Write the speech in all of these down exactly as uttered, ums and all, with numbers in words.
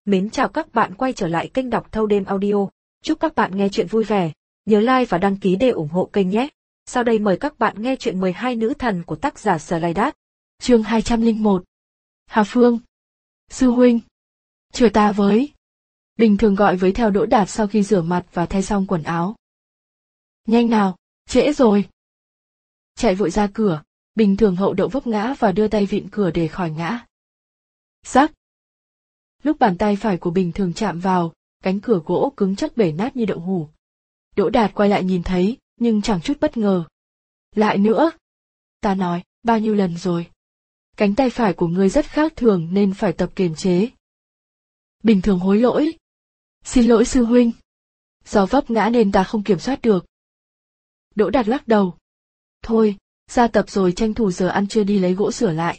Mến chào các bạn quay trở lại kênh đọc thâu đêm audio. Chúc các bạn nghe chuyện vui vẻ. Nhớ like và đăng ký để ủng hộ kênh nhé. Sau đây mời các bạn nghe chuyện mười hai nữ thần của tác giả Sở Lai Đát. Chương hai trăm lẻ một. Hà Phương. Sư huynh. Chờ ta với. Bình thường gọi với theo Đỗ Đạt sau khi rửa mặt và thay xong quần áo. Nhanh nào, trễ rồi. Chạy vội ra cửa, Bình thường hậu đậu vấp ngã và đưa tay vịn cửa để khỏi ngã. Rắc. Lúc bàn tay phải của Bình thường chạm vào, cánh cửa gỗ cứng chắc bể nát như đậu hũ. Đỗ Đạt quay lại nhìn thấy, nhưng chẳng chút bất ngờ. Lại nữa. Ta nói, bao nhiêu lần rồi. Cánh tay phải của ngươi rất khác thường nên phải tập kiềm chế. Bình thường hối lỗi. Xin lỗi sư huynh. Do vấp ngã nên ta không kiểm soát được. Đỗ Đạt lắc đầu. Thôi, ra tập rồi tranh thủ giờ ăn trưa đi lấy gỗ sửa lại.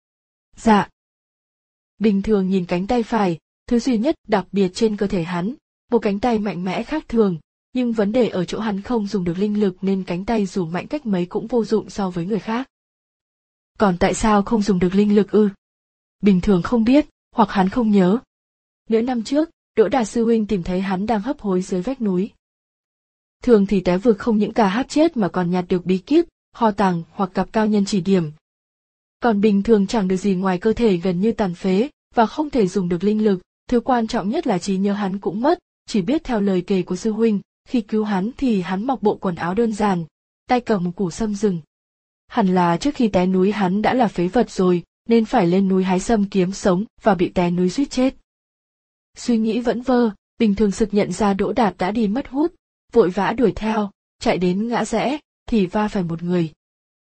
Dạ. Bình thường nhìn cánh tay phải, thứ duy nhất đặc biệt trên cơ thể hắn, một cánh tay mạnh mẽ khác thường, nhưng vấn đề ở chỗ hắn không dùng được linh lực nên cánh tay dù mạnh cách mấy cũng vô dụng so với người khác. Còn tại sao không dùng được linh lực ư? Bình thường không biết, hoặc hắn không nhớ. Nửa năm trước, Đỗ Đạt sư huynh tìm thấy hắn đang hấp hối dưới vách núi. Thường thì té vực không những cả hát chết mà còn nhặt được bí kíp, kho tàng hoặc gặp cao nhân chỉ điểm. Còn Bình thường chẳng được gì ngoài cơ thể gần như tàn phế, và không thể dùng được linh lực, thứ quan trọng nhất là trí nhớ hắn cũng mất, chỉ biết theo lời kể của sư huynh, khi cứu hắn thì hắn mặc bộ quần áo đơn giản, tay cầm một củ sâm rừng. Hẳn là trước khi té núi hắn đã là phế vật rồi, nên phải lên núi hái sâm kiếm sống và bị té núi suýt chết. Suy nghĩ vẫn vơ, Bình thường sực nhận ra Đỗ Đạt đã đi mất hút, vội vã đuổi theo, chạy đến ngã rẽ, thì va phải một người.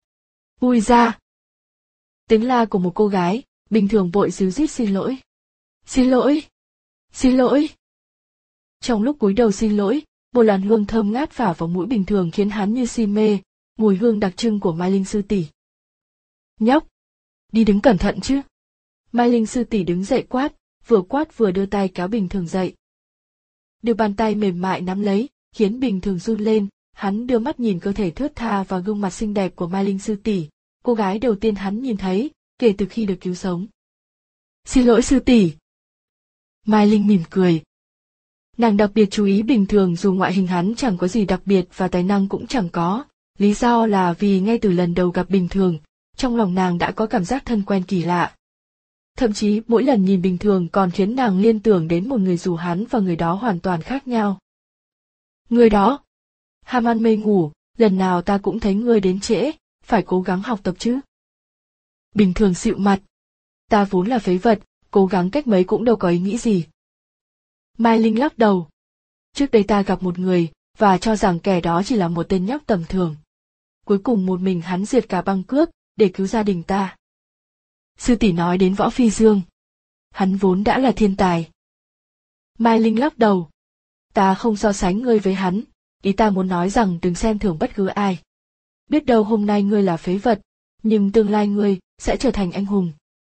Ui ra! Tiếng la của một cô gái, Bình thường vội ríu rít xin lỗi. Xin lỗi! Xin lỗi! Trong lúc cúi đầu xin lỗi, một làn hương thơm ngát phả vào mũi Bình thường khiến hắn như si mê, mùi hương đặc trưng của Mai Linh sư tỷ. Nhóc! Đi đứng cẩn thận chứ! Mai Linh sư tỷ đứng dậy quát, vừa quát vừa đưa tay kéo Bình thường dậy. Được bàn tay mềm mại nắm lấy, khiến Bình thường run lên, hắn đưa mắt nhìn cơ thể thướt tha và gương mặt xinh đẹp của Mai Linh sư tỷ, cô gái đầu tiên hắn nhìn thấy, kể từ khi được cứu sống. Xin lỗi sư tỷ. Mai Linh mỉm cười. Nàng đặc biệt chú ý Bình thường dù ngoại hình hắn chẳng có gì đặc biệt và tài năng cũng chẳng có, lý do là vì ngay từ lần đầu gặp Bình thường, trong lòng nàng đã có cảm giác thân quen kỳ lạ. Thậm chí mỗi lần nhìn Bình thường còn khiến nàng liên tưởng đến một người dù hắn và người đó hoàn toàn khác nhau. Người đó? Ham ăn mê ngủ, lần nào ta cũng thấy ngươi đến trễ, phải cố gắng học tập chứ. Bình thường xịu mặt. Ta vốn là phế vật, cố gắng cách mấy cũng đâu có ý nghĩ gì. Mai Linh lắc đầu. Trước đây ta gặp một người, và cho rằng kẻ đó chỉ là một tên nhóc tầm thường. Cuối cùng một mình hắn diệt cả băng cướp, để cứu gia đình ta. Sư tỷ nói đến Võ Phi Dương. Hắn vốn đã là thiên tài. Mai Linh lắc đầu. Ta không so sánh ngươi với hắn, ý ta muốn nói rằng đừng xem thường bất cứ ai. Biết đâu hôm nay ngươi là phế vật, nhưng tương lai ngươi sẽ trở thành anh hùng.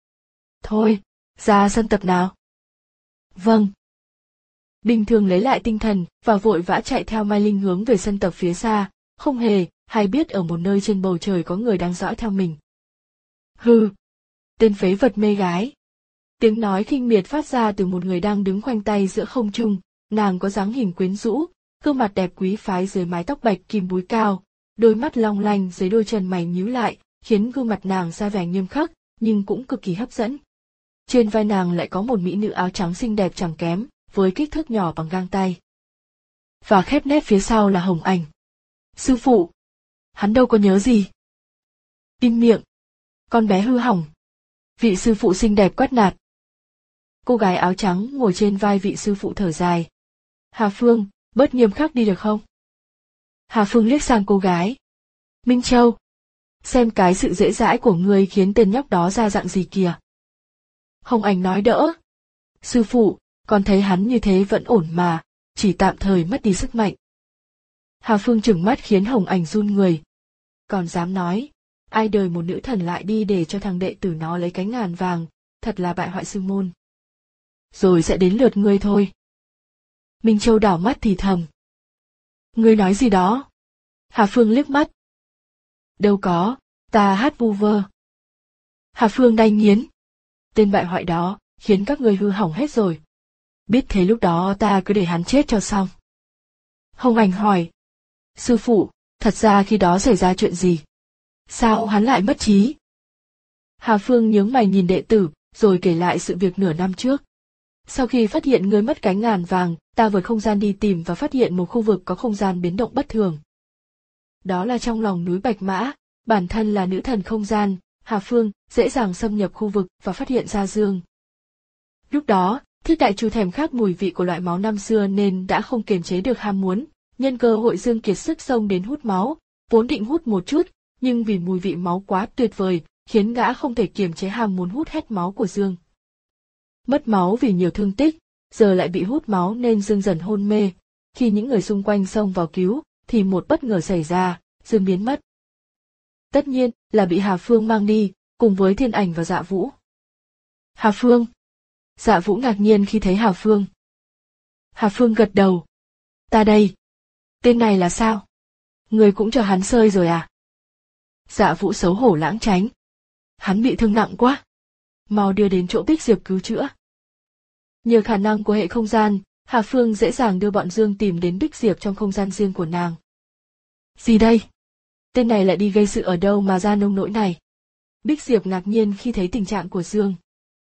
Thôi, ra sân tập nào. Vâng. Bình thường lấy lại tinh thần và vội vã chạy theo Mai Linh hướng về sân tập phía xa, không hề hay biết ở một nơi trên bầu trời có người đang dõi theo mình. Hừ, tên phế vật mê gái. Tiếng nói khinh miệt phát ra từ một người đang đứng khoanh tay giữa không trung, nàng có dáng hình quyến rũ, gương mặt đẹp quý phái dưới mái tóc bạch kim búi cao, đôi mắt long lanh dưới đôi chân mày nhíu lại, khiến gương mặt nàng ra vẻ nghiêm khắc, nhưng cũng cực kỳ hấp dẫn. Trên vai nàng lại có một mỹ nữ áo trắng xinh đẹp chẳng kém, với kích thước nhỏ bằng gang tay. Và khép nép phía sau là Hồng Ảnh. Sư phụ! Hắn đâu có nhớ gì. Im miệng! Con bé hư hỏng! Vị sư phụ xinh đẹp quát nạt. Cô gái áo trắng ngồi trên vai vị sư phụ thở dài. Hà Phương, bớt nghiêm khắc đi được không? Hà Phương liếc sang cô gái. Minh Châu! Xem cái sự dễ dãi của ngươi khiến tên nhóc đó ra dạng gì kìa. Hồng Ảnh nói đỡ. Sư phụ, con thấy hắn như thế vẫn ổn mà, chỉ tạm thời mất đi sức mạnh. Hà Phương trừng mắt khiến Hồng Ảnh run người. Còn dám nói, ai đời một nữ thần lại đi để cho thằng đệ tử nó lấy cánh ngàn vàng, thật là bại hoại sư môn. Rồi sẽ đến lượt ngươi thôi. Minh Châu đảo mắt thì thầm. Ngươi nói gì đó? Hà Phương liếc mắt. Đâu có, ta hát vu vơ. Hà Phương đay nghiến. Tên bại hoại đó, khiến các ngươi hư hỏng hết rồi. Biết thế lúc đó ta cứ để hắn chết cho xong. Hồng Ảnh hỏi. Sư phụ, thật ra khi đó xảy ra chuyện gì? Sao hắn lại mất trí? Hà Phương nhướng mày nhìn đệ tử, rồi kể lại sự việc nửa năm trước. Sau khi phát hiện ngươi mất cánh ngàn vàng, ta vượt không gian đi tìm và phát hiện một khu vực có không gian biến động bất thường. Đó là trong lòng núi Bạch Mã, bản thân là nữ thần không gian, Hà Phương dễ dàng xâm nhập khu vực và phát hiện ra dương. Lúc đó, Thiết Đại Chu thèm khát mùi vị của loại máu năm xưa nên đã không kiềm chế được ham muốn, nhân cơ hội dương kiệt sức xông đến hút máu, vốn định hút một chút, nhưng vì mùi vị máu quá tuyệt vời, khiến gã không thể kiềm chế ham muốn hút hết máu của dương. Mất máu vì nhiều thương tích, giờ lại bị hút máu nên dương dần hôn mê. Khi những người xung quanh xông vào cứu, thì một bất ngờ xảy ra, dương biến mất. Tất nhiên là bị Hà Phương mang đi, cùng với Thiên Ảnh và Dạ Vũ. Hà Phương. Dạ Vũ ngạc nhiên khi thấy Hà Phương. Hà Phương gật đầu. Ta đây. Tên này là sao? Người cũng cho hắn sơi rồi à? Dạ Vũ xấu hổ lãng tránh. Hắn bị thương nặng quá. Mau đưa đến chỗ Bích Diệp cứu chữa. Nhờ khả năng của hệ không gian, Hà Phương dễ dàng đưa bọn Dương tìm đến Bích Diệp trong không gian riêng của nàng. Gì đây? Tên này lại đi gây sự ở đâu mà ra nông nỗi này? Bích Diệp ngạc nhiên khi thấy tình trạng của Dương.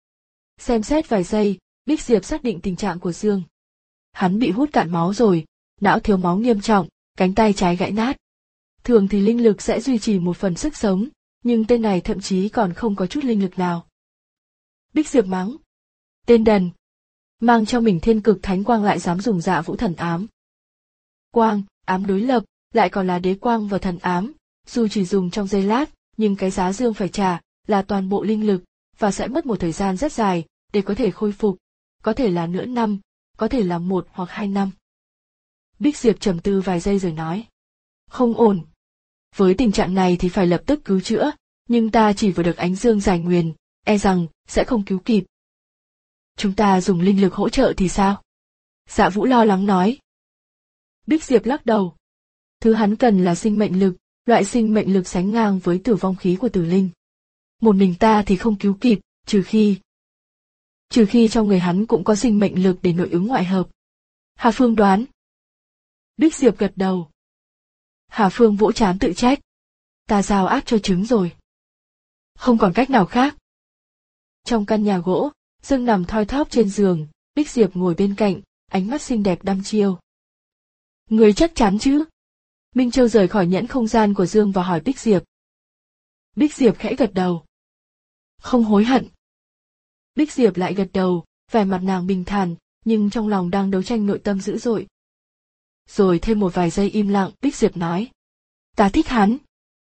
Xem xét vài giây, Bích Diệp xác định tình trạng của Dương. Hắn bị hút cạn máu rồi, não thiếu máu nghiêm trọng, cánh tay trái gãy nát. Thường thì linh lực sẽ duy trì một phần sức sống, nhưng tên này thậm chí còn không có chút linh lực nào. Bích Diệp mắng. Tên đần. Mang cho mình thiên cực thánh quang lại dám dùng Dạ Vũ thần ám. Quang, ám đối lập, lại còn là đế quang và thần ám, dù chỉ dùng trong giây lát, nhưng cái giá Dương phải trả là toàn bộ linh lực, và sẽ mất một thời gian rất dài để có thể khôi phục, có thể là nửa năm, có thể là một hoặc hai năm. Bích Diệp trầm tư vài giây rồi nói. Không ổn. Với tình trạng này thì phải lập tức cứu chữa, nhưng ta chỉ vừa được ánh dương giải nguyền, e rằng sẽ không cứu kịp. Chúng ta dùng linh lực hỗ trợ thì sao? Dạ Vũ lo lắng nói. Bích Diệp lắc đầu. Thứ hắn cần là sinh mệnh lực, loại sinh mệnh lực sánh ngang với tử vong khí của tử linh. Một mình ta thì không cứu kịp, trừ khi... Trừ khi trong người hắn cũng có sinh mệnh lực để nội ứng ngoại hợp. Hà Phương đoán. Bích Diệp gật đầu. Hà Phương vỗ trán tự trách. Ta giao ác cho trứng rồi. Không còn cách nào khác. Trong căn nhà gỗ, Dương nằm thoi thóp trên giường, Bích Diệp ngồi bên cạnh, ánh mắt xinh đẹp đăm chiêu. Người chắc chắn chứ? Minh Châu rời khỏi nhẫn không gian của Dương và hỏi Bích Diệp. Bích Diệp khẽ gật đầu. Không hối hận. Bích Diệp lại gật đầu, vẻ mặt nàng bình thản, nhưng trong lòng đang đấu tranh nội tâm dữ dội. Rồi thêm một vài giây im lặng, Bích Diệp nói. Ta thích hắn.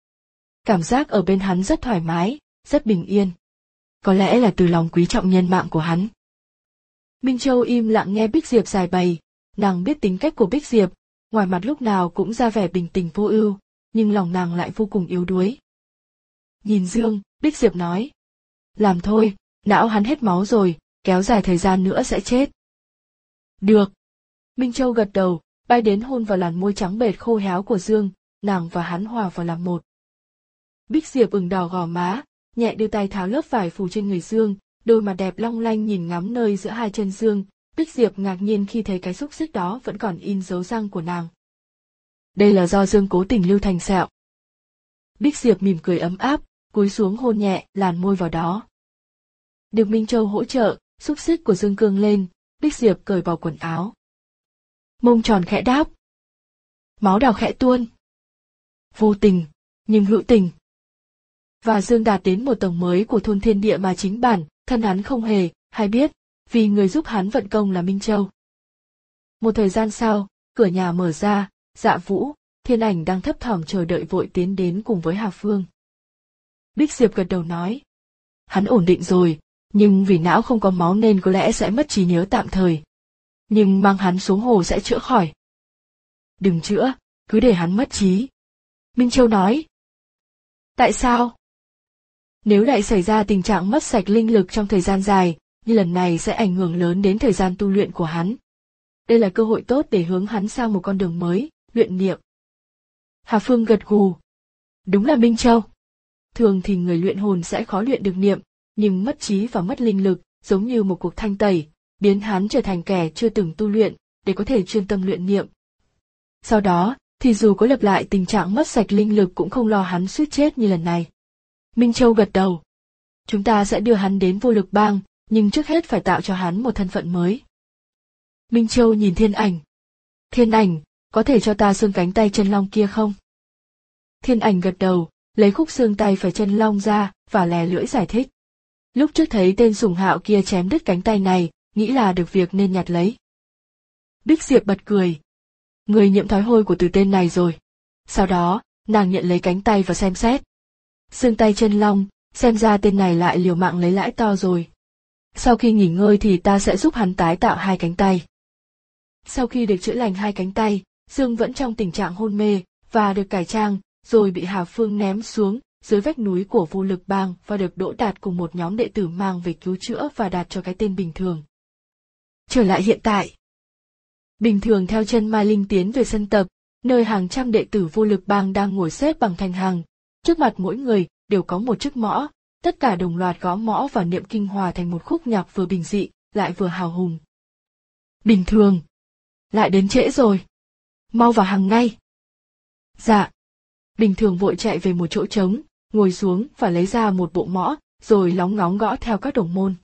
Cảm giác ở bên hắn rất thoải mái, rất bình yên. Có lẽ là từ lòng quý trọng nhân mạng của hắn. Minh Châu im lặng nghe Bích Diệp giải bày, nàng biết tính cách của Bích Diệp, ngoài mặt lúc nào cũng ra vẻ bình tĩnh vô ưu, nhưng lòng nàng lại vô cùng yếu đuối. Nhìn Dương, Bích Diệp nói. Làm thôi, não hắn hết máu rồi, kéo dài thời gian nữa sẽ chết. Được. Minh Châu gật đầu, bay đến hôn vào làn môi trắng bệt khô héo của Dương, nàng và hắn hòa vào làm một. Bích Diệp ửng đỏ gò má, nhẹ đưa tay tháo lớp vải phủ trên người Dương, đôi mặt đẹp long lanh nhìn ngắm nơi giữa hai chân Dương. Bích Diệp ngạc nhiên khi thấy cái xúc xích đó vẫn còn in dấu răng của nàng. Đây là do Dương cố tình lưu thành sẹo. Bích Diệp mỉm cười ấm áp, cúi xuống hôn nhẹ làn môi vào đó. Được Minh Châu hỗ trợ, xúc xích của Dương cương lên, Bích Diệp cởi bỏ quần áo. Mông tròn khẽ đáp. Máu đào khẽ tuôn. Vô tình, nhưng hữu tình. Và Dương đạt đến một tầng mới của thôn thiên địa mà chính bản thân hắn không hề hay biết, vì người giúp hắn vận công là Minh Châu. Một thời gian sau, cửa nhà mở ra, Dạ Vũ, Thiên Ảnh đang thấp thỏm chờ đợi vội tiến đến cùng với Hà Phương. Bích Diệp gật đầu nói. Hắn ổn định rồi, nhưng vì não không có máu nên có lẽ sẽ mất trí nhớ tạm thời. Nhưng mang hắn xuống hồ sẽ chữa khỏi. Đừng chữa, cứ để hắn mất trí. Minh Châu nói. Tại sao? Nếu lại xảy ra tình trạng mất sạch linh lực trong thời gian dài, như lần này sẽ ảnh hưởng lớn đến thời gian tu luyện của hắn. Đây là cơ hội tốt để hướng hắn sang một con đường mới, luyện niệm. Hà Phương gật gù. Đúng là Minh Châu. Thường thì người luyện hồn sẽ khó luyện được niệm, nhưng mất trí và mất linh lực, giống như một cuộc thanh tẩy, biến hắn trở thành kẻ chưa từng tu luyện, để có thể chuyên tâm luyện niệm. Sau đó, thì dù có lặp lại tình trạng mất sạch linh lực cũng không lo hắn suýt chết như lần này. Minh Châu gật đầu. Chúng ta sẽ đưa hắn đến vô lực bang, nhưng trước hết phải tạo cho hắn một thân phận mới. Minh Châu nhìn Thiên Ảnh. Thiên Ảnh, có thể cho ta xương cánh tay chân long kia không? Thiên Ảnh gật đầu, lấy khúc xương tay phải chân long ra, và lè lưỡi giải thích. Lúc trước thấy tên sủng hạo kia chém đứt cánh tay này, nghĩ là được việc nên nhặt lấy. Bích Diệp bật cười. Người nhiễm thói hôi của từ tên này rồi. Sau đó, nàng nhận lấy cánh tay và xem xét. Xương tay chân long, xem ra tên này lại liều mạng lấy lãi to rồi. Sau khi nghỉ ngơi thì ta sẽ giúp hắn tái tạo hai cánh tay. Sau khi được chữa lành hai cánh tay, Dương vẫn trong tình trạng hôn mê, và được cải trang, rồi bị Hà Phương ném xuống dưới vách núi của vô lực bang và được Đỗ Đạt cùng một nhóm đệ tử mang về cứu chữa và đặt cho cái tên Bình Thường. Trở lại hiện tại. Bình Thường theo chân Mai Linh tiến về sân tập, nơi hàng trăm đệ tử vô lực bang đang ngồi xếp bằng thành hàng. Trước mặt mỗi người đều có một chiếc mõ, tất cả đồng loạt gõ mõ và niệm kinh hòa thành một khúc nhạc vừa bình dị, lại vừa hào hùng. Bình Thường, lại đến trễ rồi. Mau vào hàng ngay. Dạ. Bình Thường vội chạy về một chỗ trống, ngồi xuống và lấy ra một bộ mõ, rồi lóng ngóng gõ theo các đồng môn.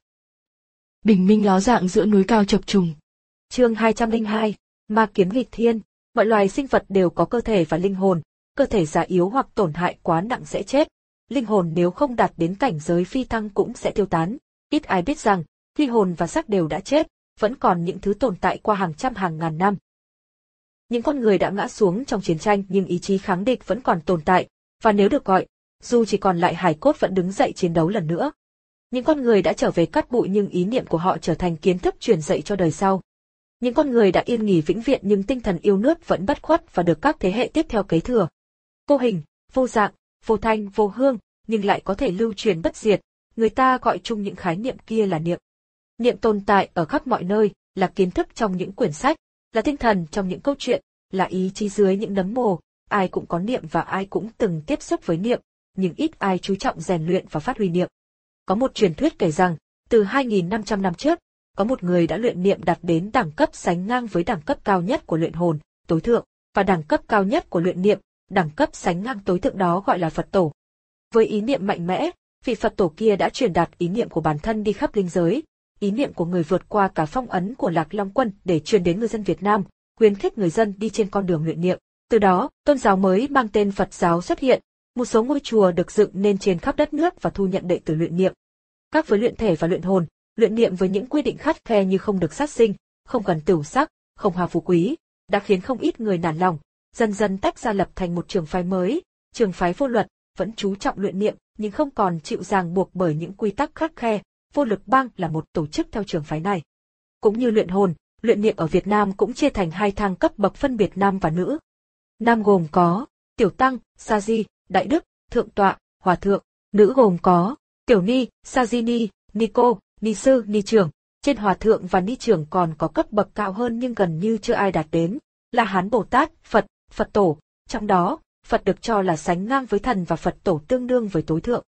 Bình minh ló dạng giữa núi cao chập trùng. Chương hai trăm lẻ hai, Ma kiếm nghịch thiên. Mọi loài sinh vật đều có cơ thể và linh hồn, cơ thể già yếu hoặc tổn hại quá nặng sẽ chết. Linh hồn nếu không đạt đến cảnh giới phi thăng cũng sẽ tiêu tán. Ít ai biết rằng, khi hồn và xác đều đã chết, vẫn còn những thứ tồn tại qua hàng trăm hàng ngàn năm. Những con người đã ngã xuống trong chiến tranh nhưng ý chí kháng địch vẫn còn tồn tại, và nếu được gọi, dù chỉ còn lại hài cốt vẫn đứng dậy chiến đấu lần nữa. Những con người đã trở về cát bụi nhưng ý niệm của họ trở thành kiến thức truyền dạy cho đời sau. Những con người đã yên nghỉ vĩnh viễn nhưng tinh thần yêu nước vẫn bất khuất và được các thế hệ tiếp theo kế thừa. Vô hình, vô dạng, vô thanh, vô hương, nhưng lại có thể lưu truyền bất diệt, người ta gọi chung những khái niệm kia là niệm. Niệm tồn tại ở khắp mọi nơi, là kiến thức trong những quyển sách, là tinh thần trong những câu chuyện, là ý chí dưới những nấm mồ, ai cũng có niệm và ai cũng từng tiếp xúc với niệm, nhưng ít ai chú trọng rèn luyện và phát huy niệm. Có một truyền thuyết kể rằng, từ hai nghìn năm trăm năm trước, có một người đã luyện niệm đạt đến đẳng cấp sánh ngang với đẳng cấp cao nhất của luyện hồn, tối thượng, và đẳng cấp cao nhất của luyện niệm, đẳng cấp sánh ngang tối thượng đó gọi là Phật Tổ. Với ý niệm mạnh mẽ, vị Phật Tổ kia đã truyền đạt ý niệm của bản thân đi khắp linh giới, ý niệm của người vượt qua cả phong ấn của Lạc Long Quân để truyền đến người dân Việt Nam, khuyến khích người dân đi trên con đường luyện niệm. Từ đó, tôn giáo mới mang tên Phật giáo xuất hiện, một số ngôi chùa được dựng nên trên khắp đất nước và thu nhận đệ tử luyện niệm. Khác với luyện thể và luyện hồn, luyện niệm với những quy định khắt khe như không được sát sinh, không cần tửu sắc, không hào phú quý, đã khiến không ít người nản lòng, dần dần tách ra lập thành một trường phái mới, trường phái vô luật, vẫn chú trọng luyện niệm nhưng không còn chịu ràng buộc bởi những quy tắc khắt khe. Vô lực bang là một tổ chức theo trường phái này. Cũng như luyện hồn, luyện niệm ở Việt Nam cũng chia thành hai thang cấp bậc phân biệt nam và nữ. Nam gồm có tiểu tăng, sa di, đại đức, thượng tọa, hòa thượng. Nữ gồm có tiểu ni, sa di ni, ni cô, ni sư, ni trưởng. Trên hòa thượng và ni trưởng còn có cấp bậc cao hơn nhưng gần như chưa ai đạt đến, là Hán Bồ Tát, Phật, Phật Tổ. Trong đó, Phật được cho là sánh ngang với thần và Phật Tổ tương đương với tối thượng.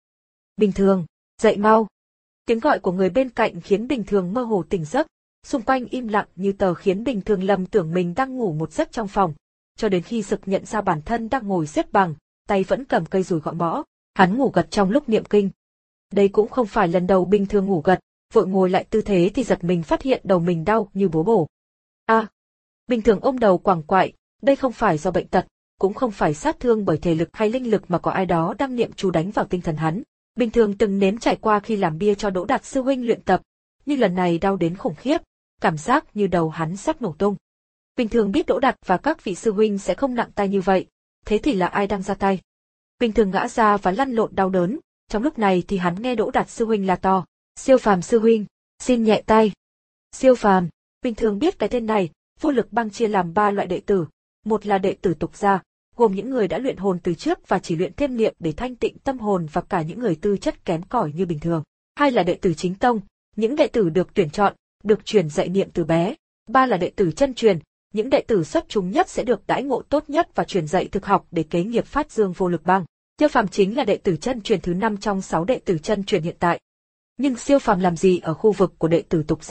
Bình Thường, dậy mau. Tiếng gọi của người bên cạnh khiến Bình Thường mơ hồ tỉnh giấc, xung quanh im lặng như tờ khiến Bình Thường lầm tưởng mình đang ngủ một giấc trong phòng, cho đến khi sực nhận ra bản thân đang ngồi xếp bằng, tay vẫn cầm cây dùi gõ mõ, hắn ngủ gật trong lúc niệm kinh. Đây cũng không phải lần đầu Bình Thường ngủ gật, vội ngồi lại tư thế thì giật mình phát hiện đầu mình đau như búa bổ. A, à, Bình Thường ôm đầu quằn quại, đây không phải do bệnh tật, cũng không phải sát thương bởi thể lực hay linh lực mà có ai đó đang niệm chú đánh vào tinh thần hắn. Bình Thường từng nếm trải qua khi làm bia cho Đỗ Đạt sư huynh luyện tập, nhưng lần này đau đến khủng khiếp, cảm giác như đầu hắn sắp nổ tung. Bình Thường biết Đỗ Đạt và các vị sư huynh sẽ không nặng tay như vậy, thế thì là ai đang ra tay? Bình Thường ngã ra và lăn lộn đau đớn, trong lúc này thì hắn nghe Đỗ Đạt sư huynh la to, Siêu Phàm sư huynh, xin nhẹ tay. Siêu Phàm, Bình Thường biết cái tên này, vô lực bang chia làm ba loại đệ tử, một là đệ tử tục gia, gồm những người đã luyện hồn từ trước và chỉ luyện thêm niệm để thanh tịnh tâm hồn và cả những người tư chất kém cỏi như Bình Thường. Hai là đệ tử chính tông, những đệ tử được tuyển chọn, được truyền dạy niệm từ bé. Ba là đệ tử chân truyền, những đệ tử xuất chúng nhất sẽ được đãi ngộ tốt nhất và truyền dạy thực học để kế nghiệp phát dương vô lực bang. Siêu Phàm chính là đệ tử chân truyền thứ năm trong sáu đệ tử chân truyền hiện tại. Nhưng Siêu Phàm làm gì ở khu vực của đệ tử tục gia?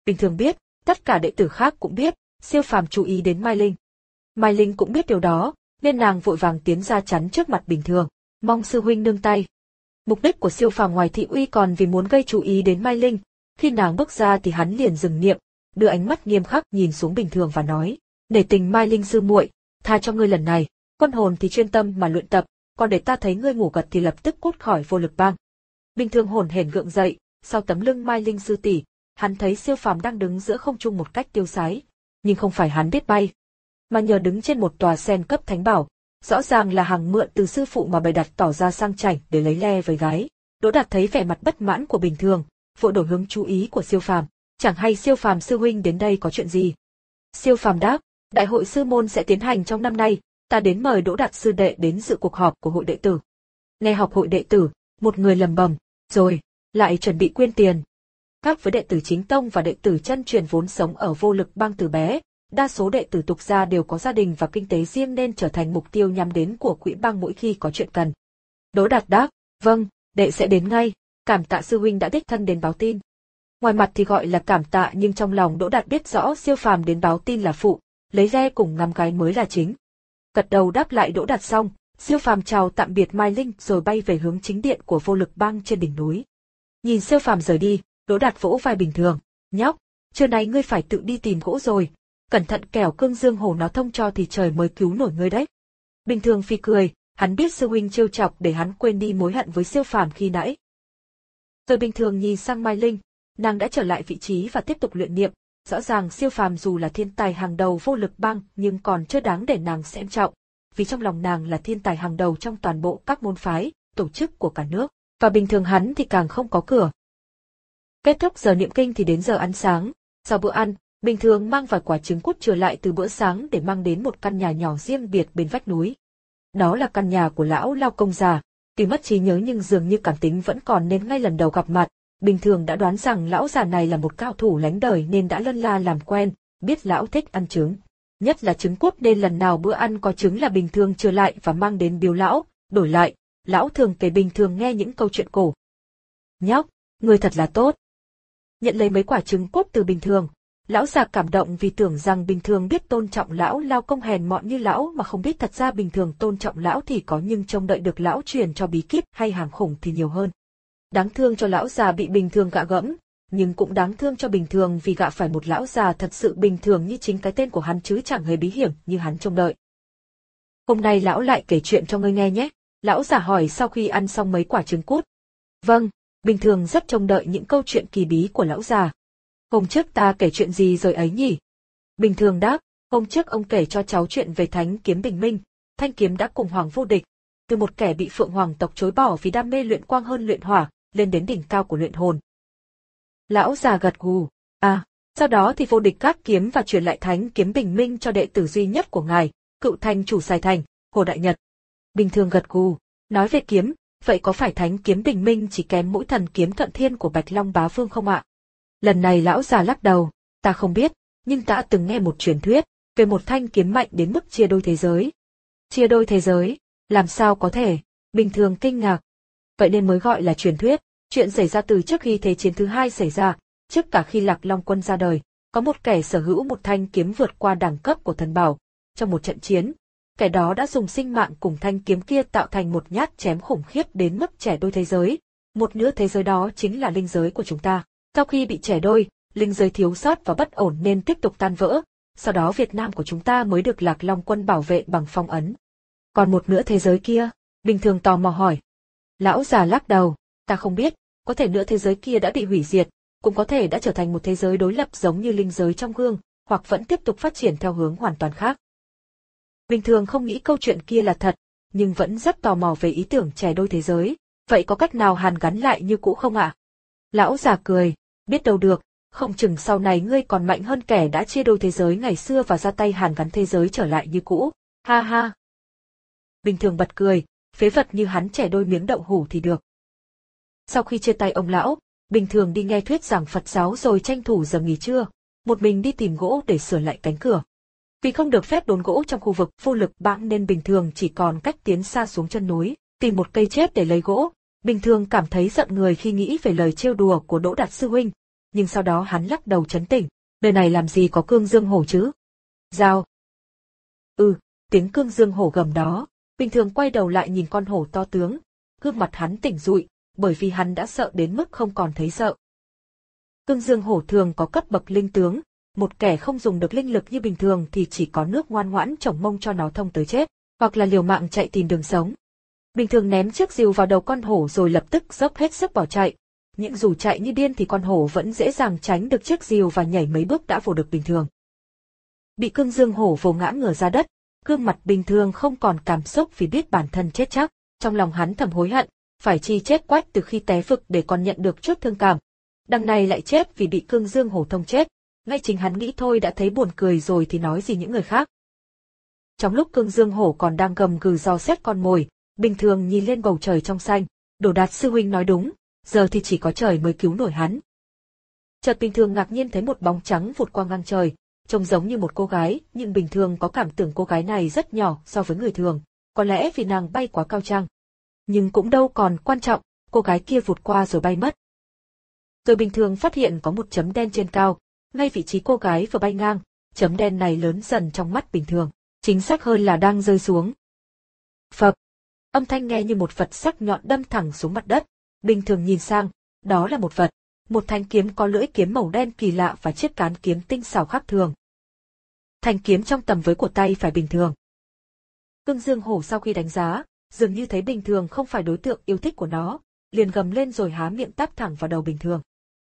Bình Thường biết, tất cả đệ tử khác cũng biết, Siêu Phàm chú ý đến Mai Linh. Mai Linh cũng biết điều đó, nên nàng vội vàng tiến ra chắn trước mặt Bình Thường, mong sư huynh nương tay. Mục đích của Siêu Phàm ngoài thị uy còn vì muốn gây chú ý đến Mai Linh, khi nàng bước ra thì hắn liền dừng niệm, đưa ánh mắt nghiêm khắc nhìn xuống Bình Thường và nói: "Nể tình Mai Linh sư muội, tha cho ngươi lần này, quân hồn thì chuyên tâm mà luyện tập, còn để ta thấy ngươi ngủ gật thì lập tức cút khỏi Vô Lực Bang." Bình Thường hồn hển gượng dậy, sau tấm lưng Mai Linh sư tỷ, hắn thấy Siêu Phàm đang đứng giữa không trung một cách tiêu sái, nhưng không phải hắn biết bay, mà nhờ đứng trên một tòa sen cấp thánh bảo, rõ ràng là hàng mượn từ sư phụ mà bày đặt tỏ ra sang chảnh để lấy le với gái. Đỗ Đạt thấy vẻ mặt bất mãn của Bình Thường, vội đổi hướng chú ý của Siêu Phàm, chẳng hay Siêu Phàm sư huynh đến đây có chuyện gì. Siêu Phàm đáp: "Đại hội sư môn sẽ tiến hành trong năm nay, ta đến mời Đỗ Đạt sư đệ đến dự cuộc họp của hội đệ tử." Nghe họp hội đệ tử, một người lầm bầm, rồi lại chuẩn bị quyên tiền. Khác với đệ tử chính tông và đệ tử chân truyền vốn sống ở Vô Lực Bang từ bé, đa số đệ tử tục gia đều có gia đình và kinh tế riêng nên trở thành mục tiêu nhắm đến của quỹ bang mỗi khi có chuyện cần. Đỗ Đạt đáp: "Vâng, đệ sẽ đến ngay, cảm tạ sư huynh đã đích thân đến báo tin." Ngoài mặt thì gọi là cảm tạ nhưng trong lòng Đỗ Đạt biết rõ Siêu Phàm đến báo tin là phụ, lấy le cùng ngắm gái mới là chính. Gật đầu đáp lại Đỗ Đạt xong, Siêu Phàm chào tạm biệt Mai Linh rồi bay về hướng chính điện của Vô Lực Bang trên đỉnh núi. Nhìn Siêu Phàm rời đi, Đỗ Đạt vỗ vai Bình Thường: "Nhóc, trưa nay ngươi phải tự đi tìm gỗ rồi, cẩn thận kẻo cương dương hồ nó thông cho thì trời mới cứu nổi ngươi đấy." Bình Thường phì cười, hắn biết sư huynh trêu chọc để hắn quên đi mối hận với Siêu Phàm khi nãy. Rồi Bình Thường nhìn sang Mai Linh, nàng đã trở lại vị trí và tiếp tục luyện niệm. Rõ ràng Siêu Phàm dù là thiên tài hàng đầu Vô Lực Bang nhưng còn chưa đáng để nàng xem trọng, vì trong lòng nàng là thiên tài hàng đầu trong toàn bộ các môn phái, tổ chức của cả nước, và Bình Thường hắn thì càng không có cửa. Kết thúc giờ niệm kinh thì đến giờ ăn sáng. Sau bữa ăn, Bình Thường mang vài quả trứng cút trở lại từ bữa sáng để mang đến một căn nhà nhỏ riêng biệt bên vách núi. Đó là căn nhà của lão Lao Công già. Tuy mất trí nhớ nhưng dường như cảm tính vẫn còn nên ngay lần đầu gặp mặt, Bình Thường đã đoán rằng lão già này là một cao thủ lánh đời nên đã lân la làm quen, biết lão thích ăn trứng. Nhất là trứng cút nên lần nào bữa ăn có trứng là Bình Thường trở lại và mang đến biếu lão, đổi lại, lão thường kể Bình Thường nghe những câu chuyện cổ. "Nhóc, người thật là tốt." Nhận lấy mấy quả trứng cút từ Bình Thường, lão già cảm động vì tưởng rằng Bình Thường biết tôn trọng lão Lao Công hèn mọn như lão mà không biết thật ra Bình Thường tôn trọng lão thì có nhưng trông đợi được lão truyền cho bí kíp hay hàng khủng thì nhiều hơn. Đáng thương cho lão già bị Bình Thường gạ gẫm, nhưng cũng đáng thương cho Bình Thường vì gạ phải một lão già thật sự bình thường như chính cái tên của hắn chứ chẳng hề bí hiểm như hắn trông đợi. "Hôm nay lão lại kể chuyện cho ngươi nghe nhé," lão già hỏi sau khi ăn xong mấy quả trứng cút. "Vâng." Bình Thường rất trông đợi những câu chuyện kỳ bí của lão già. "Hôm trước ta kể chuyện gì rồi ấy nhỉ?" Bình Thường đáp: "Hôm trước ông kể cho cháu chuyện về Thánh Kiếm Bình Minh, thanh kiếm đã cùng Hoàng vô địch, từ một kẻ bị Phượng Hoàng tộc chối bỏ vì đam mê luyện quang hơn luyện hỏa, lên đến đỉnh cao của luyện hồn." Lão già gật gù: "À, sau đó thì vô địch gác kiếm và truyền lại Thánh Kiếm Bình Minh cho đệ tử duy nhất của ngài, cựu thành chủ Sài Thành, Hồ Đại Nhật." Bình Thường gật gù, nói về kiếm, vậy có phải Thánh Kiếm Bình Minh chỉ kém mỗi thần kiếm Thuận Thiên của Bạch Long Bá Vương không ạ? Lần này lão già lắc đầu: "Ta không biết, nhưng ta từng nghe một truyền thuyết về một thanh kiếm mạnh đến mức chia đôi thế giới." "Chia đôi thế giới? Làm sao có thể?" Bình Thường kinh ngạc. "Vậy nên mới gọi là truyền thuyết. Chuyện xảy ra từ trước khi Thế chiến thứ hai xảy ra, trước cả khi Lạc Long Quân ra đời, có một kẻ sở hữu một thanh kiếm vượt qua đẳng cấp của thần bảo. Trong một trận chiến, kẻ đó đã dùng sinh mạng cùng thanh kiếm kia tạo thành một nhát chém khủng khiếp đến mức chẻ đôi thế giới. Một nửa thế giới đó chính là linh giới của chúng ta. Sau khi bị chẻ đôi, linh giới thiếu sót và bất ổn nên tiếp tục tan vỡ. Sau đó Việt Nam của chúng ta mới được Lạc Long Quân bảo vệ bằng phong ấn." "Còn một nửa thế giới kia?" Bình Thường tò mò hỏi. Lão già lắc đầu: "Ta không biết, có thể nửa thế giới kia đã bị hủy diệt, cũng có thể đã trở thành một thế giới đối lập giống như linh giới trong gương, hoặc vẫn tiếp tục phát triển theo hướng hoàn toàn khác." Bình Thường không nghĩ câu chuyện kia là thật, nhưng vẫn rất tò mò về ý tưởng chẻ đôi thế giới. "Vậy có cách nào hàn gắn lại như cũ không ạ?" Lão già cười: "Biết đâu được, không chừng sau này ngươi còn mạnh hơn kẻ đã chia đôi thế giới ngày xưa và ra tay hàn gắn thế giới trở lại như cũ. Ha ha." Bình Thường bật cười: "Phế vật như hắn chẻ đôi miếng đậu hủ thì được." Sau khi chia tay ông lão, Bình Thường đi nghe thuyết giảng Phật giáo rồi tranh thủ giờ nghỉ trưa, một mình đi tìm gỗ để sửa lại cánh cửa. Vì không được phép đốn gỗ trong khu vực Vô Lực Bang nên Bình Thường chỉ còn cách tiến xa xuống chân núi, tìm một cây chết để lấy gỗ. Bình Thường cảm thấy giận người khi nghĩ về lời trêu đùa của Đỗ Đạt sư huynh, nhưng sau đó hắn lắc đầu trấn tĩnh, nơi này làm gì có cương dương hổ chứ? Dao. Ừ, tiếng cương dương hổ gầm đó. Bình thường quay đầu lại nhìn con hổ to tướng, gương mặt hắn tỉnh rụi, bởi vì hắn đã sợ đến mức không còn thấy sợ. Cương dương hổ thường có cấp bậc linh tướng, một kẻ không dùng được linh lực như bình thường thì chỉ có nước ngoan ngoãn chổng mông cho nó thông tới chết, hoặc là liều mạng chạy tìm đường sống. Bình thường ném chiếc rìu vào đầu con hổ rồi lập tức dốc hết sức bỏ chạy, nhưng dù chạy như điên thì con hổ vẫn dễ dàng tránh được chiếc rìu và nhảy mấy bước đã vồ được bình thường. Bị cương dương hổ vồ ngã ngửa ra đất, gương mặt bình thường không còn cảm xúc vì biết bản thân chết chắc, trong lòng hắn thầm hối hận, phải chi chết quách từ khi té vực để còn nhận được chút thương cảm. Đằng này lại chết vì bị cương dương hổ thông chết, ngay chính hắn nghĩ thôi đã thấy buồn cười rồi thì nói gì những người khác. Trong lúc cương dương hổ còn đang gầm gừ dò xét con mồi, bình thường nhìn lên bầu trời trong xanh, Đỗ Đạt sư huynh nói đúng, giờ thì chỉ có trời mới cứu nổi hắn. Chợt bình thường ngạc nhiên thấy một bóng trắng vụt qua ngang trời, trông giống như một cô gái, nhưng bình thường có cảm tưởng cô gái này rất nhỏ so với người thường, có lẽ vì nàng bay quá cao chăng. Nhưng cũng đâu còn quan trọng, cô gái kia vụt qua rồi bay mất. Rồi bình thường phát hiện có một chấm đen trên cao, ngay vị trí cô gái vừa bay ngang, chấm đen này lớn dần trong mắt bình thường, chính xác hơn là đang rơi xuống. Phập, âm thanh nghe như một vật sắc nhọn đâm thẳng xuống mặt đất, bình thường nhìn sang, đó là một vật, một thanh kiếm có lưỡi kiếm màu đen kỳ lạ và chiếc cán kiếm tinh xảo khác thường. Thanh kiếm trong tầm với của tay phải bình thường. Cương dương hổ sau khi đánh giá, dường như thấy bình thường không phải đối tượng yêu thích của nó, liền gầm lên rồi há miệng táp thẳng vào đầu bình thường.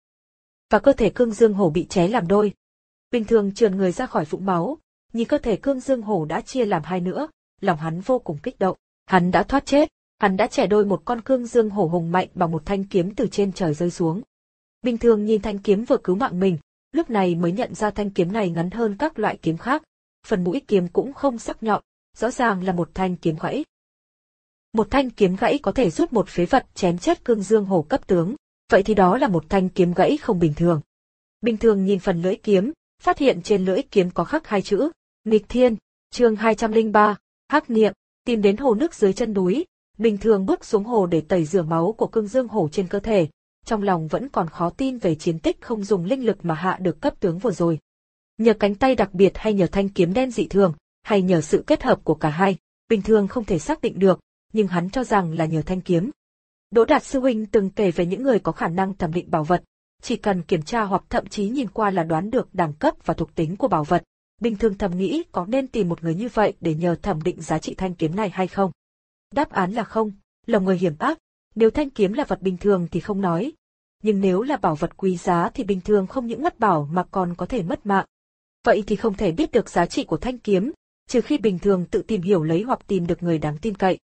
Và cơ thể cương dương hổ bị xé làm đôi. Bình thường trườn người ra khỏi vũng máu, nhìn cơ thể cương dương hổ đã chia làm hai nữa, lòng hắn vô cùng kích động. Hắn đã thoát chết, hắn đã chẻ đôi một con cương dương hổ hùng mạnh bằng một thanh kiếm từ trên trời rơi xuống. Bình thường nhìn thanh kiếm vừa cứu mạng mình, lúc này mới nhận ra thanh kiếm này ngắn hơn các loại kiếm khác, phần mũi kiếm cũng không sắc nhọn, rõ ràng là một thanh kiếm gãy. Một thanh kiếm gãy có thể rút một phế vật chém chết cương dương hổ cấp tướng, vậy thì đó là một thanh kiếm gãy không bình thường. Bình thường nhìn phần lưỡi kiếm, phát hiện trên lưỡi kiếm có khắc hai chữ, nghịch thiên, chương hai trăm lẻ ba, hắc niệm, tìm đến hồ nước dưới chân núi, bình thường bước xuống hồ để tẩy rửa máu của cương dương hổ trên cơ thể, trong lòng vẫn còn khó tin về chiến tích không dùng linh lực mà hạ được cấp tướng vừa rồi. Nhờ cánh tay đặc biệt hay nhờ thanh kiếm đen dị thường, hay nhờ sự kết hợp của cả hai, bình thường không thể xác định được, nhưng hắn cho rằng là nhờ thanh kiếm. Đỗ Đạt sư huynh từng kể về những người có khả năng thẩm định bảo vật, chỉ cần kiểm tra hoặc thậm chí nhìn qua là đoán được đẳng cấp và thuộc tính của bảo vật. Bình thường thầm nghĩ có nên tìm một người như vậy để nhờ thẩm định giá trị thanh kiếm này hay không? Đáp án là không, lòng người hiểm ác, nếu thanh kiếm là vật bình thường thì không nói. Nhưng nếu là bảo vật quý giá thì bình thường không những mất bảo mà còn có thể mất mạng. Vậy thì không thể biết được giá trị của thanh kiếm, trừ khi bình thường tự tìm hiểu lấy hoặc tìm được người đáng tin cậy.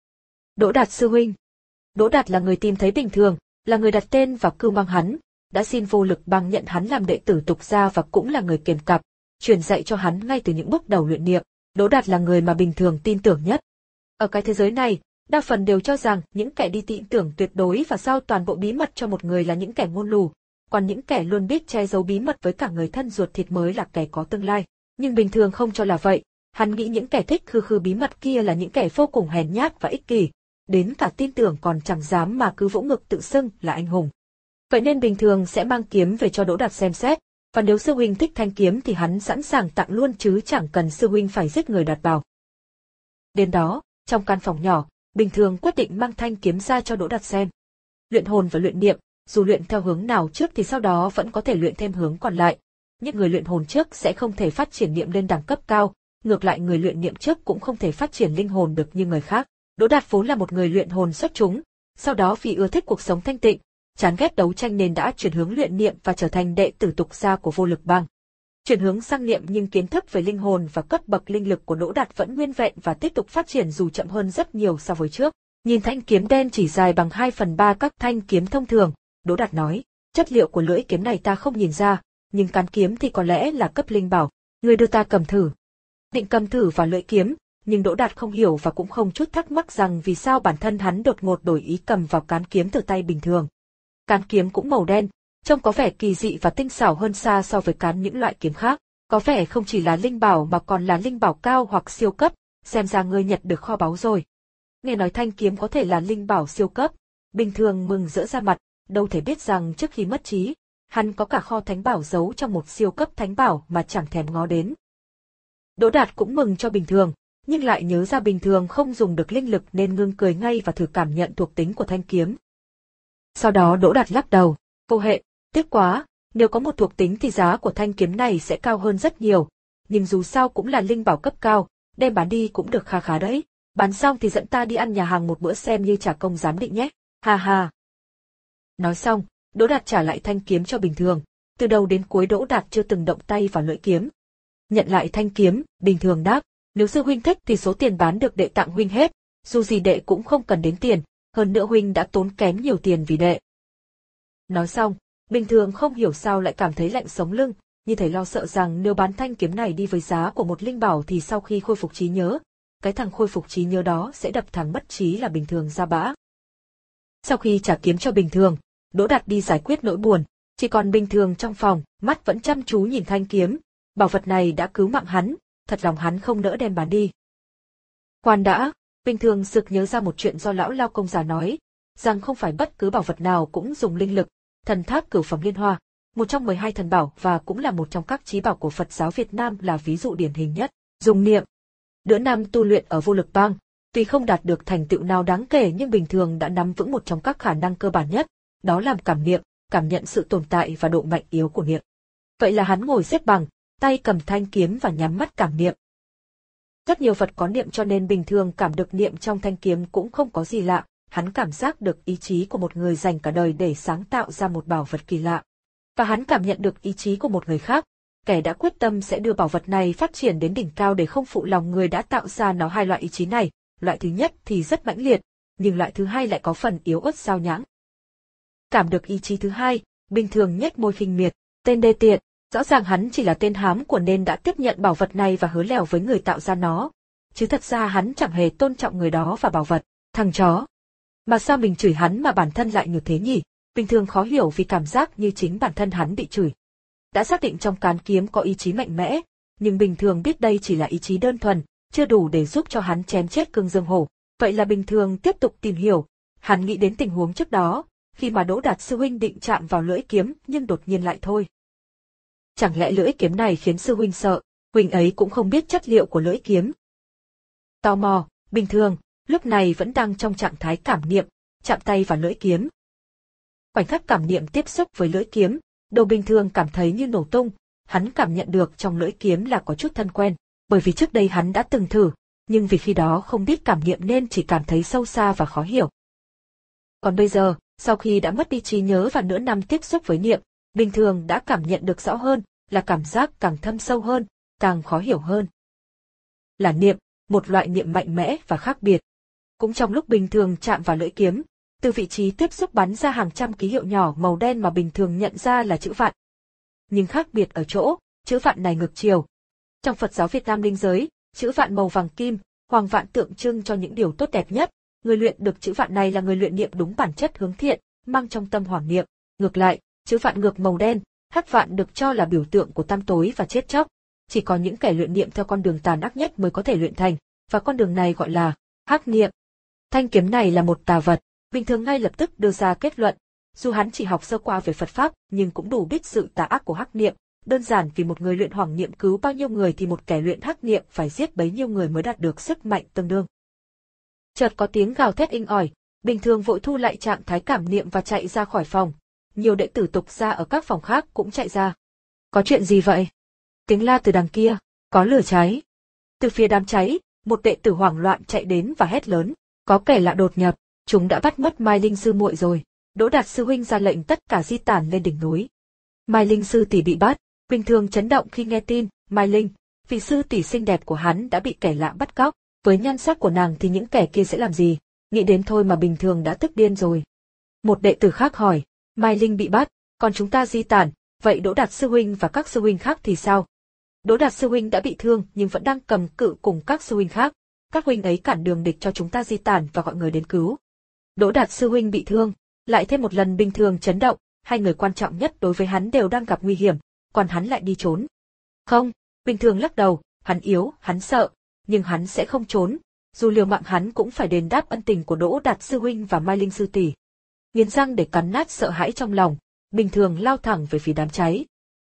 Đỗ Đạt sư huynh. Đỗ Đạt là người tìm thấy bình thường, là người đặt tên và cưu mang hắn, đã xin vô lực bang nhận hắn làm đệ tử tục gia và cũng là người kèm cặp, truyền dạy cho hắn ngay từ những bước đầu luyện niệm. Đỗ Đạt là người mà bình thường tin tưởng nhất. Ở cái thế giới này, đa phần đều cho rằng những kẻ đi tin tưởng tuyệt đối và giao toàn bộ bí mật cho một người là những kẻ ngôn lù, còn những kẻ luôn biết che giấu bí mật với cả người thân ruột thịt mới là kẻ có tương lai. Nhưng bình thường không cho là vậy, hắn nghĩ những kẻ thích khư khư bí mật kia là những kẻ vô cùng hèn nhát và ích kỷ, đến cả tin tưởng còn chẳng dám mà cứ vỗ ngực tự xưng là anh hùng. Vậy nên bình thường sẽ mang kiếm về cho Đỗ Đạt xem xét, và nếu sư huynh thích thanh kiếm thì hắn sẵn sàng tặng luôn chứ chẳng cần sư huynh phải giết người đoạt bảo. Đến đó, trong căn phòng nhỏ, bình thường quyết định mang thanh kiếm ra cho Đỗ Đạt xem. Luyện hồn và luyện niệm, dù luyện theo hướng nào trước thì sau đó vẫn có thể luyện thêm hướng còn lại. Những người luyện hồn trước sẽ không thể phát triển niệm lên đẳng cấp cao, ngược lại người luyện niệm trước cũng không thể phát triển linh hồn được như người khác. Đỗ Đạt vốn là một người luyện hồn xuất chúng, sau đó vì ưa thích cuộc sống thanh tịnh, chán ghét đấu tranh nên đã chuyển hướng luyện niệm và trở thành đệ tử tục gia của Vô Lực Bang. Chuyển hướng sang niệm nhưng kiến thức về linh hồn và cấp bậc linh lực của Đỗ Đạt vẫn nguyên vẹn và tiếp tục phát triển dù chậm hơn rất nhiều so với trước. Nhìn thanh kiếm đen chỉ dài bằng hai phần ba các thanh kiếm thông thường, Đỗ Đạt nói, chất liệu của lưỡi kiếm này ta không nhìn ra, nhưng cán kiếm thì có lẽ là cấp linh bảo, người đưa ta cầm thử. Định cầm thử vào lưỡi kiếm, nhưng Đỗ Đạt không hiểu và cũng không chút thắc mắc rằng vì sao bản thân hắn đột ngột đổi ý cầm vào cán kiếm từ tay bình thường. Cán kiếm cũng màu đen, trông có vẻ kỳ dị và tinh xảo hơn xa so với cán những loại kiếm khác, có vẻ không chỉ là linh bảo mà còn là linh bảo cao hoặc siêu cấp, xem ra ngươi nhặt được kho báu rồi. Nghe nói thanh kiếm có thể là linh bảo siêu cấp, bình thường mừng rỡ ra mặt, đâu thể biết rằng trước khi mất trí, hắn có cả kho thánh bảo giấu trong một siêu cấp thánh bảo mà chẳng thèm ngó đến. Đỗ Đạt cũng mừng cho Bình Thường, nhưng lại nhớ ra Bình Thường không dùng được linh lực nên ngưng cười ngay và thử cảm nhận thuộc tính của thanh kiếm. Sau đó Đỗ Đạt lắc đầu, vô hệ, tiếc quá, nếu có một thuộc tính thì giá của thanh kiếm này sẽ cao hơn rất nhiều, nhưng dù sao cũng là linh bảo cấp cao, đem bán đi cũng được kha khá đấy. Bán xong thì dẫn ta đi ăn nhà hàng một bữa xem như trả công giám định nhé, ha ha. Nói xong, Đỗ Đạt trả lại thanh kiếm cho Bình Thường, từ đầu đến cuối Đỗ Đạt chưa từng động tay vào lưỡi kiếm. Nhận lại thanh kiếm, Bình Thường đáp, nếu sư huynh thích thì số tiền bán được đệ tặng huynh hết, dù gì đệ cũng không cần đến tiền, hơn nữa huynh đã tốn kém nhiều tiền vì đệ. Nói xong, Bình Thường không hiểu sao lại cảm thấy lạnh sống lưng, như thể lo sợ rằng nếu bán thanh kiếm này đi với giá của một linh bảo thì sau khi khôi phục trí nhớ, cái thằng khôi phục trí nhớ đó sẽ đập thằng mất trí là Bình Thường ra bã. Sau khi trả kiếm cho Bình Thường, Đỗ Đạt đi giải quyết nỗi buồn, chỉ còn Bình Thường trong phòng, mắt vẫn chăm chú nhìn thanh kiếm, bảo vật này đã cứu mạng hắn, thật lòng hắn không nỡ đem bán đi. Khoan đã, Bình Thường sực nhớ ra một chuyện do lão Lao Công già nói, rằng không phải bất cứ bảo vật nào cũng dùng linh lực. Thần tháp cửu phẩm liên hoa, một trong mười hai thần bảo và cũng là một trong các chí bảo của Phật giáo Việt Nam là ví dụ điển hình nhất. Dùng niệm. Đỡ Nam tu luyện ở Vô Lực Bang, tuy không đạt được thành tựu nào đáng kể nhưng Bình Thường đã nắm vững một trong các khả năng cơ bản nhất, đó là cảm niệm, cảm nhận sự tồn tại và độ mạnh yếu của niệm. Vậy là hắn ngồi xếp bằng, tay cầm thanh kiếm và nhắm mắt cảm niệm. Rất nhiều Phật có niệm cho nên Bình Thường cảm được niệm trong thanh kiếm cũng không có gì lạ. Hắn cảm giác được ý chí của một người dành cả đời để sáng tạo ra một bảo vật kỳ lạ. Và hắn cảm nhận được ý chí của một người khác, kẻ đã quyết tâm sẽ đưa bảo vật này phát triển đến đỉnh cao để không phụ lòng người đã tạo ra nó. Hai loại ý chí này, loại thứ nhất thì rất mãnh liệt, nhưng loại thứ hai lại có phần yếu ớt sao nhãng. Cảm được ý chí thứ hai, Bình Thường nhếch môi khinh miệt, tên đê tiện, rõ ràng hắn chỉ là tên hám của nên đã tiếp nhận bảo vật này và hứa lèo với người tạo ra nó. Chứ thật ra hắn chẳng hề tôn trọng người đó và bảo vật, thằng chó. Mà sao mình chửi hắn mà bản thân lại như thế nhỉ? Bình Thường khó hiểu vì cảm giác như chính bản thân hắn bị chửi. Đã xác định trong cán kiếm có ý chí mạnh mẽ, nhưng Bình Thường biết đây chỉ là ý chí đơn thuần, chưa đủ để giúp cho hắn chém chết Cương Dương Hổ. Vậy là Bình Thường tiếp tục tìm hiểu, hắn nghĩ đến tình huống trước đó, khi mà Đỗ Đạt sư huynh định chạm vào lưỡi kiếm nhưng đột nhiên lại thôi. Chẳng lẽ lưỡi kiếm này khiến sư huynh sợ, huynh ấy cũng không biết chất liệu của lưỡi kiếm. Tò mò, Bình Thường lúc này vẫn đang trong trạng thái cảm niệm, chạm tay vào lưỡi kiếm. Khoảnh khắc cảm niệm tiếp xúc với lưỡi kiếm, đầu Bình Thường cảm thấy như nổ tung, hắn cảm nhận được trong lưỡi kiếm là có chút thân quen, bởi vì trước đây hắn đã từng thử, nhưng vì khi đó không biết cảm niệm nên chỉ cảm thấy sâu xa và khó hiểu. Còn bây giờ, sau khi đã mất đi trí nhớ và nửa năm tiếp xúc với niệm, Bình Thường đã cảm nhận được rõ hơn, là cảm giác càng thâm sâu hơn, càng khó hiểu hơn. Là niệm, một loại niệm mạnh mẽ và khác biệt. Cũng trong lúc Bình Thường chạm vào lưỡi kiếm, từ vị trí tiếp xúc bắn ra hàng trăm ký hiệu nhỏ màu đen mà Bình Thường nhận ra là chữ vạn. Nhưng khác biệt ở chỗ, chữ vạn này ngược chiều. Trong Phật giáo Việt Nam linh giới, chữ vạn màu vàng kim, hoàng vạn tượng trưng cho những điều tốt đẹp nhất. Người luyện được chữ vạn này là người luyện niệm đúng bản chất hướng thiện, mang trong tâm hoàng niệm. Ngược lại, chữ vạn ngược màu đen, hắc vạn được cho là biểu tượng của tăm tối và chết chóc. Chỉ có những kẻ luyện niệm theo con đường tàn ác nhất mới có thể luyện thành, và con đường này gọi là hắc niệm. Thanh kiếm này là một tà vật, Bình Thường ngay lập tức đưa ra kết luận. Dù hắn chỉ học sơ qua về Phật pháp, nhưng cũng đủ biết sự tà ác của hắc niệm. Đơn giản vì một người luyện hoàng niệm cứu bao nhiêu người thì một kẻ luyện hắc niệm phải giết bấy nhiêu người mới đạt được sức mạnh tương đương. Chợt có tiếng gào thét inh ỏi, Bình Thường vội thu lại trạng thái cảm niệm và chạy ra khỏi phòng. Nhiều đệ tử tục gia ở các phòng khác cũng chạy ra. Có chuyện gì vậy? Tiếng la từ đằng kia, có lửa cháy. Từ phía đám cháy, một đệ tử hoảng loạn chạy đến và hét lớn, có kẻ lạ đột nhập, chúng đã bắt mất Mai Linh sư muội rồi. Đỗ Đạt sư huynh ra lệnh tất cả di tản lên đỉnh núi. Mai Linh sư tỷ bị bắt, Bình Thường chấn động khi nghe tin, Mai Linh, vị sư tỷ xinh đẹp của hắn đã bị kẻ lạ bắt cóc, với nhan sắc của nàng thì những kẻ kia sẽ làm gì? Nghĩ đến thôi mà Bình Thường đã tức điên rồi. Một đệ tử khác hỏi, Mai Linh bị bắt, còn chúng ta di tản, vậy Đỗ Đạt sư huynh và các sư huynh khác thì sao? Đỗ Đạt sư huynh đã bị thương nhưng vẫn đang cầm cự cùng các sư huynh khác. Các huynh ấy cản đường địch cho chúng ta di tản và gọi người đến cứu. Đỗ Đạt sư huynh bị thương, lại thêm một lần Bình Thường chấn động, hai người quan trọng nhất đối với hắn đều đang gặp nguy hiểm, còn hắn lại đi trốn. Không, Bình Thường lắc đầu, hắn yếu, hắn sợ, nhưng hắn sẽ không trốn, dù liều mạng hắn cũng phải đền đáp ân tình của Đỗ Đạt sư huynh và Mai Linh sư tỷ. Nghiến răng để cắn nát sợ hãi trong lòng, bình thường lao thẳng về phía đám cháy.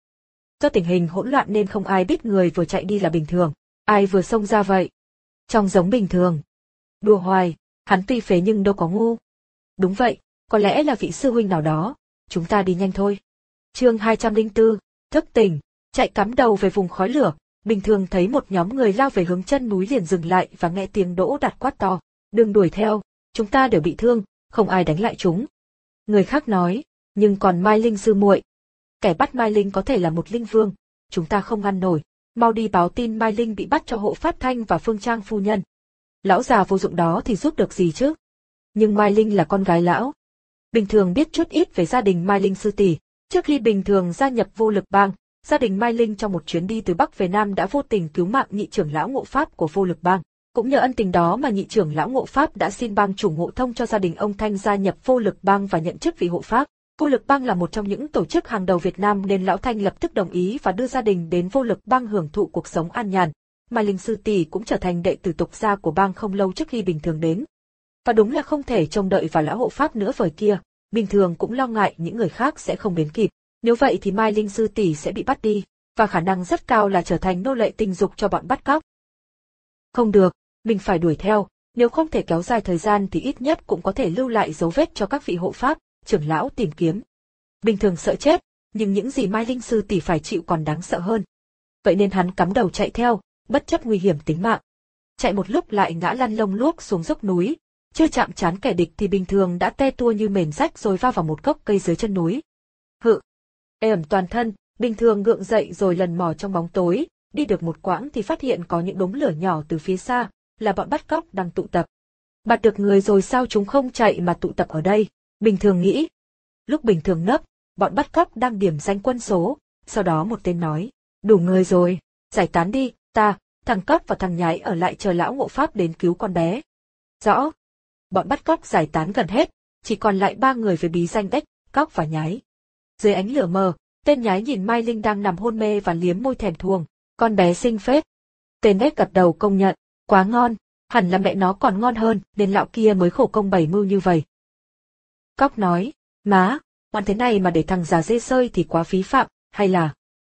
Do tình hình hỗn loạn nên không ai biết người vừa chạy đi là bình thường, ai vừa xông ra vậy. Trông giống bình thường. Đùa hoài, hắn tuy phế nhưng đâu có ngu. Đúng vậy, có lẽ là vị sư huynh nào đó, chúng ta đi nhanh thôi. Chương hai trăm lẻ bốn, thức tỉnh, chạy cắm đầu về vùng khói lửa, bình thường thấy một nhóm người lao về hướng chân núi liền dừng lại và nghe tiếng Đỗ Đạt quát to, đừng đuổi theo, chúng ta đều bị thương, không ai đánh lại chúng. Người khác nói, nhưng còn Mai Linh sư muội, kẻ bắt Mai Linh có thể là một linh vương, chúng ta không ngăn nổi, mau đi báo tin Mai Linh bị bắt cho Hộ Pháp Thanh và Phương Trang phu nhân. Lão già vô dụng đó thì giúp được gì chứ? Nhưng Mai Linh là con gái lão. Bình thường biết chút ít về gia đình Mai Linh sư tỷ, trước khi bình thường gia nhập vô lực bang, gia đình Mai Linh trong một chuyến đi từ Bắc về Nam đã vô tình cứu mạng nhị trưởng lão Ngộ Pháp của vô lực bang. Cũng nhờ ân tình đó mà nhị trưởng lão Ngộ Pháp đã xin bang chủ Ngộ Thông cho gia đình ông Thanh gia nhập vô lực bang và nhận chức vị hộ pháp. Vô lực bang là một trong những tổ chức hàng đầu Việt Nam nên lão Thanh lập tức đồng ý và đưa gia đình đến vô lực bang hưởng thụ cuộc sống an nhàn. Mai Linh sư tỷ cũng trở thành đệ tử tục gia của bang không lâu trước khi bình thường đến. Và đúng là không thể trông đợi vào lão hộ pháp nữa vời kia, bình thường cũng lo ngại những người khác sẽ không đến kịp. Nếu vậy thì Mai Linh sư tỷ sẽ bị bắt đi, và khả năng rất cao là trở thành nô lệ tình dục cho bọn bắt cóc. Không được, mình phải đuổi theo, nếu không thể kéo dài thời gian thì ít nhất cũng có thể lưu lại dấu vết cho các vị hộ pháp, trưởng lão tìm kiếm. Bình thường sợ chết, nhưng những gì Mai Linh sư tỷ phải chịu còn đáng sợ hơn. Vậy nên hắn cắm đầu chạy theo, bất chấp nguy hiểm tính mạng. Chạy một lúc lại ngã lăn lông luốc xuống dốc núi, chưa chạm trán kẻ địch thì bình thường đã te tua như mền rách rồi va vào một gốc cây dưới chân núi. Hự, ê ẩm toàn thân, bình thường gượng dậy rồi lần mò trong bóng tối, đi được một quãng thì phát hiện có những đốm lửa nhỏ từ phía xa, là bọn bắt cóc đang tụ tập. Bắt được người rồi sao chúng không chạy mà tụ tập ở đây, bình thường nghĩ. Lúc bình thường nấp, bọn bắt cóc đang điểm danh quân số, sau đó một tên nói, đủ người rồi, giải tán đi, ta, thằng Cóc và thằng Nhái ở lại chờ lão Ngộ Pháp đến cứu con bé. Rõ. Bọn bắt cóc giải tán gần hết, chỉ còn lại ba người với bí danh Ếch, Cóc và Nhái. Dưới ánh lửa mờ, tên Nhái nhìn Mai Linh đang nằm hôn mê và liếm môi thèm thuồng, con bé xinh phết. Tên Ếch gật đầu công nhận, quá ngon, hẳn là mẹ nó còn ngon hơn nên lão kia mới khổ công bày mưu như vậy. Cóc nói, má, ngoan thế này mà để thằng già dê sơi thì quá phí phạm, hay là...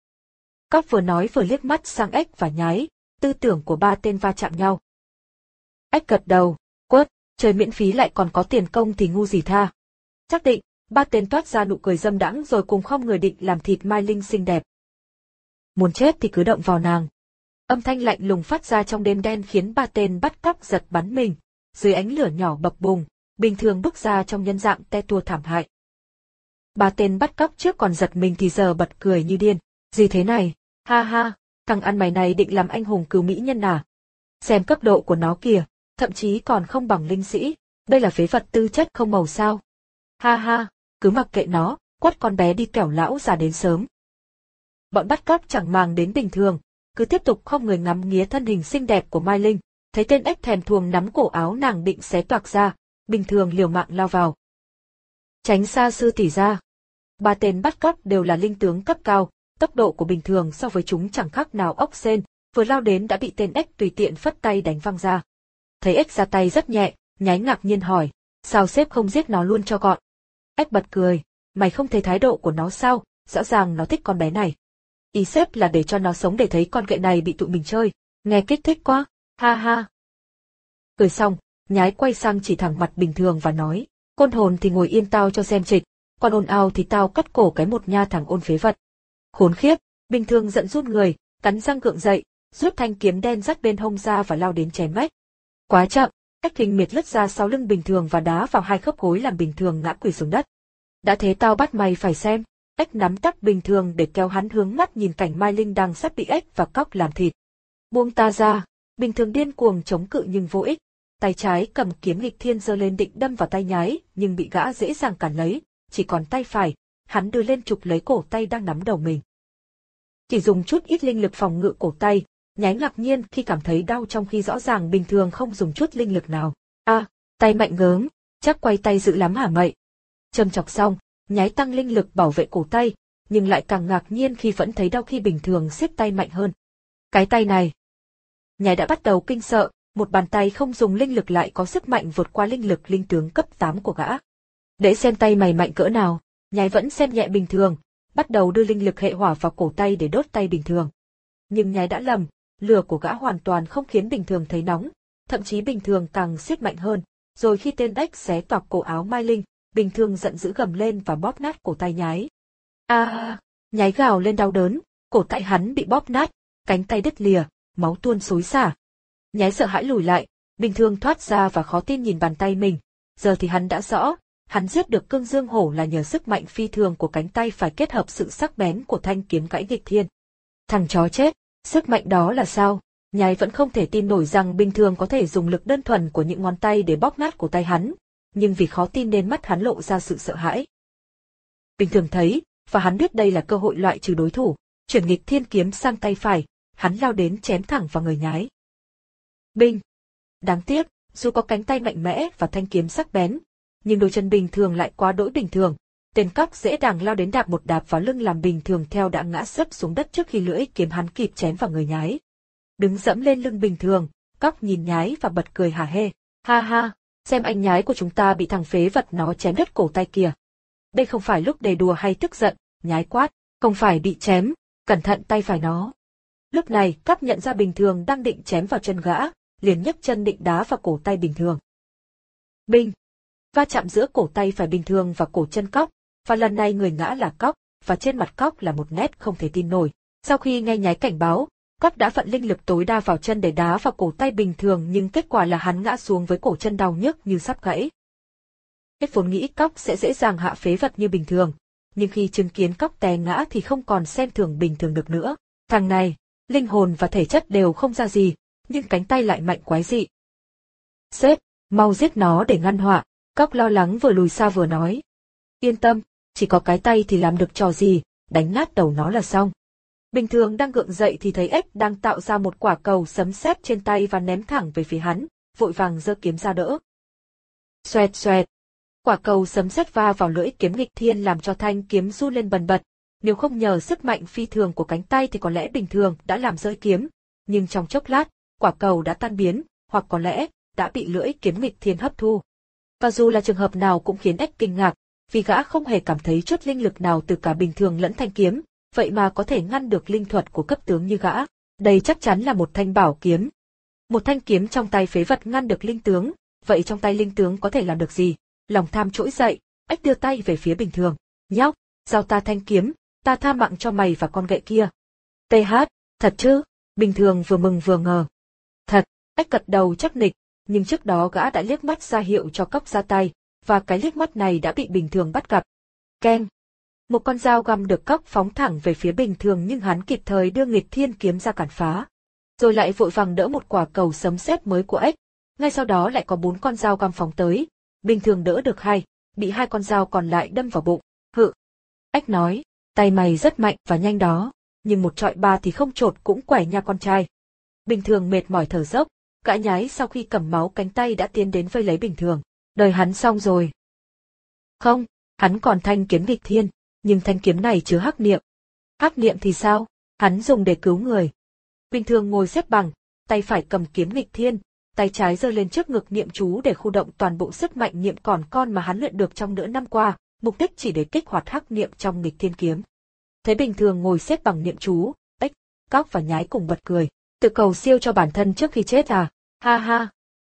Cóc vừa nói vừa liếc mắt sang Ếch và Nhái, tư tưởng của ba tên va chạm nhau. Ếch gật đầu, quất, trời miễn phí lại còn có tiền công thì ngu gì tha. Chắc định, ba tên toát ra nụ cười dâm đãng rồi cùng không người định làm thịt Mai Linh xinh đẹp. Muốn chết thì cứ động vào nàng. Âm thanh lạnh lùng phát ra trong đêm đen khiến ba tên bắt cóc giật bắn mình, dưới ánh lửa nhỏ bập bùng, bình thường bước ra trong nhân dạng te tua thảm hại. Ba tên bắt cóc trước còn giật mình thì giờ bật cười như điên, gì thế này, ha ha, thằng ăn mày này định làm anh hùng cứu mỹ nhân à? Xem cấp độ của nó kìa, thậm chí còn không bằng linh sĩ, đây là phế vật tư chất không màu sao. Ha ha, cứ mặc kệ nó, quất con bé đi kẻo lão già đến sớm. Bọn bắt cóc chẳng màng đến bình thường, cứ tiếp tục không người ngắm nghía thân hình xinh đẹp của Mai Linh, thấy tên Ếch thèm thuồng nắm cổ áo nàng định xé toạc ra, bình thường liều mạng lao vào. Tránh xa sư tỷ ra. Ba tên bắt cóc đều là linh tướng cấp cao, tốc độ của bình thường so với chúng chẳng khác nào ốc sên, vừa lao đến đã bị tên Ếch tùy tiện phất tay đánh văng ra. Thấy Ếch ra tay rất nhẹ, Nhái ngạc nhiên hỏi, sao sếp không giết nó luôn cho gọn? Ếch bật cười, mày không thấy thái độ của nó sao, rõ ràng nó thích con bé này. Ý sếp là để cho nó sống để thấy con gậy này bị tụi mình chơi, nghe kích thích quá, ha ha. Cười xong, Nhái quay sang chỉ thẳng mặt bình thường và nói, côn hồn thì ngồi yên tao cho xem trịch, còn ồn ào thì tao cắt cổ cái một nha thằng ôn phế vật. Khốn khiếp, bình thường giận run người, cắn răng gượng dậy, rút thanh kiếm đen dắt bên hông ra và lao đến chém Ếch. Quá chậm, Ếch kinh miệt lướt ra sau lưng bình thường và đá vào hai khớp gối làm bình thường ngã quỳ xuống đất. Đã thế tao bắt mày phải xem. Ếch nắm tắc bình thường để kéo hắn hướng mắt nhìn cảnh Mai Linh đang sắp bị Ếch và Cóc làm thịt. Buông ta ra, bình thường điên cuồng chống cự nhưng vô ích, tay trái cầm kiếm nghịch thiên giơ lên định đâm vào tay Nhái nhưng bị gã dễ dàng cản lấy, chỉ còn tay phải, hắn đưa lên chụp lấy cổ tay đang nắm đầu mình. Chỉ dùng chút ít linh lực phòng ngự cổ tay, Nhái ngạc nhiên khi cảm thấy đau trong khi rõ ràng bình thường không dùng chút linh lực nào. A, à, tay mạnh gớm, chắc quay tay dữ lắm hả mậy? Châm chọc xong, Nhái tăng linh lực bảo vệ cổ tay, nhưng lại càng ngạc nhiên khi vẫn thấy đau khi bình thường siết tay mạnh hơn. Cái tay này. Nhái đã bắt đầu kinh sợ, một bàn tay không dùng linh lực lại có sức mạnh vượt qua linh lực linh tướng cấp tám của gã. Để xem tay mày mạnh cỡ nào. Nhái vẫn xem nhẹ Bình Thường, bắt đầu đưa linh lực hệ hỏa vào cổ tay để đốt tay Bình Thường. Nhưng Nhái đã lầm, lửa của gã hoàn toàn không khiến Bình Thường thấy nóng, thậm chí Bình Thường càng siết mạnh hơn, rồi khi tên ếch xé toạc cổ áo Mai Linh, Bình Thường giận dữ gầm lên và bóp nát cổ tay Nhái. A! À, Nhái gào lên đau đớn, cổ tay hắn bị bóp nát, cánh tay đứt lìa, máu tuôn xối xả. Nhái sợ hãi lùi lại, Bình Thường thoát ra và khó tin nhìn bàn tay mình. Giờ thì hắn đã rõ, hắn giết được Cương Dương Hổ là nhờ sức mạnh phi thường của cánh tay phải kết hợp sự sắc bén của thanh kiếm gãy nghịch thiên. Thằng chó chết, sức mạnh đó là sao? Nhái vẫn không thể tin nổi rằng Bình Thường có thể dùng lực đơn thuần của những ngón tay để bóp nát cổ tay hắn, nhưng vì khó tin nên mắt hắn lộ ra sự sợ hãi. Bình Thường thấy, và hắn biết đây là cơ hội loại trừ đối thủ, chuyển nghịch thiên kiếm sang tay phải, hắn lao đến chém thẳng vào người Nhái. Binh! Đáng tiếc, dù có cánh tay mạnh mẽ và thanh kiếm sắc bén, nhưng đôi chân Bình Thường lại quá đỗi bình thường. Tên cóc dễ dàng lao đến đạp một đạp vào lưng làm Bình Thường theo đã ngã sấp xuống đất trước khi lưỡi kiếm hắn kịp chém vào người Nhái. Đứng dẫm lên lưng Bình Thường, cóc nhìn Nhái và bật cười hả hê. Ha ha, xem anh Nhái của chúng ta bị thằng phế vật nó chém đứt cổ tay kìa. Đây không phải lúc để đùa hay tức giận, Nhái quát, không phải bị chém, cẩn thận tay phải nó. Lúc này, cóc nhận ra Bình Thường đang định chém vào chân gã, liền nhấc chân định đá vào cổ tay Bình Thường. Binh! Va chạm giữa cổ tay phải Bình Thường và cổ chân cóc, và lần này người ngã là cóc, và trên mặt cóc là một nét không thể tin nổi. Sau khi nghe Nhái cảnh báo, cóc đã vận linh lực tối đa vào chân để đá vào cổ tay Bình Thường, nhưng kết quả là hắn ngã xuống với cổ chân đau nhức như sắp gãy. Hết vốn nghĩ cóc sẽ dễ dàng hạ phế vật như Bình Thường, nhưng khi chứng kiến cóc té ngã thì không còn xem thường Bình Thường được nữa. Thằng này, linh hồn và thể chất đều không ra gì, nhưng cánh tay lại mạnh quái dị. Sếp, mau giết nó để ngăn họa, cóc lo lắng vừa lùi xa vừa nói. Yên tâm, chỉ có cái tay thì làm được trò gì, đánh nát đầu nó là xong. Bình Thường đang gượng dậy thì thấy ếch đang tạo ra một quả cầu sấm sét trên tay và ném thẳng về phía hắn, vội vàng giơ kiếm ra đỡ. Xoẹt xoẹt, quả cầu sấm sét va vào lưỡi kiếm nghịch thiên làm cho thanh kiếm run lên bần bật. Nếu không nhờ sức mạnh phi thường của cánh tay thì có lẽ Bình Thường đã làm rơi kiếm, nhưng trong chốc lát, quả cầu đã tan biến, hoặc có lẽ đã bị lưỡi kiếm nghịch thiên hấp thu. Và dù là trường hợp nào cũng khiến ếch kinh ngạc, vì gã không hề cảm thấy chút linh lực nào từ cả Bình Thường lẫn thanh kiếm, vậy mà có thể ngăn được linh thuật của cấp tướng như gã. Đây chắc chắn là một thanh bảo kiếm. Một thanh kiếm trong tay phế vật ngăn được linh tướng, vậy trong tay linh tướng có thể làm được gì? Lòng tham trỗi dậy, ếch đưa tay về phía Bình Thường. Nhóc, giao ta thanh kiếm, ta tha mạng cho mày và con gậy kia. tê hát, thật chứ? Bình Thường vừa mừng vừa ngờ. Thật, ếch gật đầu chắc nịch, nhưng trước đó gã đã liếc mắt ra hiệu cho cóc ra tay, và cái liếc mắt này đã bị Bình Thường bắt gặp. Keng! Một con dao găm được cóc phóng thẳng về phía Bình Thường nhưng hắn kịp thời đưa nghịch thiên kiếm ra cản phá. Rồi lại vội vàng đỡ một quả cầu sấm sét mới của ếch. Ngay sau đó lại có bốn con dao găm phóng tới. Bình Thường đỡ được hai, bị hai con dao còn lại đâm vào bụng. Hự! Ếch nói, tay mày rất mạnh và nhanh đó, nhưng một trọi ba thì không chột cũng quẻ nha con trai. Bình Thường mệt mỏi thở dốc, gã Nhái sau khi cầm máu cánh tay đã tiến đến vây lấy Bình Thường. Đời hắn xong rồi. Không, hắn còn thanh kiếm nghịch thiên, nhưng thanh kiếm này chứa hắc niệm. Hắc niệm thì sao? Hắn dùng để cứu người. Bình Thường ngồi xếp bằng, tay phải cầm kiếm nghịch thiên, tay trái giơ lên trước ngực niệm chú để khu động toàn bộ sức mạnh niệm còn con mà hắn luyện được trong nửa năm qua, mục đích chỉ để kích hoạt hắc niệm trong nghịch thiên kiếm. Thấy Bình Thường ngồi xếp bằng niệm chú, ếch, cóc và Nhái cùng bật cười. Tự cầu siêu cho bản thân trước khi chết à? Ha ha!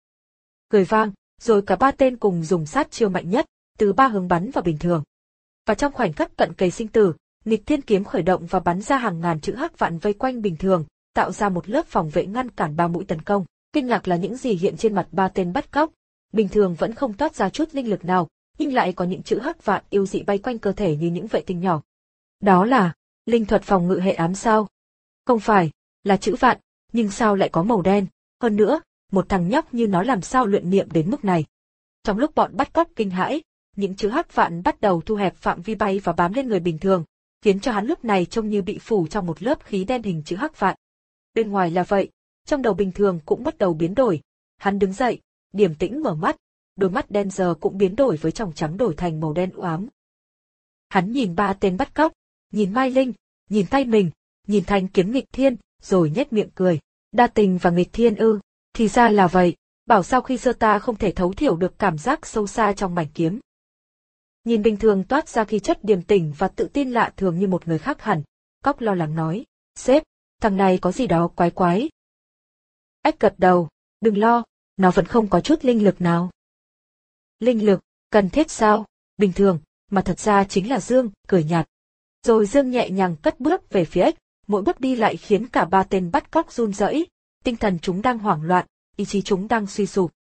Cười vang, rồi cả ba tên cùng dùng sát chiêu mạnh nhất, từ ba hướng bắn vào Bình Thường. Và trong khoảnh khắc cận kề sinh tử, nghịch thiên kiếm khởi động và bắn ra hàng ngàn chữ hắc vạn vây quanh Bình Thường, tạo ra một lớp phòng vệ ngăn cản ba mũi tấn công. Kinh ngạc là những gì hiện trên mặt ba tên bắt cóc. Bình Thường vẫn không toát ra chút linh lực nào, nhưng lại có những chữ hắc vạn yêu dị bay quanh cơ thể như những vệ tinh nhỏ. Đó là linh thuật phòng ngự hệ ám sao? Không phải, là chữ vạn, nhưng sao lại có màu đen? Hơn nữa, một thằng nhóc như nó làm sao luyện niệm đến mức này? Trong lúc bọn bắt cóc kinh hãi, những chữ hắc vạn bắt đầu thu hẹp phạm vi bay và bám lên người Bình Thường, khiến cho hắn lúc này trông như bị phủ trong một lớp khí đen hình chữ hắc vạn. Bên ngoài là vậy, trong đầu Bình Thường cũng bắt đầu biến đổi. Hắn đứng dậy, điềm tĩnh mở mắt, đôi mắt đen giờ cũng biến đổi với tròng trắng đổi thành màu đen u ám. Hắn nhìn ba tên bắt cóc, nhìn Mai Linh, nhìn tay mình, nhìn thanh kiếm nghịch thiên, rồi nhếch miệng cười. Đa tình và nghịch thiên ư? Thì ra là vậy, bảo sao khi xưa ta không thể thấu hiểu được cảm giác sâu xa trong mảnh kiếm. Nhìn bình thường toát ra khí chất điềm tĩnh và tự tin lạ thường như một người khác hẳn. Cóc lo lắng nói, sếp, thằng này có gì đó quái quái. Ếch gật đầu, đừng lo, nó vẫn không có chút linh lực nào. Linh lực, cần thiết sao? Bình thường, mà thật ra chính là Dương, cười nhạt. Rồi Dương nhẹ nhàng cất bước về phía ếch, mỗi bước đi lại khiến cả ba tên bắt cóc run rẩy, tinh thần chúng đang hoảng loạn, ý chí chúng đang suy sụp.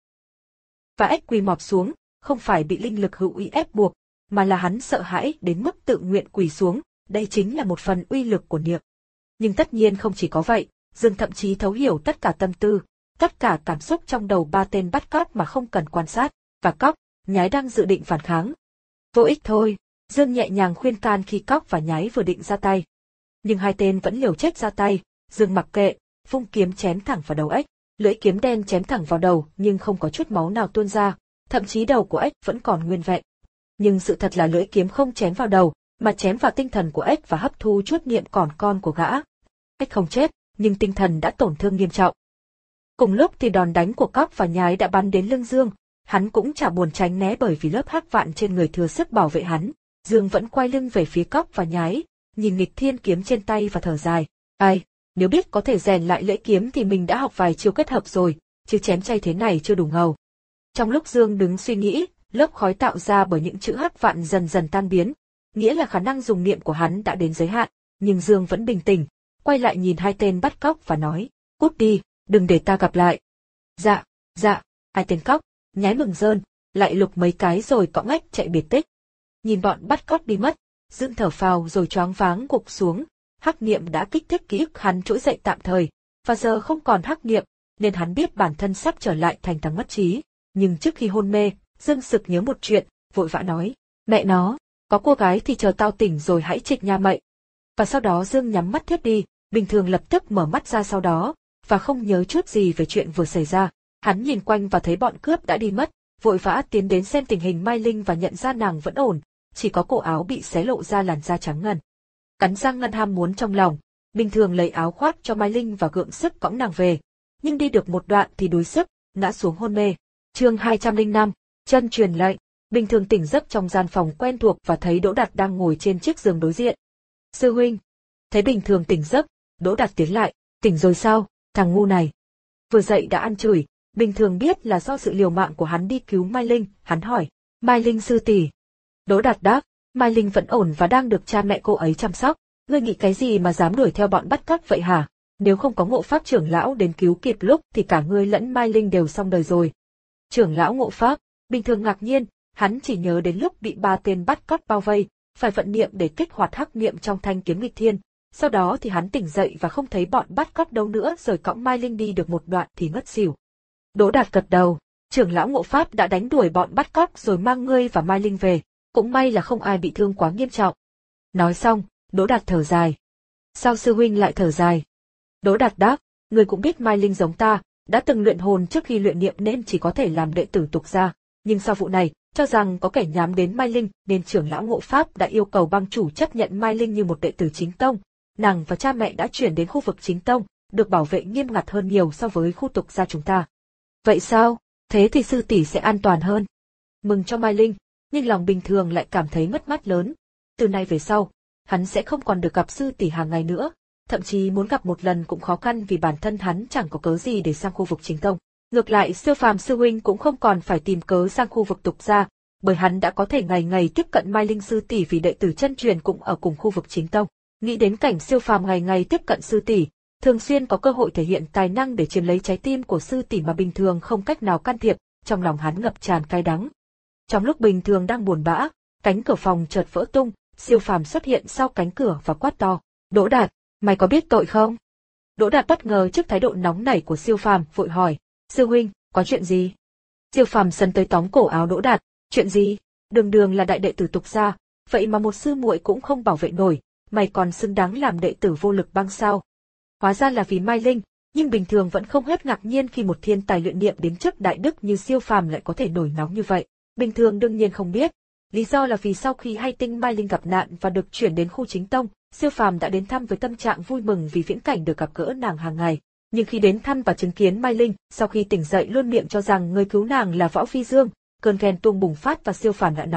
Và ếch quỳ mọp xuống, không phải bị linh lực hữu ý ép buộc, mà là hắn sợ hãi đến mức tự nguyện quỳ xuống, đây chính là một phần uy lực của niệm. Nhưng tất nhiên không chỉ có vậy, Dương thậm chí thấu hiểu tất cả tâm tư, tất cả cảm xúc trong đầu ba tên bắt cóc mà không cần quan sát, và Cóc, Nhái đang dự định phản kháng. Vô ích thôi, Dương nhẹ nhàng khuyên can khi Cóc và Nhái vừa định ra tay. Nhưng hai tên vẫn liều chết ra tay, Dương mặc kệ, vung kiếm chém thẳng vào đầu ếch, lưỡi kiếm đen chém thẳng vào đầu nhưng không có chút máu nào tuôn ra, thậm chí đầu của ếch vẫn còn nguyên vẹn. Nhưng sự thật là lưỡi kiếm không chém vào đầu, mà chém vào tinh thần của ếch và hấp thu chút niệm còn con của gã. Ếch không chết, nhưng tinh thần đã tổn thương nghiêm trọng. Cùng lúc thì đòn đánh của Cóc và Nhái đã bắn đến lưng Dương, hắn cũng chả buồn tránh né bởi vì lớp hắc vạn trên người thừa sức bảo vệ hắn. Dương vẫn quay lưng về phía Cóc và Nhái, nhìn nghịch thiên kiếm trên tay và thở dài. Ai, nếu biết có thể rèn lại lưỡi kiếm thì mình đã học vài chiêu kết hợp rồi, chứ chém chay thế này chưa đủ ngầu. Trong lúc Dương đứng suy nghĩ, lớp khói tạo ra bởi những chữ hắc vạn dần dần tan biến, nghĩa là khả năng dùng niệm của hắn đã đến giới hạn, nhưng Dương vẫn bình tĩnh, quay lại nhìn hai tên bắt cóc và nói, cút đi, đừng để ta gặp lại. Dạ, dạ, hai tên cóc, Nhái mừng rơn, lại lục mấy cái rồi cõng ếch chạy biệt tích. Nhìn bọn bắt cóc đi mất, Dương thở phào rồi choáng váng gục xuống, hắc niệm đã kích thích ký ức hắn trỗi dậy tạm thời, và giờ không còn hắc niệm, nên hắn biết bản thân sắp trở lại thành thằng mất trí. Nhưng trước khi hôn mê, Dương sực nhớ một chuyện, vội vã nói, mẹ nó, có cô gái thì chờ tao tỉnh rồi hãy trịch nha mậy. Và sau đó Dương nhắm mắt thiếp đi, bình thường lập tức mở mắt ra sau đó, và không nhớ chút gì về chuyện vừa xảy ra. Hắn nhìn quanh và thấy bọn cướp đã đi mất, vội vã tiến đến xem tình hình Mai Linh và nhận ra nàng vẫn ổn, chỉ có cổ áo bị xé lộ ra làn da trắng ngần. Cắn răng ngăn ham muốn trong lòng, bình thường lấy áo khoác cho Mai Linh và gượng sức cõng nàng về, nhưng đi được một đoạn thì đuối sức, ngã xuống hôn mê. Chương hai trăm lẻ năm, chân truyền lệnh. Bình thường tỉnh giấc trong gian phòng quen thuộc và thấy Đỗ Đạt đang ngồi trên chiếc giường đối diện. Sư huynh. Thấy bình thường tỉnh giấc, Đỗ Đạt tiến lại, tỉnh rồi sao, thằng ngu này. Vừa dậy đã ăn chửi, bình thường biết là do sự liều mạng của hắn đi cứu Mai Linh, hắn hỏi, Mai Linh sư tỷ. Đỗ Đạt đáp, Mai Linh vẫn ổn và đang được cha mẹ cô ấy chăm sóc, ngươi nghĩ cái gì mà dám đuổi theo bọn bắt cóc vậy hả? Nếu không có Ngộ Pháp trưởng lão đến cứu kịp lúc thì cả ngươi lẫn Mai Linh đều xong đời rồi. Trưởng lão Ngộ Pháp, bình thường ngạc nhiên, hắn chỉ nhớ đến lúc bị ba tên bắt cóc bao vây, phải vận niệm để kích hoạt hắc niệm trong thanh kiếm nghịch thiên. Sau đó thì hắn tỉnh dậy và không thấy bọn bắt cóc đâu nữa, rồi cõng Mai Linh đi được một đoạn thì ngất xỉu. Đỗ Đạt gật đầu, trưởng lão Ngộ Pháp đã đánh đuổi bọn bắt cóc rồi mang ngươi và Mai Linh về, cũng may là không ai bị thương quá nghiêm trọng. Nói xong, Đỗ Đạt thở dài. Sao sư huynh lại thở dài? Đỗ Đạt đáp, ngươi cũng biết Mai Linh giống ta, đã từng luyện hồn trước khi luyện niệm nên chỉ có thể làm đệ tử tục gia, nhưng sau vụ này, cho rằng có kẻ nhắm đến Mai Linh nên trưởng lão Ngộ Pháp đã yêu cầu bang chủ chấp nhận Mai Linh như một đệ tử chính tông. Nàng và cha mẹ đã chuyển đến khu vực chính tông, được bảo vệ nghiêm ngặt hơn nhiều so với khu tục gia chúng ta. Vậy sao? Thế thì sư tỷ sẽ an toàn hơn. Mừng cho Mai Linh, nhưng lòng bình thường lại cảm thấy mất mát lớn. Từ nay về sau, hắn sẽ không còn được gặp sư tỷ hàng ngày nữa, thậm chí muốn gặp một lần cũng khó khăn vì bản thân hắn chẳng có cớ gì để sang khu vực chính tông. Ngược lại Siêu Phàm sư huynh cũng không còn phải tìm cớ sang khu vực tục gia, bởi hắn đã có thể ngày ngày tiếp cận Mai Linh sư tỷ vì đệ tử chân truyền cũng ở cùng khu vực chính tông. Nghĩ đến cảnh Siêu Phàm ngày ngày tiếp cận sư tỷ, thường xuyên có cơ hội thể hiện tài năng để chiếm lấy trái tim của sư tỷ mà bình thường không cách nào can thiệp, trong lòng hắn ngập tràn cay đắng. Trong lúc bình thường đang buồn bã, cánh cửa phòng chợt vỡ tung, Siêu Phàm xuất hiện sau cánh cửa và quát to, Đỗ Đạt, mày có biết tội không? Đỗ Đạt bất ngờ trước thái độ nóng nảy của Siêu Phàm, vội hỏi, sư huynh, có chuyện gì? Siêu Phàm sấn tới tóm cổ áo Đỗ Đạt, chuyện gì? Đường đường là đại đệ tử tục gia, vậy mà một sư muội cũng không bảo vệ nổi, mày còn xứng đáng làm đệ tử vô lực bang sao? Hóa ra là vì Mai Linh, nhưng bình thường vẫn không hết ngạc nhiên khi một thiên tài luyện niệm đến chức đại đức như Siêu Phàm lại có thể nổi nóng như vậy. Bình thường đương nhiên không biết, lý do là vì sau khi hay tin Mai Linh gặp nạn và được chuyển đến khu chính tông, Siêu Phàm đã đến thăm với tâm trạng vui mừng vì viễn cảnh được gặp gỡ nàng hàng ngày. Nhưng khi đến thăm và chứng kiến Mai Linh, sau khi tỉnh dậy luôn miệng cho rằng người cứu nàng là Võ Phi Dương, cơn ghen tuông bùng phát và Siêu Phàm đã nói,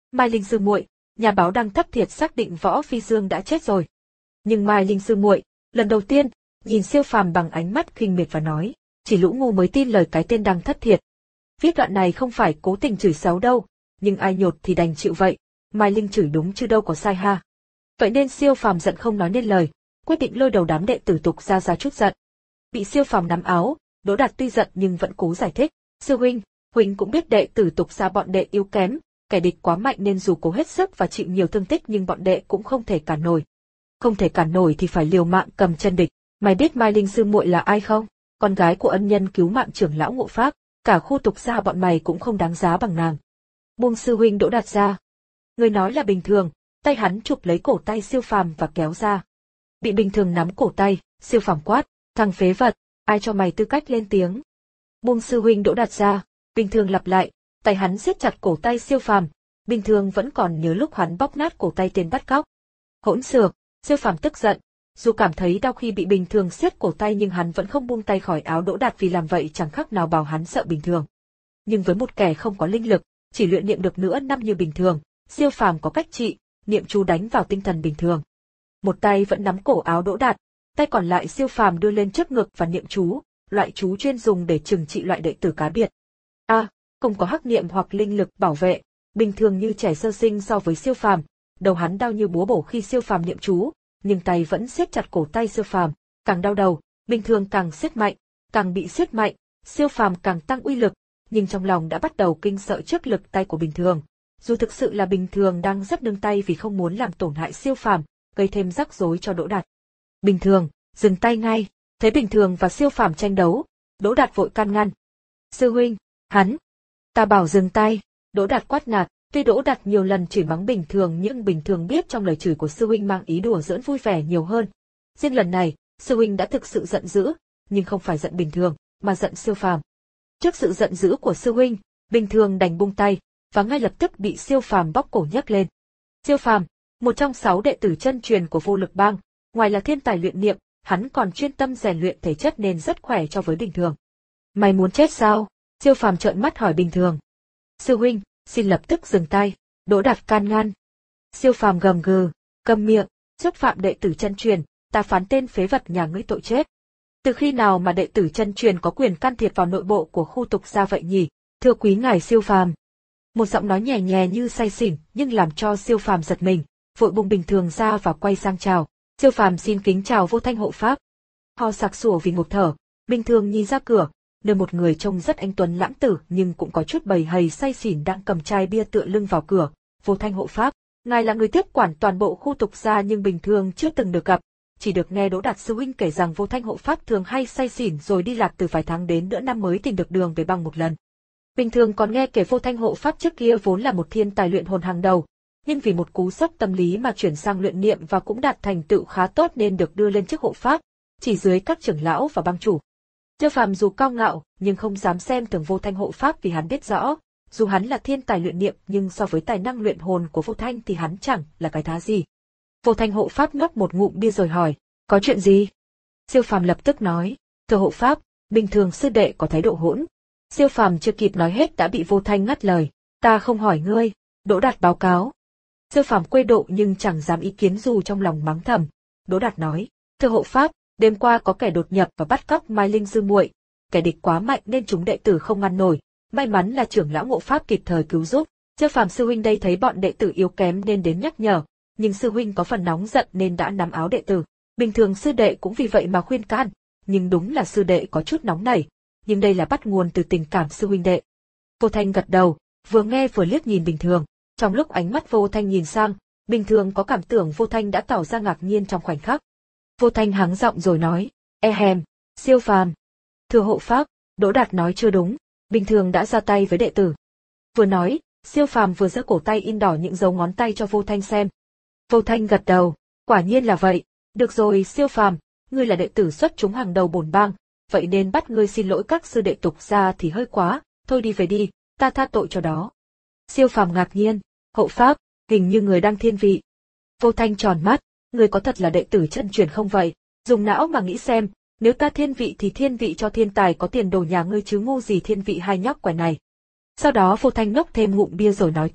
Mai Linh sư muội, nhà báo đăng thất thiệt xác định Võ Phi Dương đã chết rồi. Nhưng Mai Linh sư muội, lần đầu tiên, nhìn Siêu Phàm bằng ánh mắt khinh miệt và nói, chỉ lũ ngu mới tin lời cái tên đăng thất thiệt. Viết đoạn này không phải cố tình chửi xấu đâu, nhưng ai nhột thì đành chịu vậy, Mai Linh chửi đúng chứ đâu có sai ha. Vậy nên Siêu Phàm giận không nói nên lời, quyết định lôi đầu đám đệ tử Tục Gia ra chút giận. Bị Siêu Phàm nắm áo, Đỗ Đạt tuy giận nhưng vẫn cố giải thích, sư huynh, huynh cũng biết đệ tử Tục Gia bọn đệ yếu kém, kẻ địch quá mạnh nên dù cố hết sức và chịu nhiều thương tích nhưng bọn đệ cũng không thể cản nổi. Không thể cản nổi thì phải liều mạng cầm chân địch. Mày biết Mai Linh sư muội là ai không? Con gái của ân nhân cứu mạng trưởng lão Ngộ Pháp, cả khu Tục Gia bọn mày cũng không đáng giá bằng nàng. Buông sư huynh Đỗ Đạt ra. Người nói là Bình Thường, tay hắn chụp lấy cổ tay Siêu Phàm và kéo ra. Bị Bình Thường nắm cổ tay, Siêu Phàm quát, thằng phế vật, ai cho mày tư cách lên tiếng? Buông sư huynh Đỗ Đạt ra. Bình Thường lặp lại, tay hắn siết chặt cổ tay Siêu Phàm. Bình Thường vẫn còn nhớ lúc hắn bóp nát cổ tay tên bắt cóc. Hỗn xược, Siêu Phàm tức giận. Dù cảm thấy đau khi bị Bình Thường siết cổ tay nhưng hắn vẫn không buông tay khỏi áo Đỗ Đạt vì làm vậy chẳng khác nào bảo hắn sợ Bình Thường. Nhưng với một kẻ không có linh lực, chỉ luyện niệm được nửa năm như Bình Thường, Siêu Phàm có cách trị, niệm chú đánh vào tinh thần Bình Thường. Một tay vẫn nắm cổ áo Đỗ Đạt, tay còn lại Siêu Phàm đưa lên trước ngực và niệm chú, loại chú chuyên dùng để trừng trị loại đệ tử cá biệt. A, à, không có hắc niệm hoặc linh lực bảo vệ, Bình Thường như trẻ sơ sinh so với Siêu Phàm, đầu hắn đau như búa bổ khi Siêu Phàm niệm chú, nhưng tay vẫn siết chặt cổ tay Siêu Phàm, càng đau đầu, Bình Thường càng siết mạnh, càng bị siết mạnh, Siêu Phàm càng tăng uy lực, nhưng trong lòng đã bắt đầu kinh sợ trước lực tay của Bình Thường. Dù thực sự là Bình Thường đang rất nương tay vì không muốn làm tổn hại Siêu Phàm, gây thêm rắc rối cho Đỗ Đạt. Bình Thường, dừng tay ngay. Thấy Bình Thường và Siêu Phàm tranh đấu, Đỗ Đạt vội can ngăn. Sư huynh, hắn, ta bảo dừng tay. Đỗ Đạt quát nạt. Tuy Đỗ Đạt nhiều lần chửi mắng Bình Thường nhưng Bình Thường biết trong lời chửi của sư huynh mang ý đùa giỡn vui vẻ nhiều hơn. Riêng lần này, sư huynh đã thực sự giận dữ, nhưng không phải giận Bình Thường, mà giận Siêu Phàm. Trước sự giận dữ của sư huynh, Bình Thường đành buông tay, và ngay lập tức bị Siêu Phàm bóc cổ nhấc lên. Siêu Phàm, một trong sáu đệ tử chân truyền của Vô Lực Bang, ngoài là thiên tài luyện niệm, hắn còn chuyên tâm rèn luyện thể chất nên rất khỏe so với Bình Thường. Mày muốn chết sao? Siêu Phàm trợn mắt hỏi Bình Thường. Sư huynh, xin lập tức dừng tay. Đỗ Đạt can ngăn. Siêu Phàm gầm gừ, câm miệng, xúc phạm đệ tử chân truyền, ta phán tên phế vật nhà ngươi tội chết. Từ khi nào mà đệ tử chân truyền có quyền can thiệp vào nội bộ của khu Tục Gia vậy nhỉ? Thưa quý ngài Siêu Phàm. Một giọng nói nhẹ nhẹ như say xỉn nhưng làm cho Siêu Phàm giật mình, vội buông Bình Thường ra và quay sang chào. Siêu Phàm xin kính chào Vô Thanh hộ pháp. Ho sặc sủa vì ngộp thở, Bình Thường nhìn ra cửa, nơi một người trông rất anh tuấn lãng tử nhưng cũng có chút bầy hầy say xỉn đang cầm chai bia tựa lưng vào cửa. Vô Thanh hộ pháp, ngài là người tiếp quản toàn bộ khu Tục Gia nhưng Bình Thường chưa từng được gặp, chỉ được nghe Đỗ Đạt sư huynh kể rằng Vô Thanh hộ pháp thường hay say xỉn rồi đi lạc từ vài tháng đến nửa năm mới tìm được đường về băng một lần. Bình Thường còn nghe kể Vô Thanh hộ pháp trước kia vốn là một thiên tài luyện hồn hàng đầu, nhưng vì một cú sốc tâm lý mà chuyển sang luyện niệm và cũng đạt thành tựu khá tốt nên được đưa lên chức hộ pháp, chỉ dưới các trưởng lão và bang chủ. Siêu Phàm dù cao ngạo nhưng không dám xem thường Vô Thanh hộ pháp vì hắn biết rõ, dù hắn là thiên tài luyện niệm nhưng so với tài năng luyện hồn của Vô Thanh thì hắn chẳng là cái thá gì. Vô Thanh hộ pháp nhấp một ngụm bia rồi hỏi, có chuyện gì? Siêu Phàm lập tức nói, thưa hộ pháp, Bình Thường sư đệ có thái độ hỗn. Siêu Phàm chưa kịp nói hết đã bị Vô Thanh ngắt lời, ta không hỏi ngươi. Đỗ Đạt báo cáo. Siêu Phàm quê độ nhưng chẳng dám ý kiến dù trong lòng mắng thầm. Đỗ Đạt nói, thưa hộ pháp, đêm qua có kẻ đột nhập và bắt cóc Mai Linh sư muội, kẻ địch quá mạnh nên chúng đệ tử không ngăn nổi, may mắn là trưởng lão Ngộ Pháp kịp thời cứu giúp. Siêu Phàm sư huynh đây thấy bọn đệ tử yếu kém nên đến nhắc nhở, nhưng sư huynh có phần nóng giận nên đã nắm áo đệ tử. Bình Thường sư đệ cũng vì vậy mà khuyên can, nhưng đúng là sư đệ có chút nóng nảy, nhưng đây là bắt nguồn từ tình cảm sư huynh đệ. Vô Thanh gật đầu, vừa nghe vừa liếc nhìn Bình Thường. Trong lúc ánh mắt Vô Thanh nhìn sang, Bình Thường có cảm tưởng Vô Thanh đã tỏ ra ngạc nhiên trong khoảnh khắc. Vô Thanh hắng giọng rồi nói, e hèm, Siêu Phàm. Thưa hộ pháp, Đỗ Đạt nói chưa đúng, Bình Thường đã ra tay với đệ tử. Vừa nói, Siêu Phàm vừa giơ cổ tay in đỏ những dấu ngón tay cho Vô Thanh xem. Vô Thanh gật đầu, quả nhiên là vậy, được rồi Siêu Phàm, ngươi là đệ tử xuất chúng hàng đầu bổn bang, vậy nên bắt ngươi xin lỗi các sư đệ Tục Gia thì hơi quá, thôi đi về đi, ta tha tội cho đó. Siêu Phàm ngạc nhiên, hộ pháp, hình như người đang thiên vị. Vô Thanh tròn mắt, người có thật là đệ tử chân truyền không vậy? Dùng não mà nghĩ xem, nếu ta thiên vị thì thiên vị cho thiên tài có tiền đồ nhà ngươi chứ ngu gì thiên vị hai nhóc quẻ này. Sau đó Vô Thanh nốc thêm ngụm bia rồi nói tiếp,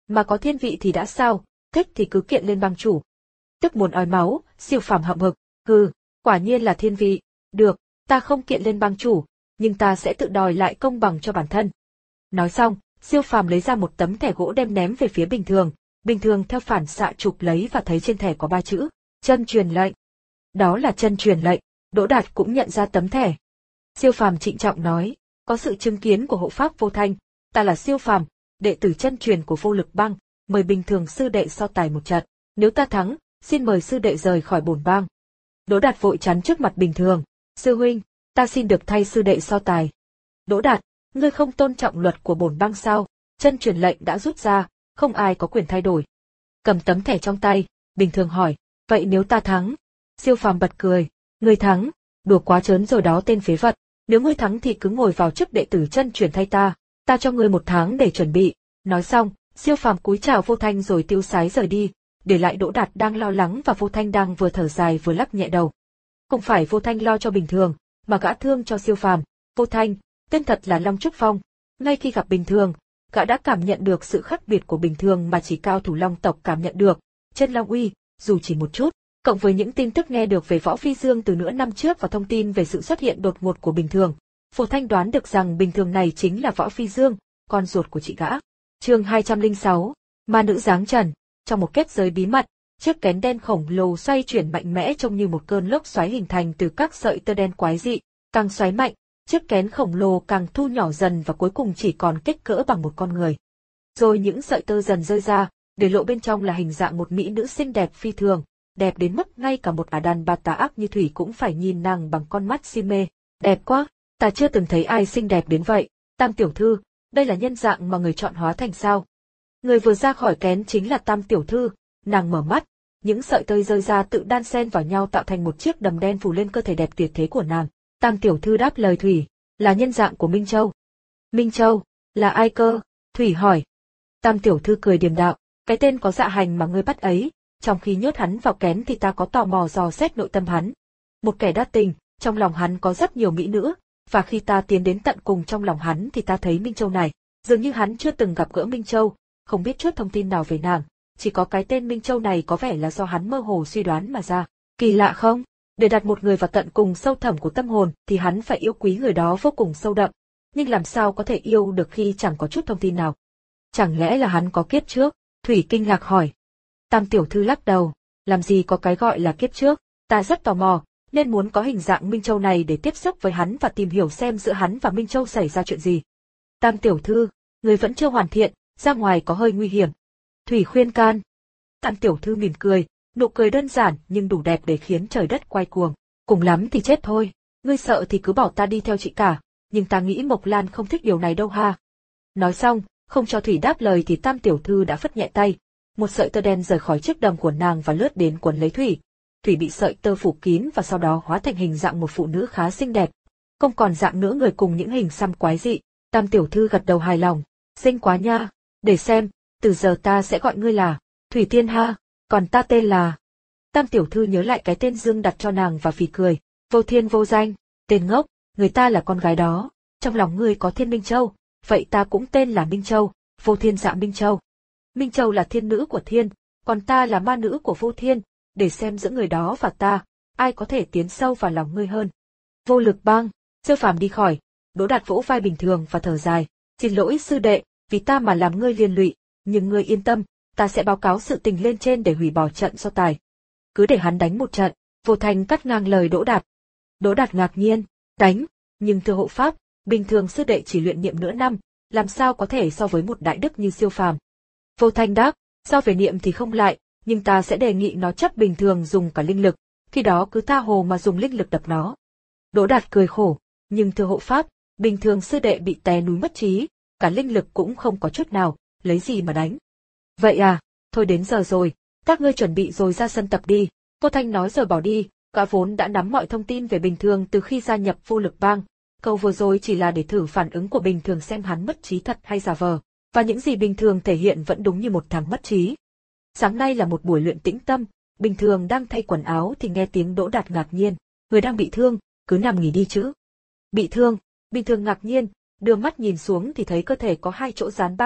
mà có thiên vị thì đã sao, thích thì cứ kiện lên bang chủ. Tức muốn ói máu, Siêu Phàm hậm hực, hừ, quả nhiên là thiên vị, được, ta không kiện lên bang chủ, nhưng ta sẽ tự đòi lại công bằng cho bản thân. Nói xong, Siêu Phàm lấy ra một tấm thẻ gỗ đem ném về phía Bình Thường, Bình Thường theo phản xạ chụp lấy và thấy trên thẻ có ba chữ, chân truyền lệnh. Đó là chân truyền lệnh, Đỗ Đạt cũng nhận ra tấm thẻ. Siêu Phàm trịnh trọng nói, có sự chứng kiến của hộ pháp Vô Thanh, ta là Siêu Phàm, đệ tử chân truyền của Vô Lực Bang, mời Bình Thường sư đệ so tài một trận, nếu ta thắng, xin mời sư đệ rời khỏi bổn bang. Đỗ Đạt vội chắn trước mặt Bình Thường, sư huynh, ta xin được thay sư đệ so tài. Đỗ Đạt, ngươi không tôn trọng luật của bổn bang sao? Chân truyền lệnh đã rút ra, không ai có quyền thay đổi. Cầm tấm thẻ trong tay, Bình Thường hỏi, vậy nếu ta thắng? Siêu Phàm bật cười, ngươi thắng, đùa quá trớn rồi đó tên phế vật, nếu ngươi thắng thì cứ ngồi vào chức đệ tử chân truyền thay ta, ta cho ngươi một tháng để chuẩn bị. Nói xong, Siêu Phàm cúi chào Vô Thanh rồi tiêu sái rời đi, để lại Đỗ Đạt đang lo lắng và Vô Thanh đang vừa thở dài vừa lắc nhẹ đầu. Không phải Vô Thanh lo cho Bình Thường, mà gã thương cho Siêu Phàm. Vô Thanh, tên thật là Long Trúc Phong. Ngay khi gặp Bình Thường, gã đã cảm nhận được sự khác biệt của Bình Thường mà chỉ cao thủ Long tộc cảm nhận được, chân Long uy, dù chỉ một chút, cộng với những tin tức nghe được về Võ Phi Dương từ nửa năm trước và thông tin về sự xuất hiện đột ngột của Bình Thường. Vô Thanh đoán được rằng Bình Thường này chính là Võ Phi Dương, con ruột của chị gã. Chương hai trăm lẻ sáu, Ma nữ giáng trần. Trong một kết giới bí mật, chiếc kén đen khổng lồ xoay chuyển mạnh mẽ trông như một cơn lốc xoáy hình thành từ các sợi tơ đen quái dị, càng xoáy mạnh, chiếc kén khổng lồ càng thu nhỏ dần và cuối cùng chỉ còn kích cỡ bằng một con người. Rồi những sợi tơ dần rơi ra, để lộ bên trong là hình dạng một mỹ nữ xinh đẹp phi thường, đẹp đến mức ngay cả một ả đàn bà tà ác như Thủy cũng phải nhìn nàng bằng con mắt si mê. Đẹp quá, ta chưa từng thấy ai xinh đẹp đến vậy. Tam tiểu thư, đây là nhân dạng mà người chọn hóa thành sao? Người vừa ra khỏi kén chính là Tam tiểu thư, nàng mở mắt, những sợi tơ rơi ra tự đan xen vào nhau tạo thành một chiếc đầm đen phủ lên cơ thể đẹp tuyệt thế của nàng. Tam tiểu thư đáp lời Thủy, là nhân dạng của Minh Châu. Minh Châu, là ai cơ? Thủy hỏi. Tam tiểu thư cười điềm đạm, cái tên có dạ hành mà ngươi bắt ấy, trong khi nhốt hắn vào kén thì ta có tò mò dò xét nội tâm hắn. Một kẻ đa tình, trong lòng hắn có rất nhiều mỹ nữ, và khi ta tiến đến tận cùng trong lòng hắn thì ta thấy Minh Châu này, dường như hắn chưa từng gặp gỡ Minh Châu, không biết chút thông tin nào về nàng, chỉ có cái tên Minh Châu này có vẻ là do hắn mơ hồ suy đoán mà ra. Kỳ lạ không? Để đặt một người vào tận cùng sâu thẳm của tâm hồn thì hắn phải yêu quý người đó vô cùng sâu đậm, nhưng làm sao có thể yêu được khi chẳng có chút thông tin nào? Chẳng lẽ là hắn có kiếp trước? Thủy kinh ngạc hỏi. Tam tiểu thư lắc đầu, làm gì có cái gọi là kiếp trước, ta rất tò mò, nên muốn có hình dạng Minh Châu này để tiếp xúc với hắn và tìm hiểu xem giữa hắn và Minh Châu xảy ra chuyện gì. Tam tiểu thư, người vẫn chưa hoàn thiện, ra ngoài có hơi nguy hiểm. Thủy khuyên can. Tam tiểu thư mỉm cười, nụ cười đơn giản nhưng đủ đẹp để khiến trời đất quay cuồng. Cùng lắm thì chết thôi, ngươi sợ thì cứ bảo ta đi theo chị cả, nhưng ta nghĩ Mộc Lan không thích điều này đâu ha. Nói xong, không cho Thủy đáp lời thì Tam tiểu thư đã phất nhẹ tay, một sợi tơ đen rời khỏi chiếc đầm của nàng và lướt đến quấn lấy Thủy. Thủy bị sợi tơ phủ kín và sau đó hóa thành hình dạng một phụ nữ khá xinh đẹp, không còn dạng nữa người cùng những hình xăm quái dị. Tam tiểu thư gật đầu hài lòng, xinh quá nha, để xem, từ giờ ta sẽ gọi ngươi là Thủy Tiên ha, còn ta tên là... Tam tiểu thư nhớ lại cái tên Dương đặt cho nàng và phì cười, Vô Thiên vô danh, tên ngốc, người ta là con gái đó, trong lòng ngươi có Thiên Minh Châu, vậy ta cũng tên là Minh Châu, Vô Thiên dạ Minh Châu. Minh Châu là thiên nữ của thiên, còn ta là ma nữ của Vô Thiên, để xem giữa người đó và ta, ai có thể tiến sâu vào lòng ngươi hơn. Vô Lực Bang, Siêu Phàm đi khỏi, Đỗ Đạt vỗ vai Bình Thường và thở dài, xin lỗi sư đệ, vì ta mà làm ngươi liên lụy, nhưng ngươi yên tâm, ta sẽ báo cáo sự tình lên trên để hủy bỏ trận so tài. Cứ để hắn đánh một trận. Vô Thanh cắt ngang lời Đỗ Đạt. Đỗ Đạt ngạc nhiên, đánh, nhưng thưa hộ pháp, bình thường sư đệ chỉ luyện niệm nửa năm, làm sao có thể so với một đại đức như Siêu Phàm. Vô Thanh đáp, so về niệm thì không lại, nhưng ta sẽ đề nghị nó chấp bình thường dùng cả linh lực, khi đó cứ tha hồ mà dùng linh lực đập nó. Đỗ Đạt cười khổ, nhưng thưa hộ pháp, bình thường sư đệ bị té núi mất trí, cả linh lực cũng không có chút nào, lấy gì mà đánh. Vậy à, thôi đến giờ rồi, các ngươi chuẩn bị rồi ra sân tập đi. Vô Thanh nói rồi bỏ đi, gã vốn đã nắm mọi thông tin về Bình Thường từ khi gia nhập Vô Lực Bang, câu vừa rồi chỉ là để thử phản ứng của Bình Thường xem hắn mất trí thật hay giả vờ, và những gì Bình Thường thể hiện vẫn đúng như một thằng mất trí. Sáng nay là một buổi luyện tĩnh tâm, Bình Thường đang thay quần áo thì nghe tiếng Đỗ Đạt ngạc nhiên, người đang bị thương, cứ nằm nghỉ đi chứ. Bị thương, Bình Thường ngạc nhiên, đưa mắt nhìn xuống thì thấy cơ thể có hai chỗ dán băng,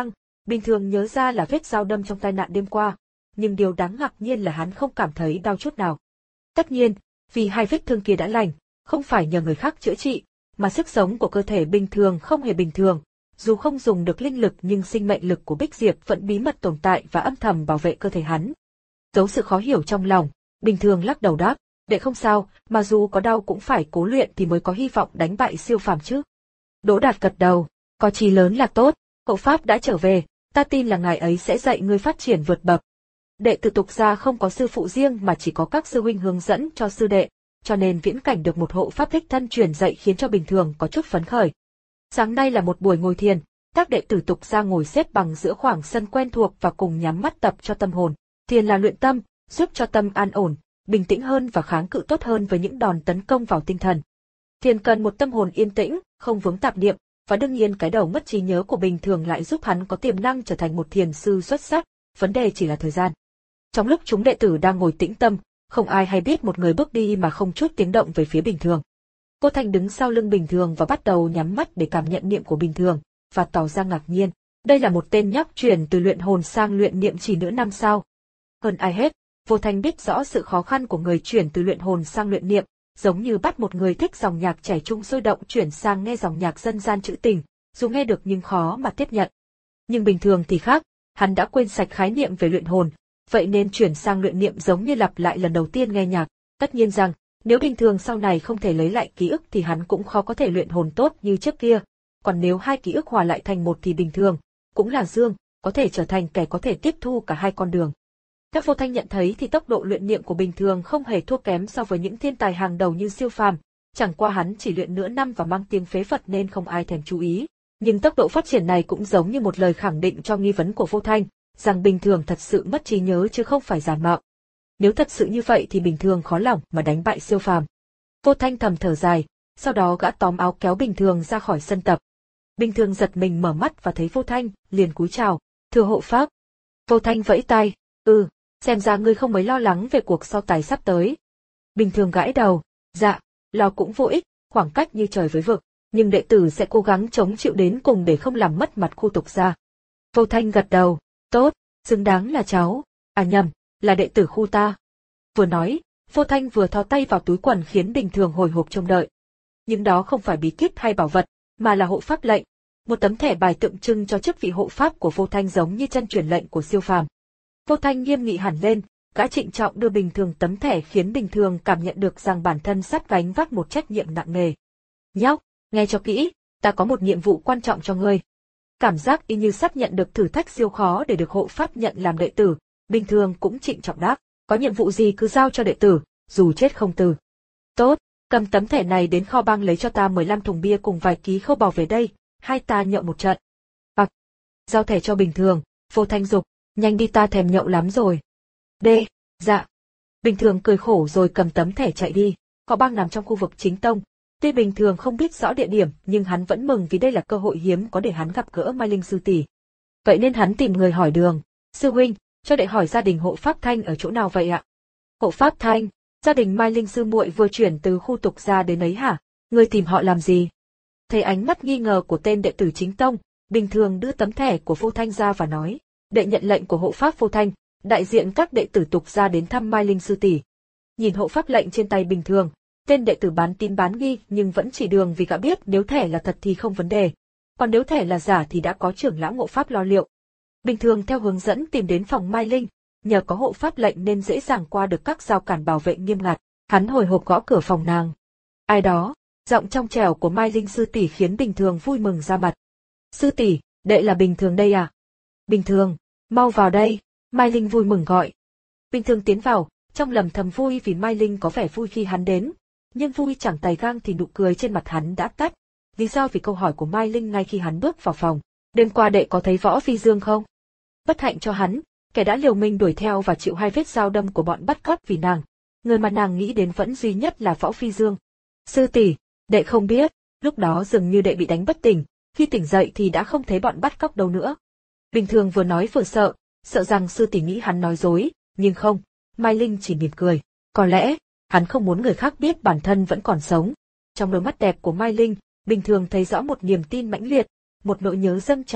Bình thường nhớ ra là vết dao đâm trong tai nạn đêm qua, nhưng điều đáng ngạc nhiên là hắn không cảm thấy đau chút nào. Tất nhiên, vì hai vết thương kia đã lành, không phải nhờ người khác chữa trị, mà sức sống của cơ thể bình thường không hề bình thường. Dù không dùng được linh lực nhưng sinh mệnh lực của Bích Diệp vẫn bí mật tồn tại và âm thầm bảo vệ cơ thể hắn. Giấu sự khó hiểu trong lòng, Bình Thường lắc đầu đáp, đệ không sao, mà dù có đau cũng phải cố luyện thì mới có hy vọng đánh bại siêu phàm chứ. Đỗ Đạt gật đầu, có chí lớn là tốt, cậu Pháp đã trở về, ta tin là ngài ấy sẽ dạy ngươi phát triển vượt bậc. Đệ tử Tục gia không có sư phụ riêng mà chỉ có các sư huynh hướng dẫn cho sư đệ, cho nên viễn cảnh được một hộ pháp đích thân truyền dạy khiến cho Bình Thường có chút phấn khởi. Sáng nay là một buổi ngồi thiền, các đệ tử Tục gia ngồi xếp bằng giữa khoảng sân quen thuộc và cùng nhắm mắt tập cho tâm hồn. Thiền là luyện tâm, giúp cho tâm an ổn, bình tĩnh hơn và kháng cự tốt hơn với những đòn tấn công vào tinh thần. Thiền cần một tâm hồn yên tĩnh, không vướng tạp niệm, và đương nhiên cái đầu mất trí nhớ của Bình Thường lại giúp hắn có tiềm năng trở thành một thiền sư xuất sắc, vấn đề chỉ là thời gian. Trong lúc chúng đệ tử đang ngồi tĩnh tâm, không ai hay biết một người bước đi mà không chút tiếng động về phía Bình Thường. Cô Thanh đứng sau lưng Bình Thường và bắt đầu nhắm mắt để cảm nhận niệm của Bình Thường, và tỏ ra ngạc nhiên. Đây là một tên nhóc chuyển từ luyện hồn sang luyện niệm chỉ nửa năm sau. Hơn ai hết, Vô Thanh biết rõ sự khó khăn của người chuyển từ luyện hồn sang luyện niệm, giống như bắt một người thích dòng nhạc trẻ trung sôi động chuyển sang nghe dòng nhạc dân gian trữ tình, dù nghe được nhưng khó mà tiếp nhận. Nhưng Bình Thường thì khác, hắn đã quên sạch khái niệm về luyện hồn, vậy nên chuyển sang luyện niệm giống như lặp lại lần đầu tiên nghe nhạc. Tất nhiên rằng, nếu Bình Thường sau này không thể lấy lại ký ức thì hắn cũng khó có thể luyện hồn tốt như trước kia, còn nếu hai ký ức hòa lại thành một thì Bình Thường, cũng là Dương, có thể trở thành kẻ có thể tiếp thu cả hai con đường. Theo Vô Thanh nhận thấy thì tốc độ luyện niệm của Bình Thường không hề thua kém so với những thiên tài hàng đầu như siêu phàm, chẳng qua hắn chỉ luyện nửa năm và mang tiếng phế vật nên không ai thèm chú ý. Nhưng tốc độ phát triển này cũng giống như một lời khẳng định cho nghi vấn của Vô Thanh, rằng Bình Thường thật sự mất trí nhớ chứ không phải giả mạo. Nếu thật sự như vậy thì Bình Thường khó lòng mà đánh bại siêu phàm. Vô Thanh thầm thở dài, sau đó gã tóm áo kéo Bình Thường ra khỏi sân tập. Bình Thường giật mình mở mắt và thấy Vô Thanh, liền cúi chào, thưa hộ pháp. Vô Thanh vẫy tay, ừ, xem ra ngươi không mấy lo lắng về cuộc so tài sắp tới. Bình Thường gãi đầu, dạ, lo cũng vô ích, khoảng cách như trời với vực, nhưng đệ tử sẽ cố gắng chống chịu đến cùng để không làm mất mặt khu Tục gia. Vô Thanh gật đầu, tốt, xứng đáng là cháu, à nhầm, là đệ tử khu ta. Vừa nói, Vô Thanh vừa thò tay vào túi quần khiến Bình Thường hồi hộp trông đợi. Nhưng đó không phải bí kíp hay bảo vật, mà là hộ pháp lệnh, một tấm thẻ bài tượng trưng cho chức vị hộ pháp của Vô Thanh giống như chân truyền lệnh của siêu phàm. Vô Thanh nghiêm nghị hẳn lên, gã trịnh trọng đưa Bình Thường tấm thẻ khiến Bình Thường cảm nhận được rằng bản thân sắp gánh vác một trách nhiệm nặng nề. Nhóc, nghe cho kỹ, ta có một nhiệm vụ quan trọng cho ngươi. Cảm giác y như sắp nhận được thử thách siêu khó để được hộ pháp nhận làm đệ tử, Bình Thường cũng trịnh trọng đáp, có nhiệm vụ gì cứ giao cho đệ tử, dù chết không từ. Tốt, cầm tấm thẻ này đến kho bang lấy cho ta mười lăm thùng bia cùng vài ký khâu bào về đây, hai ta nhậu một trận. Bạc, giao thẻ cho Bình Thường, Vô Thanh dục, nhanh đi ta thèm nhậu lắm rồi. Đê, dạ. Bình Thường cười khổ rồi cầm tấm thẻ chạy đi, kho bang nằm trong khu vực chính tông. Tuy Bình Thường không biết rõ địa điểm nhưng hắn vẫn mừng vì đây là cơ hội hiếm có để hắn gặp gỡ Mai Linh sư tỷ. Vậy nên hắn tìm người hỏi đường, sư huynh, cho đệ hỏi gia đình hộ pháp Thanh ở chỗ nào vậy ạ? Hộ pháp Thanh, gia đình Mai Linh sư muội vừa chuyển từ khu Tục gia đến ấy hả? Ngươi tìm họ làm gì? Thấy ánh mắt nghi ngờ của tên đệ tử chính tông, Bình Thường đưa tấm thẻ của Vô Thanh ra và nói, đệ nhận lệnh của hộ pháp Vô Thanh, đại diện các đệ tử Tục gia đến thăm Mai Linh sư tỷ. Nhìn hộ pháp lệnh trên tay Bình Thường, tên đệ tử bán tín bán nghi nhưng vẫn chỉ đường vì gã biết nếu thẻ là thật thì không vấn đề, còn nếu thẻ là giả thì đã có trưởng lão hộ pháp lo liệu. Bình Thường theo hướng dẫn tìm đến phòng Mai Linh, nhờ có hộ pháp lệnh nên dễ dàng qua được các rào cản bảo vệ nghiêm ngặt. Hắn hồi hộp gõ cửa phòng nàng. Ai đó? Giọng trong trẻo của Mai Linh sư tỷ khiến Bình Thường vui mừng ra mặt. Sư tỷ, đệ là Bình Thường đây à? Bình Thường, mau vào đây. Mai Linh vui mừng gọi. Bình Thường tiến vào, trong lầm thầm vui vì Mai Linh có vẻ vui khi hắn đến, nhưng vui chẳng tài gang thì nụ cười trên mặt hắn đã tắt. Lý do vì câu hỏi của Mai Linh ngay khi hắn bước vào phòng. Đêm qua đệ có thấy Võ Phi Dương không? Bất hạnh cho hắn, kẻ đã liều mình đuổi theo và chịu hai vết dao đâm của bọn bắt cóc vì nàng. Người mà nàng nghĩ đến vẫn duy nhất là Võ Phi Dương. Sư tỷ, đệ không biết, lúc đó dường như đệ bị đánh bất tỉnh, khi tỉnh dậy thì đã không thấy bọn bắt cóc đâu nữa. Bình Thường vừa nói vừa sợ, sợ rằng sư tỷ nghĩ hắn nói dối, nhưng không, Mai Linh chỉ mỉm cười. Có lẽ, hắn không muốn người khác biết bản thân vẫn còn sống. Trong đôi mắt đẹp của Mai Linh, Bình Thường thấy rõ một niềm tin mãnh liệt, một nỗi nhớ dâng trào,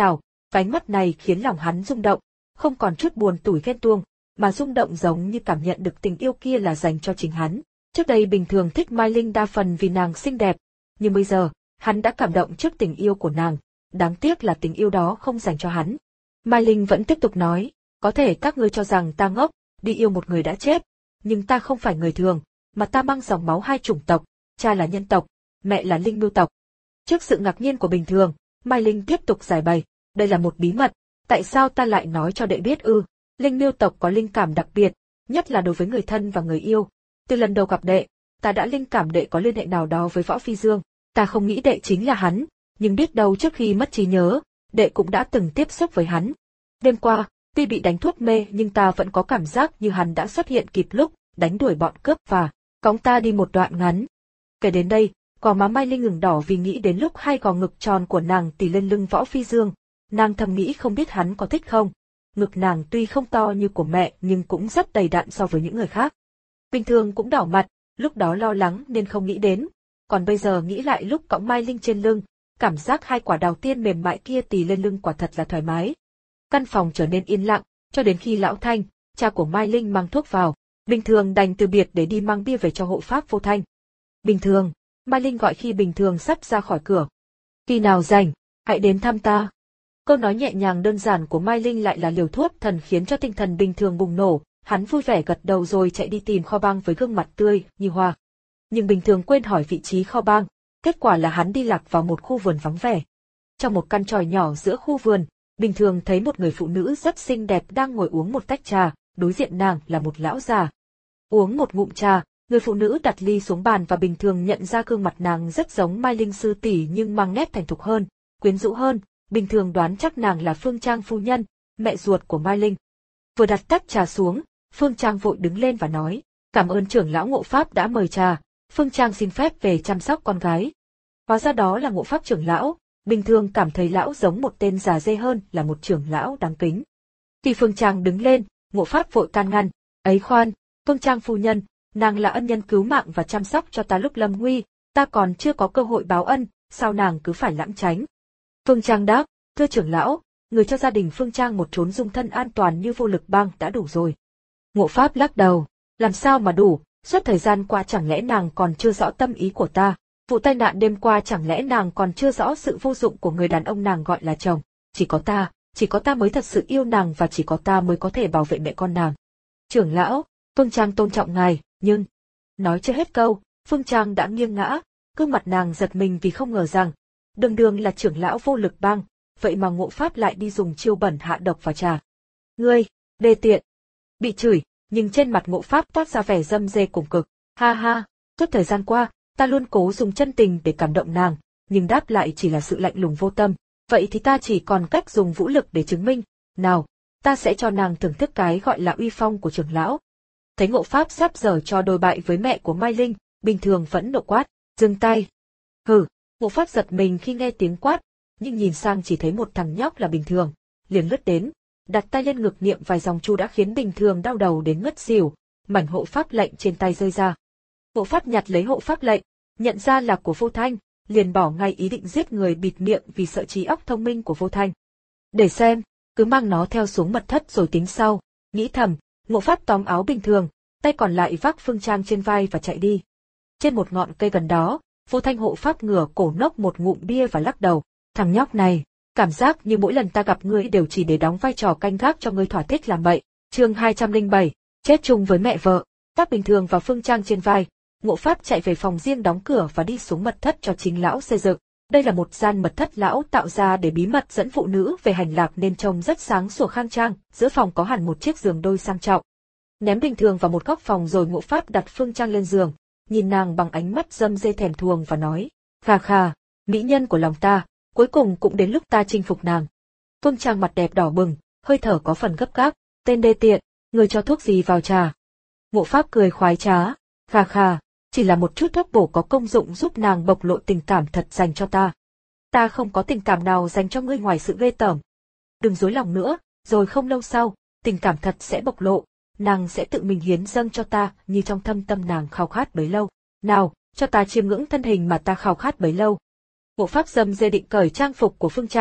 Cái ánh mắt này khiến lòng hắn rung động, không còn chút buồn tủi ghen tuông, mà rung động giống như cảm nhận được tình yêu kia là dành cho chính hắn. Trước đây bình thường thích Mai Linh đa phần vì nàng xinh đẹp, nhưng bây giờ, hắn đã cảm động trước tình yêu của nàng, đáng tiếc là tình yêu đó không dành cho hắn. Mai Linh vẫn tiếp tục nói, có thể các ngươi cho rằng ta ngốc, đi yêu một người đã chết, nhưng ta không phải người thường, mà ta mang dòng máu hai chủng tộc, cha là nhân tộc, mẹ là linh mưu tộc. Trước sự ngạc nhiên của bình thường, Mai Linh tiếp tục giải bày, đây là một bí mật, tại sao ta lại nói cho đệ biết ư? Linh mưu tộc có linh cảm đặc biệt, nhất là đối với người thân và người yêu. Từ lần đầu gặp đệ, ta đã linh cảm đệ có liên hệ nào đó với Võ Phi Dương. Ta không nghĩ đệ chính là hắn, nhưng biết đâu trước khi mất trí nhớ, đệ cũng đã từng tiếp xúc với hắn. Đêm qua, tuy bị đánh thuốc mê nhưng ta vẫn có cảm giác như hắn đã xuất hiện kịp lúc, đánh đuổi bọn cướp và cõng ta đi một đoạn ngắn. Kể đến đây, gò má Mai Linh ngừng đỏ vì nghĩ đến lúc hai gò ngực tròn của nàng tì lên lưng Võ Phi Dương. Nàng thầm nghĩ không biết hắn có thích không. Ngực nàng tuy không to như của mẹ nhưng cũng rất đầy đặn so với những người khác. Bình thường cũng đỏ mặt, lúc đó lo lắng nên không nghĩ đến. Còn bây giờ nghĩ lại lúc cõng Mai Linh trên lưng, cảm giác hai quả đào tiên mềm mại kia tì lên lưng quả thật là thoải mái. Căn phòng trở nên yên lặng, cho đến khi Lão Thanh, cha của Mai Linh mang thuốc vào. Bình thường đành từ biệt để đi mang bia về cho hộ pháp Vô Thanh. Bình thường, Mai Linh gọi khi Bình thường sắp ra khỏi cửa. Khi nào rảnh, hãy đến thăm ta. Câu nói nhẹ nhàng đơn giản của Mai Linh lại là liều thuốc thần khiến cho tinh thần Bình thường bùng nổ, hắn vui vẻ gật đầu rồi chạy đi tìm kho bang với gương mặt tươi như hoa. Nhưng Bình thường quên hỏi vị trí kho bang, kết quả là hắn đi lạc vào một khu vườn vắng vẻ. Trong một căn tròi nhỏ giữa khu vườn, Bình thường thấy một người phụ nữ rất xinh đẹp đang ngồi uống một tách trà, đối diện nàng là một lão già. Uống một ngụm trà, người phụ nữ đặt ly xuống bàn và Bình thường nhận ra gương mặt nàng rất giống Mai Linh sư tỷ nhưng mang nét thành thục hơn, quyến rũ hơn. Bình thường đoán chắc nàng là Phương Trang phu nhân, mẹ ruột của Mai Linh. Vừa đặt tách trà xuống, Phương Trang vội đứng lên và nói, cảm ơn trưởng lão Ngộ Pháp đã mời trà, Phương Trang xin phép về chăm sóc con gái. Hóa ra đó là Ngộ Pháp trưởng lão, Bình thường cảm thấy lão giống một tên già dê hơn là một trưởng lão đáng kính. Khi Phương Trang đứng lên, Ngộ Pháp vội can ngăn, ấy khoan, Phương Trang phu nhân, nàng là ân nhân cứu mạng và chăm sóc cho ta lúc lâm nguy, ta còn chưa có cơ hội báo ân, sao nàng cứ phải lãng tránh. Phương Trang đáp, thưa trưởng lão, người cho gia đình Phương Trang một chốn dung thân an toàn như Vô Lực Bang đã đủ rồi. Ngộ Pháp lắc đầu, làm sao mà đủ, suốt thời gian qua chẳng lẽ nàng còn chưa rõ tâm ý của ta, vụ tai nạn đêm qua chẳng lẽ nàng còn chưa rõ sự vô dụng của người đàn ông nàng gọi là chồng, chỉ có ta, chỉ có ta mới thật sự yêu nàng và chỉ có ta mới có thể bảo vệ mẹ con nàng. Trưởng lão, Phương Trang tôn trọng ngài, nhưng... Nói chưa hết câu, Phương Trang đã nghiêng ngã, gương mặt nàng giật mình vì không ngờ rằng, đường đường là trưởng lão Vô Lực Bang, vậy mà Ngộ Pháp lại đi dùng chiêu bẩn hạ độc vào trà. Ngươi, đê tiện. Bị chửi, nhưng trên mặt Ngộ Pháp toát ra vẻ dâm dê cùng cực. Ha ha, suốt thời gian qua, ta luôn cố dùng chân tình để cảm động nàng, nhưng đáp lại chỉ là sự lạnh lùng vô tâm. Vậy thì ta chỉ còn cách dùng vũ lực để chứng minh. Nào, ta sẽ cho nàng thưởng thức cái gọi là uy phong của trưởng lão. Thấy Ngộ Pháp sắp giờ cho đôi bại với mẹ của Mai Linh, Bình thường vẫn nộ quát, dừng tay. Hừ. Ngộ Pháp giật mình khi nghe tiếng quát, nhưng nhìn sang chỉ thấy một thằng nhóc là Bình thường, liền lướt đến, đặt tay lên ngực niệm vài dòng chú đã khiến Bình thường đau đầu đến ngất xỉu, mảnh hộ pháp lệnh trên tay rơi ra. Hộ pháp nhặt lấy hộ pháp lệnh, nhận ra là của Vô Thanh, liền bỏ ngay ý định giết người bịt miệng vì sợ trí óc thông minh của Vô Thanh. Để xem, cứ mang nó theo xuống mật thất rồi tính sau, nghĩ thầm, Ngộ Pháp tóm áo Bình thường, tay còn lại vác Phương Trang trên vai và chạy đi. Trên một ngọn cây gần đó, Vô Thanh hộ pháp ngửa cổ nốc một ngụm bia và lắc đầu, thằng nhóc này, cảm giác như mỗi lần ta gặp ngươi đều chỉ để đóng vai trò canh gác cho ngươi thỏa thích làm bậy. Chương hai trăm lẻ bảy, chết chung với mẹ vợ, vác Bình thường và Phương Trang trên vai, Ngộ Pháp chạy về phòng riêng đóng cửa và đi xuống mật thất cho chính lão xây dựng. Đây là một gian mật thất lão tạo ra để bí mật dẫn phụ nữ về hành lạc nên trông rất sáng sủa khang trang, giữa phòng có hẳn một chiếc giường đôi sang trọng. Ném Bình thường vào một góc phòng rồi Ngộ Pháp đặt Phương Trang lên giường, nhìn nàng bằng ánh mắt dâm dê thèm thuồng và nói, khà khà, mỹ nhân của lòng ta, cuối cùng cũng đến lúc ta chinh phục nàng. Phương Trang mặt đẹp đỏ bừng, hơi thở có phần gấp gáp, tên đê tiện, người cho thuốc gì vào trà. Ngộ Pháp cười khoái trá, khà khà, chỉ là một chút thuốc bổ có công dụng giúp nàng bộc lộ tình cảm thật dành cho ta. Ta không có tình cảm nào dành cho ngươi ngoài sự ghê tởm. Đừng dối lòng nữa, rồi không lâu sau, tình cảm thật sẽ bộc lộ, nàng sẽ tự mình hiến dâng cho ta như trong thâm tâm nàng khao khát bấy lâu. Nào, cho ta chiêm ngưỡng thân hình mà ta khao khát bấy lâu. Ngộ Pháp dâm dê định cởi trang phục của Phương Trang,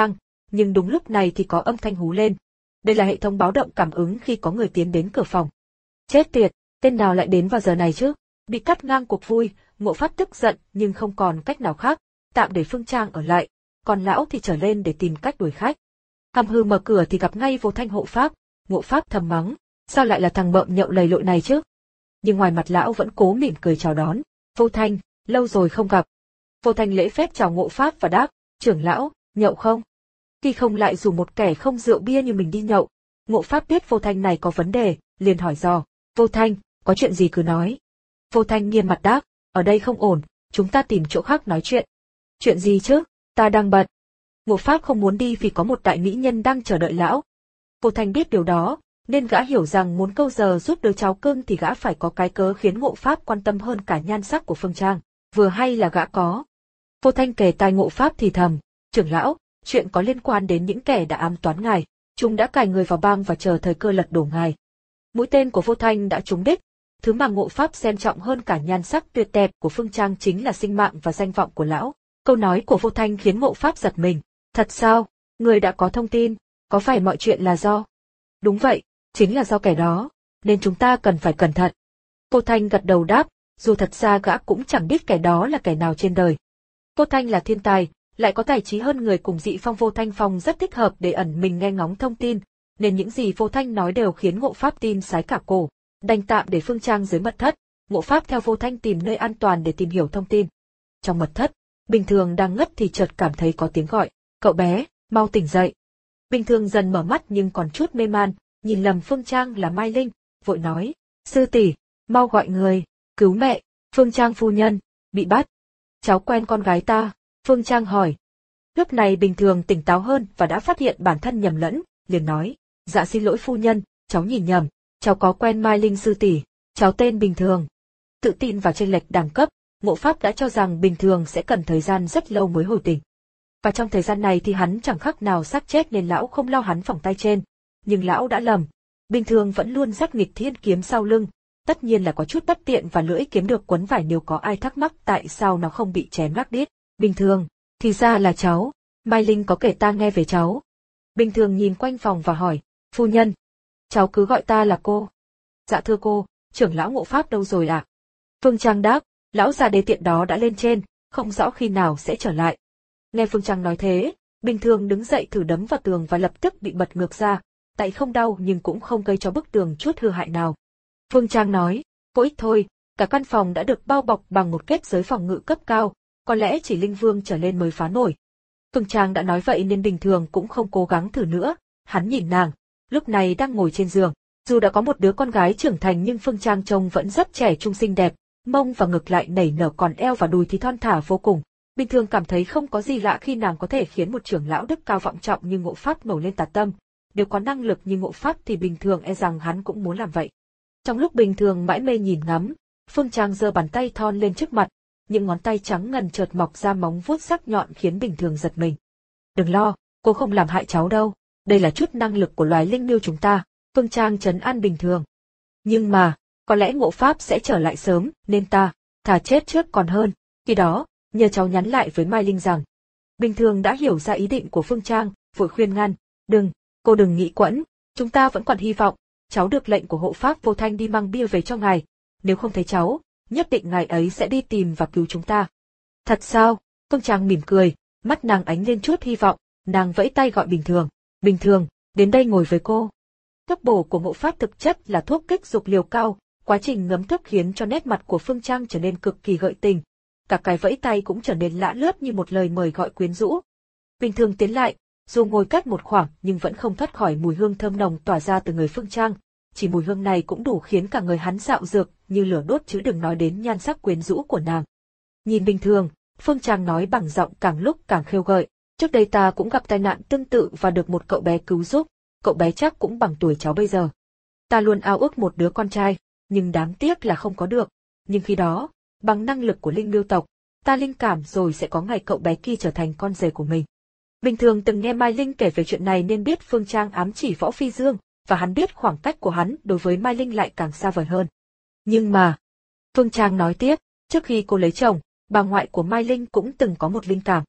nhưng đúng lúc này thì có âm thanh hú lên. Đây là hệ thống báo động cảm ứng khi có người tiến đến cửa phòng. Chết tiệt, tên nào lại đến vào giờ này chứ? Bị cắt ngang cuộc vui, Ngộ Pháp tức giận nhưng không còn cách nào khác, tạm để Phương Trang ở lại, còn lão thì trở lên để tìm cách đuổi khách. Hàm hư mở cửa thì gặp ngay Vô Thanh hộ pháp, Ngộ Pháp thầm mắng, sao lại là thằng bợm nhậu lầy lội này chứ? Nhưng ngoài mặt lão vẫn cố mỉm cười chào đón, Vô Thanh, lâu rồi không gặp. Vô Thanh lễ phép chào Ngộ Pháp và đáp, trưởng lão, nhậu không? Khi không lại rủ một kẻ không rượu bia như mình đi nhậu. Ngộ Pháp biết Vô Thanh này có vấn đề, liền hỏi dò, Vô Thanh, có chuyện gì cứ nói. Vô Thanh nghiêm mặt đáp, ở đây không ổn, chúng ta tìm chỗ khác nói chuyện. Chuyện gì chứ, ta đang bận. Ngộ Pháp không muốn đi vì có một đại mỹ nhân đang chờ đợi lão. Vô Thanh biết điều đó, nên gã hiểu rằng muốn câu giờ giúp đứa cháu cưng thì gã phải có cái cớ khiến Ngộ Pháp quan tâm hơn cả nhan sắc của Phương Trang, vừa hay là gã có. Vô Thanh kề tai Ngộ Pháp thì thầm, trưởng lão, chuyện có liên quan đến những kẻ đã ám toán ngài, chúng đã cài người vào bang và chờ thời cơ lật đổ ngài. Mũi tên của Vô Thanh đã trúng đích, thứ mà Ngộ Pháp xem trọng hơn cả nhan sắc tuyệt đẹp của Phương Trang chính là sinh mạng và danh vọng của lão. Câu nói của Vô Thanh khiến Ngộ Pháp giật mình, thật sao, người đã có thông tin, có phải mọi chuyện là do? Đúng vậy, chính là do kẻ đó, nên chúng ta cần phải cẩn thận. Vô Thanh gật đầu đáp, dù thật ra gã cũng chẳng biết kẻ đó là kẻ nào trên đời. Vô Thanh là thiên tài, lại có tài trí hơn người cùng dị phong. Vô Thanh Phong rất thích hợp để ẩn mình nghe ngóng thông tin, nên những gì Vô Thanh nói đều khiến Ngộ Pháp tin sái cả cổ. Đành tạm để Phương Trang dưới mật thất, Ngộ Pháp theo Vô Thanh tìm nơi an toàn để tìm hiểu thông tin. Trong mật thất, Bình Thường đang ngất thì chợt cảm thấy có tiếng gọi, cậu bé, mau tỉnh dậy. Bình Thường dần mở mắt nhưng còn chút mê man, nhìn lầm Phương Trang là Mai Linh, vội nói, sư tỷ, mau gọi người, cứu mẹ, Phương Trang phu nhân, bị bắt. Cháu quen con gái ta, Phương Trang hỏi. Lúc này Bình Thường tỉnh táo hơn và đã phát hiện bản thân nhầm lẫn, liền nói, dạ xin lỗi phu nhân, cháu nhìn nhầm, cháu có quen Mai Linh sư tỷ, cháu tên Bình Thường. Tự tin và chênh lệch đẳng cấp, Ngộ Pháp đã cho rằng Bình Thường sẽ cần thời gian rất lâu mới hồi tỉnh. Và trong thời gian này thì hắn chẳng khác nào xác chết nên lão không lao hắn phỏng tay trên. Nhưng lão đã lầm. Bình Thường vẫn luôn dắt nghịch thiên kiếm sau lưng, tất nhiên là có chút bất tiện và lưỡi kiếm được quấn vải. Nếu có ai thắc mắc tại sao nó không bị chém rác đít, Bình Thường, thì ra là cháu, Mai Linh có kể ta nghe về cháu. Bình Thường nhìn quanh phòng và hỏi, phu nhân, cháu cứ gọi ta là cô. Dạ thưa cô, trưởng lão Ngộ Pháp đâu rồi ạ? À? Phương Trang đáp, lão già đê tiện đó đã lên trên, không rõ khi nào sẽ trở lại. Nghe Phương Trang nói thế, Bình Thường đứng dậy thử đấm vào tường và lập tức bị bật ngược ra, tay không đau nhưng cũng không gây cho bức tường chút hư hại nào. Phương Trang nói, có ít thôi, cả căn phòng đã được bao bọc bằng một kết giới phòng ngự cấp cao, có lẽ chỉ linh vương trở lên mới phá nổi. Phương Trang đã nói vậy nên Bình Thường cũng không cố gắng thử nữa, hắn nhìn nàng, lúc này đang ngồi trên giường. Dù đã có một đứa con gái trưởng thành nhưng Phương Trang trông vẫn rất trẻ trung xinh đẹp, mông và ngực lại nảy nở, còn eo và đùi thì thon thả vô cùng. Bình Thường cảm thấy không có gì lạ khi nàng có thể khiến một trưởng lão đức cao vọng trọng như Ngộ Pháp nổi lên tà tâm. Nếu có năng lực như Ngộ Pháp thì Bình Thường e rằng hắn cũng muốn làm vậy. Trong lúc Bình Thường mãi mê nhìn ngắm, Phương Trang giơ bàn tay thon lên trước mặt, những ngón tay trắng ngần chợt mọc ra móng vuốt sắc nhọn khiến Bình Thường giật mình. Đừng lo, cô không làm hại cháu đâu, đây là chút năng lực của loài linh miêu chúng ta. Phương Trang trấn an Bình Thường. Nhưng mà, có lẽ Ngộ Pháp sẽ trở lại sớm, nên ta, thà chết trước còn hơn. Khi đó, nhờ cháu nhắn lại với Mai Linh rằng. Bình Thường đã hiểu ra ý định của Phương Trang, vội khuyên ngăn, đừng, cô đừng nghĩ quẫn, chúng ta vẫn còn hy vọng, cháu được lệnh của hộ pháp Vô Thanh đi mang bia về cho ngài, nếu không thấy cháu, nhất định ngài ấy sẽ đi tìm và cứu chúng ta. Thật sao? Phương Trang mỉm cười, mắt nàng ánh lên chút hy vọng, nàng vẫy tay gọi Bình Thường. Bình Thường, đến đây ngồi với cô. Thuốc bổ của Ngộ Pháp thực chất là thuốc kích dục liều cao, quá trình ngấm thuốc khiến cho nét mặt của Phương Trang trở nên cực kỳ gợi tình. Cả cái vẫy tay cũng trở nên lạ lướt như một lời mời gọi quyến rũ. Bình Thường tiến lại, dù ngồi cách một khoảng nhưng vẫn không thoát khỏi mùi hương thơm nồng tỏa ra từ người Phương Trang. Chỉ mùi hương này cũng đủ khiến cả người hắn dạo dược như lửa đốt, chứ đừng nói đến nhan sắc quyến rũ của nàng. Nhìn Bình Thường, Phương Trang nói bằng giọng càng lúc càng khêu gợi. Trước đây ta cũng gặp tai nạn tương tự và được một cậu bé cứu giúp. Cậu bé chắc cũng bằng tuổi cháu bây giờ. Ta luôn ao ước một đứa con trai, nhưng đáng tiếc là không có được. Nhưng khi đó, bằng năng lực của linh miêu tộc, ta linh cảm rồi sẽ có ngày cậu bé kia trở thành con rể của mình. Bình Thường từng nghe Mai Linh kể về chuyện này nên biết Phương Trang ám chỉ Võ Phi Dương, và hắn biết khoảng cách của hắn đối với Mai Linh lại càng xa vời hơn. Nhưng mà, Phương Trang nói tiếp, trước khi cô lấy chồng, bà ngoại của Mai Linh cũng từng có một linh cảm.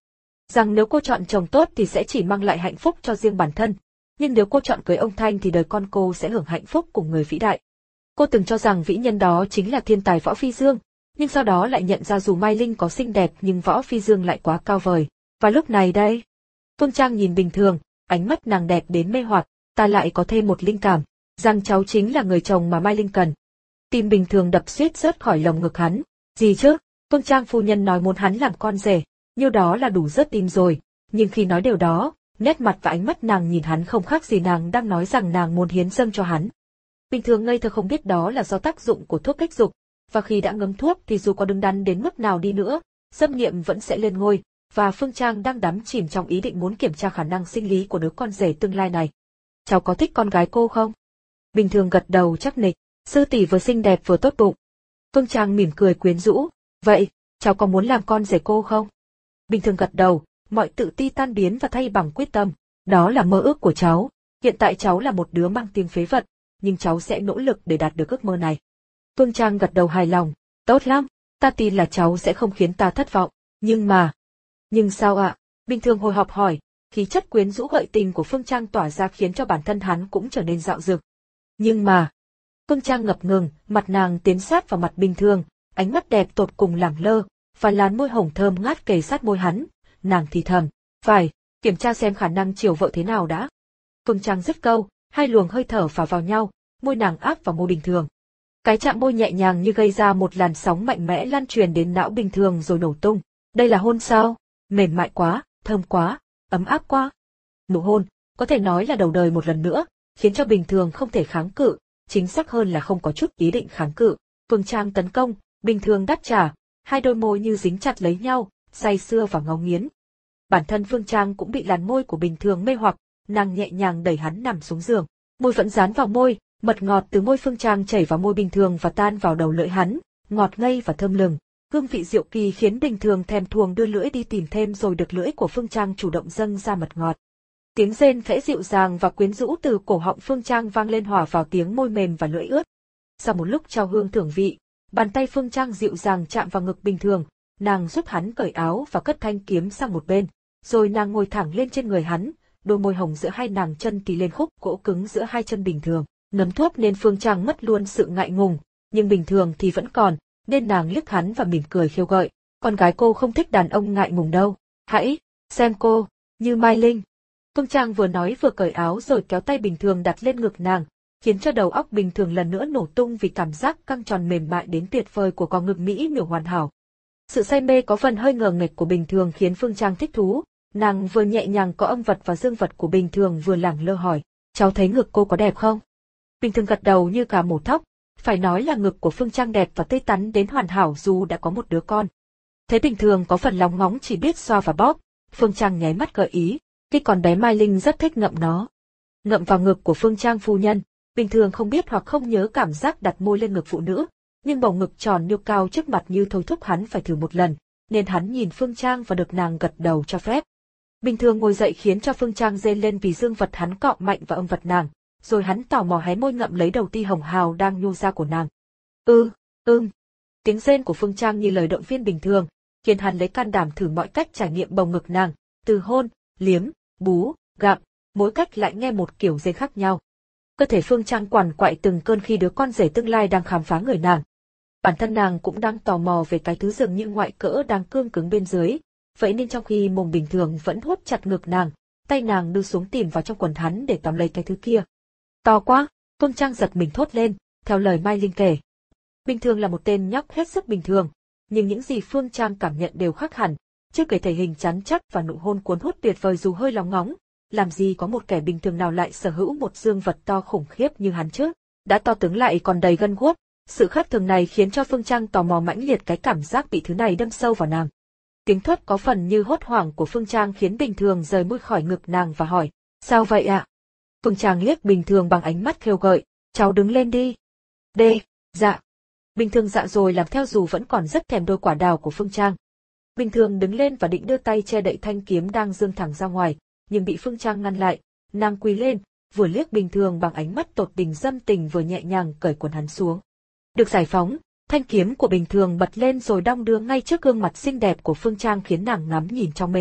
rằng nếu cô chọn chồng tốt thì sẽ chỉ mang lại hạnh phúc cho riêng bản thân, nhưng nếu cô chọn cưới ông Thanh thì đời con cô sẽ hưởng hạnh phúc cùng người vĩ đại. Cô từng cho rằng vĩ nhân đó chính là thiên tài Võ Phi Dương, nhưng sau đó lại nhận ra dù Mai Linh có xinh đẹp nhưng Võ Phi Dương lại quá cao vời. Và lúc này đây, Phương Trang nhìn bình thường, ánh mắt nàng đẹp đến mê hoặc, ta lại có thêm một linh cảm, rằng cháu chính là người chồng mà Mai Linh cần. Tim bình thường đập suýt rớt khỏi lồng ngực hắn. Gì chứ? Phương Trang phu nhân nói muốn hắn làm con rể, như đó là đủ rớt tim rồi. Nhưng khi nói điều đó, nét mặt và ánh mắt nàng nhìn hắn không khác gì nàng đang nói rằng nàng muốn hiến dâng cho hắn. Bình thường ngây thơ không biết đó là do tác dụng của thuốc kích dục, và khi đã ngấm thuốc thì dù có đứng đắn đến mức nào đi nữa, dâm niệm vẫn sẽ lên ngôi, và Phương Trang đang đắm chìm trong ý định muốn kiểm tra khả năng sinh lý của đứa con rể tương lai này. Cháu có thích con gái cô không? Bình thường gật đầu chắc nịch, sư tỷ vừa xinh đẹp vừa tốt bụng. Phương Trang mỉm cười quyến rũ, vậy, cháu có muốn làm con rể cô không? Bình thường gật đầu, mọi tự ti tan biến và thay bằng quyết tâm, đó là mơ ước của cháu. Hiện tại cháu là một đứa mang tiếng phế vật, nhưng cháu sẽ nỗ lực để đạt được ước mơ này. Phương Trang gật đầu hài lòng, tốt lắm, ta tin là cháu sẽ không khiến ta thất vọng, nhưng mà... Nhưng sao ạ? Bình thường hồi hộp hỏi, khí chất quyến rũ gợi tình của Phương Trang tỏa ra khiến cho bản thân hắn cũng trở nên dạo dực. Nhưng mà... Phương Trang ngập ngừng, mặt nàng tiến sát vào mặt Bình thường, ánh mắt đẹp tột cùng lẳng lơ, và làn môi hồng thơm ngát kề sát môi hắn, nàng thì thầm, phải, kiểm tra xem khả năng chiều vợ thế nào đã. Phương Trang dứt câu, hai luồng hơi thở phả vào nhau, môi nàng áp vào môi Bình thường. Cái chạm môi nhẹ nhàng như gây ra một làn sóng mạnh mẽ lan truyền đến não Bình thường rồi nổ tung. Đây là hôn sao? Mềm mại quá, thơm quá, ấm áp quá. Nụ hôn, có thể nói là đầu đời một lần nữa, khiến cho Bình thường không thể kháng cự, chính xác hơn là không có chút ý định kháng cự. Phương Trang tấn công, Bình thường đáp trả, hai đôi môi như dính chặt lấy nhau, say sưa và ngấu nghiến. Bản thân Phương Trang cũng bị làn môi của Bình thường mê hoặc, nàng nhẹ nhàng đẩy hắn nằm xuống giường, môi vẫn dán vào môi, mật ngọt từ môi Phương Trang chảy vào môi Bình thường và tan vào đầu lưỡi hắn, ngọt ngây và thơm lừng. Hương vị diệu kỳ khiến Bình thường thèm thuồng đưa lưỡi đi tìm thêm, rồi được lưỡi của Phương Trang chủ động dâng ra mật ngọt. Tiếng rên khẽ dịu dàng và quyến rũ từ cổ họng Phương Trang vang lên hòa vào tiếng môi mềm và lưỡi ướt. Sau một lúc trao hương thưởng vị, bàn tay Phương Trang dịu dàng chạm vào ngực Bình thường, nàng giúp hắn cởi áo và cất thanh kiếm sang một bên, rồi nàng ngồi thẳng lên trên người hắn, đôi môi hồng giữa hai nàng chân tì lên khúc gỗ cứng giữa hai chân Bình thường. Ngấm thuốc nên Phương Trang mất luôn sự ngại ngùng, nhưng Bình thường thì vẫn còn, nên nàng liếc hắn và mỉm cười khiêu gợi. Con gái cô không thích đàn ông ngại ngùng đâu, hãy xem cô, như Mai Linh. Phương Trang vừa nói vừa cởi áo rồi kéo tay Bình thường đặt lên ngực nàng, khiến cho đầu óc Bình thường lần nữa nổ tung vì cảm giác căng tròn mềm mại đến tuyệt vời của con ngực mỹ miều hoàn hảo. Sự say mê có phần hơi ngờ nghệch của Bình thường khiến Phương Trang thích thú, nàng vừa nhẹ nhàng có âm vật và dương vật của Bình thường vừa lẳng lơ hỏi, cháu thấy ngực cô có đẹp không? Bình thường gật đầu như gà mổ thóc, phải nói là ngực của Phương Trang đẹp và tươi tắn đến hoàn hảo dù đã có một đứa con. Thấy Bình thường có phần lóng ngóng chỉ biết xoa và bóp, Phương Trang nháy mắt gợi ý, khi còn bé Mai Linh rất thích ngậm nó. Ngậm vào ngực của Phương Trang phu nhân, Bình thường không biết hoặc không nhớ cảm giác đặt môi lên ngực phụ nữ, nhưng bầu ngực tròn nhiêu cao trước mặt như thôi thúc hắn phải thử một lần, nên hắn nhìn Phương Trang và được nàng gật đầu cho phép. Bình thường ngồi dậy khiến cho Phương Trang rên lên vì dương vật hắn cọ mạnh vào âm vật nàng, rồi hắn tò mò hé môi ngậm lấy đầu ti hồng hào đang nhô ra của nàng. Ư, ưm. Tiếng rên của Phương Trang như lời động viên Bình thường, khiến hắn lấy can đảm thử mọi cách trải nghiệm bầu ngực nàng, từ hôn, liếm, bú, gặm, mỗi cách lại nghe một kiểu rên khác nhau. Cơ thể Phương Trang quằn quại từng cơn khi đứa con rể tương lai đang khám phá người nàng. Bản thân nàng cũng đang tò mò về cái thứ dường như ngoại cỡ đang cương cứng bên dưới, vậy nên trong khi mồm Bình thường vẫn hút chặt ngực nàng, tay nàng đưa xuống tìm vào trong quần hắn để tóm lấy cái thứ kia. To quá, Phương Trang giật mình thốt lên, theo lời Mai Linh kể. Bình thường là một tên nhóc hết sức bình thường, nhưng những gì Phương Trang cảm nhận đều khác hẳn, trước cái thể hình rắn chắc và nụ hôn cuốn hút tuyệt vời dù hơi lóng ngóng, làm gì có một kẻ bình thường nào lại sở hữu một dương vật to khủng khiếp như hắn chứ, đã to tướng lại còn đầy gân guốc. Sự khác thường này khiến cho Phương Trang tò mò mãnh liệt cái cảm giác bị thứ này đâm sâu vào nàng. Tiếng thốt có phần như hốt hoảng của Phương Trang khiến Bình thường rời mũi khỏi ngực nàng và hỏi, sao vậy ạ? Phương Trang liếc Bình thường bằng ánh mắt khêu gợi, cháu đứng lên đi. Đê, dạ. Bình thường dạ rồi làm theo dù vẫn còn rất thèm đôi quả đào của Phương Trang. Bình thường đứng lên và định đưa tay che đậy thanh kiếm đang giương thẳng ra ngoài, nhưng bị Phương Trang ngăn lại, nàng quỳ lên, vừa liếc Bình thường bằng ánh mắt tột tình dâm tình vừa nhẹ nhàng cởi quần hắn xuống. Được giải phóng, thanh kiếm của Bình thường bật lên rồi đong đưa ngay trước gương mặt xinh đẹp của Phương Trang khiến nàng ngắm nhìn trong mê mệt.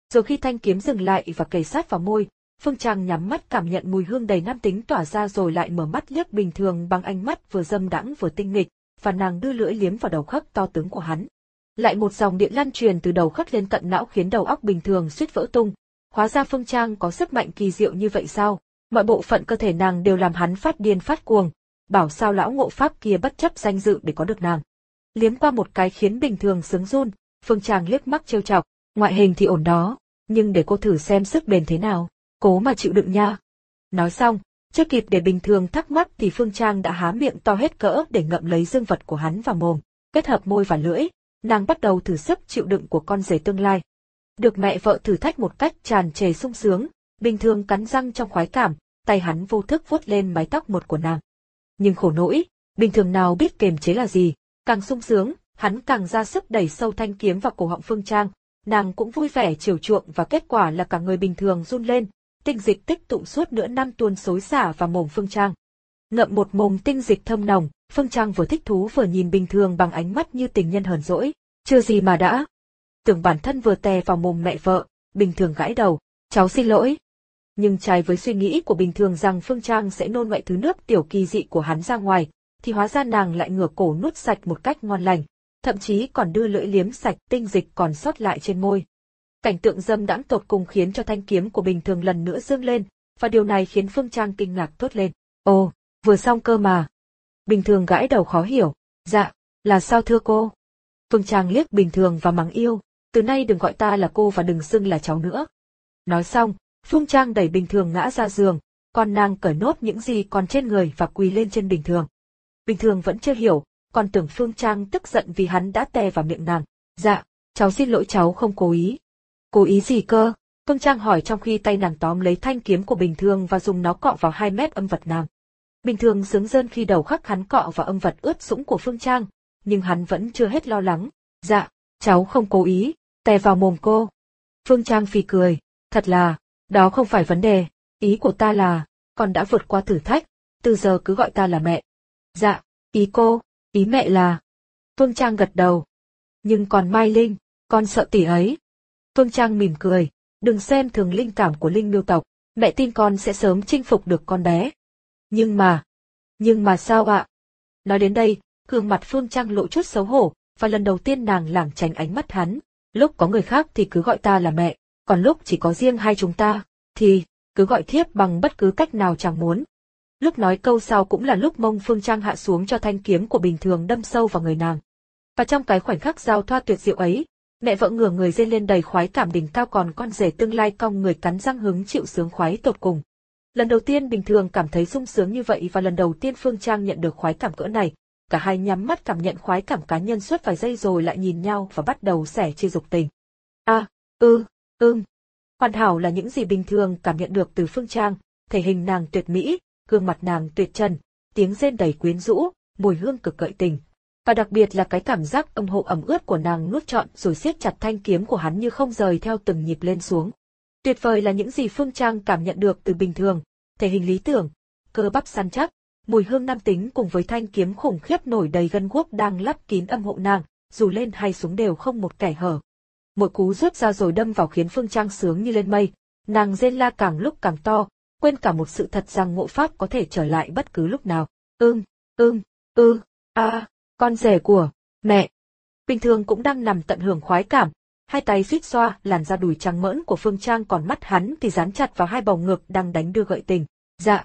Rồi khi thanh kiếm dừng lại và kề sát vào môi, Phương Trang nhắm mắt cảm nhận mùi hương đầy nam tính tỏa ra rồi lại mở mắt liếc Bình Thường bằng ánh mắt vừa dâm đãng vừa tinh nghịch, và nàng đưa lưỡi liếm vào đầu khắc to tướng của hắn. Lại một dòng điện lan truyền từ đầu khắc lên tận não khiến đầu óc Bình Thường suýt vỡ tung. Hóa ra Phương Trang có sức mạnh kỳ diệu như vậy sao? Mọi bộ phận cơ thể nàng đều làm hắn phát điên phát cuồng. Bảo sao lão ngộ pháp kia bất chấp danh dự để có được nàng. Liếm qua một cái khiến Bình Thường sướng run, Phương Trang liếc mắt trêu chọc, ngoại hình thì ổn đó, nhưng để cô thử xem sức bền thế nào, cố mà chịu đựng nha. Nói xong, chưa kịp để Bình Thường thắc mắc thì Phương Trang đã há miệng to hết cỡ để ngậm lấy dương vật của hắn vào mồm, kết hợp môi và lưỡi, nàng bắt đầu thử sức chịu đựng của con rể tương lai. Được mẹ vợ thử thách một cách tràn trề sung sướng, Bình Thường cắn răng trong khoái cảm, tay hắn vô thức vuốt lên mái tóc một của nàng. Nhưng khổ nỗi, Bình Thường nào biết kiềm chế là gì, càng sung sướng, hắn càng ra sức đẩy sâu thanh kiếm vào cổ họng Phương Trang, nàng cũng vui vẻ chiều chuộng và kết quả là cả người Bình Thường run lên, tinh dịch tích tụ suốt nửa năm tuôn xối xả vào mồm Phương Trang. Ngậm một mồm tinh dịch thơm nồng, Phương Trang vừa thích thú vừa nhìn Bình Thường bằng ánh mắt như tình nhân hờn dỗi, chưa gì mà đã. Tưởng bản thân vừa tè vào mồm mẹ vợ, Bình Thường gãi đầu, cháu xin lỗi. Nhưng trái với suy nghĩ của Bình Thường rằng Phương Trang sẽ nôn mọi thứ nước tiểu kỳ dị của hắn ra ngoài, thì hóa ra nàng lại ngửa cổ nuốt sạch một cách ngon lành, thậm chí còn đưa lưỡi liếm sạch tinh dịch còn sót lại trên môi. Cảnh tượng dâm đãng tột cùng khiến cho thanh kiếm của Bình Thường lần nữa dương lên, và điều này khiến Phương Trang kinh ngạc thốt lên. Ồ, vừa xong cơ mà. Bình Thường gãi đầu khó hiểu. Dạ, là sao thưa cô? Phương Trang liếc Bình Thường và mắng yêu. Từ nay đừng gọi ta là cô và đừng xưng là cháu nữa. Nói xong, Phương Trang đẩy Bình Thường ngã ra giường, còn nàng cởi nốt những gì còn trên người và quỳ lên trên Bình Thường. Bình Thường vẫn chưa hiểu, còn tưởng Phương Trang tức giận vì hắn đã tè vào miệng nàng. Dạ, cháu xin lỗi, cháu không cố ý. Cố ý gì cơ? Phương Trang hỏi trong khi tay nàng tóm lấy thanh kiếm của Bình Thường và dùng nó cọ vào hai mép âm vật nàng. Bình Thường sướng rơn khi đầu khắc hắn cọ vào âm vật ướt sũng của Phương Trang, nhưng hắn vẫn chưa hết lo lắng. Dạ, cháu không cố ý, tè vào mồm cô. Phương Trang phì cười, thật là, đó không phải vấn đề, ý của ta là, con đã vượt qua thử thách, từ giờ cứ gọi ta là mẹ. Dạ, ý cô, ý mẹ là. Phương Trang gật đầu. Nhưng còn Mai Linh, con sợ tỷ ấy. Phương Trang mỉm cười, đừng xem thường linh cảm của Linh Miêu tộc, mẹ tin con sẽ sớm chinh phục được con bé. Nhưng mà, nhưng mà sao ạ? Nói đến đây, gương mặt Phương Trang lộ chút xấu hổ, và lần đầu tiên nàng lảng tránh ánh mắt hắn. Lúc có người khác thì cứ gọi ta là mẹ, còn lúc chỉ có riêng hai chúng ta, thì cứ gọi thiếp bằng bất cứ cách nào chàng muốn. Lúc nói câu sau cũng là lúc mông Phương Trang hạ xuống cho thanh kiếm của Bình Thường đâm sâu vào người nàng. Và trong cái khoảnh khắc giao thoa tuyệt diệu ấy, mẹ vợ ngửa người rên lên đầy khoái cảm đỉnh cao, còn con rể tương lai cong người cắn răng hứng chịu sướng khoái tột cùng. Lần đầu tiên Bình Thường cảm thấy sung sướng như vậy, và lần đầu tiên Phương Trang nhận được khoái cảm cỡ này. Cả hai nhắm mắt cảm nhận khoái cảm cá nhân suốt vài giây rồi lại nhìn nhau và bắt đầu sẻ chia dục tình. À, ư, ưm. Hoàn hảo là những gì Bình Thường cảm nhận được từ Phương Trang, thể hình nàng tuyệt mỹ, gương mặt nàng tuyệt trần, tiếng rên đầy quyến rũ, mùi hương cực gợi tình. Và đặc biệt là cái cảm giác âm hộ ẩm ướt của nàng nuốt trọn rồi siết chặt thanh kiếm của hắn như không rời theo từng nhịp lên xuống. Tuyệt vời là những gì Phương Trang cảm nhận được từ Bình Thường, thể hình lý tưởng, cơ bắp săn chắc, mùi hương nam tính cùng với thanh kiếm khủng khiếp nổi đầy gân guốc đang lắp kín âm hộ nàng, dù lên hay xuống đều không một kẻ hở. Mỗi cú rút ra rồi đâm vào khiến Phương Trang sướng như lên mây, nàng rên la càng lúc càng to, quên cả một sự thật rằng ngộ pháp có thể trở lại bất cứ lúc nào. Ưm, ưm, ư, a, con rể của mẹ. Bình Thường cũng đang nằm tận hưởng khoái cảm, hai tay suýt xoa làn da đùi trắng mỡn của Phương Trang, còn mắt hắn thì dán chặt vào hai bầu ngực đang đánh đưa gợi tình. Dạ,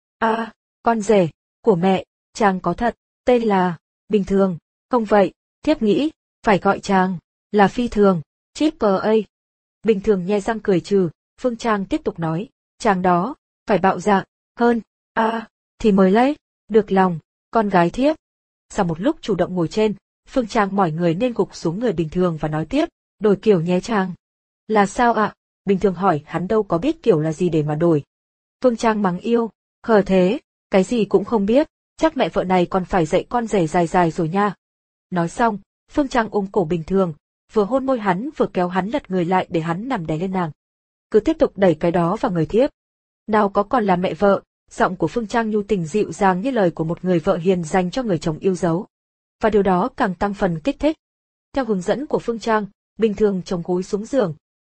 a, con rể của mẹ, chàng có thật, tên là Bình Thường, không vậy, thiếp nghĩ phải gọi chàng là Phi Thường, Triple A. Bình Thường nhe răng cười trừ, Phương Trang tiếp tục nói, chàng đó phải bạo dạn hơn, a, à, thì mới lấy được lòng con gái thiếp. Sau một lúc chủ động ngồi trên, Phương Trang mỏi người nên gục xuống người Bình Thường và nói tiếp, đổi kiểu nhé chàng. Là sao ạ? À? Bình Thường hỏi, hắn đâu có biết kiểu là gì để mà đổi. Phương Trang mắng yêu, khờ thế, cái gì cũng không biết, chắc mẹ vợ này còn phải dạy con rể dài dài rồi nha. Nói xong, Phương Trang ôm cổ Bình Thường, vừa hôn môi hắn vừa kéo hắn lật người lại để hắn nằm đè lên nàng. Cứ tiếp tục đẩy cái đó vào người thiếp. Nào có còn là mẹ vợ, giọng của Phương Trang nhu tình dịu dàng như lời của một người vợ hiền dành cho người chồng yêu dấu. Và điều đó càng tăng phần kích thích. Theo hướng dẫn của Phương Trang, Bình Thường chồng gối xuống giường,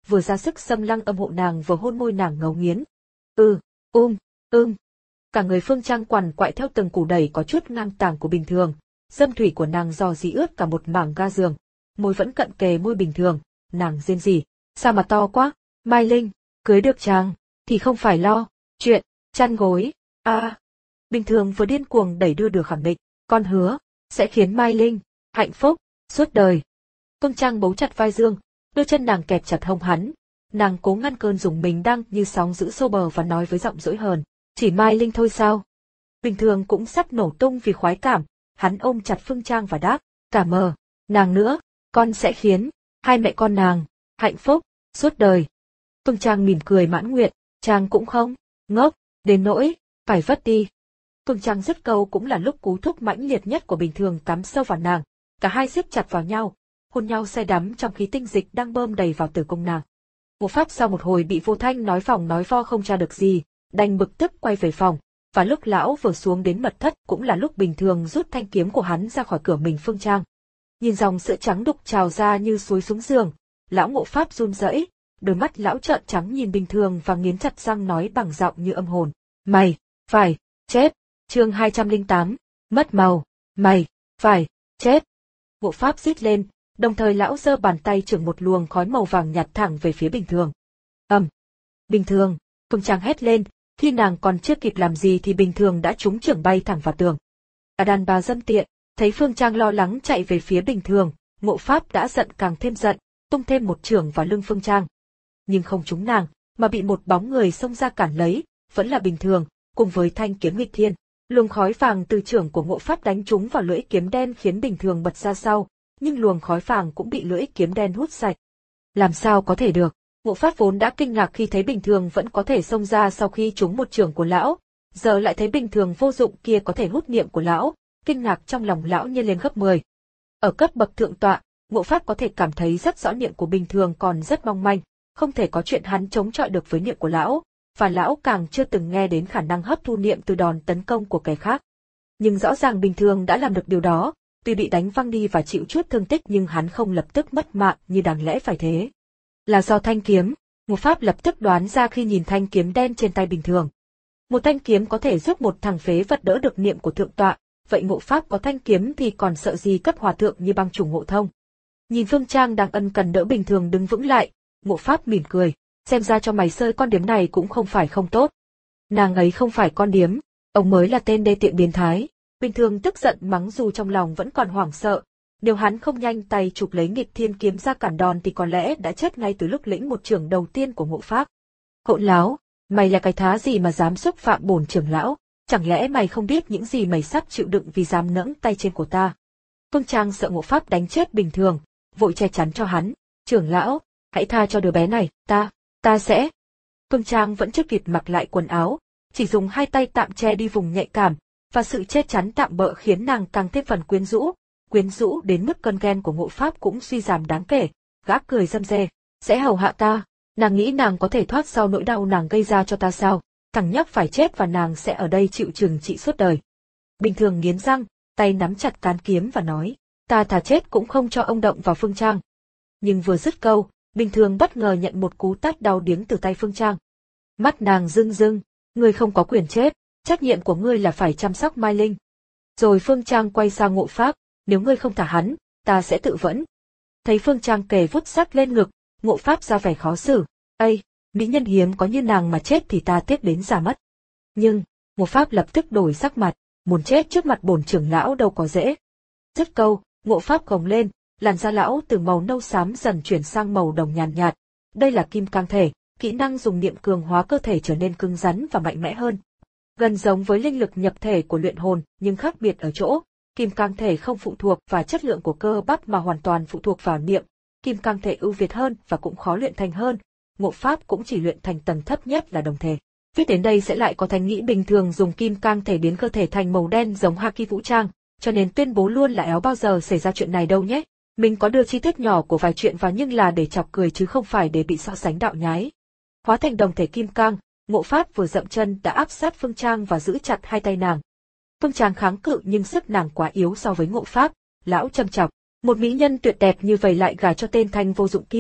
vừa ra sức xâm lăng âm hộ nàng vừa hôn môi nàng ngấu nghiến. Ừ, um, ưng. Cả người Phương Trang quằn quại theo từng củ đẩy có chút ngang tàng của bình thường, dâm thủy của nàng dò dỉ ướt cả một mảng ga giường, môi vẫn cận kề môi bình thường, nàng rên rỉ, sao mà to quá, Mai Linh, cưới được chàng, thì không phải lo, chuyện, chăn gối, a. À. Bình thường vừa điên cuồng đẩy đưa được khẳng định, con hứa, sẽ khiến Mai Linh, hạnh phúc, suốt đời. Phương Trang bấu chặt vai Dương, đôi chân nàng kẹp chặt hông hắn, nàng cố ngăn cơn rùng mình đang như sóng dữ xô bờ và nói với giọng dỗi hờn, chỉ Mai Linh thôi sao? Bình thường cũng sắp nổ tung vì khoái cảm, hắn ôm chặt Phương Trang và đáp, cả mờ, nàng nữa, con sẽ khiến, hai mẹ con nàng, hạnh phúc, suốt đời. Phương Trang mỉm cười mãn nguyện, Trang cũng không, ngốc, đến nỗi, phải vất đi. Phương Trang dứt câu cũng là lúc cú thúc mãnh liệt nhất của bình thường cắm sâu vào nàng, cả hai siết chặt vào nhau, hôn nhau say đắm trong khí tinh dịch đang bơm đầy vào tử cung nàng. Ngộ Pháp sau một hồi bị Vô Thanh nói vòng nói vo không tra được gì, đành bực tức quay về phòng, và lúc lão vừa xuống đến mật thất cũng là lúc bình thường rút thanh kiếm của hắn ra khỏi cửa mình Phương Trang. Nhìn dòng sữa trắng đục trào ra như suối xuống giường, lão Ngộ Pháp run rẩy, đôi mắt lão trợn trắng nhìn bình thường và nghiến chặt răng nói bằng giọng như âm hồn, mày, phải, chết. Chương hai trăm lẻ tám, mất màu, mày, phải, chết. Ngộ Pháp rít lên, đồng thời lão giơ bàn tay chưởng một luồng khói màu vàng nhạt thẳng về phía bình thường. Ầm. Um. Bình thường, Phương Trang hét lên, khi nàng còn chưa kịp làm gì thì bình thường đã trúng chưởng bay thẳng vào tường. Cả đàn bà dâm tiện, thấy Phương Trang lo lắng chạy về phía bình thường, Ngộ Pháp đã giận càng thêm giận, tung thêm một chưởng vào lưng Phương Trang. Nhưng không trúng nàng, mà bị một bóng người xông ra cản lấy, vẫn là bình thường, cùng với thanh kiếm nghịch thiên. Luồng khói vàng từ chưởng của Ngộ Pháp đánh trúng vào lưỡi kiếm đen khiến bình thường bật ra sau, nhưng luồng khói vàng cũng bị lưỡi kiếm đen hút sạch. Làm sao có thể được? Ngộ Pháp vốn đã kinh ngạc khi thấy bình thường vẫn có thể xông ra sau khi trúng một chưởng của lão, giờ lại thấy bình thường vô dụng kia có thể hút niệm của lão, kinh ngạc trong lòng lão nhân lên gấp mười. Ở cấp bậc thượng tọa, Ngộ Pháp có thể cảm thấy rất rõ niệm của bình thường còn rất mong manh, không thể có chuyện hắn chống chọi được với niệm của lão, và lão càng chưa từng nghe đến khả năng hấp thu niệm từ đòn tấn công của kẻ khác. Nhưng rõ ràng bình thường đã làm được điều đó, tuy bị đánh văng đi và chịu chút thương tích nhưng hắn không lập tức mất mạng như đáng lẽ phải thế. Là do thanh kiếm, Ngộ Pháp lập tức đoán ra khi nhìn thanh kiếm đen trên tay bình thường. Một thanh kiếm có thể giúp một thằng phế vật đỡ được niệm của thượng tọa, vậy Ngộ Pháp có thanh kiếm thì còn sợ gì cấp hòa thượng như băng chủng Ngộ Thông. Nhìn Phương Trang đang ân cần đỡ bình thường đứng vững lại, Ngộ Pháp mỉm cười, xem ra cho mày sơi con điếm này cũng không phải không tốt. Nàng ấy không phải con điếm, ông mới là tên đê tiện biến thái. Bình thường tức giận mắng dù trong lòng vẫn còn hoảng sợ, nếu hắn không nhanh tay chụp lấy nghịch thiên kiếm ra cản đòn thì có lẽ đã chết ngay từ lúc lĩnh một chưởng đầu tiên của Ngộ Pháp. Hỗn láo, mày là cái thá gì mà dám xúc phạm bổn trưởng lão, chẳng lẽ mày không biết những gì mày sắp chịu đựng vì dám nẫng tay trên của ta. Phương Trang sợ Ngộ Pháp đánh chết bình thường, vội che chắn cho hắn, trưởng lão, hãy tha cho đứa bé này, ta, ta sẽ. Phương Trang vẫn chưa kịp mặc lại quần áo, chỉ dùng hai tay tạm che đi vùng nhạy cảm, và sự che chắn tạm bợ khiến nàng càng thêm phần quyến rũ, quyến rũ đến mức cơn ghen của Ngộ Pháp cũng suy giảm đáng kể. Gã cười râm rê, sẽ hầu hạ ta, nàng nghĩ nàng có thể thoát sau nỗi đau nàng gây ra cho ta sao? Thằng nhóc phải chết và nàng sẽ ở đây chịu trừng trị suốt đời. Bình thường nghiến răng, tay nắm chặt cán kiếm và nói, ta thà chết cũng không cho ông động vào Phương Trang. Nhưng vừa dứt câu, bình thường bất ngờ nhận một cú tát đau điếng từ tay Phương Trang. Mắt nàng rưng rưng, ngươi không có quyền chết, trách nhiệm của ngươi là phải chăm sóc Mai Linh. Rồi Phương Trang quay sang Ngộ Pháp, nếu ngươi không thả hắn, ta sẽ tự vẫn. Thấy Phương Trang kề vuốt sắc lên ngực, Ngộ Pháp ra vẻ khó xử, ây, mỹ nhân hiếm có như nàng mà chết thì ta tiếp đến già mất. Nhưng, Ngộ Pháp lập tức đổi sắc mặt, muốn chết trước mặt bổn trưởng lão đâu có dễ. Dứt câu, Ngộ Pháp gồng lên, làn da lão từ màu nâu xám dần chuyển sang màu đồng nhàn nhạt. Đây là kim cang thể, kỹ năng dùng niệm cường hóa cơ thể trở nên cứng rắn và mạnh mẽ hơn. Gần giống với linh lực nhập thể của luyện hồn, nhưng khác biệt ở chỗ, kim cang thể không phụ thuộc vào chất lượng của cơ bắp mà hoàn toàn phụ thuộc vào niệm. Kim cang thể ưu việt hơn và cũng khó luyện thành hơn. Ngộ Pháp cũng chỉ luyện thành tầng thấp nhất là đồng thể. Viết đến đây sẽ lại có thành nghĩ bình thường dùng kim cang thể biến cơ thể thành màu đen giống Haki vũ trang, cho nên tuyên bố luôn là éo bao giờ xảy ra chuyện này đâu nhé. Mình có đưa chi tiết nhỏ của vài chuyện vào nhưng là để chọc cười chứ không phải để bị so sánh đạo nhái. Hóa thành đồng thể kim cang, Ngộ Pháp vừa dậm chân đã áp sát Phương Trang và giữ chặt hai tay nàng. Phương Trang kháng cự nhưng sức nàng quá yếu so với Ngộ Pháp, lão châm chọc, một mỹ nhân tuyệt đẹp như vậy lại gả cho tên thanh vô dụng kia,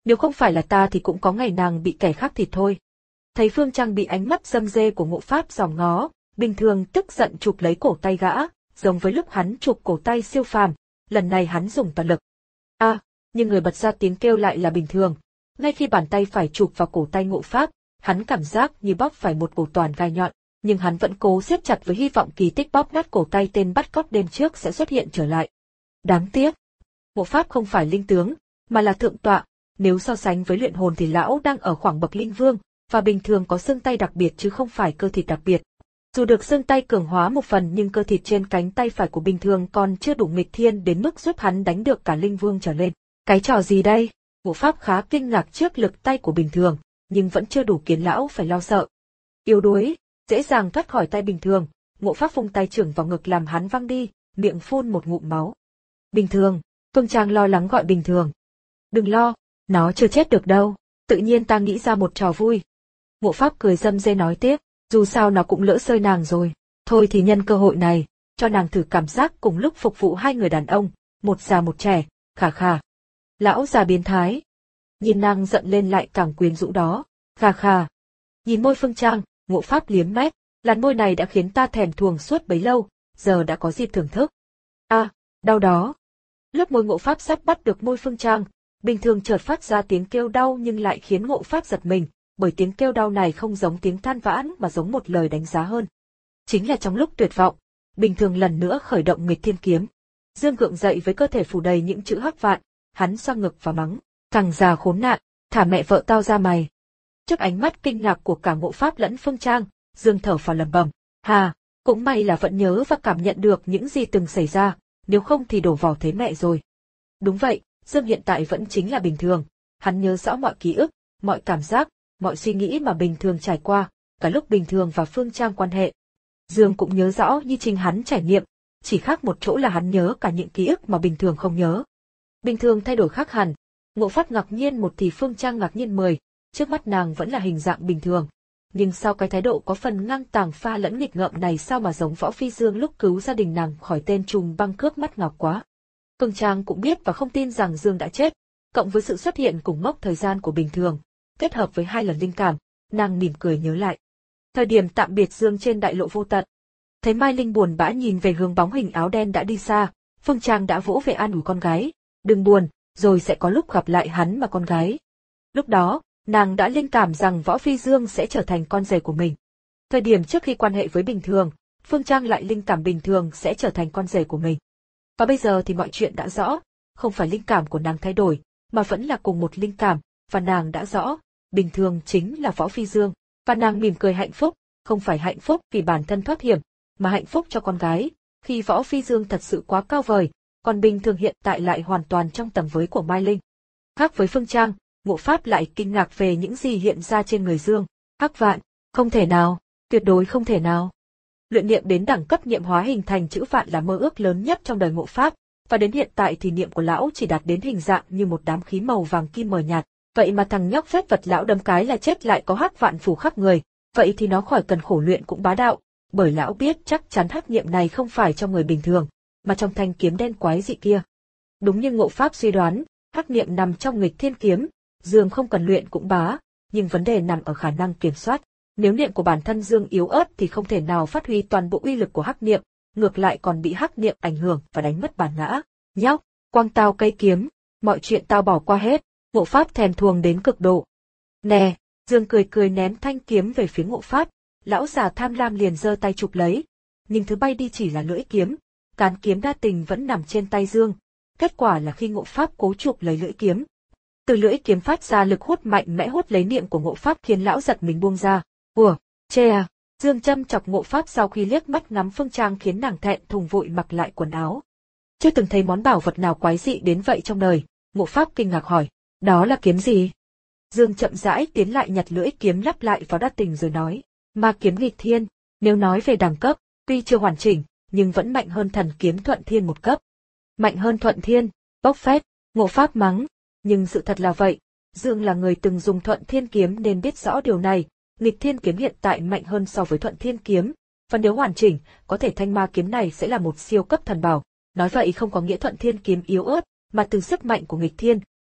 Nếu không phải là ta thì cũng có ngày nàng bị kẻ khác thịt thôi. Thấy Phương Trang bị ánh mắt dâm dê của Ngộ Pháp dòm ngó, Bình Thường tức giận chụp lấy cổ tay gã, giống với lúc hắn chụp cổ tay Siêu Phàm, lần này hắn dùng toàn lực. A, à, nhưng người bật ra tiếng kêu lại là Bình Thường. Ngay khi bàn tay phải chụp vào cổ tay Ngộ Pháp, hắn cảm giác như bóp phải một cổ toàn gai nhọn, nhưng hắn vẫn cố siết chặt với hy vọng kỳ tích bóp nát cổ tay tên bắt cóc đêm trước sẽ xuất hiện trở lại. Đáng tiếc, Ngộ Pháp không phải linh tướng, mà là thượng tọa, nếu so sánh với luyện hồn thì lão đang ở khoảng bậc linh vương, và Bình Thường có xương tay đặc biệt chứ không phải cơ thịt đặc biệt. Dù được xương tay cường hóa một phần nhưng cơ thịt trên cánh tay phải của Bình Thường còn chưa đủ nghịch thiên đến mức giúp hắn đánh được cả linh vương trở lên. Cái trò gì đây? Ngộ Pháp khá kinh ngạc trước lực tay của Bình Thường, nhưng vẫn chưa đủ khiến lão phải lo sợ. Yếu đuối, dễ dàng thoát khỏi tay Bình Thường, Ngộ Pháp vung tay trưởng vào ngực làm hắn văng đi, miệng phun một ngụm máu. Bình Thường, Phương Trang lo lắng gọi Bình Thường. Đừng lo, nó chưa chết được đâu, tự nhiên ta nghĩ ra một trò vui. Ngộ Pháp cười dâm dê nói tiếp, dù sao nó cũng lỡ rơi nàng rồi, thôi thì nhân cơ hội này, cho nàng thử cảm giác cùng lúc phục vụ hai người đàn ông, một già một trẻ, khà khà. Lão già biến thái. Nhìn nàng giận lên lại càng quyến rũ đó, khà khà. Nhìn môi Phương Trang, Ngộ Pháp liếm mép, làn môi này đã khiến ta thèm thuồng suốt bấy lâu, giờ đã có dịp thưởng thức. A, à, đau đó. Lớp môi Ngộ Pháp sắp bắt được môi Phương Trang, Bình Thường chợt phát ra tiếng kêu đau nhưng lại khiến Ngộ Pháp giật mình, bởi tiếng kêu đau này không giống tiếng than vãn mà giống một lời đánh giá hơn. Chính là trong lúc tuyệt vọng, Bình Thường lần nữa khởi động nghịch thiên kiếm. Dương gượng dậy với cơ thể phủ đầy những chữ hắc vạn, hắn xoa ngực và mắng, thằng già khốn nạn, thả mẹ vợ tao ra mày. Trước ánh mắt kinh ngạc của cả Ngộ Pháp lẫn Phương Trang, Dương thở phào lẩm bẩm, hà, cũng may là vẫn nhớ và cảm nhận được những gì từng xảy ra, nếu không thì đổ vào thế mẹ rồi. Đúng vậy, Dương hiện tại vẫn chính là Bình Thường, hắn nhớ rõ mọi ký ức, mọi cảm giác, mọi suy nghĩ mà Bình Thường trải qua, cả lúc Bình Thường và Phương Trang quan hệ. Dương cũng nhớ rõ như chính hắn trải nghiệm, chỉ khác một chỗ là hắn nhớ cả những ký ức mà Bình Thường không nhớ. Bình Thường thay đổi khác hẳn, Ngộ Pháp ngạc nhiên một thì Phương Trang ngạc nhiên mười, trước mắt nàng vẫn là hình dạng bình thường. Nhưng sao cái thái độ có phần ngang tàng pha lẫn nghịch ngợm này sao mà giống Võ Phi Dương lúc cứu gia đình nàng khỏi tên trùm băng cướp mắt ngọc quá. Phương Trang cũng biết và không tin rằng Dương đã chết, cộng với sự xuất hiện cùng mốc thời gian của Bình Thường, kết hợp với hai lần linh cảm, nàng mỉm cười nhớ lại. Thời điểm tạm biệt Dương trên đại lộ vô tận. Thấy Mai Linh buồn bã nhìn về hướng bóng hình áo đen đã đi xa, Phương Trang đã vỗ về an ủi con gái, đừng buồn, rồi sẽ có lúc gặp lại hắn mà con gái. Lúc đó, nàng đã linh cảm rằng Võ Phi Dương sẽ trở thành con rể của mình. Thời điểm trước khi quan hệ với Bình Thường, Phương Trang lại linh cảm Bình Thường sẽ trở thành con rể của mình. Và bây giờ thì mọi chuyện đã rõ, không phải linh cảm của nàng thay đổi, mà vẫn là cùng một linh cảm, và nàng đã rõ, Bình Thường chính là Võ Phi Dương, và nàng mỉm cười hạnh phúc, không phải hạnh phúc vì bản thân thoát hiểm, mà hạnh phúc cho con gái, khi Võ Phi Dương thật sự quá cao vời, còn Bình Thường hiện tại lại hoàn toàn trong tầm với của Mai Linh. Khác với Phương Trang, Ngộ Pháp lại kinh ngạc về những gì hiện ra trên người Dương. Hắc vạn, không thể nào, tuyệt đối không thể nào. Luyện niệm đến đẳng cấp niệm hóa hình thành chữ vạn là mơ ước lớn nhất trong đời Ngộ Pháp, và đến hiện tại thì niệm của lão chỉ đạt đến hình dạng như một đám khí màu vàng kim mờ nhạt. Vậy mà thằng nhóc phép vật lão đâm cái là chết lại có hắc vạn phủ khắp người, vậy thì nó khỏi cần khổ luyện cũng bá đạo, bởi lão biết chắc chắn hắc niệm này không phải trong người bình thường, mà trong thanh kiếm đen quái dị kia. Đúng như Ngộ Pháp suy đoán, hắc niệm nằm trong nghịch thiên kiếm, Dương không cần luyện cũng bá, nhưng vấn đề nằm ở khả năng kiểm soát. Nếu niệm của bản thân Dương yếu ớt thì không thể nào phát huy toàn bộ uy lực của hắc niệm, ngược lại còn bị hắc niệm ảnh hưởng và đánh mất bản ngã. Nhóc, quăng tao cây kiếm, mọi chuyện tao bỏ qua hết. Ngộ Pháp thèm thuồng đến cực độ. Nè, Dương cười cười ném thanh kiếm về phía Ngộ Pháp, lão già tham lam liền giơ tay chụp lấy, nhưng thứ bay đi chỉ là lưỡi kiếm, cán kiếm đa tình vẫn nằm trên tay Dương. Kết quả là khi Ngộ Pháp cố chụp lấy lưỡi kiếm, từ lưỡi kiếm phát ra lực hút mạnh mẽ hút lấy niệm của Ngộ Pháp khiến lão giật mình buông ra. Ủa, chê à? Dương châm chọc Ngộ Pháp sau khi liếc mắt ngắm Phương Trang khiến nàng thẹn thùng vội mặc lại quần áo. Chưa từng thấy món bảo vật nào quái dị đến vậy trong đời, Ngộ Pháp kinh ngạc hỏi, đó là kiếm gì? Dương chậm rãi tiến lại nhặt lưỡi kiếm lắp lại vào đát tình rồi nói, ma kiếm nghịch thiên, nếu nói về đẳng cấp, tuy chưa hoàn chỉnh, nhưng vẫn mạnh hơn thần kiếm thuận thiên một cấp. Mạnh hơn thuận thiên, bốc phét, Ngộ Pháp mắng, nhưng sự thật là vậy, Dương là người từng dùng thuận thiên kiếm nên biết rõ điều này, nghịch thiên kiếm hiện tại mạnh hơn so với thuận thiên kiếm, và nếu hoàn chỉnh, có thể thanh ma kiếm này sẽ là một siêu cấp thần bảo. Nói vậy không có nghĩa thuận thiên kiếm yếu ớt, mà từ sức mạnh của nghịch thiên,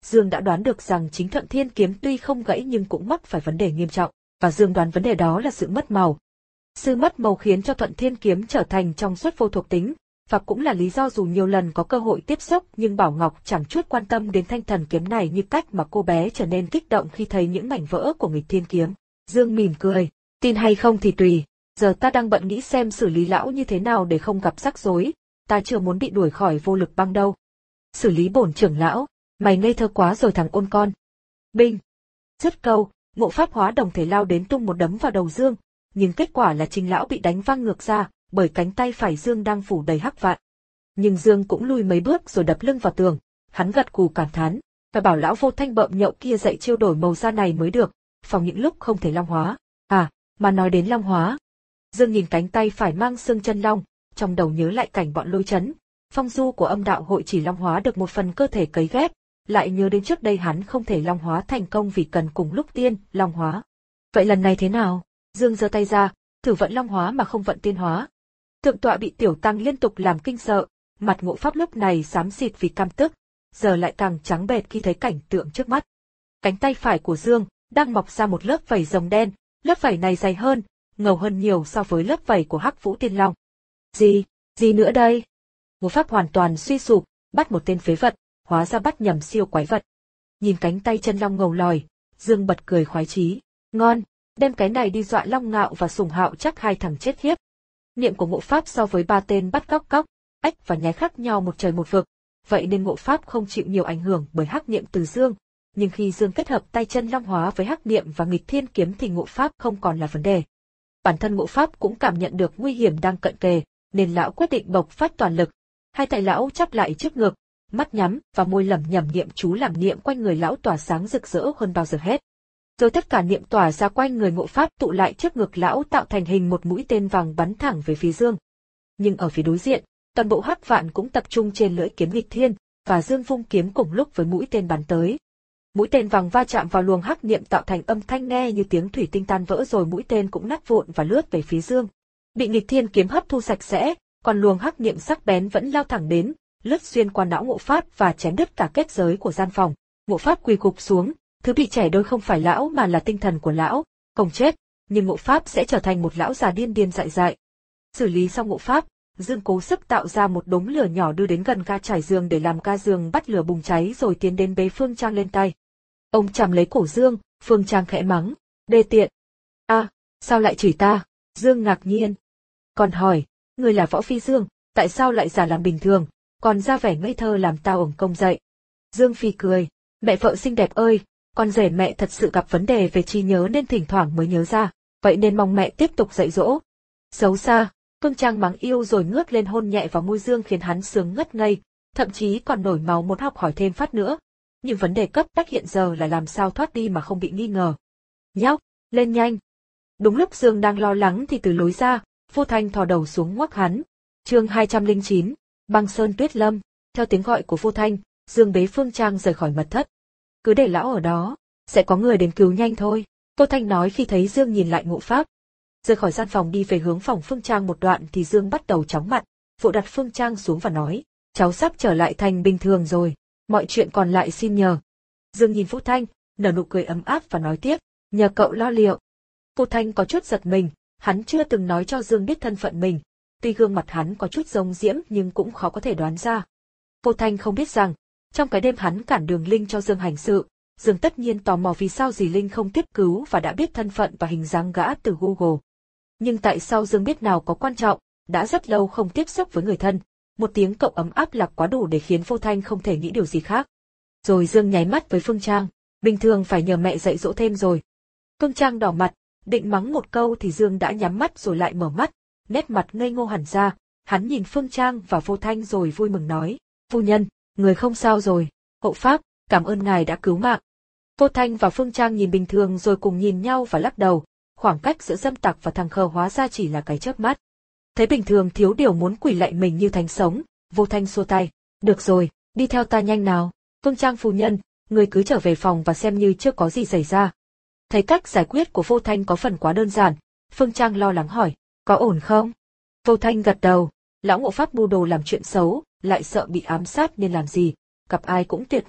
Dương đã đoán được rằng chính Thuận Thiên kiếm tuy không gãy nhưng cũng mắc phải vấn đề nghiêm trọng, và Dương đoán vấn đề đó là sự mất màu. Sự mất màu khiến cho Thuận Thiên kiếm trở thành trong suốt vô thuộc tính, và cũng là lý do dù nhiều lần có cơ hội tiếp xúc nhưng Bảo Ngọc chẳng chút quan tâm đến thanh thần kiếm này như cách mà cô bé trở nên kích động khi thấy những mảnh vỡ của nghịch thiên kiếm. Dương mỉm cười, tin hay không thì tùy, giờ ta đang bận nghĩ xem xử lý lão như thế nào để không gặp rắc rối, ta chưa muốn bị đuổi khỏi vô lực băng đâu. Xử lý bổn trưởng lão, mày ngây thơ quá rồi thằng ôn con. Binh! Dứt câu, Ngộ Pháp hóa đồng thể lao đến tung một đấm vào đầu Dương, nhưng kết quả là chính lão bị đánh văng ngược ra, bởi cánh tay phải Dương đang phủ đầy hắc vạn. Nhưng Dương cũng lùi mấy bước rồi đập lưng vào tường, hắn gật gù cảm thán, phải bảo lão Vô Thanh bợm nhậu kia dạy chiêu đổi màu da này mới được, phòng những lúc không thể long hóa. À, mà nói đến long hóa. Dương nhìn cánh tay phải mang xương chân long, trong đầu nhớ lại cảnh bọn Lôi Chấn, Phong Du của âm đạo hội chỉ long hóa được một phần cơ thể cấy ghép, lại nhớ đến trước đây hắn không thể long hóa thành công vì cần cùng lúc tiên, long hóa. Vậy lần này thế nào? Dương giơ tay ra, thử vận long hóa mà không vận tiên hóa. Thượng tọa bị tiểu tăng liên tục làm kinh sợ, mặt Ngộ Pháp lúc này xám xịt vì căm tức, giờ lại càng trắng bệch khi thấy cảnh tượng trước mắt. Cánh tay phải của Dương đang mọc ra một lớp vảy rồng đen, lớp vảy này dày hơn, ngầu hơn nhiều so với lớp vảy của Hắc Vũ Tiên Long. Gì, gì nữa đây? Ngộ Pháp hoàn toàn suy sụp, bắt một tên phế vật, hóa ra bắt nhầm siêu quái vật. Nhìn cánh tay chân long ngầu lòi, Dương bật cười khoái chí, ngon, đem cái này đi dọa Long Ngạo và Sùng Hạo chắc hai thằng chết khiếp. Niệm của Ngộ Pháp so với ba tên bắt cóc cóc, ếch và nhái khác nhau một trời một vực, vậy nên Ngộ Pháp không chịu nhiều ảnh hưởng bởi hắc niệm từ Dương. Nhưng khi Dương kết hợp tay chân long hóa với hắc niệm và nghịch thiên kiếm thì Ngộ Pháp không còn là vấn đề. Bản thân Ngộ Pháp cũng cảm nhận được nguy hiểm đang cận kề, nên lão quyết định bộc phát toàn lực. Hai tay lão chắp lại trước ngực, mắt nhắm và môi lẩm nhẩm niệm chú làm niệm quanh người lão tỏa sáng rực rỡ hơn bao giờ hết. Rồi tất cả niệm tỏa ra quanh người Ngộ Pháp tụ lại trước ngực lão tạo thành hình một mũi tên vàng bắn thẳng về phía Dương. Nhưng ở phía đối diện, toàn bộ hắc vạn cũng tập trung trên lưỡi kiếm nghịch thiên, và Dương vung kiếm cùng lúc với mũi tên bắn tới. Mũi tên vàng va chạm vào luồng hắc niệm tạo thành âm thanh nghe như tiếng thủy tinh tan vỡ, rồi mũi tên cũng nát vụn và lướt về phía Dương. Bị nghịch thiên kiếm hấp thu sạch sẽ, còn luồng hắc niệm sắc bén vẫn lao thẳng đến, lướt xuyên qua não Ngộ Pháp và chém đứt cả kết giới của gian phòng. Ngộ Pháp quỳ gục xuống, thứ bị chẻ đôi không phải lão mà là tinh thần của lão, không chết, nhưng Ngộ Pháp sẽ trở thành một lão già điên điên dại dại. Xử lý xong Ngộ Pháp, Dương cố sức tạo ra một đống lửa nhỏ đưa đến gần ga trải giường để làm ga giường bắt lửa bùng cháy, rồi tiến đến bế Phương Trang lên tay. Ông chầm lấy cổ Dương, Phương Trang khẽ mắng, đê tiện. A, à, sao lại chửi ta? Dương ngạc nhiên. Còn hỏi, ngươi là Võ Phi Dương, tại sao lại giả làm bình thường, còn ra vẻ ngây thơ làm tao ổng công dậy? Dương Phi cười, mẹ vợ xinh đẹp ơi, con rể mẹ thật sự gặp vấn đề về trí nhớ nên thỉnh thoảng mới nhớ ra, vậy nên mong mẹ tiếp tục dạy dỗ. Xấu xa. Phương Trang mắng yêu rồi ngước lên hôn nhẹ vào môi Dương khiến hắn sướng ngất ngây, thậm chí còn nổi máu muốn học hỏi thêm phát nữa. Nhưng vấn đề cấp bách hiện giờ là làm sao thoát đi mà không bị nghi ngờ. Nhóc, lên nhanh. Đúng lúc Dương đang lo lắng thì từ lối ra, Vô Thanh thò đầu xuống ngoắc hắn. Chương hai trăm lẻ chín, Băng Sơn Tuyết Lâm. Theo tiếng gọi của Vô Thanh, Dương bế Phương Trang rời khỏi mật thất. Cứ để lão ở đó, sẽ có người đến cứu nhanh thôi, Vô Thanh nói khi thấy Dương nhìn lại Ngộ Pháp. Rời khỏi gian phòng đi về hướng phòng Phương Trang một đoạn thì Dương bắt đầu chóng mặt, vội đặt Phương Trang xuống và nói, cháu sắp trở lại thành bình thường rồi, mọi chuyện còn lại xin nhờ. Dương nhìn Vô Thanh, nở nụ cười ấm áp và nói tiếp, nhờ cậu lo liệu. Vô Thanh có chút giật mình, hắn chưa từng nói cho Dương biết thân phận mình, tuy gương mặt hắn có chút giống Diễm nhưng cũng khó có thể đoán ra. Vô Thanh không biết rằng, trong cái đêm hắn cản đường Linh cho Dương hành sự, Dương tất nhiên tò mò vì sao dì Linh không tiếp cứu và đã biết thân phận và hình dáng gã từ Google. Nhưng tại sao Dương biết nào có quan trọng, đã rất lâu không tiếp xúc với người thân, một tiếng cậu ấm áp là quá đủ để khiến Vô Thanh không thể nghĩ điều gì khác. Rồi Dương nháy mắt với Phương Trang, bình thường phải nhờ mẹ dạy dỗ thêm rồi. Phương Trang đỏ mặt, định mắng một câu thì Dương đã nhắm mắt rồi lại mở mắt, nét mặt ngây ngô hẳn ra, hắn nhìn Phương Trang và Vô Thanh rồi vui mừng nói, phu nhân, người không sao rồi, hộ pháp, cảm ơn ngài đã cứu mạng. Vô Thanh và Phương Trang nhìn bình thường rồi cùng nhìn nhau và lắc đầu, khoảng cách giữa dâm tặc và thằng khờ hóa ra chỉ là cái chớp mắt. Thấy bình thường thiếu điều muốn quỳ lạy mình như thánh sống, Vô Thanh xua tay, được rồi, đi theo ta nhanh nào, Phương Trang phu nhân, người cứ trở về phòng và xem như chưa có gì xảy ra. Thấy cách giải quyết của Vô Thanh có phần quá đơn giản, Phương Trang lo lắng hỏi, có ổn không? Vô Thanh gật đầu, lão Ngộ Pháp mưu đồ làm chuyện xấu, lại sợ bị ám sát nên làm gì, gặp ai cũng tuyệt mật,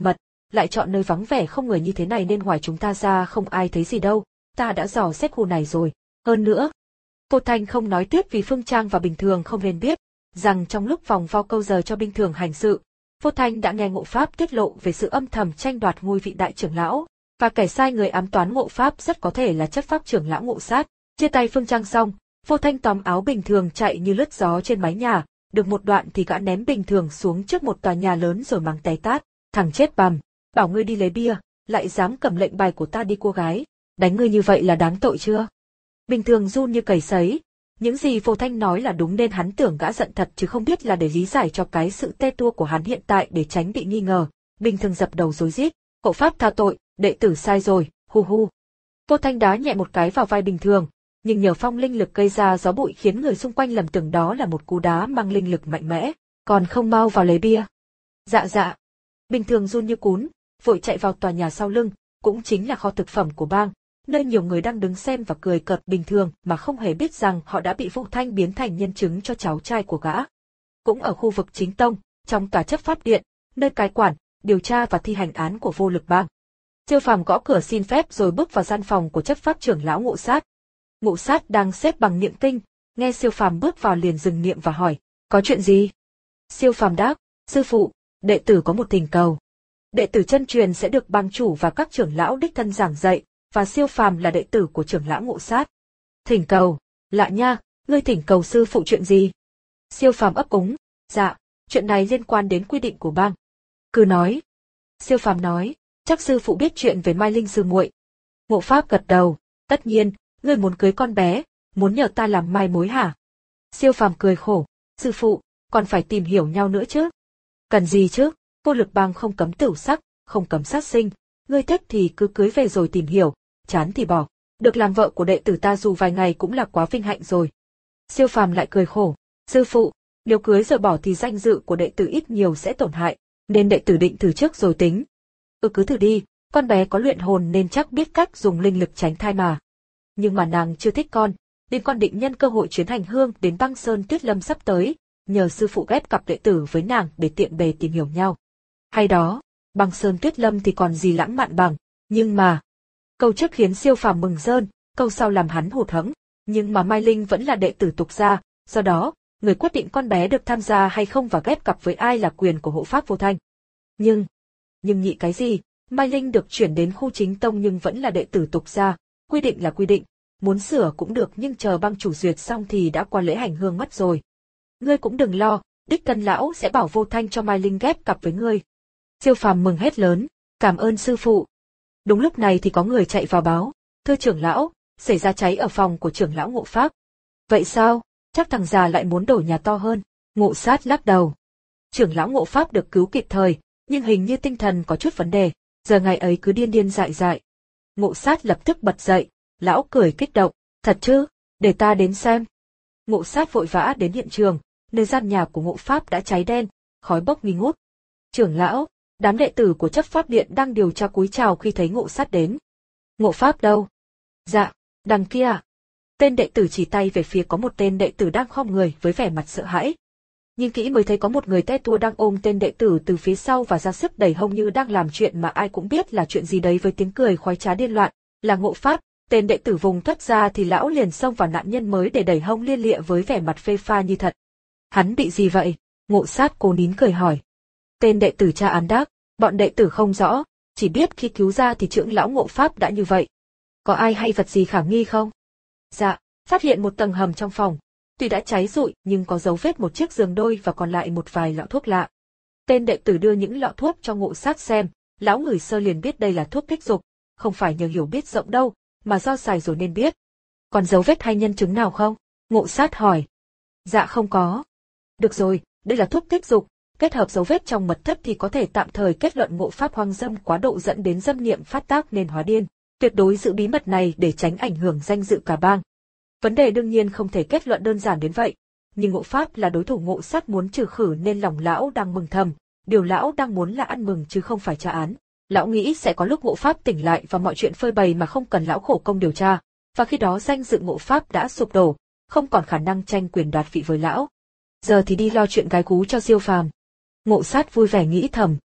lại chọn nơi vắng vẻ không người như thế này nên ngoài chúng ta ra không ai thấy gì đâu, ta đã dò xét khu này rồi. Hơn nữa, Vô Thanh không nói tiếp vì Phương Trang và Bình Thường không nên biết, rằng trong lúc vòng vo câu giờ cho Bình Thường hành sự, Vô Thanh đã nghe Ngộ Pháp tiết lộ về sự âm thầm tranh đoạt ngôi vị đại trưởng lão, và kẻ sai người ám toán Ngộ Pháp rất có thể là chấp pháp trưởng lão Ngộ Sát. Chia tay Phương Trang xong, Vô Thanh tóm áo Bình Thường chạy như lướt gió trên mái nhà, được một đoạn thì gã ném Bình Thường xuống trước một tòa nhà lớn rồi mắng té tát, thằng chết bằm, bảo ngươi đi lấy bia, lại dám cầm lệnh bài của ta đi cua gái, đánh ngươi như vậy là đáng tội chưa? Bình Thường run như cầy sấy, những gì Vô Thanh nói là đúng nên hắn tưởng gã giận thật chứ không biết là để lý giải cho cái sự tê tua của hắn hiện tại để tránh bị nghi ngờ. Bình Thường dập đầu rối rít, Hộ Pháp tha tội, đệ tử sai rồi, hu hu. Vô Thanh đá nhẹ một cái vào vai Bình Thường, nhưng nhờ phong linh lực gây ra gió bụi khiến người xung quanh lầm tưởng đó là một cú đá mang linh lực mạnh mẽ, còn không mau vào lấy bia. Dạ dạ. Bình Thường run như cún, vội chạy vào tòa nhà sau lưng, cũng chính là kho thực phẩm của bang, nơi nhiều người đang đứng xem và cười cợt Bình Thường mà không hề biết rằng họ đã bị Vô Thanh biến thành nhân chứng cho cháu trai của gã. Cũng ở khu vực chính tông, trong tòa chấp pháp điện, nơi cai quản, điều tra và thi hành án của Vô Lực bang. Siêu Phàm gõ cửa xin phép rồi bước vào gian phòng của chấp pháp trưởng lão Ngộ Sát. Ngộ Sát đang xếp bằng niệm kinh, nghe Siêu Phàm bước vào liền dừng niệm và hỏi, có chuyện gì? Siêu Phàm đáp, sư phụ, đệ tử có một thỉnh cầu. Đệ tử chân truyền sẽ được bang chủ và các trưởng lão đích thân giảng dạy, và Siêu Phàm là đệ tử của trưởng lão Ngộ Sát. Thỉnh cầu, lạ nha, ngươi thỉnh cầu sư phụ chuyện gì? Siêu Phàm ấp úng, dạ, chuyện này liên quan đến quy định của bang. Cứ nói. Siêu Phàm nói, chắc sư phụ biết chuyện về Mai Linh sư muội. Ngộ Pháp gật đầu, tất nhiên, ngươi muốn cưới con bé, muốn nhờ ta làm mai mối hả? Siêu Phàm cười khổ, sư phụ, còn phải tìm hiểu nhau nữa chứ. Cần gì chứ, Vô Lực bang không cấm tửu sắc, không cấm sát sinh, ngươi thích thì cứ cưới về rồi tìm hiểu, chán thì bỏ. Được làm vợ của đệ tử ta dù vài ngày cũng là quá vinh hạnh rồi. Siêu Phàm lại cười khổ, sư phụ, nếu cưới rồi bỏ thì danh dự của đệ tử ít nhiều sẽ tổn hại, nên đệ tử định thử trước rồi tính. Ừ cứ thử đi, con bé có luyện hồn nên chắc biết cách dùng linh lực tránh thai mà. Nhưng mà nàng chưa thích con, nên con định nhân cơ hội chuyến hành hương đến Băng Sơn Tuyết Lâm sắp tới, nhờ sư phụ ghép cặp đệ tử với nàng để tiện bề tìm hiểu nhau. Hay đó, Băng Sơn Tuyết Lâm thì còn gì lãng mạn bằng, nhưng mà... Câu trước khiến Siêu Phàm mừng rơn, câu sau làm hắn hụt hẫng, nhưng mà Mai Linh vẫn là đệ tử tục gia, do đó, người quyết định con bé được tham gia hay không và ghép cặp với ai là quyền của hộ pháp Vô Thanh. Nhưng... Nhưng nhị cái gì, Mai Linh được chuyển đến khu chính tông nhưng vẫn là đệ tử tục gia, quy định là quy định, muốn sửa cũng được nhưng chờ bang chủ duyệt xong thì đã qua lễ hành hương mất rồi. Ngươi cũng đừng lo, đích thân lão sẽ bảo Vô Thanh cho Mai Linh ghép cặp với ngươi. Siêu Phàm mừng hét lớn, cảm ơn sư phụ. Đúng lúc này thì có người chạy vào báo, thưa trưởng lão, xảy ra cháy ở phòng của trưởng lão Ngộ Pháp. Vậy sao, chắc thằng già lại muốn đổ nhà to hơn. Ngộ Sát lắc đầu. Trưởng lão Ngộ Pháp được cứu kịp thời, nhưng hình như tinh thần có chút vấn đề, giờ ngày ấy cứ điên điên dại dại. Ngộ Sát lập tức bật dậy, lão cười kích động, thật chứ, để ta đến xem. Ngộ Sát vội vã đến hiện trường, nơi gian nhà của Ngộ Pháp đã cháy đen, khói bốc nghi ngút. Trưởng lão, đám đệ tử của chấp pháp điện đang điều tra cúi chào khi thấy Ngộ Sát đến. Ngộ Pháp đâu? Dạ, đằng kia. Tên đệ tử chỉ tay về phía có một tên đệ tử đang khom người với vẻ mặt sợ hãi. Nhìn kỹ mới thấy có một người te tua đang ôm tên đệ tử từ phía sau và ra sức đẩy hông như đang làm chuyện mà ai cũng biết là chuyện gì đấy với tiếng cười khoái trá điên loạn, là Ngộ Pháp. Tên đệ tử vùng thoát ra thì lão liền xông vào nạn nhân mới để đẩy hông liên lịa với vẻ mặt phê pha như thật. Hắn bị gì vậy? Ngộ Sát cố nín cười hỏi. Tên đệ tử tra án đáp, bọn đệ tử không rõ, chỉ biết khi cứu ra thì trưởng lão Ngộ Pháp đã như vậy. Có ai hay vật gì khả nghi không? Dạ, phát hiện một tầng hầm trong phòng. Tuy đã cháy rụi nhưng có dấu vết một chiếc giường đôi và còn lại một vài lọ thuốc lạ. Tên đệ tử đưa những lọ thuốc cho Ngộ Sát xem, lão ngửi sơ liền biết đây là thuốc kích dục, không phải nhờ hiểu biết rộng đâu, mà do xài rồi nên biết. Còn dấu vết hay nhân chứng nào không? Ngộ Sát hỏi. Dạ không có. Được rồi, đây là thuốc kích dục, kết hợp dấu vết trong mật thất thì có thể tạm thời kết luận Ngộ Pháp hoang dâm quá độ dẫn đến dâm niệm phát tác nên hóa điên. Tuyệt đối giữ bí mật này để tránh ảnh hưởng danh dự cả bang. Vấn đề đương nhiên không thể kết luận đơn giản đến vậy, nhưng Ngộ Pháp là đối thủ Ngộ Sát muốn trừ khử nên lòng lão đang mừng thầm, điều lão đang muốn là ăn mừng chứ không phải tra án. Lão nghĩ sẽ có lúc Ngộ Pháp tỉnh lại và mọi chuyện phơi bày mà không cần lão khổ công điều tra, và khi đó danh dự Ngộ Pháp đã sụp đổ, không còn khả năng tranh quyền đoạt vị với lão. Giờ thì đi lo chuyện gái cú cho Siêu Phàm. Ngộ Sát vui vẻ nghĩ thầm.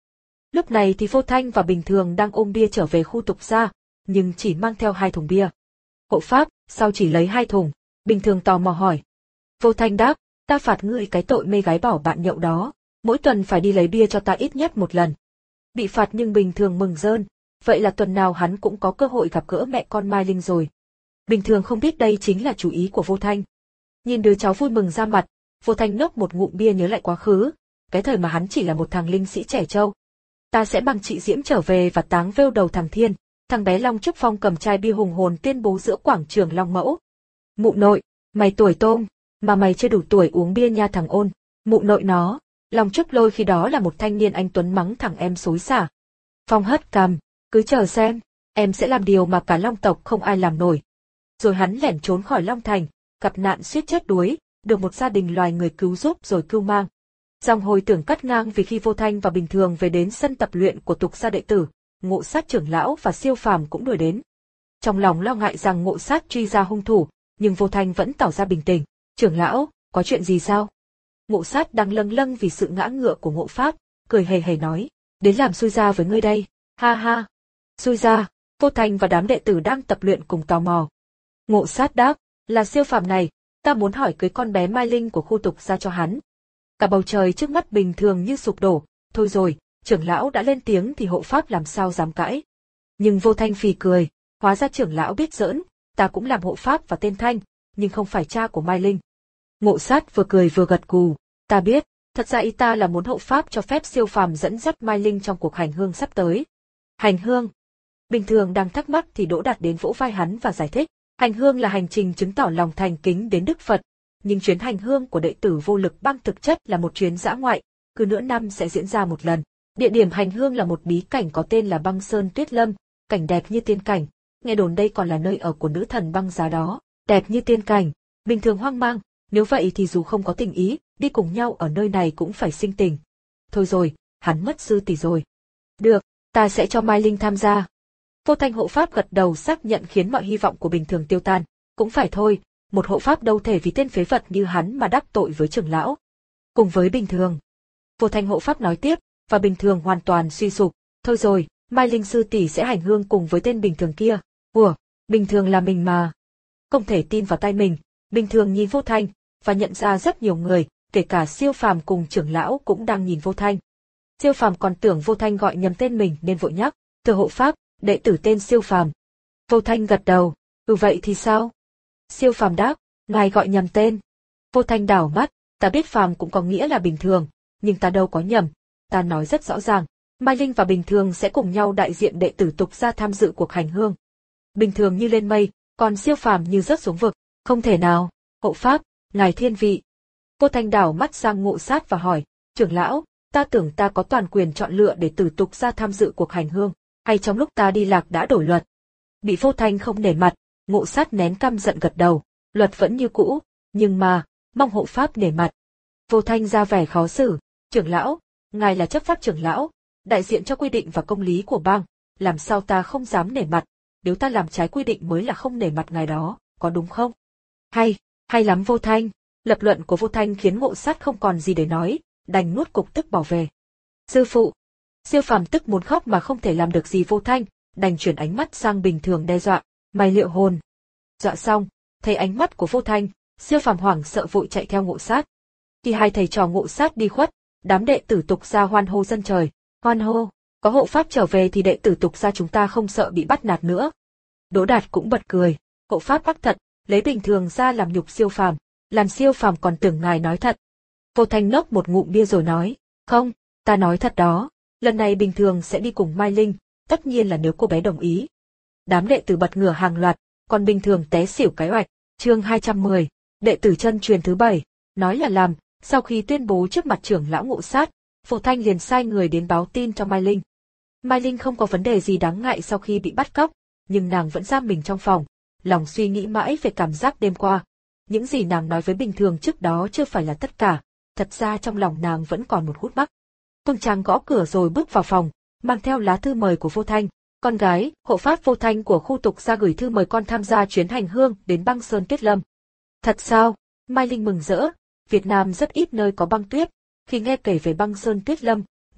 Lúc này thì Vô Thanh và Bình Thường đang ôm bia trở về khu tục gia, nhưng chỉ mang theo hai thùng bia. Hộ pháp, sao chỉ lấy hai thùng? Bình Thường tò mò hỏi. Vô Thanh đáp, ta phạt ngươi cái tội mê gái bỏ bạn nhậu đó, mỗi tuần phải đi lấy bia cho ta ít nhất một lần. Bị phạt nhưng Bình Thường mừng rơn, vậy là tuần nào hắn cũng có cơ hội gặp gỡ mẹ con Mai Linh rồi. Bình Thường không biết đây chính là chủ ý của Vô Thanh. Nhìn đứa cháu vui mừng ra mặt, Vô Thanh nốc một ngụm bia nhớ lại quá khứ, cái thời mà hắn chỉ là một thằng linh sĩ trẻ trâu. Ta sẽ bằng chị Diễm trở về và táng vêu đầu thằng Thiên. Thằng bé Long Trúc Phong cầm chai bia hùng hồn tuyên bố giữa quảng trường Long Mẫu. Mụ nội, mày tuổi tôm, mà mày chưa đủ tuổi uống bia nha thằng ôn. Mụ nội nó, Long Trúc Lôi khi đó là một thanh niên anh tuấn mắng thằng em xối xả. Phong hất cằm, cứ chờ xem, em sẽ làm điều mà cả Long tộc không ai làm nổi. Rồi hắn lẻn trốn khỏi Long Thành, gặp nạn suýt chết đuối, được một gia đình loài người cứu giúp rồi cưu mang. Dòng hồi tưởng cắt ngang vì khi Vô Thanh và Bình Thường về đến sân tập luyện của tục gia đệ tử, Ngộ Sát trưởng lão và Siêu Phàm cũng đuổi đến. Trong lòng lo ngại rằng Ngộ Sát truy ra hung thủ, nhưng Vô Thanh vẫn tỏ ra bình tĩnh. Trưởng lão, có chuyện gì sao? Ngộ Sát đang lâng lâng vì sự ngã ngựa của Ngộ Pháp, cười hề hề nói, đến làm xui gia với ngươi đây, ha ha. Xui gia? Vô Thanh và đám đệ tử đang tập luyện cùng tò mò. Ngộ Sát đáp, là Siêu Phàm này, ta muốn hỏi cưới con bé Mai Linh của khu tục gia cho hắn. Cả bầu trời trước mắt Bình Thường như sụp đổ, thôi rồi, trưởng lão đã lên tiếng thì hộ pháp làm sao dám cãi. Nhưng Vô Thanh phì cười, hóa ra trưởng lão biết giỡn, ta cũng làm hộ pháp và tên Thanh, nhưng không phải cha của Mai Linh. Ngộ Sát vừa cười vừa gật gù, ta biết, thật ra ý ta là muốn hộ pháp cho phép Siêu Phàm dẫn dắt Mai Linh trong cuộc hành hương sắp tới. Hành hương? Bình Thường đang thắc mắc thì Đỗ Đạt đến vỗ vai hắn và giải thích, hành hương là hành trình chứng tỏ lòng thành kính đến Đức Phật. Nhưng chuyến hành hương của đệ tử Vô Lực Bang thực chất là một chuyến dã ngoại, cứ nửa năm sẽ diễn ra một lần. Địa điểm hành hương là một bí cảnh có tên là Băng Sơn Tuyết Lâm, cảnh đẹp như tiên cảnh, nghe đồn đây còn là nơi ở của nữ thần băng giá đó, đẹp như tiên cảnh. Bình Thường hoang mang, nếu vậy thì dù không có tình ý, đi cùng nhau ở nơi này cũng phải sinh tình. Thôi rồi, hắn mất sư tỷ rồi. Được, ta sẽ cho Mai Linh tham gia. Vô Thanh hộ pháp gật đầu xác nhận khiến mọi hy vọng của Bình Thường tiêu tan. Cũng phải thôi, một hộ pháp đâu thể vì tên phế vật như hắn mà đắc tội với trưởng lão. Cùng với Bình Thường. Vô Thanh hộ pháp nói tiếp, và Bình Thường hoàn toàn suy sụp. Thôi rồi, Mai Linh sư tỷ sẽ hành hương cùng với tên Bình Thường kia. Ủa, Bình Thường là mình mà. Không thể tin vào tai mình, Bình Thường nhìn Vô Thanh, và nhận ra rất nhiều người, kể cả Siêu Phàm cùng trưởng lão cũng đang nhìn Vô Thanh. Siêu Phàm còn tưởng Vô Thanh gọi nhầm tên mình nên vội nhắc, thưa hộ pháp, đệ tử tên Siêu Phàm. Vô Thanh gật đầu, ừ vậy thì sao? Siêu Phàm đáp, ngài gọi nhầm tên. Vô Thanh đảo mắt, ta biết Phàm cũng có nghĩa là bình thường, nhưng ta đâu có nhầm, ta nói rất rõ ràng, Mai Linh và Bình Thường sẽ cùng nhau đại diện đệ tử tục gia tham dự cuộc hành hương. Bình Thường như lên mây, còn Siêu Phàm như rớt xuống vực, không thể nào, hộ pháp, ngài thiên vị. Vô Thanh đảo mắt sang Ngộ Sát và hỏi, trưởng lão, ta tưởng ta có toàn quyền chọn lựa đệ tử tục gia tham dự cuộc hành hương, hay trong lúc ta đi lạc đã đổi luật? Bị Vô Thanh không nể mặt, Ngộ Sát nén căm giận gật đầu, luật vẫn như cũ, nhưng mà, mong hộ pháp nể mặt. Vô Thanh ra vẻ khó xử, trưởng lão, ngài là chấp pháp trưởng lão, đại diện cho quy định và công lý của bang, làm sao ta không dám nể mặt, nếu ta làm trái quy định mới là không nể mặt ngài đó, có đúng không? Hay, hay lắm Vô Thanh, lập luận của Vô Thanh khiến Ngộ Sát không còn gì để nói, đành nuốt cục tức bỏ về. Sư phụ, Siêu Phàm tức muốn khóc mà không thể làm được gì Vô Thanh, đành chuyển ánh mắt sang Bình Thường đe dọa, mày liệu hồn. Dọa xong, thấy ánh mắt của Vô Thanh, Siêu Phàm hoảng sợ vội chạy theo Ngộ Sát. Khi hai thầy trò Ngộ Sát đi khuất, đám đệ tử tục gia hoan hô dân trời, hoan hô, có hộ pháp trở về thì đệ tử tục gia chúng ta không sợ bị bắt nạt nữa. Đỗ Đạt cũng bật cười, hộ pháp bắt thật, lấy Bình Thường ra làm nhục Siêu Phàm, làm Siêu Phàm còn tưởng ngài nói thật. Vô Thanh nốc một ngụm bia rồi nói, không, ta nói thật đó, lần này Bình Thường sẽ đi cùng Mai Linh, tất nhiên là nếu cô bé đồng ý. Đám đệ tử bật ngửa hàng loạt, còn Bình Thường té xỉu cái oạch. Chương hai trăm mười, đệ tử chân truyền thứ bảy, nói là làm, sau khi tuyên bố trước mặt trưởng lão Ngộ Sát, Vô Thanh liền sai người đến báo tin cho Mai Linh. Mai Linh không có vấn đề gì đáng ngại sau khi bị bắt cóc, nhưng nàng vẫn giam mình trong phòng, lòng suy nghĩ mãi về cảm giác đêm qua. Những gì nàng nói với Bình Thường trước đó chưa phải là tất cả, thật ra trong lòng nàng vẫn còn một hút mắc. Phương Trang gõ cửa rồi bước vào phòng, mang theo lá thư mời của Vô Thanh. Con gái, hộ pháp Vô Thanh của khu tục gia gửi thư mời con tham gia chuyến hành hương đến Băng Sơn Tuyết Lâm. Thật sao? Mai Linh mừng rỡ, Việt Nam rất ít nơi có băng tuyết. Khi nghe kể về Băng Sơn Tuyết Lâm,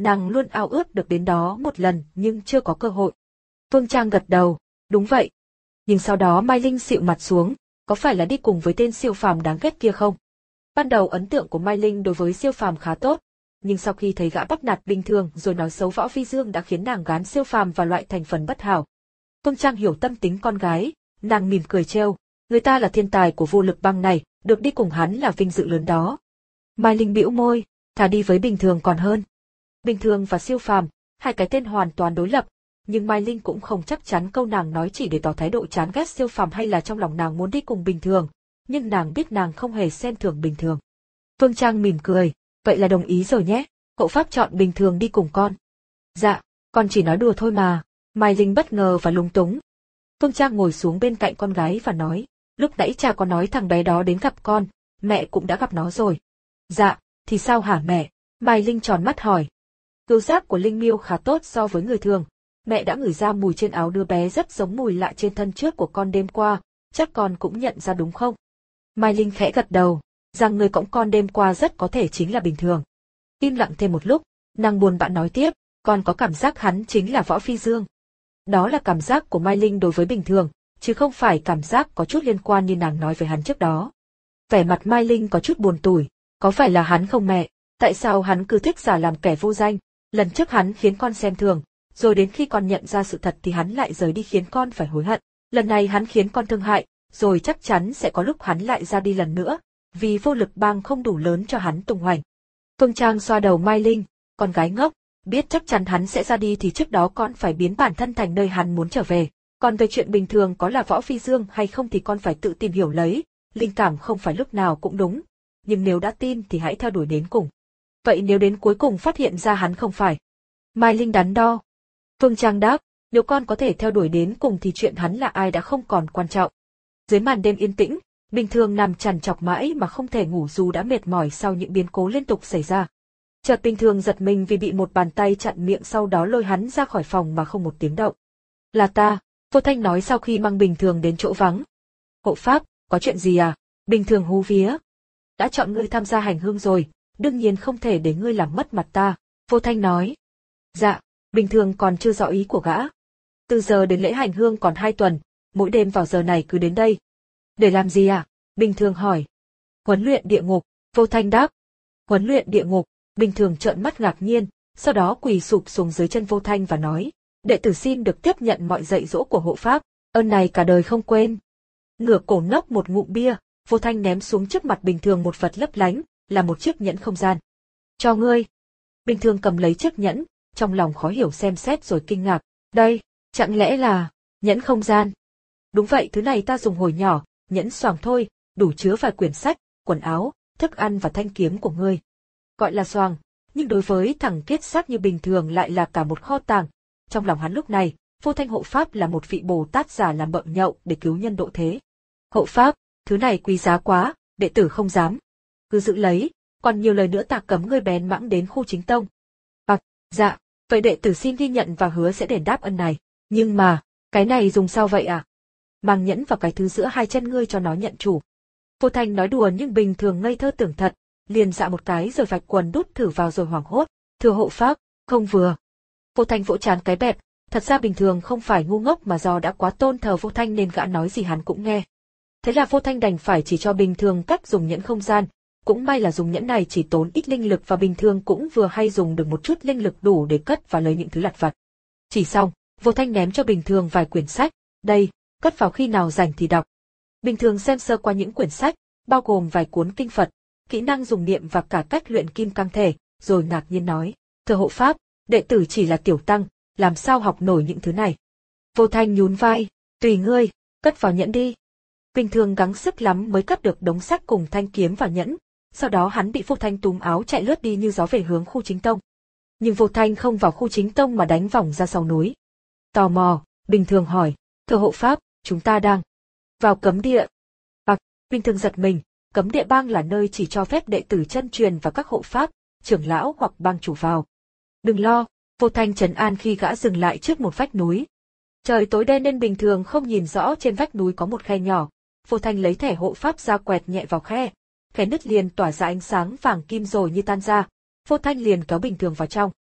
nàng luôn ao ước được đến đó một lần nhưng chưa có cơ hội. Phương Trang gật đầu, đúng vậy. Nhưng sau đó Mai Linh xịu mặt xuống, có phải là đi cùng với tên siêu phàm đáng ghét kia không? Ban đầu ấn tượng của Mai Linh đối với siêu phàm khá tốt, nhưng sau khi thấy gã bắt nạt bình thường rồi nói xấu Võ Phi Dương đã khiến nàng gán siêu phàm vào loại thành phần bất hảo. Phương Trang hiểu tâm tính con gái, nàng mỉm cười trêu, người ta là thiên tài của vô lực bang này, được đi cùng hắn là vinh dự lớn đó. Mai Linh bĩu môi, thà đi với bình thường còn hơn. Bình thường và siêu phàm, hai cái tên hoàn toàn đối lập, nhưng Mai Linh cũng không chắc chắn câu nàng nói chỉ để tỏ thái độ chán ghét siêu phàm hay là trong lòng nàng muốn đi cùng bình thường, nhưng nàng biết nàng không hề xem thường bình thường. Phương Trang mỉm cười, vậy là đồng ý rồi nhé, Hộ Pháp chọn bình thường đi cùng con. Dạ, con chỉ nói đùa thôi mà. Mai Linh bất ngờ và lúng túng. Phương Trang ngồi xuống bên cạnh con gái và nói, lúc nãy cha có nói thằng bé đó đến gặp con, mẹ cũng đã gặp nó rồi. Dạ, thì sao hả mẹ? Mai Linh tròn mắt hỏi. Khứu giác của Linh Miêu khá tốt so với người thường. Mẹ đã ngửi ra mùi trên áo đứa bé rất giống mùi lạ trên thân trước của con đêm qua, chắc con cũng nhận ra đúng không? Mai Linh khẽ gật đầu, rằng người cõng con đêm qua rất có thể chính là bình thường. Im lặng thêm một lúc, nàng buồn bã nói tiếp, con có cảm giác hắn chính là Võ Phi Dương. Đó là cảm giác của Mai Linh đối với bình thường, chứ không phải cảm giác có chút liên quan như nàng nói với hắn trước đó. Vẻ mặt Mai Linh có chút buồn tủi, có phải là hắn không mẹ, tại sao hắn cứ thích giả làm kẻ vô danh, lần trước hắn khiến con xem thường, rồi đến khi con nhận ra sự thật thì hắn lại rời đi khiến con phải hối hận, lần này hắn khiến con thương hại, rồi chắc chắn sẽ có lúc hắn lại ra đi lần nữa, vì vô lực bang không đủ lớn cho hắn tung hoành. Phương Trang xoa đầu Mai Linh, con gái ngốc, biết chắc chắn hắn sẽ ra đi thì trước đó con phải biến bản thân thành nơi hắn muốn trở về. Còn về chuyện bình thường có là Võ Phi Dương hay không thì con phải tự tìm hiểu lấy, linh cảm không phải lúc nào cũng đúng. Nhưng nếu đã tin thì hãy theo đuổi đến cùng. Vậy nếu đến cuối cùng phát hiện ra hắn không phải? Mai Linh đắn đo. Phương Trang đáp, nếu con có thể theo đuổi đến cùng thì chuyện hắn là ai đã không còn quan trọng. Dưới màn đêm yên tĩnh, bình thường nằm trằn trọc mãi mà không thể ngủ dù đã mệt mỏi sau những biến cố liên tục xảy ra. Chợt bình thường giật mình vì bị một bàn tay chặn miệng sau đó lôi hắn ra khỏi phòng mà không một tiếng động. Là ta, Vô Thanh nói sau khi mang bình thường đến chỗ vắng. Hộ Pháp, có chuyện gì à? Bình thường hú vía. Đã chọn ngươi tham gia hành hương rồi, đương nhiên không thể để ngươi làm mất mặt ta, Vô Thanh nói. Dạ, bình thường còn chưa rõ ý của gã. Từ giờ đến lễ hành hương còn hai tuần, mỗi đêm vào giờ này cứ đến đây. Để làm gì à? Bình thường hỏi. Huấn luyện địa ngục, Vô Thanh đáp. Huấn luyện địa ngục, bình thường trợn mắt ngạc nhiên, sau đó quỳ sụp xuống dưới chân Vô Thanh và nói, đệ tử xin được tiếp nhận mọi dạy dỗ của hộ pháp, ơn này cả đời không quên. Ngửa cổ nốc một ngụm bia, Vô Thanh ném xuống trước mặt bình thường một vật lấp lánh, là một chiếc nhẫn không gian. Cho ngươi. Bình thường cầm lấy chiếc nhẫn, trong lòng khó hiểu xem xét rồi kinh ngạc, đây, chẳng lẽ là nhẫn không gian? Đúng vậy, thứ này ta dùng hồi nhỏ, nhẫn xoàng thôi, đủ chứa vài quyển sách, quần áo, thức ăn và thanh kiếm của ngươi. Gọi là xoàng, nhưng đối với thằng kết sát như bình thường lại là cả một kho tàng. Trong lòng hắn lúc này, Vô Thanh hộ pháp là một vị Bồ Tát giả làm bợm nhậu để cứu nhân độ thế. Hộ pháp, thứ này quý giá quá, đệ tử không dám. Cứ giữ lấy, còn nhiều lời nữa ta cấm ngươi bén mãng đến khu chính tông. À, dạ, vậy đệ tử xin ghi nhận và hứa sẽ đền đáp ân này. Nhưng mà, cái này dùng sao vậy à? Mang nhẫn vào cái thứ giữa hai chân ngươi cho nó nhận chủ. Vô Thanh nói đùa nhưng bình thường ngây thơ tưởng thật, liền dạ một cái rồi vạch quần đút thử vào rồi hoảng hốt. Thưa hộ pháp, không vừa. Vô Thanh vỗ trán cái bẹp, thật ra bình thường không phải ngu ngốc mà do đã quá tôn thờ Vô Thanh nên gã nói gì hắn cũng nghe. Thế là Vô Thanh đành phải chỉ cho bình thường cách dùng nhẫn không gian, cũng may là dùng nhẫn này chỉ tốn ít linh lực và bình thường cũng vừa hay dùng được một chút linh lực đủ để cất và lấy những thứ lặt vặt. Chỉ xong, Vô Thanh ném cho bình thường vài quyển sách, đây, cất vào khi nào rảnh thì đọc. Bình thường xem sơ qua những quyển sách, bao gồm vài cuốn kinh Phật, kỹ năng dùng niệm và cả cách luyện kim cang thể, rồi ngạc nhiên nói, thưa hộ pháp, đệ tử chỉ là tiểu tăng, làm sao học nổi những thứ này. Vô Thanh nhún vai, tùy ngươi, cất vào nhẫn đi. Bình thường gắng sức lắm mới cất được đống sách cùng thanh kiếm vào nhẫn, sau đó hắn bị Vô Thanh túm áo chạy lướt đi như gió về hướng khu chính tông. Nhưng Vô Thanh không vào khu chính tông mà đánh vòng ra sau núi. Tò mò, bình thường hỏi, thưa hộ pháp, chúng ta đang vào cấm địa. Bạc, bình thường giật mình, cấm địa bang là nơi chỉ cho phép đệ tử chân truyền và các hộ pháp, trưởng lão hoặc bang chủ vào. Đừng lo, Vô Thanh trấn an khi gã dừng lại trước một vách núi. Trời tối đen nên bình thường không nhìn rõ trên vách núi có một khe nhỏ. Vô Thanh lấy thẻ hộ pháp ra quẹt nhẹ vào khe. Khe nứt liền tỏa ra ánh sáng vàng kim rồi như tan ra. Vô Thanh liền kéo bình thường vào trong.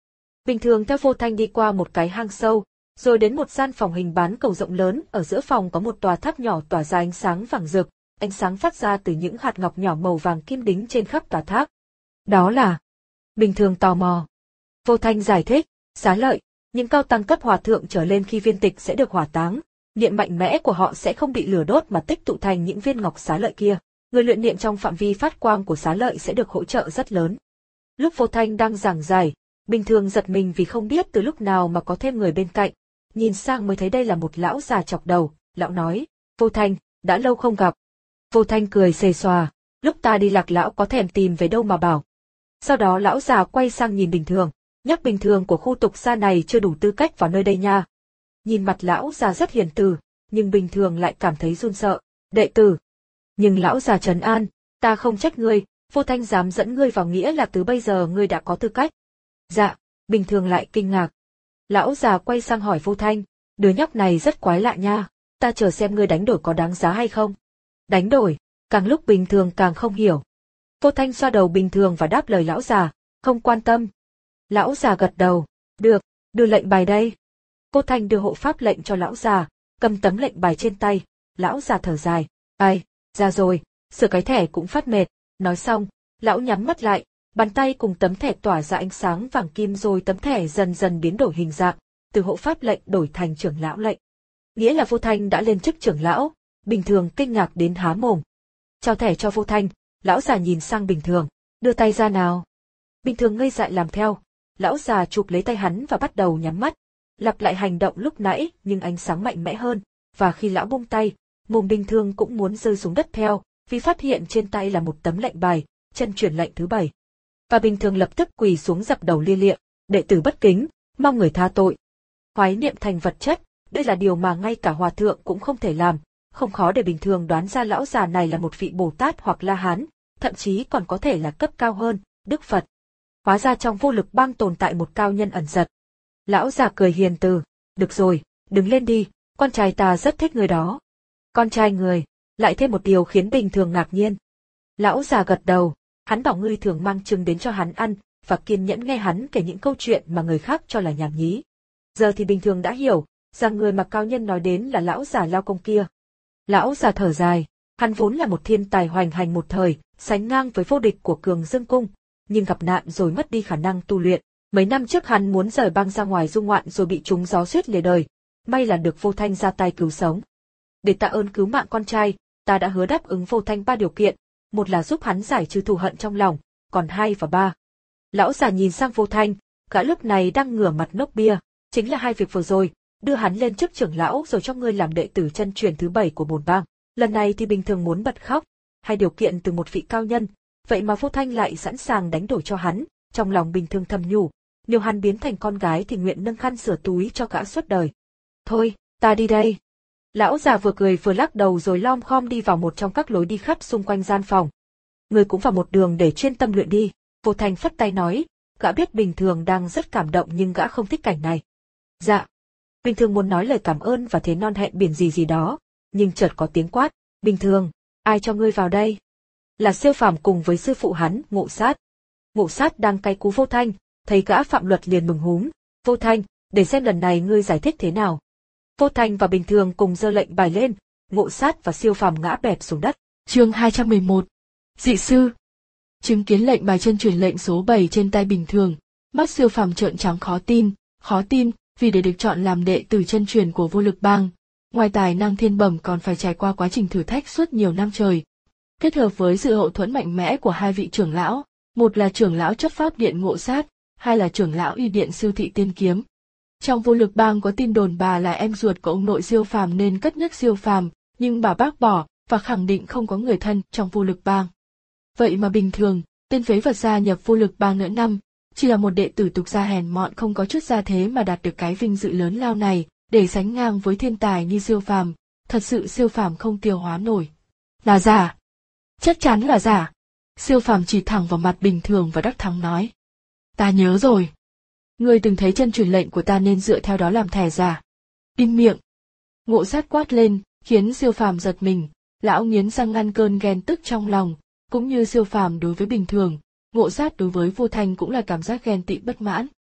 Bình Thường theo Vô Thanh đi qua một cái hang sâu, rồi đến một gian phòng hình bán cầu rộng lớn, ở giữa phòng có một tòa tháp nhỏ tỏa ra ánh sáng vàng rực, ánh sáng phát ra từ những hạt ngọc nhỏ màu vàng kim đính trên khắp tòa tháp. Đó là... Bình Thường tò mò. Vô Thanh giải thích, xá lợi, những cao tăng cấp hòa thượng trở lên khi viên tịch sẽ được hỏa táng, niệm mạnh mẽ của họ sẽ không bị lửa đốt mà tích tụ thành những viên ngọc xá lợi kia. Người luyện niệm trong phạm vi phát quang của xá lợi sẽ được hỗ trợ rất lớn. Lúc Vô Thanh đang giảng giải, Bình Thường giật mình vì không biết từ lúc nào mà có thêm người bên cạnh. Nhìn sang mới thấy đây là một lão già chọc đầu, lão nói, Vô Thanh, đã lâu không gặp. Vô Thanh cười xề xòa, lúc ta đi lạc lão có thèm tìm về đâu mà bảo. Sau đó lão già quay sang nhìn Bình Thường, nhắc Bình Thường của khu tục gia này chưa đủ tư cách vào nơi đây nha. Nhìn mặt lão già rất hiền từ, nhưng Bình Thường lại cảm thấy run sợ, đệ tử. Nhưng lão già trấn an, ta không trách ngươi, Vô Thanh dám dẫn ngươi vào nghĩa là từ bây giờ ngươi đã có tư cách. Dạ, Bình Thường lại kinh ngạc. Lão già quay sang hỏi Vô Thanh, đứa nhóc này rất quái lạ nha, ta chờ xem ngươi đánh đổi có đáng giá hay không. Đánh đổi, càng lúc Bình Thường càng không hiểu. Vô Thanh xoa đầu Bình Thường và đáp lời lão già, không quan tâm. Lão già gật đầu, được, đưa lệnh bài đây. Vô Thanh đưa hộ pháp lệnh cho lão già, cầm tấm lệnh bài trên tay, lão già thở dài, ai, ra rồi, sửa cái thẻ cũng phát mệt. Nói xong, lão nhắm mắt lại, bàn tay cùng tấm thẻ tỏa ra ánh sáng vàng kim rồi tấm thẻ dần dần biến đổi hình dạng, từ hộ pháp lệnh đổi thành trưởng lão lệnh. Nghĩa là Vô Thanh đã lên chức trưởng lão, Bình Thường kinh ngạc đến há mồm. Trao thẻ cho Vô Thanh, lão già nhìn sang Bình Thường, đưa tay ra nào. Bình Thường ngây dại làm theo, lão già chụp lấy tay hắn và bắt đầu nhắm mắt, lặp lại hành động lúc nãy nhưng ánh sáng mạnh mẽ hơn, và khi lão buông tay, mồm Bình Thường cũng muốn rơi xuống đất theo, vì phát hiện trên tay là một tấm lệnh bài, chân truyền lệnh thứ bảy. Và Bình Thường lập tức quỳ xuống dập đầu lia lịa, đệ tử bất kính, mong người tha tội. Hoái niệm thành vật chất, đây là điều mà ngay cả hòa thượng cũng không thể làm, không khó để Bình Thường đoán ra lão già này là một vị Bồ Tát hoặc La Hán, thậm chí còn có thể là cấp cao hơn, Đức Phật. Hóa ra trong Vô Lực Bang tồn tại một cao nhân ẩn giật. Lão già cười hiền từ, được rồi, đứng lên đi, con trai ta rất thích người đó. Con trai người, lại thêm một điều khiến Bình Thường ngạc nhiên. Lão già gật đầu, hắn bảo ngươi thường mang trứng đến cho hắn ăn, và kiên nhẫn nghe hắn kể những câu chuyện mà người khác cho là nhảm nhí. Giờ thì Bình Thường đã hiểu, rằng người mà cao nhân nói đến là lão già Lao Công kia. Lão già thở dài, hắn vốn là một thiên tài hoành hành một thời, sánh ngang với vô địch của Cường Dương Cung, nhưng gặp nạn rồi mất đi khả năng tu luyện. Mấy năm trước hắn muốn rời bang ra ngoài du ngoạn rồi bị trúng gió suýt lìa đời, may là được Vô Thanh ra tay cứu sống. Để tạ ơn cứu mạng con trai, ta đã hứa đáp ứng Vô Thanh ba điều kiện, một là giúp hắn giải trừ thù hận trong lòng, còn hai và ba. Lão già nhìn sang Vô Thanh, gã lúc này đang ngửa mặt nốc bia, chính là hai việc vừa rồi, đưa hắn lên chức trưởng lão rồi cho ngươi làm đệ tử chân truyền thứ bảy của bổn bang. Lần này thì Bình Thường muốn bật khóc, hai điều kiện từ một vị cao nhân, vậy mà Vô Thanh lại sẵn sàng đánh đổi cho hắn, trong lòng Bình Thường thầm nhủ, nếu hắn biến thành con gái thì nguyện nâng khăn sửa túi cho gã suốt đời. Thôi, ta đi đây. Lão già vừa cười vừa lắc đầu rồi lom khom đi vào một trong các lối đi khắp xung quanh gian phòng. Người cũng vào một đường để chuyên tâm luyện đi. Vô Thanh phất tay nói, gã biết Bình Thường đang rất cảm động nhưng gã không thích cảnh này. Dạ. Bình Thường muốn nói lời cảm ơn và thế non hẹn biển gì gì đó, nhưng chợt có tiếng quát, Bình Thường, ai cho ngươi vào đây? Là Siêu Phàm cùng với sư phụ hắn, Ngộ Sát. Ngộ Sát đang cay cú Vô Thanh, thấy gã phạm luật liền mừng húm, Vô Thanh, để xem lần này ngươi giải thích thế nào. Vô Thanh và Bình Thường cùng giơ lệnh bài lên, Ngộ Sát và Siêu Phàm ngã bẹp xuống đất. Chương hai trăm mười một. Dị sư. Chứng kiến lệnh bài chân truyền lệnh số bảy trên tay Bình Thường, mắt Siêu Phàm trợn trắng khó tin, khó tin, vì để được chọn làm đệ tử chân truyền của Vô Lực Bang, ngoài tài năng thiên bẩm còn phải trải qua quá trình thử thách suốt nhiều năm trời. Kết hợp với sự hậu thuẫn mạnh mẽ của hai vị trưởng lão, một là trưởng lão chấp pháp điện Ngộ Sát, hai là trưởng lão y điện Sư Thị Tiên Kiếm. Trong Vô Lực Bang có tin đồn bà là em ruột của ông nội Siêu Phàm nên cất nhắc Siêu Phàm, nhưng bà bác bỏ và khẳng định không có người thân trong Vô Lực Bang. Vậy mà Bình Thường, tên phế vật gia nhập Vô Lực Bang nửa năm, chỉ là một đệ tử tục gia hèn mọn không có chút gia thế mà đạt được cái vinh dự lớn lao này, để sánh ngang với thiên tài như Siêu Phàm, thật sự Siêu Phàm không tiêu hóa nổi. Là giả. Chắc chắn là giả. Siêu Phàm chỉ thẳng vào mặt Bình Thường và đắc thắng nói. Ta nhớ rồi. Ngươi từng thấy chân truyền lệnh của ta nên dựa theo đó làm thẻ giả. Im miệng. Ngộ Sát quát lên, khiến Siêu Phàm giật mình, lão nghiến răng ngăn cơn ghen tức trong lòng, cũng như Siêu Phàm đối với Bình Thường, Ngộ Sát đối với Vô Thanh cũng là cảm giác ghen tị bất mãn.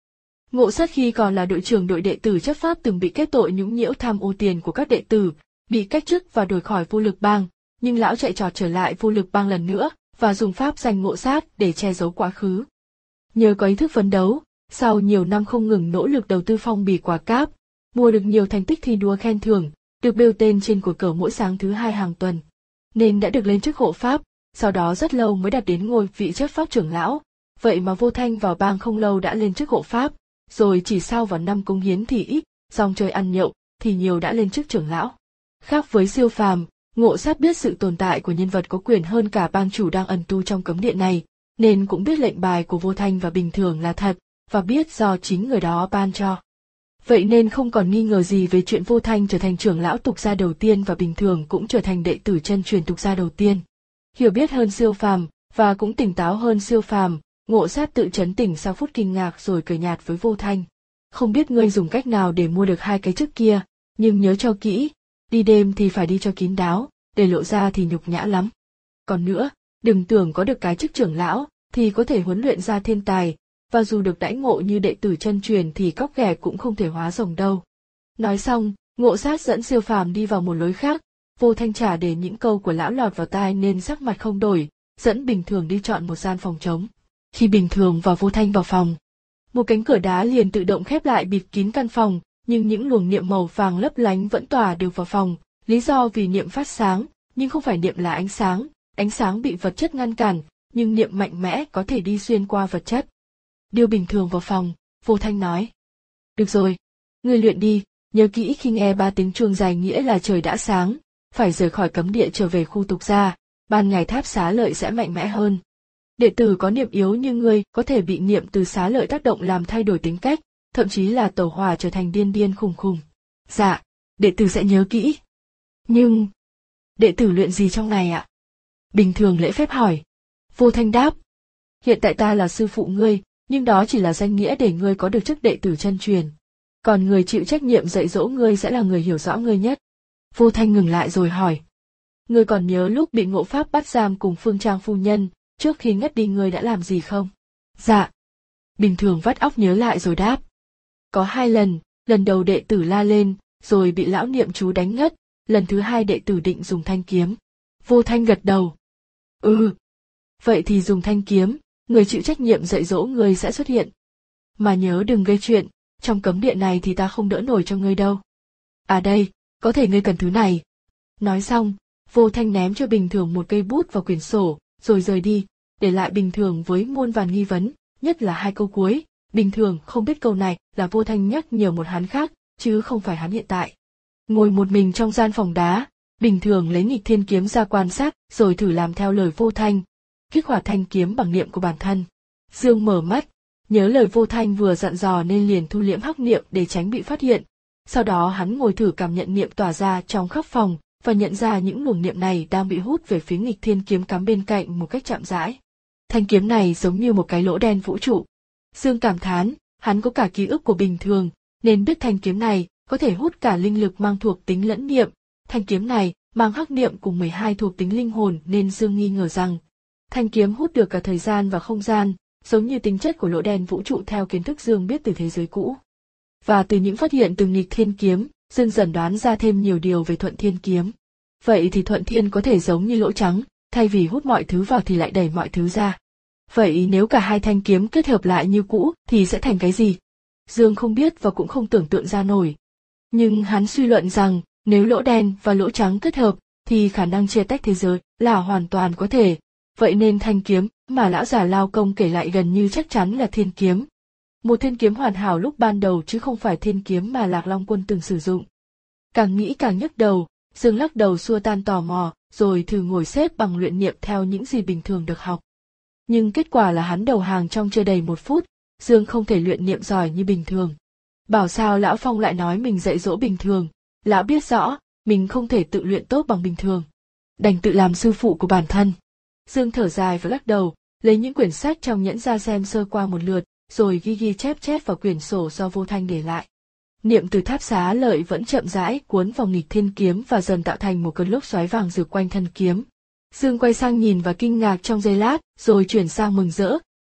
Ngộ Sát khi còn là đội trưởng đội đệ tử chấp pháp từng bị kết tội nhũng nhiễu tham ô tiền của các đệ tử, bị cách chức và đuổi khỏi Vô Lực Bang, nhưng lão chạy trọt trở lại Vô Lực Bang lần nữa và dùng pháp danh Ngộ Sát để che giấu quá khứ. Nhờ có ý thức phấn đấu, sau nhiều năm không ngừng nỗ lực đầu tư phong bì quả cáp, mua được nhiều thành tích thi đua khen thưởng, được bêu tên trên cột cờ mỗi sáng thứ hai hàng tuần, nên đã được lên chức hộ pháp, sau đó rất lâu mới đạt đến ngôi vị chấp pháp trưởng lão. Vậy mà Vô Thanh vào bang không lâu đã lên chức hộ pháp, rồi chỉ sau vào năm cống hiến thì ít, dòng chơi ăn nhậu thì nhiều đã lên chức trưởng lão. Khác với Siêu Phàm, Ngộ Sát biết sự tồn tại của nhân vật có quyền hơn cả bang chủ đang ẩn tu trong cấm điện này, nên cũng biết lệnh bài của Vô Thanh và Bình Thường là thật, và biết do chính người đó ban cho. Vậy nên không còn nghi ngờ gì về chuyện Vô Thanh trở thành trưởng lão tục gia đầu tiên và Bình Thường cũng trở thành đệ tử chân truyền tục gia đầu tiên. Hiểu biết hơn Siêu Phàm và cũng tỉnh táo hơn Siêu Phàm, Ngộ Sát tự trấn tỉnh sau phút kinh ngạc rồi cười nhạt với Vô Thanh. Không biết ngươi dùng cách nào để mua được hai cái chức kia, nhưng nhớ cho kỹ, đi đêm thì phải đi cho kín đáo, để lộ ra thì nhục nhã lắm. Còn nữa, đừng tưởng có được cái chức trưởng lão thì có thể huấn luyện ra thiên tài, và dù được đãi ngộ như đệ tử chân truyền thì cóc ghẻ cũng không thể hóa rồng đâu. Nói xong, Ngộ Sát dẫn Siêu Phàm đi vào một lối khác. Vô Thanh trả để những câu của lão lọt vào tai nên sắc mặt không đổi, dẫn Bình Thường đi chọn một gian phòng trống. Khi Bình Thường và Vô Thanh vào phòng, một cánh cửa đá liền tự động khép lại bịt kín căn phòng, nhưng những luồng niệm màu vàng lấp lánh vẫn tỏa được vào phòng, lý do vì niệm phát sáng, nhưng không phải niệm là ánh sáng, ánh sáng bị vật chất ngăn cản, nhưng niệm mạnh mẽ có thể đi xuyên qua vật chất. Đưa Bình Thường vào phòng, Vô Thanh nói. Được rồi, ngươi luyện đi, nhớ kỹ khi nghe ba tiếng chuông dài nghĩa là trời đã sáng, phải rời khỏi cấm địa trở về khu tục gia, ban ngày tháp xá lợi sẽ mạnh mẽ hơn. Đệ tử có niệm yếu như ngươi có thể bị niệm từ xá lợi tác động làm thay đổi tính cách, thậm chí là tẩu hỏa trở thành điên điên khùng khùng. Dạ, đệ tử sẽ nhớ kỹ. Nhưng, đệ tử luyện gì trong này ạ? Bình Thường lễ phép hỏi. Vô Thanh đáp. Hiện tại ta là sư phụ ngươi, nhưng đó chỉ là danh nghĩa để ngươi có được chức đệ tử chân truyền. Còn người chịu trách nhiệm dạy dỗ ngươi sẽ là người hiểu rõ ngươi nhất. Vô Thanh ngừng lại rồi hỏi. Ngươi còn nhớ lúc bị Ngộ Pháp bắt giam cùng Phương Trang phu nhân, trước khi ngất đi ngươi đã làm gì không? Dạ. Bình Thường vắt óc nhớ lại rồi đáp. Có hai lần, lần đầu đệ tử la lên, rồi bị lão niệm chú đánh ngất, lần thứ hai đệ tử định dùng thanh kiếm. Vô Thanh gật đầu. Ừ. Vậy thì dùng thanh kiếm, người chịu trách nhiệm dạy dỗ ngươi sẽ xuất hiện. Mà nhớ đừng gây chuyện, trong cấm địa này thì ta không đỡ nổi cho ngươi đâu. À đây, có thể ngươi cần thứ này. Nói xong, Vô Thanh ném cho Bình Thường một cây bút và quyển sổ, rồi rời đi, để lại Bình Thường với muôn vàn nghi vấn, nhất là hai câu cuối. Bình Thường không biết câu này là Vô Thanh nhắc nhở một hắn khác, chứ không phải hắn hiện tại. Ngồi một mình trong gian phòng đá, Bình Thường lấy nghịch thiên kiếm ra quan sát, rồi thử làm theo lời Vô Thanh, kích hoạt thanh kiếm bằng niệm của bản thân. Dương mở mắt, nhớ lời Vô Thanh vừa dặn dò nên liền thu liễm hắc niệm để tránh bị phát hiện. Sau đó hắn ngồi thử cảm nhận niệm tỏa ra trong khắp phòng, và nhận ra những luồng niệm này đang bị hút về phía nghịch thiên kiếm cắm bên cạnh một cách chậm rãi. Thanh kiếm này giống như một cái lỗ đen vũ trụ. Dương cảm thán, hắn có cả ký ức của Bình Thường, nên biết thanh kiếm này có thể hút cả linh lực mang thuộc tính lẫn niệm. Thanh kiếm này mang hắc niệm cùng mười hai thuộc tính linh hồn nên Dương nghi ngờ rằng thanh kiếm hút được cả thời gian và không gian, giống như tính chất của lỗ đen vũ trụ theo kiến thức Dương biết từ thế giới cũ. Và từ những phát hiện từ nghịch thiên kiếm, Dương dần đoán ra thêm nhiều điều về thuận thiên kiếm. Vậy thì thuận thiên có thể giống như lỗ trắng, thay vì hút mọi thứ vào thì lại đẩy mọi thứ ra. Vậy nếu cả hai thanh kiếm kết hợp lại như cũ thì sẽ thành cái gì? Dương không biết và cũng không tưởng tượng ra nổi. Nhưng hắn suy luận rằng, nếu lỗ đen và lỗ trắng kết hợp, thì khả năng chia tách thế giới là hoàn toàn có thể. Vậy nên thanh kiếm mà lão già Lao Công kể lại gần như chắc chắn là thiên kiếm. Một thiên kiếm hoàn hảo lúc ban đầu chứ không phải thiên kiếm mà Lạc Long Quân từng sử dụng. Càng nghĩ càng nhức đầu, Dương lắc đầu xua tan tò mò, rồi thử ngồi xếp bằng luyện niệm theo những gì Bình Thường được học. Nhưng kết quả là hắn đầu hàng trong chưa đầy một phút, Dương không thể luyện niệm giỏi như Bình Thường. Bảo sao Lão Phong lại nói mình dạy dỗ Bình Thường, lão biết rõ, mình không thể tự luyện tốt bằng Bình Thường. Đành tự làm sư phụ của bản thân. Dương thở dài và lắc đầu, lấy những quyển sách trong nhẫn ra xem sơ qua một lượt, rồi ghi ghi chép chép vào quyển sổ do Vô Thanh để lại. Niệm từ tháp xá lợi vẫn chậm rãi cuốn vào nghịch thiên kiếm và dần tạo thành một cơn lốc xoáy vàng rực quanh thân kiếm. Dương quay sang nhìn và kinh ngạc trong giây lát, rồi chuyển sang mừng rỡ,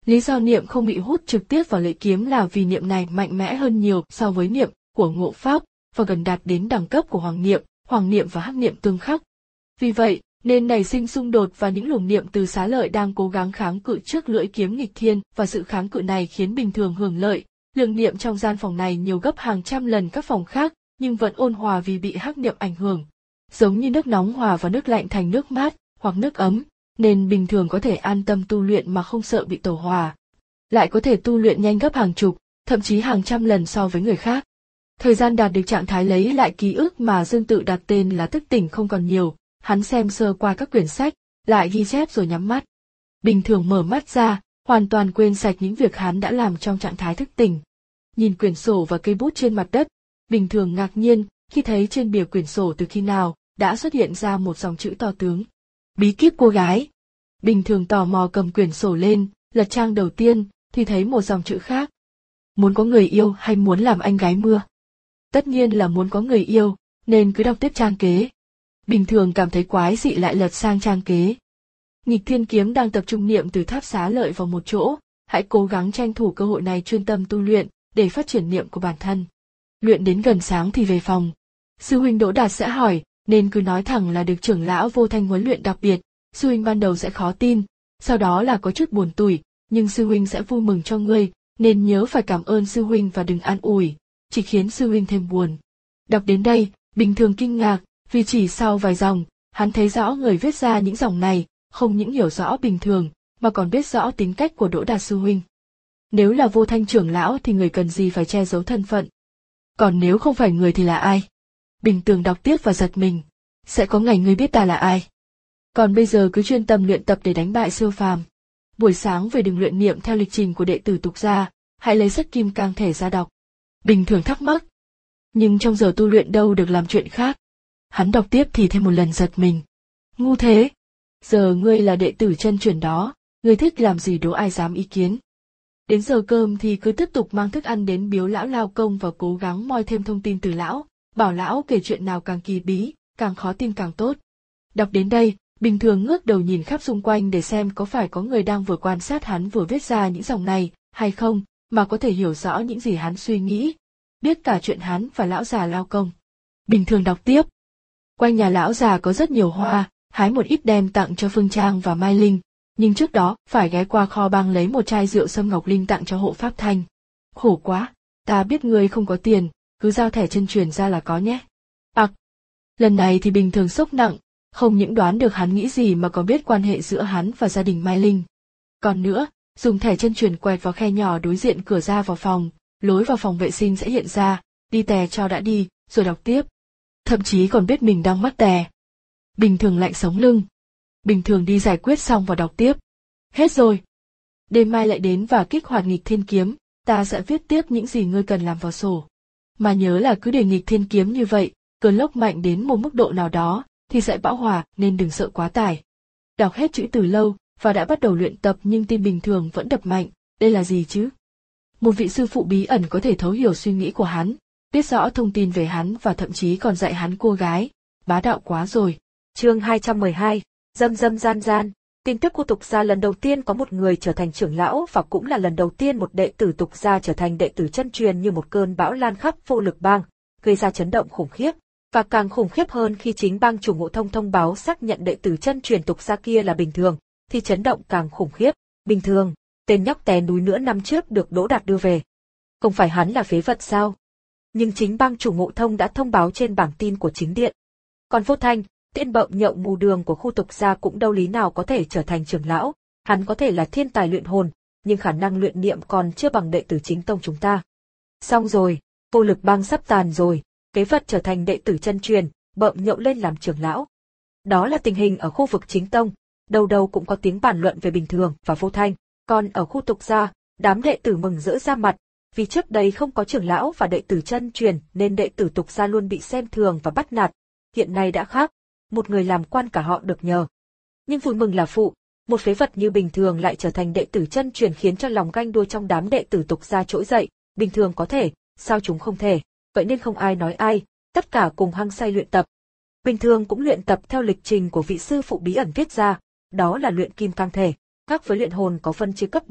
Lý do niệm không bị hút trực tiếp vào lưỡi kiếm là vì niệm này mạnh mẽ hơn nhiều so với niệm của ngộ pháp và gần đạt đến đẳng cấp của hoàng niệm, hoàng niệm và hắc niệm tương khắc. Vì vậy, nên nảy sinh xung đột và những luồng niệm từ Xá Lợi đang cố gắng kháng cự trước lưỡi kiếm nghịch thiên, và sự kháng cự này khiến bình thường hưởng lợi. Lượng niệm trong gian phòng này nhiều gấp hàng trăm lần các phòng khác, nhưng vẫn ôn hòa vì bị hắc niệm ảnh hưởng. Giống như nước nóng hòa vào nước lạnh thành nước mát hoặc nước ấm, nên bình thường có thể an tâm tu luyện mà không sợ bị tẩu hỏa. Lại có thể tu luyện nhanh gấp hàng chục, thậm chí hàng trăm lần so với người khác. Thời gian đạt được trạng thái lấy lại ký ức mà Dương tự đặt tên là thức tỉnh không còn nhiều, hắn xem sơ qua các quyển sách, lại ghi chép rồi nhắm mắt. Bình thường mở mắt ra, hoàn toàn quên sạch những việc hắn đã làm trong trạng thái thức tỉnh. Nhìn quyển sổ và cây bút trên mặt đất, bình thường ngạc nhiên khi thấy trên bìa quyển sổ từ khi nào đã xuất hiện ra một dòng chữ to tướng. Bí kíp cô gái. Bình thường tò mò cầm quyển sổ lên, lật trang đầu tiên, thì thấy một dòng chữ khác. Muốn có người yêu hay muốn làm anh gái mưa? Tất nhiên là muốn có người yêu, nên cứ đọc tiếp trang kế. Bình thường cảm thấy quái dị lại lật sang trang kế. Nghịch Thiên Kiếm đang tập trung niệm từ tháp Xá Lợi vào một chỗ, hãy cố gắng tranh thủ cơ hội này chuyên tâm tu luyện, để phát triển niệm của bản thân. Luyện đến gần sáng thì về phòng. Sư huynh Đỗ Đạt sẽ hỏi, nên cứ nói thẳng là được trưởng lão Vô Thanh huấn luyện đặc biệt. Sư huynh ban đầu sẽ khó tin, sau đó là có chút buồn tủi, nhưng sư huynh sẽ vui mừng cho ngươi, nên nhớ phải cảm ơn sư huynh và đừng an ủi, chỉ khiến sư huynh thêm buồn. Đọc đến đây, bình thường kinh ngạc, vì chỉ sau vài dòng, hắn thấy rõ người viết ra những dòng này, không những hiểu rõ bình thường, mà còn biết rõ tính cách của Đỗ Đạt sư huynh. Nếu là Vô Thanh trưởng lão thì người cần gì phải che giấu thân phận. Còn nếu không phải người thì là ai? Bình thường đọc tiếp và giật mình, sẽ có ngày ngươi biết ta là ai. Còn bây giờ cứ chuyên tâm luyện tập để đánh bại siêu phàm. Buổi sáng về đừng luyện niệm theo lịch trình của đệ tử tục gia, hãy lấy sách kim cang thể ra đọc. Bình thường thắc mắc. Nhưng trong giờ tu luyện đâu được làm chuyện khác. Hắn đọc tiếp thì thêm một lần giật mình. Ngu thế. Giờ ngươi là đệ tử chân truyền đó, ngươi thích làm gì đố ai dám ý kiến. Đến giờ cơm thì cứ tiếp tục mang thức ăn đến biếu lão lao công và cố gắng moi thêm thông tin từ lão, bảo lão kể chuyện nào càng kỳ bí, càng khó tin càng tốt. Đọc đến đây, bình thường ngước đầu nhìn khắp xung quanh để xem có phải có người đang vừa quan sát hắn vừa viết ra những dòng này, hay không, mà có thể hiểu rõ những gì hắn suy nghĩ, biết cả chuyện hắn và lão già lao công. Bình thường đọc tiếp. Quanh nhà lão già có rất nhiều hoa, hái một ít đem tặng cho Phương Trang và Mai Linh, nhưng trước đó phải ghé qua kho bang lấy một chai rượu Sâm Ngọc Linh tặng cho hộ pháp Thanh. Khổ quá, ta biết ngươi không có tiền, cứ giao thẻ chân truyền ra là có nhé. Ặc, à, lần này thì bình thường sốc nặng, không những đoán được hắn nghĩ gì mà còn biết quan hệ giữa hắn và gia đình Mai Linh. Còn nữa, dùng thẻ chân truyền quẹt vào khe nhỏ đối diện cửa ra vào phòng, lối vào phòng vệ sinh sẽ hiện ra, đi tè cho đã đi, rồi đọc tiếp. Thậm chí còn biết mình đang mắc tè. Bình thường lạnh sống lưng. Bình thường đi giải quyết xong và đọc tiếp. Hết rồi. Đêm mai lại đến và kích hoạt nghịch thiên kiếm, ta sẽ viết tiếp những gì ngươi cần làm vào sổ. Mà nhớ là cứ để nghịch thiên kiếm như vậy, cơn lốc mạnh đến một mức độ nào đó, thì sẽ bão hòa nên đừng sợ quá tải. Đọc hết chữ từ lâu, và đã bắt đầu luyện tập nhưng tim bình thường vẫn đập mạnh, đây là gì chứ? Một vị sư phụ bí ẩn có thể thấu hiểu suy nghĩ của hắn, biết rõ thông tin về hắn và thậm chí còn dạy hắn cô gái, bá đạo quá rồi. Chương hai trăm mười hai, Dâm dâm gian gian. Tin tức của tục gia lần đầu tiên có một người trở thành trưởng lão và cũng là lần đầu tiên một đệ tử tục gia trở thành đệ tử chân truyền như một cơn bão lan khắp Vô Lực Bang, gây ra chấn động khủng khiếp. Và càng khủng khiếp hơn khi chính bang chủ Ngộ Thông thông báo xác nhận đệ tử chân truyền tục gia kia là Bình Thường, thì chấn động càng khủng khiếp. Bình Thường, tên nhóc té núi nửa năm trước được Đỗ Đạt đưa về. Không phải hắn là phế vật sao? Nhưng chính bang chủ Ngộ Thông đã thông báo trên bảng tin của chính điện. Còn Vô Thanh, tên bợm nhậu mù đường của khu tục gia cũng đâu lý nào có thể trở thành trưởng lão, hắn có thể là thiên tài luyện hồn, nhưng khả năng luyện niệm còn chưa bằng đệ tử chính tông chúng ta. Xong rồi, Vô Lực Bang sắp tàn rồi, phế vật trở thành đệ tử chân truyền, bợm nhậu lên làm trưởng lão. Đó là tình hình ở khu vực chính tông, đầu đầu cũng có tiếng bàn luận về Bình Thường và Vô Thanh, còn ở khu tục gia, đám đệ tử mừng rỡ ra mặt, vì trước đây không có trưởng lão và đệ tử chân truyền nên đệ tử tục gia luôn bị xem thường và bắt nạt. Hiện nay đã khác, một người làm quan cả họ được nhờ. Nhưng vui mừng là phụ, một phế vật như Bình Thường lại trở thành đệ tử chân truyền khiến cho lòng ganh đua trong đám đệ tử tục gia trỗi dậy. Bình Thường có thể, sao chúng không thể? Vậy nên không ai nói ai, tất cả cùng hăng say luyện tập. Bình Thường cũng luyện tập theo lịch trình của vị sư phụ bí ẩn viết ra, đó là luyện kim cang thể. Khác với luyện hồn có phân chia cấp bậc,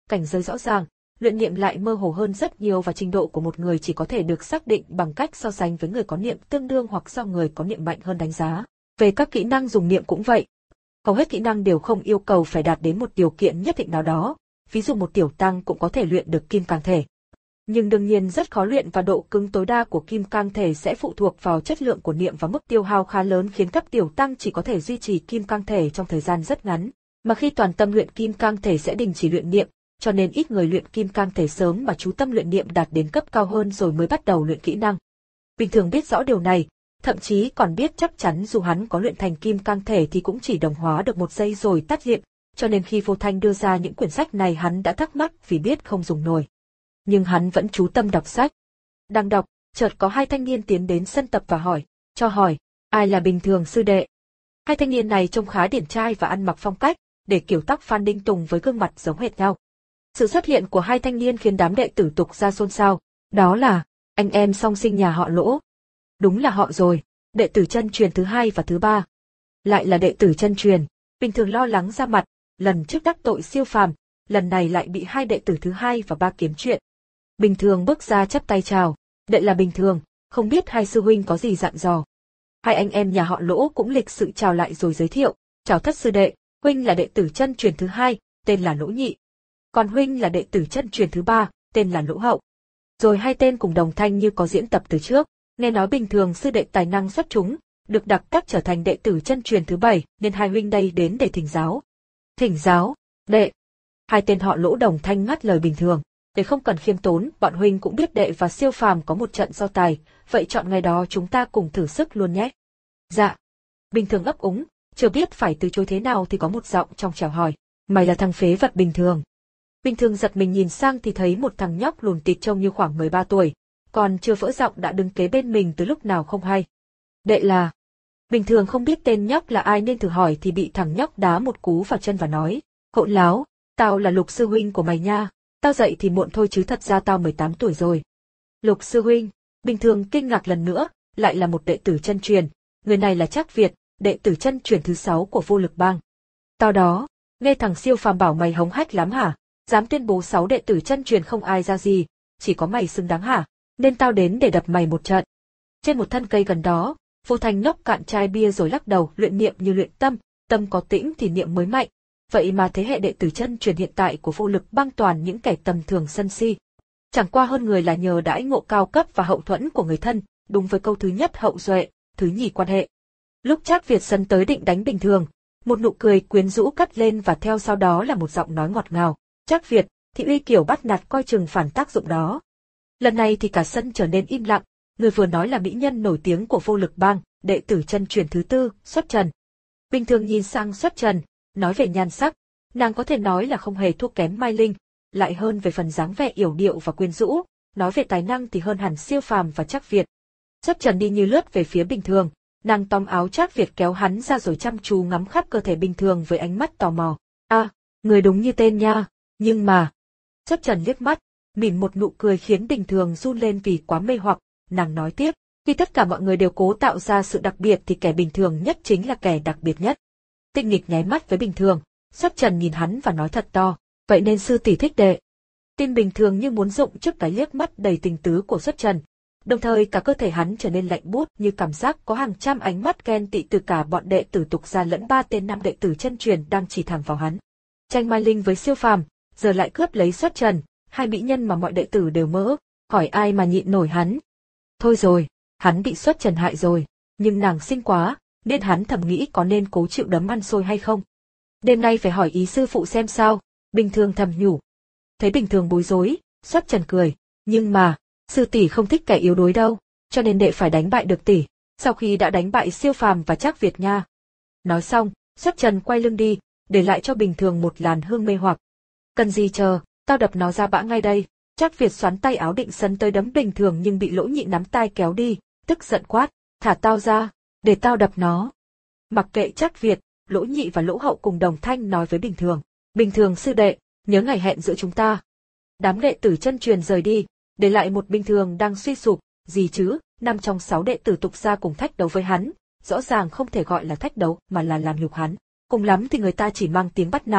cảnh giới rõ ràng, luyện niệm lại mơ hồ hơn rất nhiều và trình độ của một người chỉ có thể được xác định bằng cách so sánh với người có niệm tương đương hoặc do người có niệm mạnh hơn đánh giá. Về các kỹ năng dùng niệm cũng vậy. Hầu hết kỹ năng đều không yêu cầu phải đạt đến một điều kiện nhất định nào đó, ví dụ một tiểu tăng cũng có thể luyện được kim cang thể. Nhưng đương nhiên rất khó luyện và độ cứng tối đa của kim cang thể sẽ phụ thuộc vào chất lượng của niệm và mức tiêu hao khá lớn khiến các tiểu tăng chỉ có thể duy trì kim cang thể trong thời gian rất ngắn, mà khi toàn tâm luyện kim cang thể sẽ đình chỉ luyện niệm, cho nên ít người luyện kim cang thể sớm mà chú tâm luyện niệm đạt đến cấp cao hơn rồi mới bắt đầu luyện kỹ năng. Bình thường biết rõ điều này, thậm chí còn biết chắc chắn dù hắn có luyện thành kim cang thể thì cũng chỉ đồng hóa được một giây rồi tắt liệm, cho nên khi Vô Thanh đưa ra những quyển sách này hắn đã thắc mắc vì biết không dùng nổi. Nhưng hắn vẫn chú tâm đọc sách. Đang đọc, chợt có hai thanh niên tiến đến sân tập và hỏi, cho hỏi, ai là Bình Thường sư đệ? Hai thanh niên này trông khá điển trai và ăn mặc phong cách, để kiểu tóc Phan Đinh Tùng với gương mặt giống hệt nhau. Sự xuất hiện của hai thanh niên khiến đám đệ tử Tục Gia xôn xao, đó là anh em song sinh nhà họ Lỗ. Đúng là họ rồi, đệ tử chân truyền thứ hai và thứ ba. Lại là đệ tử chân truyền, Bình Thường lo lắng ra mặt, lần trước đắc tội siêu phàm, lần này lại bị hai đệ tử thứ hai và ba kiếm chuyện. Bình Thường bước ra chắp tay chào, đệ là Bình Thường, không biết hai sư huynh có gì dặn dò. Hai anh em nhà họ Lỗ cũng lịch sự chào lại rồi giới thiệu, chào thất sư đệ, huynh là đệ tử chân truyền thứ hai, tên là Lỗ Nhị. Còn huynh là đệ tử chân truyền thứ ba, tên là Lỗ Hậu. Rồi hai tên cùng đồng thanh như có diễn tập từ trước, nghe nói Bình Thường sư đệ tài năng xuất chúng, được đặc cách trở thành đệ tử chân truyền thứ bảy nên hai huynh đây đến để thỉnh giáo. Thỉnh giáo, đệ. Hai tên họ Lỗ đồng thanh ngắt lời Bình Thường, để không cần khiêm tốn, bọn huynh cũng biết đệ và siêu phàm có một trận so tài, vậy chọn ngày đó chúng ta cùng thử sức luôn nhé. Dạ. Bình Thường ấp úng, chưa biết phải từ chối thế nào thì có một giọng trong trẻo hỏi, mày là thằng phế vật Bình Thường. Bình Thường giật mình nhìn sang thì thấy một thằng nhóc lùn tịt trông như khoảng mười ba tuổi, còn chưa vỡ giọng đã đứng kế bên mình từ lúc nào không hay. Đệ là... Bình Thường không biết tên nhóc là ai nên thử hỏi thì bị thằng nhóc đá một cú vào chân và nói, hỗn láo, tao là Lục sư huynh của mày nha, tao dậy thì muộn thôi chứ thật ra tao mười tám tuổi rồi. Lục sư huynh, Bình Thường kinh ngạc lần nữa, lại là một đệ tử chân truyền, người này là Trác Việt, đệ tử chân truyền thứ sáu của Vô Lực Bang. Tao đó, nghe thằng siêu phàm bảo mày hống hách lắm hả, dám tuyên bố sáu đệ tử chân truyền không ai ra gì, chỉ có mày xứng đáng hả, nên tao đến để đập mày một trận. Trên một thân cây gần đó, Vô Thanh nốc cạn chai bia rồi lắc đầu, luyện niệm như luyện tâm, tâm có tĩnh thì niệm mới mạnh. Vậy mà thế hệ đệ tử chân truyền hiện tại của Vô Lực Bang toàn những kẻ tầm thường sân si. Chẳng qua hơn người là nhờ đãi ngộ cao cấp và hậu thuẫn của người thân, đúng với câu thứ nhất hậu duệ, thứ nhì quan hệ. Lúc Trác Việt sân tới định đánh Bình Thường, một nụ cười quyến rũ cất lên và theo sau đó là một giọng nói ngọt ngào. Trác Việt, thị uy kiểu bắt nạt coi chừng phản tác dụng đó. Lần này thì cả sân trở nên im lặng, người vừa nói là mỹ nhân nổi tiếng của Vô Lực Bang, đệ tử chân truyền thứ tư, Xuất Trần. Bình Thường nhìn sang Xuất Trần, nói về nhan sắc, nàng có thể nói là không hề thua kém Mai Linh, lại hơn về phần dáng vẻ yểu điệu và quyến rũ, nói về tài năng thì hơn hẳn siêu phàm và Trác Việt. Xuất Trần đi như lướt về phía Bình Thường, nàng tóm áo Trác Việt kéo hắn ra rồi chăm chú ngắm khắp cơ thể Bình Thường với ánh mắt tò mò. À, người đúng như tên nha, nhưng mà... Xuất Trần liếc mắt, mỉm một nụ cười khiến Bình Thường run lên vì quá mê hoặc, nàng nói tiếp, khi tất cả mọi người đều cố tạo ra sự đặc biệt thì kẻ bình thường nhất chính là kẻ đặc biệt nhất. Tinh Nghịch nháy mắt với Bình Thường, Xuất Trần nhìn hắn và nói thật to, vậy nên sư tỷ thích đệ. Tim Bình Thường như muốn rụng trước cái liếc mắt đầy tình tứ của Xuất Trần, đồng thời cả cơ thể hắn trở nên lạnh buốt như cảm giác có hàng trăm ánh mắt ghen tị từ cả bọn đệ tử Tục Gia lẫn ba tên năm đệ tử chân truyền đang chỉ thẳng vào hắn. Tranh Mai Linh với siêu phàm, giờ lại cướp lấy Xuất Trần, hai mỹ nhân mà mọi đệ tử đều mơ, hỏi ai mà nhịn nổi hắn. Thôi rồi, hắn bị Xuất Trần hại rồi, nhưng nàng xinh quá, nên hắn thầm nghĩ có nên cố chịu đấm ăn xôi hay không. Đêm nay phải hỏi ý sư phụ xem sao, Bình Thường thầm nhủ. Thấy Bình Thường bối rối, Xuất Trần cười, nhưng mà, sư tỷ không thích kẻ yếu đuối đâu, cho nên đệ phải đánh bại được tỷ, sau khi đã đánh bại siêu phàm và Trác Việt nha. Nói xong, Xuất Trần quay lưng đi, để lại cho Bình Thường một làn hương mê hoặc. Cần gì chờ, tao đập nó ra bã ngay đây. Trác Việt xoắn tay áo định sấn tới đấm Bình Thường nhưng bị Lỗ Nhị nắm tay kéo đi, tức giận quát, thả tao ra, để tao đập nó. Mặc kệ Trác Việt, Lỗ Nhị và Lỗ Hậu cùng đồng thanh nói với Bình Thường, Bình Thường sư đệ, nhớ ngày hẹn giữa chúng ta. Đám đệ tử chân truyền rời đi, để lại một Bình Thường đang suy sụp, gì chứ, năm trong sáu đệ tử Tục Gia cùng thách đấu với hắn, rõ ràng không thể gọi là thách đấu mà là làm nhục hắn. Cùng lắm thì người ta chỉ mang tiếng bắt nạt,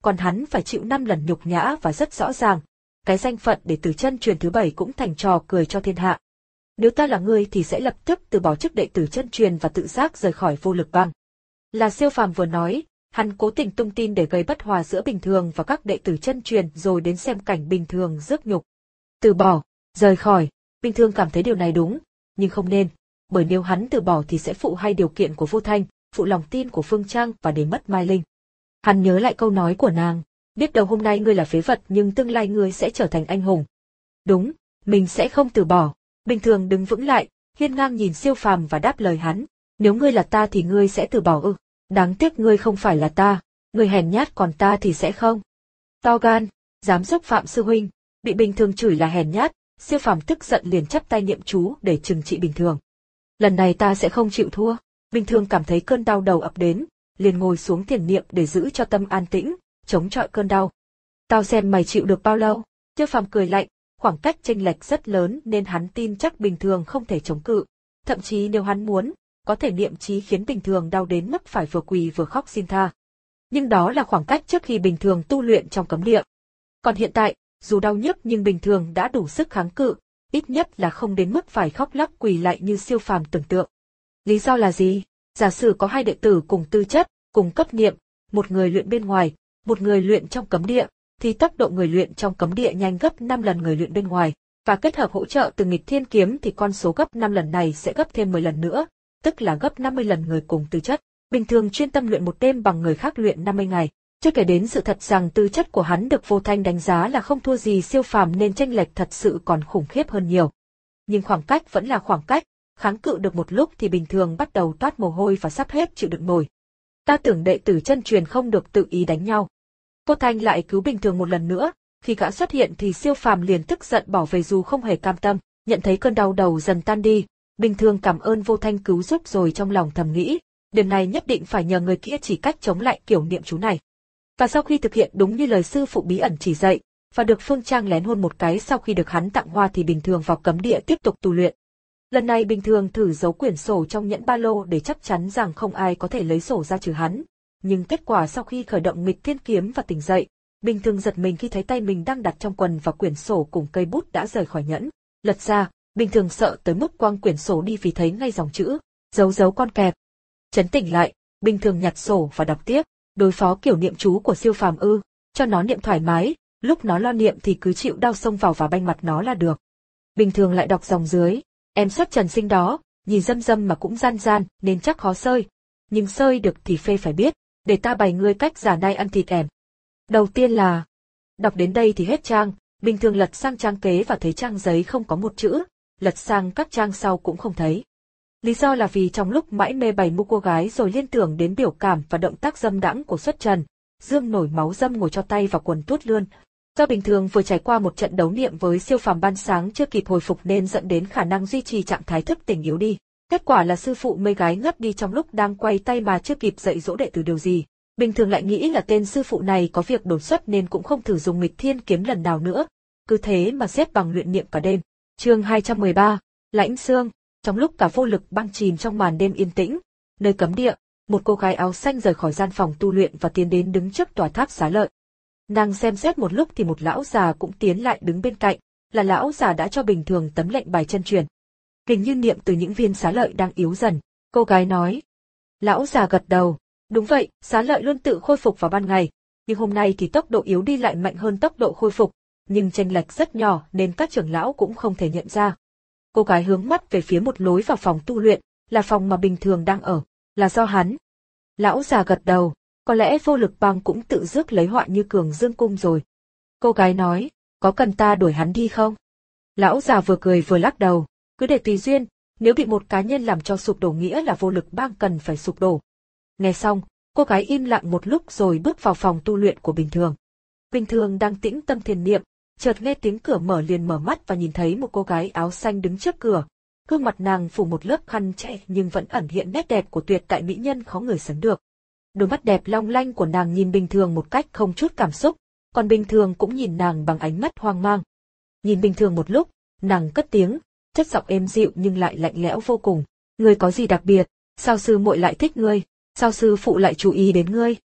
còn hắn phải chịu năm lần nhục nhã và rất rõ ràng. Cái danh phận đệ tử chân truyền thứ bảy cũng thành trò cười cho thiên hạ. Nếu ta là ngươi thì sẽ lập tức từ bỏ chức đệ tử chân truyền và tự giác rời khỏi vô lực bang. Là Siêu Phàm vừa nói, hắn cố tình tung tin để gây bất hòa giữa Bình Thường và các đệ tử chân truyền rồi đến xem cảnh Bình Thường rước nhục. Từ bỏ, rời khỏi, Bình Thường cảm thấy điều này đúng, nhưng không nên, bởi nếu hắn từ bỏ thì sẽ phụ hai điều kiện của Vô Thanh, phụ lòng tin của Phương Trang và để mất Mai Linh. Hắn nhớ lại câu nói của nàng, biết đâu hôm nay ngươi là phế vật nhưng tương lai ngươi sẽ trở thành anh hùng. Đúng, mình sẽ không từ bỏ. Bình Thường đứng vững lại, hiên ngang nhìn Siêu Phàm và đáp lời hắn, nếu ngươi là ta thì ngươi sẽ từ bỏ ư? Đáng tiếc ngươi không phải là ta, ngươi hèn nhát còn ta thì sẽ không. To gan, dám xúc phạm sư huynh, bị Bình Thường chửi là hèn nhát, Siêu Phàm tức giận liền chắp tay niệm chú để trừng trị Bình Thường. Lần này ta sẽ không chịu thua. Bình Thường cảm thấy cơn đau đầu ập đến, liền ngồi xuống thiền niệm để giữ cho tâm an tĩnh, chống chọi cơn đau. Tao xem mày chịu được bao lâu? Siêu Phàm cười lạnh, khoảng cách chênh lệch rất lớn nên hắn tin chắc Bình Thường không thể chống cự. Thậm chí nếu hắn muốn, có thể niệm chí khiến Bình Thường đau đến mức phải vừa quỳ vừa khóc xin tha. Nhưng đó là khoảng cách trước khi Bình Thường tu luyện trong cấm địa. Còn hiện tại, dù đau nhức nhưng Bình Thường đã đủ sức kháng cự, ít nhất là không đến mức phải khóc lóc quỳ lạy như Siêu Phàm tưởng tượng. Lý do là gì? Giả sử có hai đệ tử cùng tư chất, cùng cấp niệm, một người luyện bên ngoài, một người luyện trong cấm địa, thì tốc độ người luyện trong cấm địa nhanh gấp năm lần người luyện bên ngoài, và kết hợp hỗ trợ từ Nghịch Thiên Kiếm thì con số gấp năm lần này sẽ gấp thêm mười lần nữa, tức là gấp năm mươi lần người cùng tư chất. Bình Thường chuyên tâm luyện một đêm bằng người khác luyện năm mươi ngày. Chưa kể đến sự thật rằng tư chất của hắn được Vô Thanh đánh giá là không thua gì Siêu Phàm nên chênh lệch thật sự còn khủng khiếp hơn nhiều. Nhưng khoảng cách vẫn là khoảng cách, kháng cự được một lúc thì Bình Thường bắt đầu toát mồ hôi và sắp hết chịu đựng nổi. Ta tưởng đệ tử chân truyền không được tự ý đánh nhau. Vô Thanh lại cứu Bình Thường một lần nữa, khi gã xuất hiện thì Siêu Phàm liền tức giận bỏ về dù không hề cam tâm, nhận thấy cơn đau đầu dần tan đi, Bình Thường cảm ơn Vô Thanh cứu giúp rồi trong lòng thầm nghĩ, đêm nay nhất định phải nhờ người kia chỉ cách chống lại kiểu niệm chú này. Và sau khi thực hiện đúng như lời sư phụ bí ẩn chỉ dạy, và được Phương Trang lén hôn một cái sau khi được hắn tặng hoa thì Bình Thường vào cấm địa tiếp tục tu luyện. Lần này Bình Thường thử giấu quyển sổ trong nhẫn ba lô để chắc chắn rằng không ai có thể lấy sổ ra trừ hắn. Nhưng kết quả sau khi khởi động Nghịch Thiên Kiếm và tỉnh dậy, Bình Thường giật mình khi thấy tay mình đang đặt trong quần và quyển sổ cùng cây bút đã rời khỏi nhẫn. Lật ra, Bình Thường sợ tới mức quăng quyển sổ đi vì thấy ngay dòng chữ, dấu dấu con kẹp. Chấn tỉnh lại, Bình Thường nhặt sổ và đọc tiếp, đối phó kiểu niệm chú của Siêu Phàm ư, cho nó niệm thoải mái, lúc nó lo niệm thì cứ chịu đau xông vào và banh mặt nó là được. Bình Thường lại đọc dòng dưới, em xuất trần sinh đó, nhìn dâm dâm mà cũng gian gian nên chắc khó sơi, nhưng sơi được thì phê phải biết, để ta bày ngươi cách giả nai ăn thịt em. Đầu tiên là, đọc đến đây thì hết trang, Bình Thường lật sang trang kế và thấy trang giấy không có một chữ, lật sang các trang sau cũng không thấy. Lý do là vì trong lúc mãi mê bày mưu cô gái rồi liên tưởng đến biểu cảm và động tác dâm đãng của xuất trần, Dương nổi máu dâm ngồi cho tay vào quần tuốt lươn. Do Bình Thường vừa trải qua một trận đấu niệm với Siêu Phàm ban sáng chưa kịp hồi phục nên dẫn đến khả năng duy trì trạng thái thức tỉnh yếu đi. Kết quả là sư phụ mê gái ngất đi trong lúc đang quay tay mà chưa kịp dạy dỗ đệ tử điều gì. Bình Thường lại nghĩ là tên sư phụ này có việc đột xuất nên cũng không thử dùng Nghịch Thiên Kiếm lần nào nữa. Cứ thế mà xếp bằng luyện niệm cả đêm. Chương hai trăm mười ba, Lãnh Xương. Trong lúc cả vô lực băng chìm trong màn đêm yên tĩnh, nơi cấm địa, một cô gái áo xanh rời khỏi gian phòng tu luyện và tiến đến đứng trước tòa tháp xá lợi. Nàng xem xét một lúc thì một lão già cũng tiến lại đứng bên cạnh, là lão già đã cho Bình Thường tấm lệnh bài chân truyền. Hình như niệm từ những viên xá lợi đang yếu dần, cô gái nói. Lão già gật đầu, đúng vậy, xá lợi luôn tự khôi phục vào ban ngày, nhưng hôm nay thì tốc độ yếu đi lại mạnh hơn tốc độ khôi phục, nhưng chênh lệch rất nhỏ nên các trưởng lão cũng không thể nhận ra. Cô gái hướng mắt về phía một lối vào phòng tu luyện, là phòng mà Bình Thường đang ở, là do hắn. Lão già gật đầu, có lẽ vô lực bang cũng tự rước lấy họa như Cường Dương Cung rồi. Cô gái nói, có cần ta đuổi hắn đi không? Lão già vừa cười vừa lắc đầu, cứ để tùy duyên, nếu bị một cá nhân làm cho sụp đổ nghĩa là vô lực bang cần phải sụp đổ. Nghe xong, cô gái im lặng một lúc rồi bước vào phòng tu luyện của Bình Thường. Bình Thường đang tĩnh tâm thiền niệm, chợt nghe tiếng cửa mở liền mở mắt và nhìn thấy một cô gái áo xanh đứng trước cửa. Gương mặt nàng phủ một lớp khăn che nhưng vẫn ẩn hiện nét đẹp của tuyệt đại mỹ nhân khó người sánh được. Đôi mắt đẹp long lanh của nàng nhìn Bình Thường một cách không chút cảm xúc, còn Bình Thường cũng nhìn nàng bằng ánh mắt hoang mang. Nhìn Bình Thường một lúc, nàng cất tiếng, chất giọng êm dịu nhưng lại lạnh lẽo vô cùng. Ngươi có gì đặc biệt? Sao sư muội lại thích ngươi? Sao sư phụ lại chú ý đến ngươi?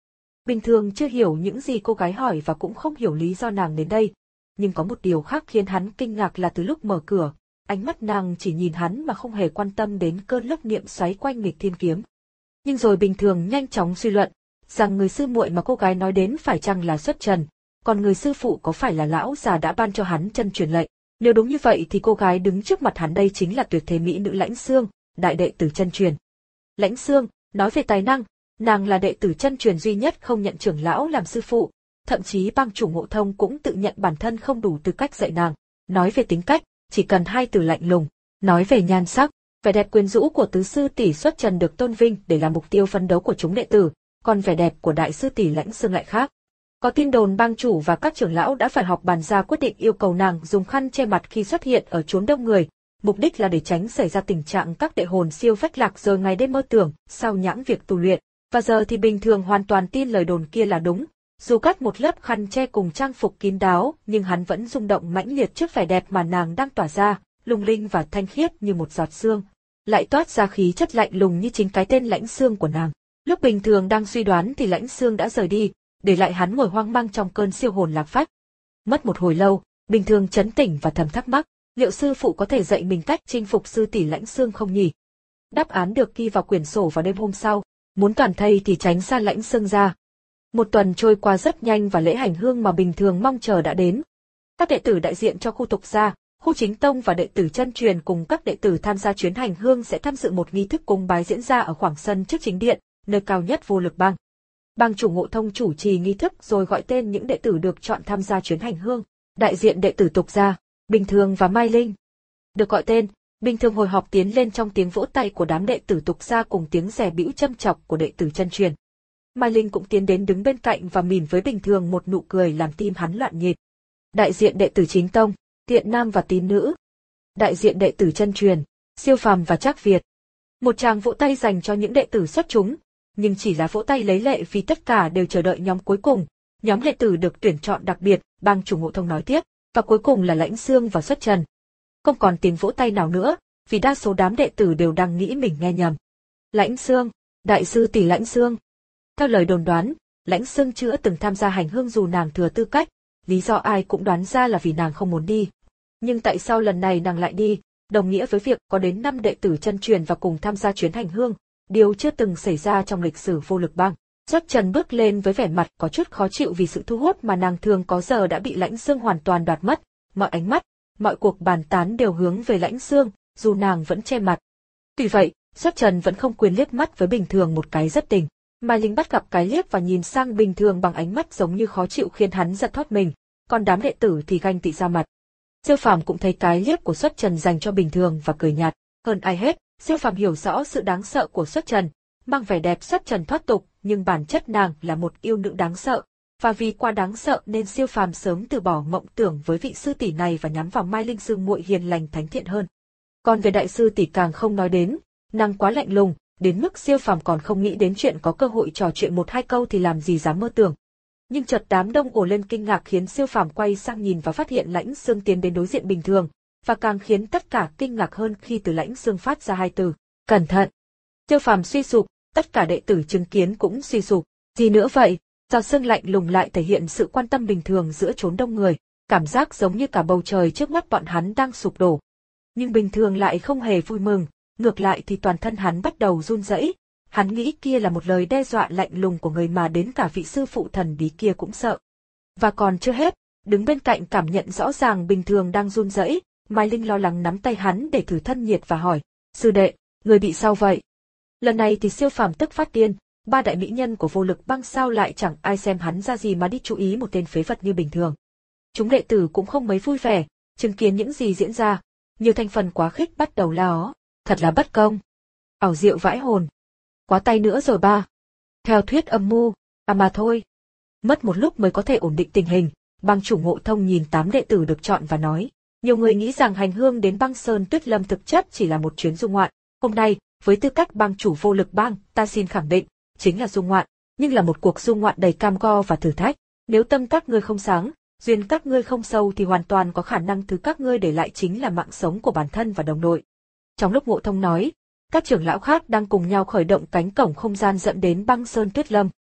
Bình thường chưa hiểu những gì cô gái hỏi và cũng không hiểu lý do nàng đến đây. Nhưng có một điều khác khiến hắn kinh ngạc là từ lúc mở cửa, ánh mắt nàng chỉ nhìn hắn mà không hề quan tâm đến cơn lốc niệm xoáy quanh nghịch thiên kiếm. Nhưng rồi Bình Thường nhanh chóng suy luận, rằng người sư muội mà cô gái nói đến phải chăng là Xuất Trần, còn người sư phụ có phải là lão già đã ban cho hắn chân truyền lệnh. Nếu đúng như vậy thì cô gái đứng trước mặt hắn đây chính là tuyệt thế mỹ nữ Lãnh Xương, đại đệ tử chân truyền. Lãnh Xương, nói về tài năng, nàng là đệ tử chân truyền duy nhất không nhận trưởng lão làm sư phụ, thậm chí bang chủ Ngộ Thông cũng tự nhận bản thân không đủ tư cách dạy nàng. Nói về tính cách, chỉ cần hai từ lạnh lùng. Nói về nhan sắc, vẻ đẹp quyến rũ của tứ sư tỷ Xuất Trần được tôn vinh để làm mục tiêu phấn đấu của chúng đệ tử, còn vẻ đẹp của đại sư tỷ Lãnh Xương lại khác. Có tin đồn bang chủ và các trưởng lão đã phải họp bàn ra quyết định yêu cầu nàng dùng khăn che mặt khi xuất hiện ở chốn đông người, mục đích là để tránh xảy ra tình trạng các đệ hồn siêu phách lạc rồi ngày đêm mơ tưởng, sao nhãng việc tu luyện. Và giờ thì Bình Thường hoàn toàn tin lời đồn kia là đúng. Dù cắt một lớp khăn che cùng trang phục kín đáo, nhưng hắn vẫn rung động mãnh liệt trước vẻ đẹp mà nàng đang tỏa ra, lung linh và thanh khiết như một giọt sương, lại toát ra khí chất lạnh lùng như chính cái tên Lãnh Xương của nàng. Lúc Bình Thường đang suy đoán thì Lãnh Xương đã rời đi, để lại hắn ngồi hoang mang trong cơn siêu hồn lạc phách. Mất một hồi lâu, Bình Thường chấn tỉnh và thầm thắc mắc, liệu sư phụ có thể dạy mình cách chinh phục sư tỷ Lãnh Xương không nhỉ? Đáp án được ghi vào quyển sổ vào đêm hôm sau, muốn toàn thây thì tránh xa Lãnh Xương ra. Một tuần trôi qua rất nhanh và lễ hành hương mà Bình Thường mong chờ đã đến. Các đệ tử đại diện cho khu Tục Gia, khu Chính Tông và đệ tử chân truyền cùng các đệ tử tham gia chuyến hành hương sẽ tham dự một nghi thức cúng bái diễn ra ở khoảng sân trước chính điện, nơi cao nhất Vô Lực Bang. Bang chủ Ngộ Thông chủ trì nghi thức rồi gọi tên những đệ tử được chọn tham gia chuyến hành hương. Đại diện đệ tử Tục Gia, Bình Thường và Mai Linh. Được gọi tên, Bình Thường hồi hộp tiến lên trong tiếng vỗ tay của đám đệ tử Tục Gia cùng tiếng rè bĩu châm chọc của đệ tử chân truyền. Mai Linh cũng tiến đến đứng bên cạnh và mỉm với Bình Thường một nụ cười làm tim hắn loạn nhịp. Đại diện đệ tử Chính Tông, Tiện Nam và Tín Nữ. Đại diện đệ tử chân truyền, Siêu Phàm và Trác Việt. Một tràng vỗ tay dành cho những đệ tử xuất chúng, nhưng chỉ là vỗ tay lấy lệ vì tất cả đều chờ đợi nhóm cuối cùng, nhóm đệ tử được tuyển chọn đặc biệt, bang chủ Ngộ Thông nói tiếp, và cuối cùng là Lãnh Xương và Xuất Trần. Không còn tiếng vỗ tay nào nữa, vì đa số đám đệ tử đều đang nghĩ mình nghe nhầm. Lãnh Xương, đại sư tỷ Lãnh Xương. Theo lời đồn đoán, Lãnh Xương chưa từng tham gia hành hương dù nàng thừa tư cách, lý do ai cũng đoán ra là vì nàng không muốn đi. Nhưng tại sao lần này nàng lại đi, đồng nghĩa với việc có đến năm đệ tử chân truyền và cùng tham gia chuyến hành hương, điều chưa từng xảy ra trong lịch sử Vô Lực Bang. Xuất Trần bước lên với vẻ mặt có chút khó chịu vì sự thu hút mà nàng thường có giờ đã bị Lãnh Xương hoàn toàn đoạt mất, mọi ánh mắt, mọi cuộc bàn tán đều hướng về Lãnh Xương, dù nàng vẫn che mặt. Tuy vậy, Xuất Trần vẫn không quên liếc mắt với Bình Thường một cái rất tình. Mai Linh bắt gặp cái liếc và nhìn sang Bình Thường bằng ánh mắt giống như khó chịu khiến hắn giật thoát mình, còn đám đệ tử thì ganh tị ra mặt. Siêu Phàm cũng thấy cái liếc của Xuất Trần dành cho Bình Thường và cười nhạt. Hơn ai hết, Siêu Phàm hiểu rõ sự đáng sợ của Xuất Trần, mang vẻ đẹp Xuất Trần thoát tục, nhưng bản chất nàng là một yêu nữ đáng sợ, và vì quá đáng sợ nên Siêu Phàm sớm từ bỏ mộng tưởng với vị sư tỷ này và nhắm vào Mai Linh sư muội hiền lành thánh thiện hơn. Còn về đại sư tỷ càng không nói đến, nàng quá lạnh lùng, đến mức Siêu Phàm còn không nghĩ đến chuyện có cơ hội trò chuyện một hai câu thì làm gì dám mơ tưởng. Nhưng chợt đám đông ồ lên kinh ngạc khiến Siêu Phàm quay sang nhìn và phát hiện Lãnh Xương tiến đến đối diện Bình Thường, và càng khiến tất cả kinh ngạc hơn khi từ Lãnh Xương phát ra hai từ, cẩn thận. Siêu Phàm suy sụp, tất cả đệ tử chứng kiến cũng suy sụp. Gì nữa vậy? Giọt sương lạnh lùng lại thể hiện sự quan tâm bình thường giữa chốn đông người, cảm giác giống như cả bầu trời trước mắt bọn hắn đang sụp đổ. Nhưng Bình Thường lại không hề vui mừng, ngược lại thì toàn thân hắn bắt đầu run rẩy. Hắn nghĩ kia là một lời đe dọa lạnh lùng của người mà đến cả vị sư phụ thần bí kia cũng sợ. Và còn chưa hết, đứng bên cạnh cảm nhận rõ ràng Bình Thường đang run rẩy, Mai Linh lo lắng nắm tay hắn để thử thân nhiệt và hỏi, sư đệ, người bị sao vậy? Lần này thì Siêu Phàm tức phát điên, ba đại mỹ nhân của Vô Lực Bang sao lại chẳng ai xem hắn ra gì mà đi chú ý một tên phế vật như Bình Thường. Chúng đệ tử cũng không mấy vui vẻ, chứng kiến những gì diễn ra, nhiều thành phần quá khích bắt đầu la ó, thật là bất công, ảo diệu vãi hồn, quá tay nữa rồi ba. Theo thuyết âm mưu, à mà thôi. Mất một lúc mới có thể ổn định tình hình, bang chủ Ngộ Thông nhìn tám đệ tử được chọn và nói, nhiều người nghĩ rằng hành hương đến băng sơn Tuyết Lâm thực chất chỉ là một chuyến du ngoạn. Hôm nay, với tư cách bang chủ Vô Lực Bang, ta xin khẳng định, chính là du ngoạn, nhưng là một cuộc du ngoạn đầy cam go và thử thách. Nếu tâm các ngươi không sáng, duyên các ngươi không sâu thì hoàn toàn có khả năng thứ các ngươi để lại chính là mạng sống của bản thân và đồng đội. Trong lúc Ngộ Thông nói, các trưởng lão khác đang cùng nhau khởi động cánh cổng không gian dẫn đến băng sơn Tuyết Lâm.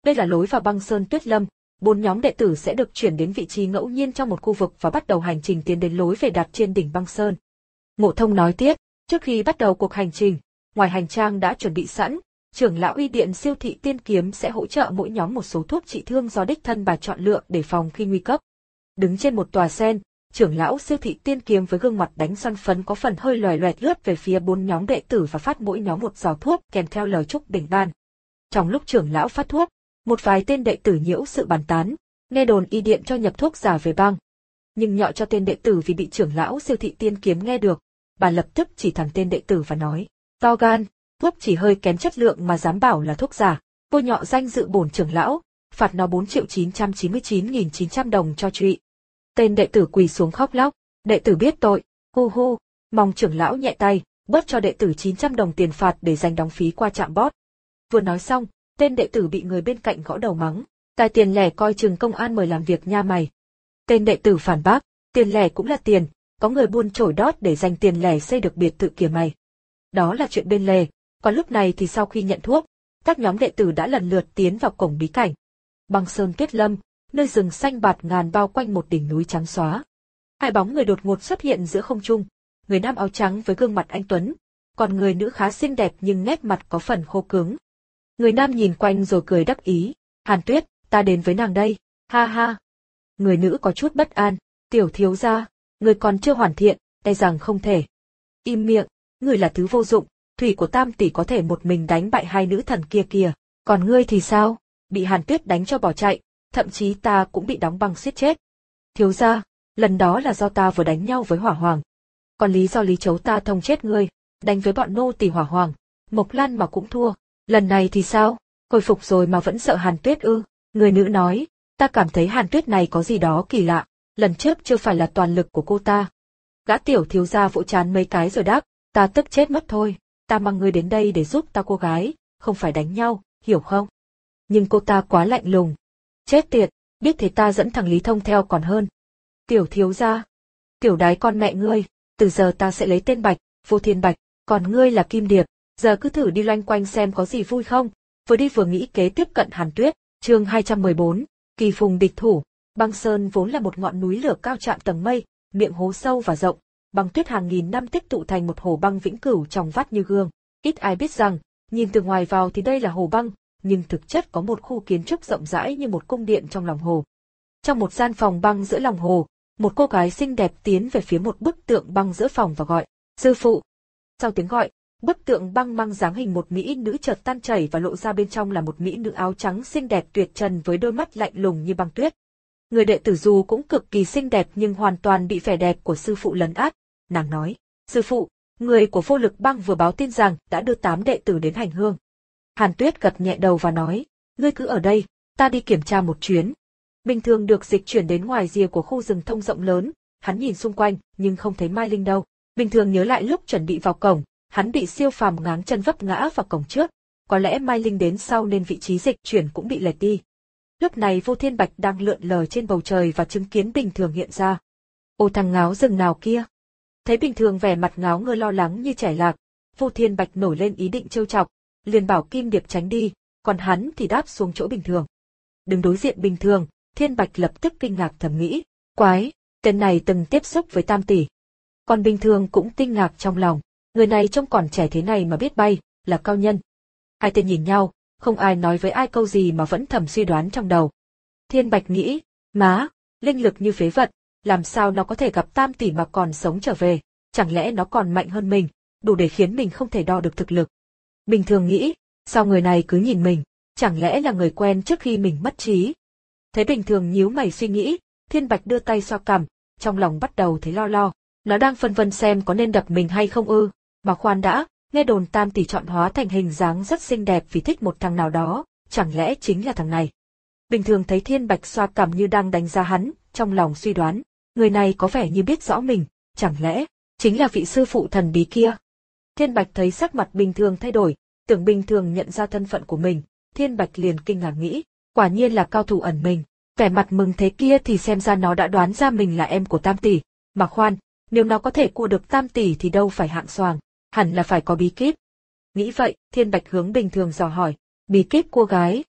Đây là lối vào băng sơn Tuyết Lâm, bốn nhóm đệ tử sẽ được chuyển đến vị trí ngẫu nhiên trong một khu vực và bắt đầu hành trình tiến đến lối về đặt trên đỉnh băng sơn. Ngộ Thông nói tiếp, trước khi bắt đầu cuộc hành trình, ngoài hành trang đã chuẩn bị sẵn, trưởng lão uy điện Siêu Thị Tiên Kiếm sẽ hỗ trợ mỗi nhóm một số thuốc trị thương do đích thân bà chọn lựa để phòng khi nguy cấp. Đứng trên một tòa sen, trưởng lão Siêu Thị Tiên Kiếm với gương mặt đánh son phấn có phần hơi loè loẹt lướt về phía bốn nhóm đệ tử và phát mỗi nhóm một giỏ thuốc kèm theo lời chúc bình an. Trong lúc trưởng lão phát thuốc, một vài tên đệ tử nhiễu sự bàn tán, nghe đồn y điện cho nhập thuốc giả về băng. Nhưng nhọ cho tên đệ tử vì bị trưởng lão Siêu Thị Tiên Kiếm nghe được, bà lập tức chỉ thẳng tên đệ tử và nói, to gan, thuốc chỉ hơi kém chất lượng mà dám bảo là thuốc giả, bôi nhọ danh dự bổn trưởng lão, phạt nó bốn triệu chín trăm chín mươi chín nghìn chín trăm đồng cho trụy. Tên đệ tử quỳ xuống khóc lóc, đệ tử biết tội, hu hu, mong trưởng lão nhẹ tay, bớt cho đệ tử chín trăm đồng tiền phạt để dành đóng phí qua trạm bót. Vừa nói xong, tên đệ tử bị người bên cạnh gõ đầu mắng, tài tiền lẻ coi chừng công an mời làm việc nha mày. Tên đệ tử phản bác, tiền lẻ cũng là tiền, có người buôn chổi đót để dành tiền lẻ xây được biệt thự kìa mày. Đó là chuyện bên lề, còn lúc này thì sau khi nhận thuốc, các nhóm đệ tử đã lần lượt tiến vào cổng bí cảnh. Băng sơn Tuyết Lâm, nơi rừng xanh bạt ngàn bao quanh một đỉnh núi trắng xóa. Hai bóng người đột ngột xuất hiện giữa không trung, người nam áo trắng với gương mặt anh tuấn, còn người nữ khá xinh đẹp nhưng nét mặt có phần khô cứng. Người nam nhìn quanh rồi cười đắc ý, Hàn Tuyết, ta đến với nàng đây, ha ha. Người nữ có chút bất an, tiểu thiếu gia, người còn chưa hoàn thiện, e rằng không thể. Im miệng, người là thứ vô dụng, thủy của Tam tỷ có thể một mình đánh bại hai nữ thần kia kìa, còn ngươi thì sao, bị Hàn Tuyết đánh cho bỏ chạy, thậm chí ta cũng bị đóng băng suýt chết. Thiếu gia, lần đó là do ta vừa đánh nhau với Hỏa Hoàng. Còn lý do Lý Chấu ta thông chết ngươi, đánh với bọn nô tỳ Hỏa Hoàng, Mộc Lan mà cũng thua, lần này thì sao, hồi phục rồi mà vẫn sợ Hàn Tuyết ư? Người nữ nói, ta cảm thấy Hàn Tuyết này có gì đó kỳ lạ, lần trước chưa phải là toàn lực của cô ta. Gã tiểu thiếu gia vỗ trán mấy cái rồi đáp, ta tức chết mất thôi, ta mang ngươi đến đây để giúp ta cô gái, không phải đánh nhau, hiểu không? Nhưng cô ta quá lạnh lùng. Chết tiệt, biết thế ta dẫn thằng Lý Thông theo còn hơn. Tiểu thiếu gia, tiểu đái con mẹ ngươi, từ giờ ta sẽ lấy tên Bạch, Vô Thiên Bạch, còn ngươi là Kim Điệp, giờ cứ thử đi loanh quanh xem có gì vui không. Vừa đi vừa nghĩ kế tiếp cận Hàn Tuyết, chương hai trăm mười bốn, kỳ phùng địch thủ. Băng Sơn vốn là một ngọn núi lửa cao chạm tầng mây, miệng hố sâu và rộng, băng tuyết hàng nghìn năm tích tụ thành một hồ băng vĩnh cửu trong vắt như gương. Ít ai biết rằng, nhìn từ ngoài vào thì đây là hồ băng, nhưng thực chất có một khu kiến trúc rộng rãi như một cung điện trong lòng hồ. Trong một gian phòng băng giữa lòng hồ, một cô gái xinh đẹp tiến về phía một bức tượng băng giữa phòng và gọi, sư phụ. Sau tiếng gọi, bức tượng băng mang dáng hình một mỹ nữ chợt tan chảy và lộ ra bên trong là một mỹ nữ áo trắng xinh đẹp tuyệt trần với đôi mắt lạnh lùng như băng tuyết. Người đệ tử dù cũng cực kỳ xinh đẹp nhưng hoàn toàn bị vẻ đẹp của sư phụ lấn át. Nàng nói, sư phụ, người của Vô Lực Bang vừa báo tin rằng đã đưa tám đệ tử đến hành hương. Hàn Tuyết gật nhẹ đầu và nói, ngươi cứ ở đây, ta đi kiểm tra một chuyến. Bình thường được dịch chuyển đến ngoài rìa của khu rừng thông rộng lớn, hắn nhìn xung quanh nhưng không thấy Mai Linh đâu. Bình thường nhớ lại lúc chuẩn bị vào cổng, hắn bị Siêu Phàm ngáng chân vấp ngã vào cổng trước, có lẽ Mai Linh đến sau nên vị trí dịch chuyển cũng bị lệch đi. Lúc này Vô Thiên Bạch đang lượn lờ trên bầu trời và chứng kiến Bình Thường hiện ra. Ô thằng ngáo rừng nào kia. Thấy Bình Thường vẻ mặt ngáo ngơ lo lắng như trẻ lạc, Vô Thiên Bạch nổi lên ý định trêu chọc, liền bảo Kim Điệp tránh đi, còn hắn thì đáp xuống chỗ Bình Thường. Đứng đối diện Bình Thường, Thiên Bạch lập tức kinh ngạc thầm nghĩ, quái, tên này từng tiếp xúc với Tam tỷ. Còn Bình Thường cũng kinh ngạc trong lòng, người này trông còn trẻ thế này mà biết bay, là cao nhân. Hai tên nhìn nhau, không ai nói với ai câu gì mà vẫn thầm suy đoán trong đầu. Thiên Bạch nghĩ, má, linh lực như phế vật, làm sao nó có thể gặp Tam tỷ mà còn sống trở về, chẳng lẽ nó còn mạnh hơn mình, đủ để khiến mình không thể đo được thực lực. Bình Thường nghĩ, sao người này cứ nhìn mình, chẳng lẽ là người quen trước khi mình mất trí. Thấy Bình Thường nhíu mày suy nghĩ, Thiên Bạch đưa tay xoa cằm, trong lòng bắt đầu thấy lo lo, nó đang phân vân xem có nên đập mình hay không ư, mà khoan đã, nghe đồn Tam tỷ chọn hóa thành hình dáng rất xinh đẹp vì thích một thằng nào đó, chẳng lẽ chính là thằng này. Bình Thường thấy Thiên Bạch xoa cằm như đang đánh giá hắn, trong lòng suy đoán, người này có vẻ như biết rõ mình, chẳng lẽ chính là vị sư phụ thần bí kia. Thiên Bạch thấy sắc mặt Bình Thường thay đổi, tưởng Bình Thường nhận ra thân phận của mình, Thiên Bạch liền kinh ngạc nghĩ, quả nhiên là cao thủ ẩn mình, vẻ mặt mừng thế kia thì xem ra nó đã đoán ra mình là em của Tam tỷ, mà khoan, nếu nó có thể cua được Tam tỷ thì đâu phải hạng xoàng, hẳn là phải có bí kíp. Nghĩ vậy, Thiên Bạch hướng Bình Thường dò hỏi, bí kíp cua gái.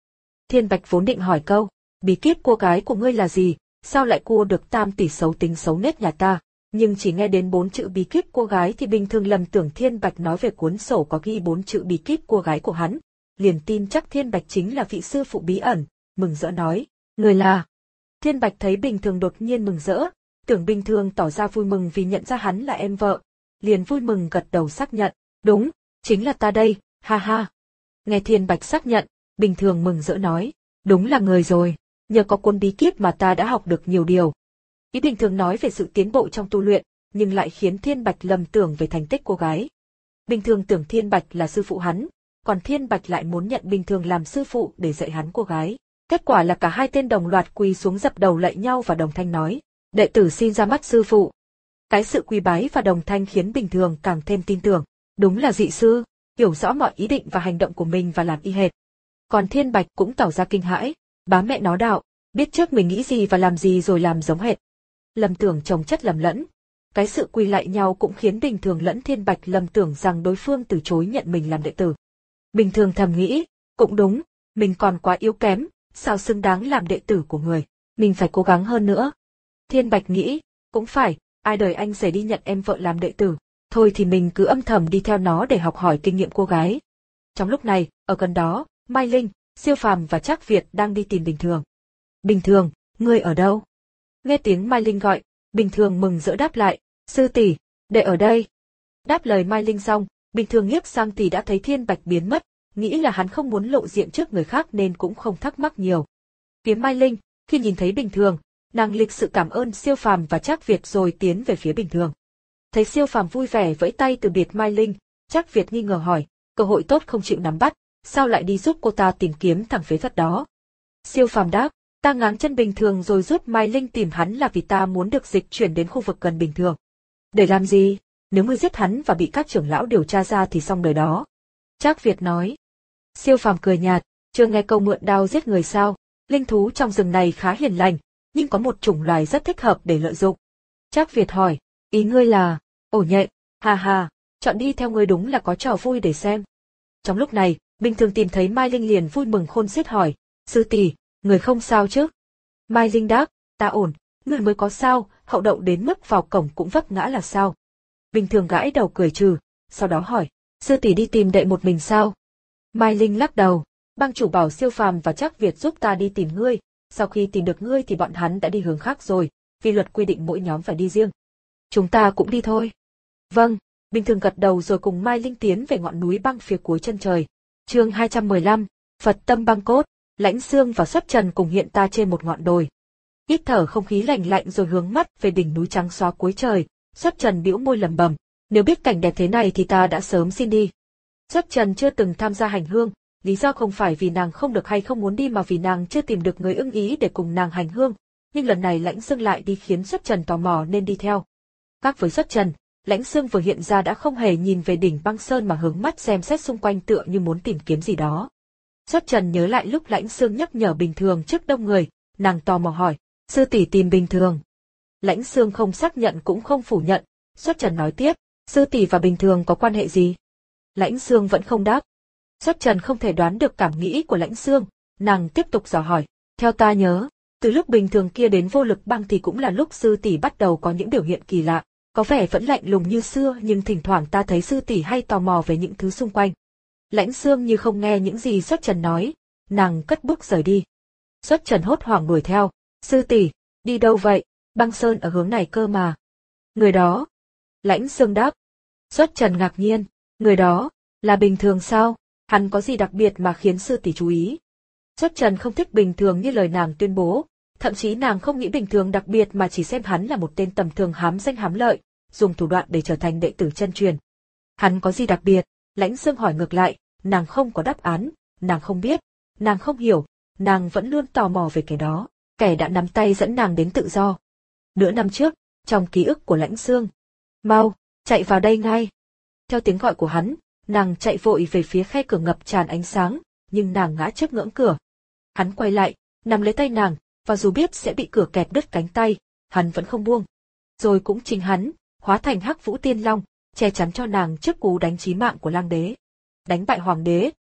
Thiên Bạch vốn định hỏi câu, bí kíp cô gái của ngươi là gì, sao lại cua được tam tỷ xấu tính xấu nết nhà ta, nhưng chỉ nghe đến bốn chữ bí kíp cô gái thì bình thường lầm tưởng Thiên Bạch nói về cuốn sổ có ghi bốn chữ bí kíp cô gái của hắn, liền tin chắc Thiên Bạch chính là vị sư phụ bí ẩn, mừng rỡ nói, người là. Thiên Bạch thấy Bình Thường đột nhiên mừng rỡ, tưởng Bình Thường tỏ ra vui mừng vì nhận ra hắn là em vợ, liền vui mừng gật đầu xác nhận, đúng, chính là ta đây, ha ha. Nghe Thiên Bạch xác nhận, Bình Thường mừng rỡ nói, đúng là người rồi, nhờ có cuốn bí kíp mà ta đã học được nhiều điều. Ý Bình Thường nói về sự tiến bộ trong tu luyện, nhưng lại khiến Thiên Bạch lầm tưởng về thành tích cô gái. Bình Thường tưởng Thiên Bạch là sư phụ hắn, còn Thiên Bạch lại muốn nhận Bình Thường làm sư phụ để dạy hắn cô gái. Kết quả là cả hai tên đồng loạt quỳ xuống dập đầu lạy nhau và đồng thanh nói, đệ tử xin ra mắt sư phụ. Cái sự quỳ bái và đồng thanh khiến Bình Thường càng thêm tin tưởng, đúng là dị sư, hiểu rõ mọi ý định và hành động của mình và làm y hệt. Còn Thiên Bạch cũng tỏ ra kinh hãi, bá mẹ nó đạo, biết trước mình nghĩ gì và làm gì rồi làm giống hệt. Lầm tưởng chồng chất lầm lẫn. Cái sự quỳ lạy nhau cũng khiến Bình Thường lẫn Thiên Bạch lầm tưởng rằng đối phương từ chối nhận mình làm đệ tử. Bình Thường thầm nghĩ, cũng đúng, mình còn quá yếu kém, sao xứng đáng làm đệ tử của người, mình phải cố gắng hơn nữa. Thiên Bạch nghĩ, cũng phải, ai đời anh rể đi nhận em vợ làm đệ tử, thôi thì mình cứ âm thầm đi theo nó để học hỏi kinh nghiệm cô gái. Trong lúc này, ở gần đó, Mai Linh, Siêu Phàm và Trác Việt đang đi tìm Bình Thường. Bình Thường, ngươi ở đâu? Nghe tiếng Mai Linh gọi, Bình Thường mừng rỡ đáp lại, sư tỷ, đệ ở đây. Đáp lời Mai Linh xong, Bình Thường liếc sang thì đã thấy Thiên Bạch biến mất, nghĩ là hắn không muốn lộ diện trước người khác nên cũng không thắc mắc nhiều. Phía Mai Linh, khi nhìn thấy Bình Thường, nàng lịch sự cảm ơn Siêu Phàm và Trác Việt rồi tiến về phía Bình Thường. Thấy Siêu Phàm vui vẻ vẫy tay từ biệt Mai Linh, Trác Việt nghi ngờ hỏi, cơ hội tốt không chịu nắm bắt, sao lại đi giúp cô ta tìm kiếm thằng phế vật đó? Siêu Phàm đáp, ta ngáng chân Bình Thường rồi giúp Mai Linh tìm hắn là vì ta muốn được dịch chuyển đến khu vực gần Bình Thường. Để làm gì? Nếu ngươi giết hắn và bị các trưởng lão điều tra ra thì xong đời đó. Trác Việt nói. Siêu Phàm cười nhạt, chưa nghe câu mượn đao giết người sao? Linh thú trong rừng này khá hiền lành, nhưng có một chủng loài rất thích hợp để lợi dụng. Trác Việt hỏi, ý ngươi là, ổ nhện, ha ha, chọn đi theo ngươi đúng là có trò vui để xem. Trong lúc này, Bình Thường tìm thấy Mai Linh liền vui mừng khôn xiết hỏi, sư tỷ, người không sao chứ? Mai Linh đáp, ta ổn, người mới có sao, hậu đậu đến mức vào cổng cũng vấp ngã là sao? Bình Thường gãi đầu cười trừ, sau đó hỏi, sư tỷ đi tìm đệ một mình sao? Mai Linh lắc đầu, bang chủ bảo Siêu Phàm và Trác Việt giúp ta đi tìm ngươi, sau khi tìm được ngươi thì bọn hắn đã đi hướng khác rồi, vì luật quy định mỗi nhóm phải đi riêng. Chúng ta cũng đi thôi. Vâng, Bình Thường gật đầu rồi cùng Mai Linh tiến về ngọn núi băng phía cuối chân trời. Chương hai trăm mười lăm, Phật tâm băng cốt, Lãnh Xương và Xuất Trần cùng hiện ta trên một ngọn đồi. Hít thở không khí lạnh lạnh rồi hướng mắt về đỉnh núi trắng xóa cuối trời, Xuất Trần bĩu môi lẩm bẩm, nếu biết cảnh đẹp thế này thì ta đã sớm xin đi. Xuất Trần chưa từng tham gia hành hương, lý do không phải vì nàng không được hay không muốn đi mà vì nàng chưa tìm được người ưng ý để cùng nàng hành hương, nhưng lần này Lãnh Xương lại đi khiến Xuất Trần tò mò nên đi theo. Khác với Xuất Trần, Lãnh Xương vừa hiện ra đã không hề nhìn về đỉnh băng sơn mà hướng mắt xem xét xung quanh tựa như muốn tìm kiếm gì đó. Xuất Trần nhớ lại lúc Lãnh Xương nhắc nhở Bình Thường trước đông người, nàng tò mò hỏi, sư tỷ tìm Bình Thường. Lãnh Xương không xác nhận cũng không phủ nhận, Xuất Trần nói tiếp, sư tỷ và Bình Thường có quan hệ gì? Lãnh Xương vẫn không đáp. Xuất Trần không thể đoán được cảm nghĩ của Lãnh Xương, nàng tiếp tục dò hỏi, theo ta nhớ, từ lúc Bình Thường kia đến vô lực băng thì cũng là lúc sư tỷ bắt đầu có những biểu hiện kỳ lạ, có vẻ vẫn lạnh lùng như xưa nhưng thỉnh thoảng ta thấy sư tỷ hay tò mò về những thứ xung quanh. Lãnh Xương như không nghe những gì Xuất Trần nói, nàng cất bước rời đi. Xuất Trần hốt hoảng đuổi theo, sư tỷ, đi đâu vậy, băng sơn ở hướng này cơ mà. Người đó. Lãnh Xương đáp. Xuất Trần ngạc nhiên, người đó, là Bình Thường sao, hắn có gì đặc biệt mà khiến sư tỷ chú ý. Xuất Trần không thích Bình Thường như lời nàng tuyên bố, thậm chí nàng không nghĩ Bình Thường đặc biệt mà chỉ xem hắn là một tên tầm thường hám danh hám lợi, dùng thủ đoạn để trở thành đệ tử chân truyền. Hắn có gì đặc biệt? Lãnh Xương hỏi ngược lại, nàng không có đáp án, nàng không biết, nàng không hiểu, nàng vẫn luôn tò mò về kẻ đó, kẻ đã nắm tay dẫn nàng đến tự do. Nửa năm trước, trong ký ức của Lãnh Xương, mau, chạy vào đây ngay. Theo tiếng gọi của hắn, nàng chạy vội về phía khe cửa ngập tràn ánh sáng, nhưng nàng ngã trước ngưỡng cửa. Hắn quay lại, nắm lấy tay nàng, và dù biết sẽ bị cửa kẹp đứt cánh tay, hắn vẫn không buông. Rồi cũng chính hắn, hóa thành Hắc Vũ Tiên Long, che chắn cho nàng trước cú đánh chí mạng của Lang Đế. Đánh bại Hoàng Đế,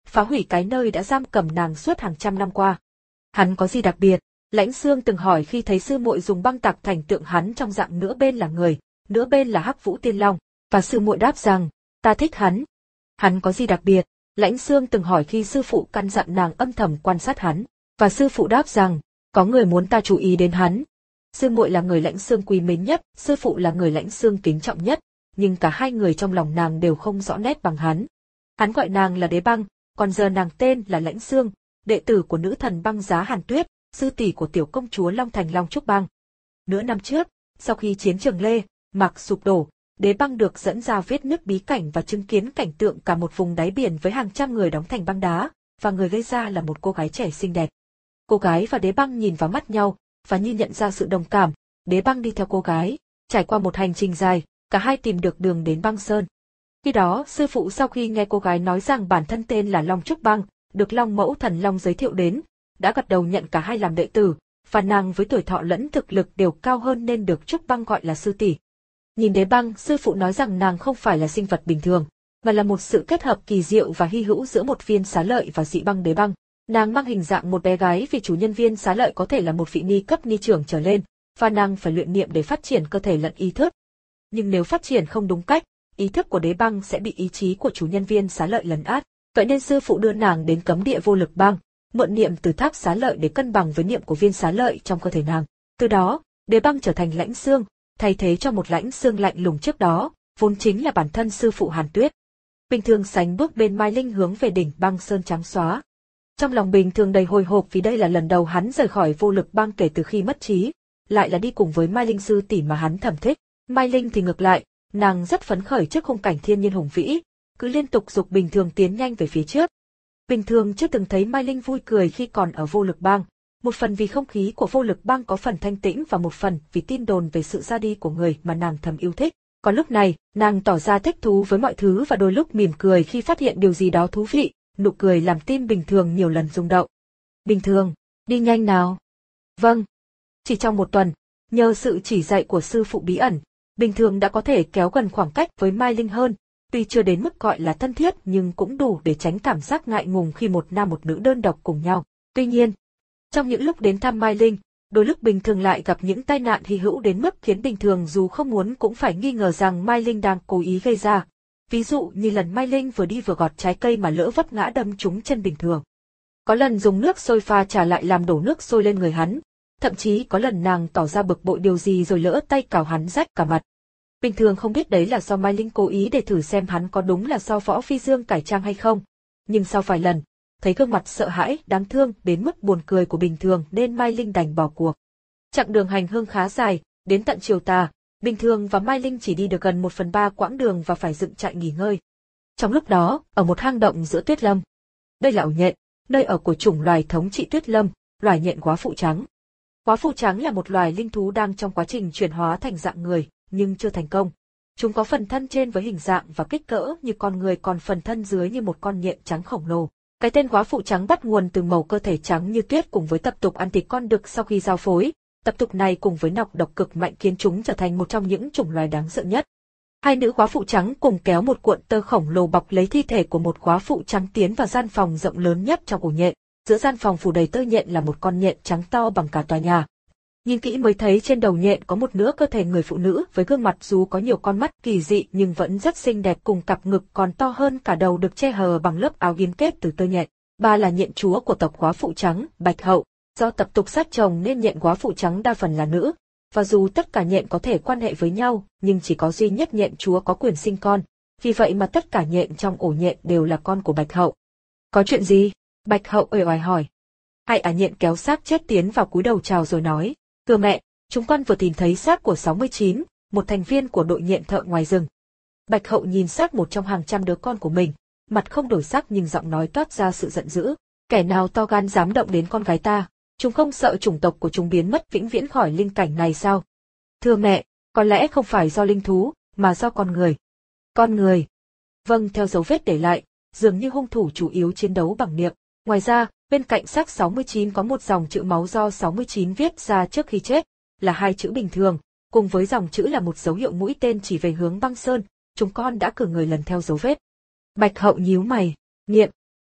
phá hủy cái nơi đã giam cầm nàng suốt hàng trăm năm qua. Hắn có gì đặc biệt? Lãnh Xương từng hỏi khi thấy sư muội dùng băng tạc thành tượng hắn trong dạng nửa bên là người, nửa bên là Hắc Vũ Tiên Long, và sư muội đáp rằng, ta thích hắn. Hắn có gì đặc biệt? Lãnh Xương từng hỏi khi sư phụ căn dặn nàng âm thầm quan sát hắn, và sư phụ đáp rằng, có người muốn ta chú ý đến hắn. Sư muội là người Lãnh Xương quý mến nhất, sư phụ là người Lãnh Xương kính trọng nhất, nhưng cả hai người trong lòng nàng đều không rõ nét bằng hắn. Hắn gọi nàng là Đế Băng, còn giờ nàng tên là Lãnh Xương, đệ tử của nữ thần băng giá Hàn Tuyết, sư tỷ của tiểu công chúa Long Thành Long Trúc Băng. Nửa năm trước, sau khi chiến trường Lê Mạc sụp đổ, Đế Băng được dẫn ra vết nứt bí cảnh và chứng kiến cảnh tượng cả một vùng đáy biển với hàng trăm người đóng thành băng đá, và người gây ra là một cô gái trẻ xinh đẹp. Cô gái và Đế Băng nhìn vào mắt nhau, và như nhận ra sự đồng cảm, Đế Băng đi theo cô gái, trải qua một hành trình dài, cả hai tìm được đường đến băng sơn. Khi đó, sư phụ sau khi nghe cô gái nói rằng bản thân tên là Long Trúc Băng, được Long Mẫu Thần Long giới thiệu đến, đã gật đầu nhận cả hai làm đệ tử, và nàng với tuổi thọ lẫn thực lực đều cao hơn nên được Trúc Băng gọi là sư tỷ. Nhìn Đế Băng, sư phụ nói rằng nàng không phải là sinh vật bình thường, mà là một sự kết hợp kỳ diệu và hy hữu giữa một viên xá lợi và dị băng đế băng. Nàng mang hình dạng một bé gái vì chủ nhân viên xá lợi có thể là một vị ni cấp ni trưởng trở lên, và nàng phải luyện niệm để phát triển cơ thể lẫn ý thức. Nhưng nếu phát triển không đúng cách, ý thức của Đế Băng sẽ bị ý chí của chủ nhân viên xá lợi lấn át. Vậy nên sư phụ đưa nàng đến cấm địa vô lực băng, mượn niệm từ tháp xá lợi để cân bằng với niệm của viên xá lợi trong cơ thể nàng. Từ đó, Đế Băng trở thành Lãnh Xương, thay thế cho một Lãnh Xương lạnh lùng trước đó, vốn chính là bản thân sư phụ Hàn Tuyết. Bình Thường sánh bước bên Mai Linh hướng về đỉnh băng sơn trắng xóa. Trong lòng Bình Thường đầy hồi hộp vì đây là lần đầu hắn rời khỏi vô lực băng kể từ khi mất trí, lại là đi cùng với Mai Linh sư tỷ mà hắn thầm thích. Mai Linh thì ngược lại, nàng rất phấn khởi trước khung cảnh thiên nhiên hùng vĩ, cứ liên tục giục Bình Thường tiến nhanh về phía trước. Bình Thường chưa từng thấy Mai Linh vui cười khi còn ở vô lực bang, một phần vì không khí của vô lực bang có phần thanh tĩnh và một phần vì tin đồn về sự ra đi của người mà nàng thầm yêu thích. Còn lúc này, nàng tỏ ra thích thú với mọi thứ và đôi lúc mỉm cười khi phát hiện điều gì đó thú vị, nụ cười làm tim Bình Thường nhiều lần rung động. Bình Thường, đi nhanh nào. Vâng. Chỉ trong một tuần, nhờ sự chỉ dạy của sư phụ bí ẩn, Bình Thường đã có thể kéo gần khoảng cách với Mai Linh hơn. Tuy chưa đến mức gọi là thân thiết nhưng cũng đủ để tránh cảm giác ngại ngùng khi một nam một nữ đơn độc cùng nhau. Tuy nhiên, trong những lúc đến thăm Mai Linh, đôi lúc Bình Thường lại gặp những tai nạn hy hữu đến mức khiến Bình Thường dù không muốn cũng phải nghi ngờ rằng Mai Linh đang cố ý gây ra. Ví dụ như lần Mai Linh vừa đi vừa gọt trái cây mà lỡ vấp ngã đâm trúng chân Bình Thường. Có lần dùng nước sôi pha trà lại làm đổ nước sôi lên người hắn. Thậm chí có lần nàng tỏ ra bực bội điều gì rồi lỡ tay cào hắn rách cả mặt. Bình Thường không biết đấy là do Mai Linh cố ý để thử xem hắn có đúng là do Võ Phi Dương cải trang hay không. Nhưng sau vài lần, thấy gương mặt sợ hãi, đáng thương đến mức buồn cười của Bình Thường nên Mai Linh đành bỏ cuộc. Chặng đường hành hương khá dài, đến tận chiều tà, Bình Thường và Mai Linh chỉ đi được gần một phần ba quãng đường và phải dựng trại nghỉ ngơi. Trong lúc đó, ở một hang động giữa tuyết lâm. Đây là ổ nhện, nơi ở của chủng loài thống trị tuyết lâm, loài nhện quá phụ trắng. Quá phụ trắng là một loài linh thú đang trong quá trình chuyển hóa thành dạng người, nhưng chưa thành công. Chúng có phần thân trên với hình dạng và kích cỡ như con người, còn phần thân dưới như một con nhện trắng khổng lồ. Cái tên quá phụ trắng bắt nguồn từ màu cơ thể trắng như tuyết cùng với tập tục ăn thịt con đực sau khi giao phối. Tập tục này cùng với nọc độc cực mạnh khiến chúng trở thành một trong những chủng loài đáng sợ nhất. Hai nữ quá phụ trắng cùng kéo một cuộn tơ khổng lồ bọc lấy thi thể của một quá phụ trắng tiến vào gian phòng rộng lớn nhất trong ổ nhện. Giữa gian phòng phủ đầy tơ nhện là một con nhện trắng to bằng cả tòa nhà. Nhìn kỹ mới thấy trên đầu nhện có một nửa cơ thể người phụ nữ với gương mặt dù có nhiều con mắt kỳ dị nhưng vẫn rất xinh đẹp, cùng cặp ngực còn to hơn cả đầu được che hờ bằng lớp áo yếm kết từ tơ nhện. Ba là nhện chúa của tộc quá phụ trắng, Bạch Hậu. Do tập tục sát chồng nên nhện quá phụ trắng đa phần là nữ, và dù tất cả nhện có thể quan hệ với nhau, nhưng chỉ có duy nhất nhện chúa có quyền sinh con. Vì vậy mà tất cả nhện trong ổ nhện đều là con của Bạch Hậu. Có chuyện gì? Bạch Hậu uể oải hỏi. Hai ả nhện kéo xác chết tiến vào cúi đầu chào rồi nói. Thưa mẹ, chúng con vừa tìm thấy xác của sáu mươi chín, một thành viên của đội nhện thợ ngoài rừng. Bạch Hậu nhìn xác một trong hàng trăm đứa con của mình, mặt không đổi sắc nhưng giọng nói toát ra sự giận dữ. Kẻ nào to gan dám động đến con gái ta? Chúng không sợ chủng tộc của chúng biến mất vĩnh viễn khỏi linh cảnh này sao? Thưa mẹ, có lẽ không phải do linh thú, mà do con người. Con người? Vâng, theo dấu vết để lại, dường như hung thủ chủ yếu chiến đấu bằng niệm. Ngoài ra, bên cạnh xác sáu mươi chín có một dòng chữ máu do sáu mươi chín viết ra trước khi chết, là hai chữ bình thường, cùng với dòng chữ là một dấu hiệu mũi tên chỉ về hướng băng sơn. Chúng con đã cử người lần theo dấu vết. Bạch Hậu nhíu mày. Niệm,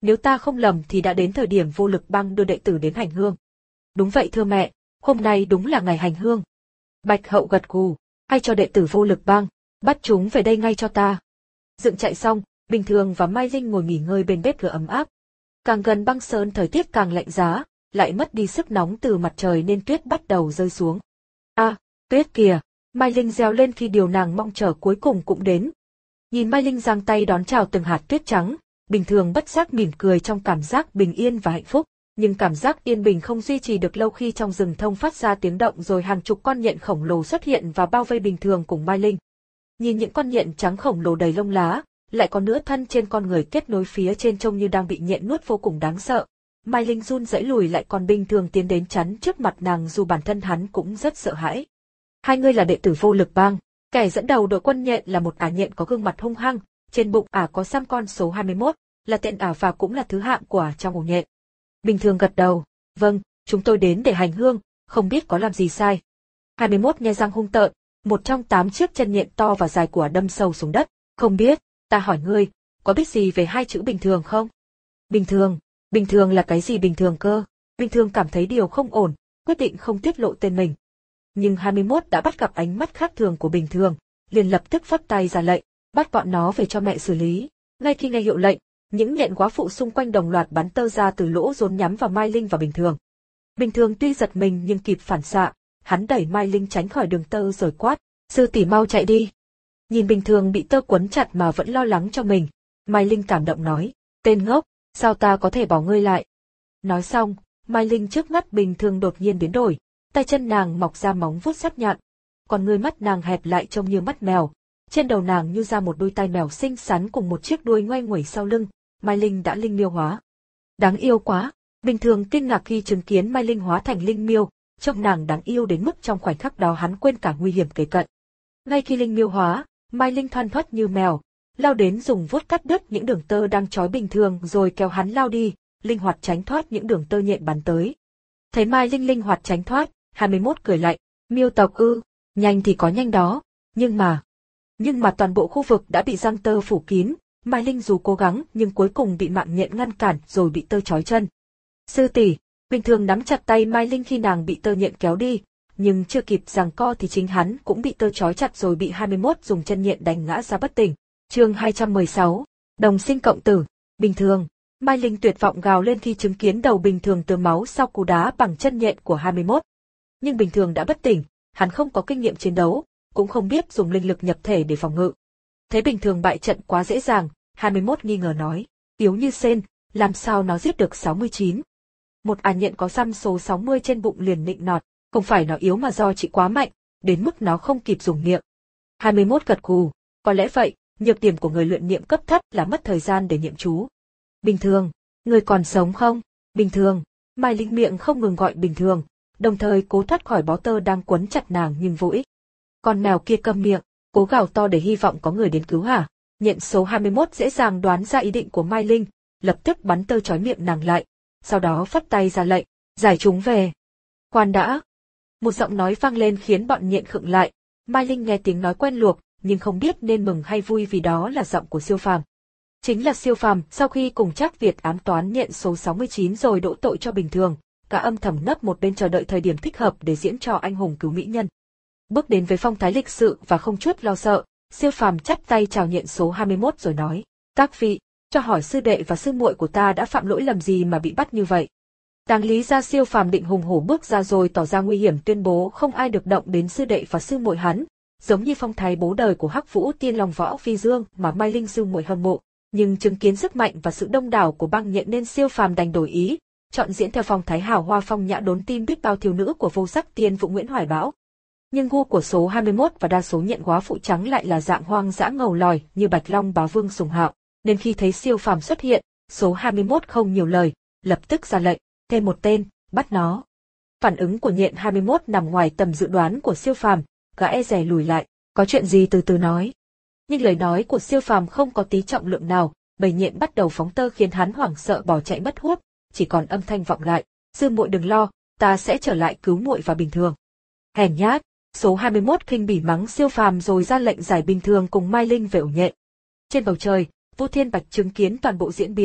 nếu ta không lầm thì đã đến thời điểm Vô Lực Bang đưa đệ tử đến hành hương. Đúng vậy thưa mẹ, hôm nay đúng là ngày hành hương. Bạch Hậu gật gù, hay cho đệ tử Vô Lực Bang, bắt chúng về đây ngay cho ta. Dựng trại xong, Bình Thường và Mai Linh ngồi nghỉ ngơi bên bếp lửa ấm áp. Càng gần băng sơn thời tiết càng lạnh giá, lại mất đi sức nóng từ mặt trời nên tuyết bắt đầu rơi xuống. À, tuyết kìa, Mai Linh reo lên khi điều nàng mong chờ cuối cùng cũng đến. Nhìn Mai Linh giang tay đón chào từng hạt tuyết trắng, Bình Thường bất giác mỉm cười trong cảm giác bình yên và hạnh phúc. Nhưng cảm giác yên bình không duy trì được lâu khi trong rừng thông phát ra tiếng động rồi hàng chục con nhện khổng lồ xuất hiện và bao vây Bình Thường cùng Mai Linh. Nhìn những con nhện trắng khổng lồ đầy lông lá, lại có nửa thân trên con người kết nối phía trên trông như đang bị nhện nuốt vô cùng đáng sợ. Mai Linh run rẩy lùi lại còn Bình Thường tiến đến chắn trước mặt nàng dù bản thân hắn cũng rất sợ hãi. Hai người là đệ tử Vô Lực Bang, kẻ dẫn đầu đội quân nhện là một ả nhện có gương mặt hung hăng, trên bụng ả có xăm con số hai mươi mốt, là tên ả và cũng là thứ hạng của ả trong ổ nhện. Bình Thường gật đầu, vâng, chúng tôi đến để hành hương, không biết có làm gì sai. hai mươi mốt nhe răng hung tợn, một trong tám chiếc chân nhện to và dài của ả đâm sâu xuống đất, không biết, ta hỏi ngươi, có biết gì về hai chữ Bình Thường không? Bình Thường, Bình Thường là cái gì bình thường cơ? Bình Thường cảm thấy điều không ổn, quyết định không tiết lộ tên mình. Nhưng hai mươi mốt đã bắt gặp ánh mắt khác thường của Bình Thường, liền lập tức phất tay ra lệnh, bắt bọn nó về cho mẹ xử lý. Ngay khi nghe hiệu lệnh, những nhện quá phụ xung quanh đồng loạt bắn tơ ra từ lỗ rốn nhắm vào Mai Linh và Bình Thường. Bình Thường tuy giật mình nhưng kịp phản xạ, hắn đẩy Mai Linh tránh khỏi đường tơ rồi quát, sư tỷ mau chạy đi. Nhìn Bình Thường bị tơ quấn chặt mà vẫn lo lắng cho mình, Mai Linh cảm động nói, tên ngốc, sao ta có thể bỏ ngươi lại. Nói xong, Mai Linh trước mắt Bình Thường đột nhiên biến đổi, tay chân nàng mọc ra móng vuốt sắc nhọn, còn người mắt nàng hẹp lại trông như mắt mèo, trên đầu nàng như ra một đôi tai mèo xinh xắn cùng một chiếc đuôi ngoay nguẩy sau lưng. Mai Linh đã linh miêu hóa. Đáng yêu quá, Bình Thường kinh ngạc khi chứng kiến Mai Linh hóa thành linh miêu, trông nàng đáng yêu đến mức trong khoảnh khắc đó hắn quên cả nguy hiểm kề cận. Ngay khi linh miêu hóa, Mai Linh thoăn thoắt như mèo, lao đến dùng vuốt cắt đứt những đường tơ đang trói Bình Thường rồi kéo hắn lao đi, linh hoạt tránh thoát những đường tơ nhện bắn tới. Thấy Mai Linh linh hoạt tránh thoát, hai mươi mốt cười lạnh, miêu tộc ư, nhanh thì có nhanh đó, nhưng mà... Nhưng mà toàn bộ khu vực đã bị giăng tơ phủ kín, Mai Linh dù cố gắng nhưng cuối cùng bị mạng nhện ngăn cản rồi bị tơ trói chân. Sư tỷ, Bình Thường nắm chặt tay Mai Linh khi nàng bị tơ nhện kéo đi, nhưng chưa kịp giằng co thì chính hắn cũng bị tơ trói chặt rồi bị hai mươi mốt dùng chân nhện đánh ngã ra bất tỉnh. Chương hai trăm mười sáu, đồng sinh cộng tử. Bình Thường, Mai Linh tuyệt vọng gào lên khi chứng kiến đầu Bình Thường tưới máu sau cú đá bằng chân nhện của hai mươi mốt. Nhưng Bình Thường đã bất tỉnh, hắn không có kinh nghiệm chiến đấu, cũng không biết dùng linh lực nhập thể để phòng ngự. Thấy Bình Thường bại trận quá dễ dàng, hai mươi mốt nghi ngờ nói, yếu như sên, làm sao nó giết được sáu mươi chín. Một ả nhện có xăm số sáu mươi trên bụng liền nịnh nọt, không phải nó yếu mà do chị quá mạnh, đến mức nó không kịp dùng niệm. hai mươi mốt gật gù, có lẽ vậy, nhược điểm của người luyện niệm cấp thấp là mất thời gian để niệm chú. Bình Thường, người còn sống không? Bình Thường, Mai Linh miệng không ngừng gọi Bình Thường, đồng thời cố thoát khỏi bó tơ đang quấn chặt nàng nhưng vô ích. Con mèo kia câm miệng, cố gào to để hy vọng có người đến cứu hả? Nhện số hai mươi mốt dễ dàng đoán ra ý định của Mai Linh, lập tức bắn tơ trói miệng nàng lại, sau đó phất tay ra lệnh, giải chúng về. Khoan đã. Một giọng nói vang lên khiến bọn nhện khựng lại, Mai Linh nghe tiếng nói quen thuộc, nhưng không biết nên mừng hay vui vì đó là giọng của Siêu Phàm. Chính là Siêu Phàm, sau khi cùng Trác Việt ám toán nhện số sáu mươi chín rồi đổ tội cho Bình Thường, cả âm thầm nấp một bên chờ đợi thời điểm thích hợp để diễn trò anh hùng cứu mỹ nhân. Bước đến với phong thái lịch sự và không chút lo sợ, Siêu Phàm chắp tay chào nhện số hai mươi mốt rồi nói, các vị, cho hỏi sư đệ và sư muội của ta đã phạm lỗi lầm gì mà bị bắt như vậy. Đáng lý ra Siêu Phàm định hùng hổ bước ra rồi tỏ ra nguy hiểm tuyên bố không ai được động đến sư đệ và sư muội hắn, giống như phong thái bố đời của Hắc Vũ Tiên Long Võ Phi Dương mà Mai Linh sư muội hâm mộ, nhưng chứng kiến sức mạnh và sự đông đảo của băng nhện nên Siêu Phàm đành đổi ý, chọn diễn theo phong thái hào hoa phong nhã đốn tim biết bao thiếu nữ của vô sắc tiên vụ Nguyễn Hoài Bão. Nhưng gu của số hai mươi mốt và đa số nhện quá phụ trắng lại là dạng hoang dã ngầu lòi như Bạch Long Bá Vương Sùng Hạo, nên khi thấy Siêu Phàm xuất hiện, số hai mươi mốt không nhiều lời, lập tức ra lệnh, thêm một tên, bắt nó. Phản ứng của nhện hai mươi mốt nằm ngoài tầm dự đoán của Siêu Phàm, gã e dè lùi lại, có chuyện gì từ từ nói. Nhưng lời nói của Siêu Phàm không có tí trọng lượng nào, bầy nhện bắt đầu phóng tơ khiến hắn hoảng sợ bỏ chạy mất hút, chỉ còn âm thanh vọng lại, sư muội đừng lo, ta sẽ trở lại cứu muội và Bình Thường. Hèn nhát, số hai mươi mốt khinh bỉ mắng Siêu Phàm rồi ra lệnh giải Bình Thường cùng Mai Linh về ổ nhện. Trên bầu trời, Vu Thiên Bạch chứng kiến toàn bộ diễn biến,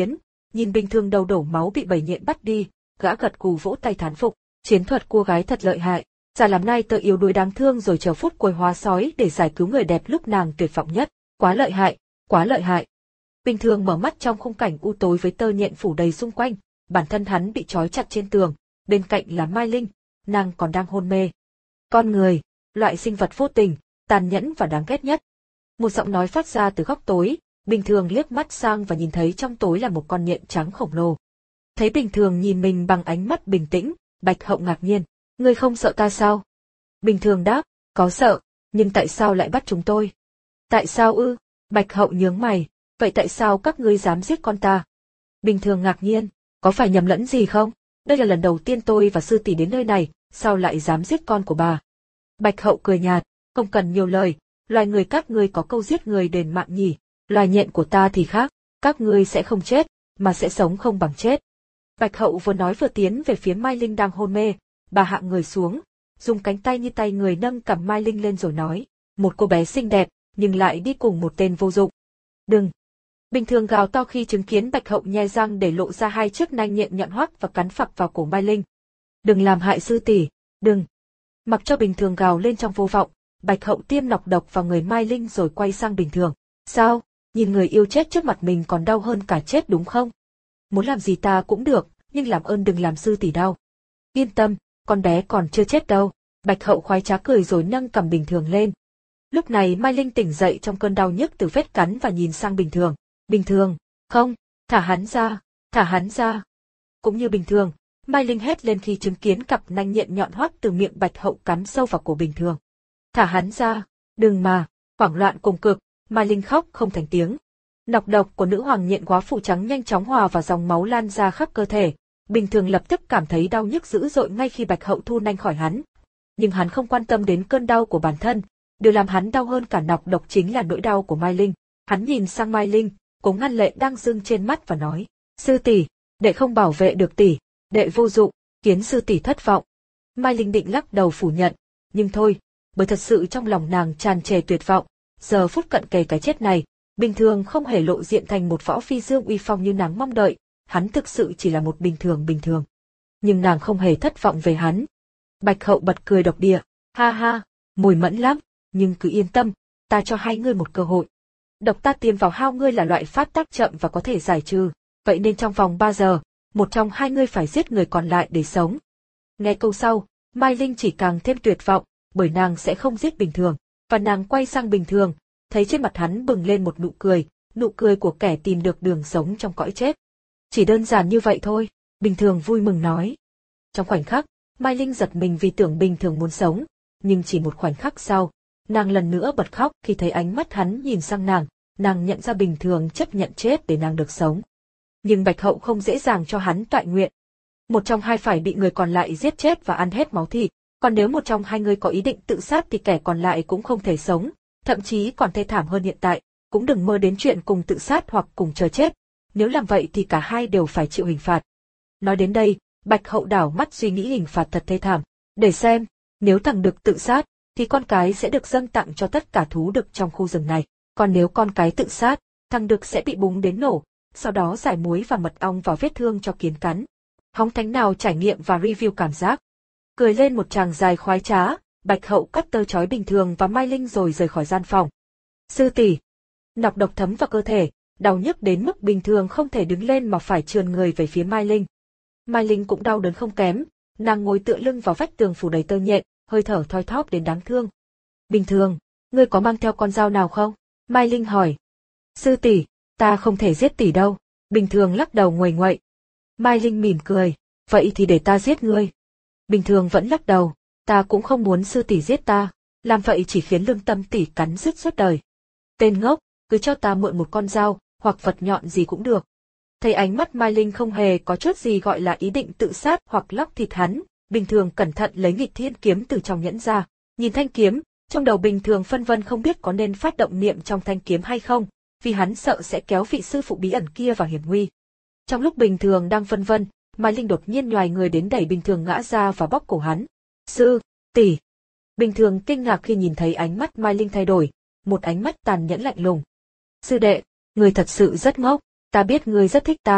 nhìn Bình Thường đầu đổ máu bị bầy nhện bắt đi, gã gật gù vỗ tay thán phục, chiến thuật cô gái thật lợi hại, giả làm nai tơ yếu đuối đáng thương rồi chờ phút cuối hóa sói để giải cứu người đẹp lúc nàng tuyệt vọng nhất, quá lợi hại, quá lợi hại. Bình Thường mở mắt trong khung cảnh u tối với tơ nhện phủ đầy xung quanh, bản thân hắn bị trói chặt trên tường, bên cạnh là Mai Linh, nàng còn đang hôn mê. Con người, loại sinh vật vô tình, tàn nhẫn và đáng ghét nhất. Một giọng nói phát ra từ góc tối, Bình Thường liếc mắt sang và nhìn thấy trong tối là một con nhện trắng khổng lồ. Thấy Bình Thường nhìn mình bằng ánh mắt bình tĩnh, Bạch Hậu ngạc nhiên, ngươi không sợ ta sao? Bình Thường đáp, có sợ, nhưng tại sao lại bắt chúng tôi? Tại sao ư? Bạch Hậu nhướng mày, vậy tại sao các ngươi dám giết con ta? Bình Thường ngạc nhiên, có phải nhầm lẫn gì không? Đây là lần đầu tiên tôi và sư tỷ đến nơi này, sao lại dám giết con của bà? Bạch Hậu cười nhạt, không cần nhiều lời, loài người các ngươi có câu giết người đền mạng nhỉ, loài nhện của ta thì khác, các ngươi sẽ không chết, mà sẽ sống không bằng chết. Bạch Hậu vừa nói vừa tiến về phía Mai Linh đang hôn mê, bà hạ người xuống, dùng cánh tay như tay người nâng cầm Mai Linh lên rồi nói, một cô bé xinh đẹp, nhưng lại đi cùng một tên vô dụng. Đừng! Bình Thường gào to khi chứng kiến Bạch Hậu nhe răng để lộ ra hai chiếc nanh nhện nhọn hoắt và cắn phập vào cổ Mai Linh. Đừng làm hại sư tỷ, đừng! Mặc cho Bình Thường gào lên trong vô vọng, Bạch Hậu tiêm nọc độc vào người Mai Linh rồi quay sang Bình Thường. Sao? Nhìn người yêu chết trước mặt mình còn đau hơn cả chết đúng không? Muốn làm gì ta cũng được, nhưng làm ơn đừng làm sư tỷ đau. Yên tâm, con bé còn chưa chết đâu. Bạch Hậu khoái trá cười rồi nâng cầm Bình Thường lên. Lúc này Mai Linh tỉnh dậy trong cơn đau nhức từ vết cắn và nhìn sang Bình Thường. Bình Thường, không, thả hắn ra, thả hắn ra. Cũng như Bình Thường, Mai Linh hét lên khi chứng kiến cặp nanh nhện nhọn hoắt từ miệng Bạch Hậu cắn sâu vào cổ Bình Thường. Thả hắn ra, đừng mà, hoảng loạn cùng cực, Mai Linh khóc không thành tiếng. Nọc độc của nữ hoàng nhện quá phủ trắng nhanh chóng hòa vào dòng máu lan ra khắp cơ thể. Bình Thường lập tức cảm thấy đau nhức dữ dội ngay khi Bạch Hậu thu nanh khỏi hắn. Nhưng hắn không quan tâm đến cơn đau của bản thân, điều làm hắn đau hơn cả nọc độc chính là nỗi đau của Mai Linh. Hắn nhìn sang Mai Linh, cố ngăn lệ đang dưng trên mắt và nói, sư tỷ, đệ không bảo vệ được tỷ, đệ vô dụng, khiến sư tỷ thất vọng. Mai Linh định lắc đầu phủ nhận, nhưng thôi, bởi thật sự trong lòng nàng tràn trề tuyệt vọng, giờ phút cận kề cái chết này, Bình Thường không hề lộ diện thành một võ phi dương uy phong như nàng mong đợi, hắn thực sự chỉ là một bình thường bình thường. Nhưng nàng không hề thất vọng về hắn. Bạch Hậu bật cười độc địa, ha ha, mùi mẫn lắm, nhưng cứ yên tâm, ta cho hai ngươi một cơ hội. Độc ta tiêm vào hao ngươi là loại phát tác chậm và có thể giải trừ, vậy nên trong vòng ba giờ, một trong hai ngươi phải giết người còn lại để sống. Nghe câu sau, Mai Linh chỉ càng thêm tuyệt vọng, bởi nàng sẽ không giết Bình Thường, và nàng quay sang Bình Thường, thấy trên mặt hắn bừng lên một nụ cười, nụ cười của kẻ tìm được đường sống trong cõi chết. Chỉ đơn giản như vậy thôi, Bình Thường vui mừng nói. Trong khoảnh khắc, Mai Linh giật mình vì tưởng Bình Thường muốn sống, nhưng chỉ một khoảnh khắc sau, nàng lần nữa bật khóc khi thấy ánh mắt hắn nhìn sang nàng, nàng nhận ra Bình Thường chấp nhận chết để nàng được sống. Nhưng Bạch Hậu không dễ dàng cho hắn toại nguyện. Một trong hai phải bị người còn lại giết chết và ăn hết máu thịt, còn nếu một trong hai người có ý định tự sát thì kẻ còn lại cũng không thể sống, thậm chí còn thê thảm hơn hiện tại, cũng đừng mơ đến chuyện cùng tự sát hoặc cùng chờ chết, nếu làm vậy thì cả hai đều phải chịu hình phạt. Nói đến đây, Bạch Hậu đảo mắt suy nghĩ hình phạt thật thê thảm, để xem, nếu thằng Đực tự sát, thì con cái sẽ được dâng tặng cho tất cả thú đực trong khu rừng này, còn nếu con cái tự sát, thằng Đực sẽ bị búng đến nổ, sau đó rải muối và mật ong vào vết thương cho kiến cắn. Hóng thánh nào trải nghiệm và review cảm giác. Cười lên một tràng dài khoái trá, Bạch Hậu cắt tơ chói Bình Thường và Mai Linh rồi rời khỏi gian phòng. Sư tỷ, nọc độc thấm vào cơ thể, đau nhức đến mức Bình Thường không thể đứng lên mà phải trườn người về phía Mai Linh. Mai Linh cũng đau đớn không kém, nàng ngồi tựa lưng vào vách tường phủ đầy tơ nhện, hơi thở thoi thóp đến đáng thương. Bình Thường, ngươi có mang theo con dao nào không? Mai Linh hỏi. Sư tỷ, ta không thể giết tỷ đâu. Bình Thường lắc đầu nguầy nguậy. Mai Linh mỉm cười, vậy thì để ta giết ngươi. Bình Thường vẫn lắc đầu, ta cũng không muốn sư tỷ giết ta, làm vậy chỉ khiến lương tâm tỷ cắn rứt suốt đời. Tên ngốc, cứ cho ta mượn một con dao, hoặc vật nhọn gì cũng được. Thấy ánh mắt Mai Linh không hề có chút gì gọi là ý định tự sát hoặc lóc thịt hắn, Bình Thường cẩn thận lấy Nghịch Thiên kiếm từ trong nhẫn ra, nhìn thanh kiếm, trong đầu Bình Thường phân vân không biết có nên phát động niệm trong thanh kiếm hay không, vì hắn sợ sẽ kéo vị sư phụ bí ẩn kia vào hiểm nguy. Trong lúc Bình Thường đang phân vân, Mai Linh đột nhiên nhoài người đến đẩy Bình Thường ngã ra và bóp cổ hắn. Sư, tỷ. Bình Thường kinh ngạc khi nhìn thấy ánh mắt Mai Linh thay đổi, một ánh mắt tàn nhẫn lạnh lùng. Sư đệ, người thật sự rất ngốc, ta biết ngươi rất thích ta,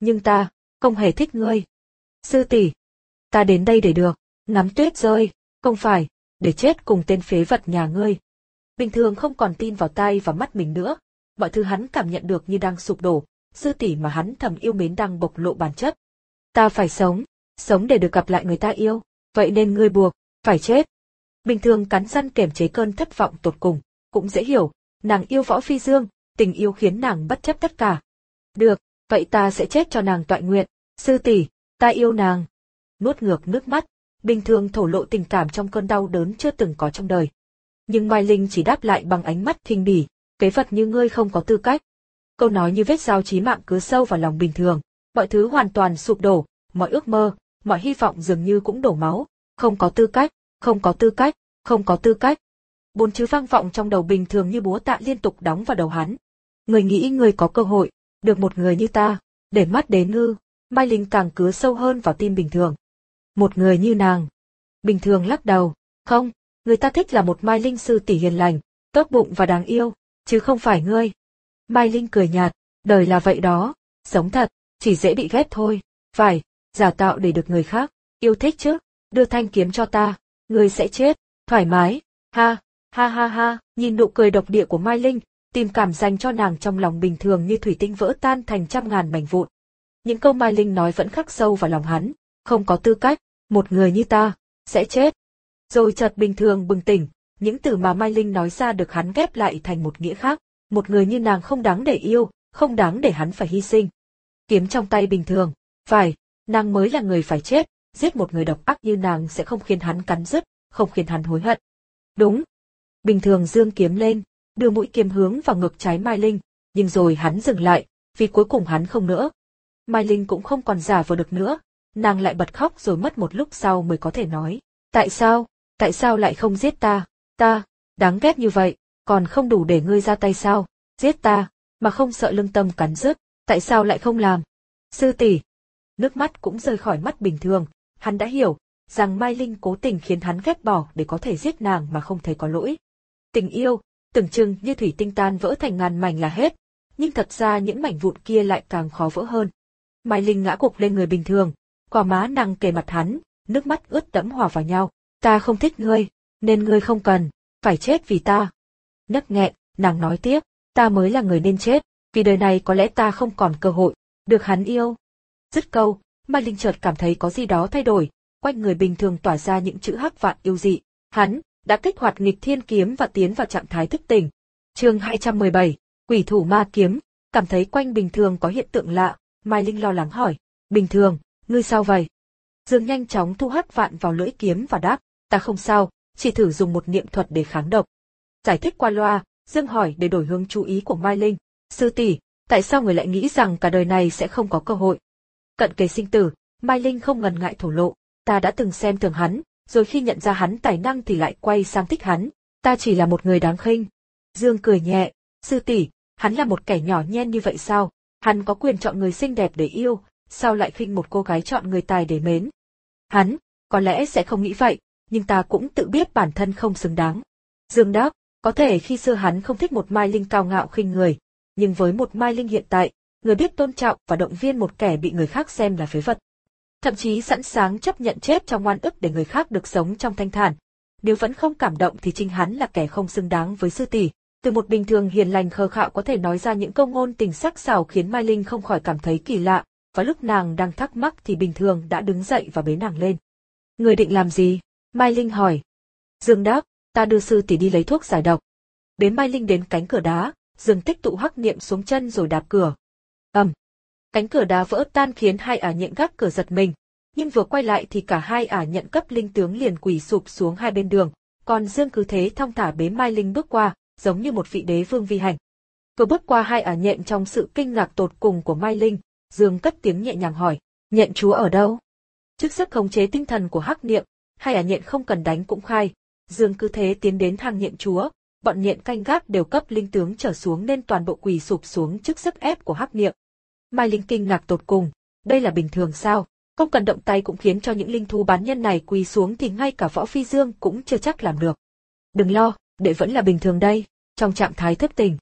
nhưng ta không hề thích ngươi. Sư tỷ, ta đến đây để được, ngắm tuyết rơi, không phải, để chết cùng tên phế vật nhà ngươi. Bình thường không còn tin vào tai và mắt mình nữa, mọi thứ hắn cảm nhận được như đang sụp đổ, sư tỷ mà hắn thầm yêu mến đang bộc lộ bản chất. Ta phải sống, sống để được gặp lại người ta yêu, vậy nên ngươi buộc, phải chết. Bình thường cắn răng kiềm chế cơn thất vọng tột cùng, cũng dễ hiểu, nàng yêu Võ Phi Dương, tình yêu khiến nàng bất chấp tất cả. Được, vậy ta sẽ chết cho nàng toại nguyện, sư tỷ, ta yêu nàng. Nuốt ngược nước mắt, Bình thường thổ lộ tình cảm trong cơn đau đớn chưa từng có trong đời. Nhưng Mai Linh chỉ đáp lại bằng ánh mắt khinh bỉ, kế vật như ngươi không có tư cách. Câu nói như vết dao chí mạng cứ sâu vào lòng Bình thường, mọi thứ hoàn toàn sụp đổ, mọi ước mơ, mọi hy vọng dường như cũng đổ máu, không có tư cách, không có tư cách, không có tư cách. Bốn chữ vang vọng trong đầu Bình thường như búa tạ liên tục đóng vào đầu hắn. Người nghĩ người có cơ hội, được một người như ta, để mắt đến ư? Mai Linh càng cứa sâu hơn vào tim Bình thường. Một người như nàng. Bình thường lắc đầu, không, người ta thích là một Mai Linh sư tỷ hiền lành, tốt bụng và đáng yêu, chứ không phải ngươi. Mai Linh cười nhạt, đời là vậy đó, sống thật, chỉ dễ bị ghét thôi, phải, giả tạo để được người khác yêu thích chứ, đưa thanh kiếm cho ta, ngươi sẽ chết, thoải mái, ha, ha ha ha, nhìn nụ cười độc địa của Mai Linh, tình cảm dành cho nàng trong lòng Bình thường như thủy tinh vỡ tan thành trăm ngàn mảnh vụn. Những câu Mai Linh nói vẫn khắc sâu vào lòng hắn, không có tư cách, một người như ta, sẽ chết. Rồi chợt Bình thường bừng tỉnh, những từ mà Mai Linh nói ra được hắn ghép lại thành một nghĩa khác, một người như nàng không đáng để yêu, không đáng để hắn phải hy sinh. Kiếm trong tay Bình thường, phải, nàng mới là người phải chết, giết một người độc ác như nàng sẽ không khiến hắn cắn rứt, không khiến hắn hối hận. Đúng. Bình thường giương kiếm lên, đưa mũi kiếm hướng vào ngực trái Mai Linh, nhưng rồi hắn dừng lại, vì cuối cùng hắn không nữa. Mai Linh cũng không còn giả vờ được nữa, nàng lại bật khóc rồi mất một lúc sau mới có thể nói. Tại sao, tại sao lại không giết ta, ta, đáng ghét như vậy, còn không đủ để ngươi ra tay sao, giết ta, mà không sợ lương tâm cắn rứt, tại sao lại không làm? Sư tỷ. Nước mắt cũng rơi khỏi mắt Bình thường, hắn đã hiểu, rằng Mai Linh cố tình khiến hắn ghét bỏ để có thể giết nàng mà không thấy có lỗi. Tình yêu, tưởng chừng như thủy tinh tan vỡ thành ngàn mảnh là hết, nhưng thật ra những mảnh vụn kia lại càng khó vỡ hơn. Mai Linh ngã gục lên người Bình thường, gò má nàng kề mặt hắn, nước mắt ướt đẫm hòa vào nhau. Ta không thích ngươi, nên ngươi không cần, phải chết vì ta. Nấc nghẹn, nàng nói tiếp, ta mới là người nên chết, vì đời này có lẽ ta không còn cơ hội, được hắn yêu. Dứt câu, Mai Linh chợt cảm thấy có gì đó thay đổi, quanh người Bình thường tỏa ra những chữ hắc vạn yêu dị. Hắn đã kích hoạt nghịch thiên kiếm và tiến vào trạng thái thức tỉnh. Chương hai trăm mười bảy, Quỷ thủ ma kiếm, cảm thấy quanh Bình thường có hiện tượng lạ, Mai Linh lo lắng hỏi, Bình thường, ngươi sao vậy? Dương nhanh chóng thu hắc vạn vào lưỡi kiếm và đáp, ta không sao, chỉ thử dùng một niệm thuật để kháng độc. Giải thích qua loa, Dương hỏi để đổi hướng chú ý của Mai Linh, sư tỷ, tại sao người lại nghĩ rằng cả đời này sẽ không có cơ hội? Cận kề sinh tử, Mai Linh không ngần ngại thổ lộ, ta đã từng xem thường hắn, rồi khi nhận ra hắn tài năng thì lại quay sang thích hắn, ta chỉ là một người đáng khinh. Dương cười nhẹ, sư tỷ, hắn là một kẻ nhỏ nhen như vậy sao? Hắn có quyền chọn người xinh đẹp để yêu, sao lại khinh một cô gái chọn người tài để mến? Hắn, có lẽ sẽ không nghĩ vậy, nhưng ta cũng tự biết bản thân không xứng đáng. Dương đáp, có thể khi xưa hắn không thích một Mai Linh cao ngạo khinh người, nhưng với một Mai Linh hiện tại, người biết tôn trọng và động viên một kẻ bị người khác xem là phế vật. Thậm chí sẵn sàng chấp nhận chết trong oan ức để người khác được sống trong thanh thản. Nếu vẫn không cảm động thì chính hắn là kẻ không xứng đáng với sư tỷ. Từ một Bình thường hiền lành khờ khạo có thể nói ra những câu ngôn tình sắc sảo khiến Mai Linh không khỏi cảm thấy kỳ lạ, và lúc nàng đang thắc mắc thì Bình thường đã đứng dậy và bế nàng lên. Người định làm gì? Mai Linh hỏi. Dương đáp, ta đưa sư tỷ đi lấy thuốc giải độc. Bế Mai Linh đến cánh cửa đá, Dương tích tụ hắc niệm xuống chân rồi đạp cửa. ầm, um. Cánh cửa đá vỡ tan khiến hai ả nhện gác cửa giật mình, nhưng vừa quay lại thì cả hai ả nhện cấp linh tướng liền quỳ sụp xuống hai bên đường, còn Dương cứ thế thong thả bế Mai Linh bước qua, giống như một vị đế vương vi hành. Vừa bước qua hai ả nhện trong sự kinh ngạc tột cùng của Mai Linh, Dương cất tiếng nhẹ nhàng hỏi, nhện chúa ở đâu? Trước sức khống chế tinh thần của hắc niệm, hai ả nhện không cần đánh cũng khai. Dương cứ thế tiến đến thang nhện chúa, bọn nhện canh gác đều cấp linh tướng trở xuống nên toàn bộ quỳ sụp xuống trước sức ép của hắc niệm. Mai Linh kinh ngạc tột cùng, đây là bình thường sao? Không cần động tay cũng khiến cho những linh thú bán nhân này quỳ xuống thì ngay cả Võ Phi Dương cũng chưa chắc làm được. Đừng lo, đệ vẫn là bình thường đây, trong trạng thái thức tỉnh.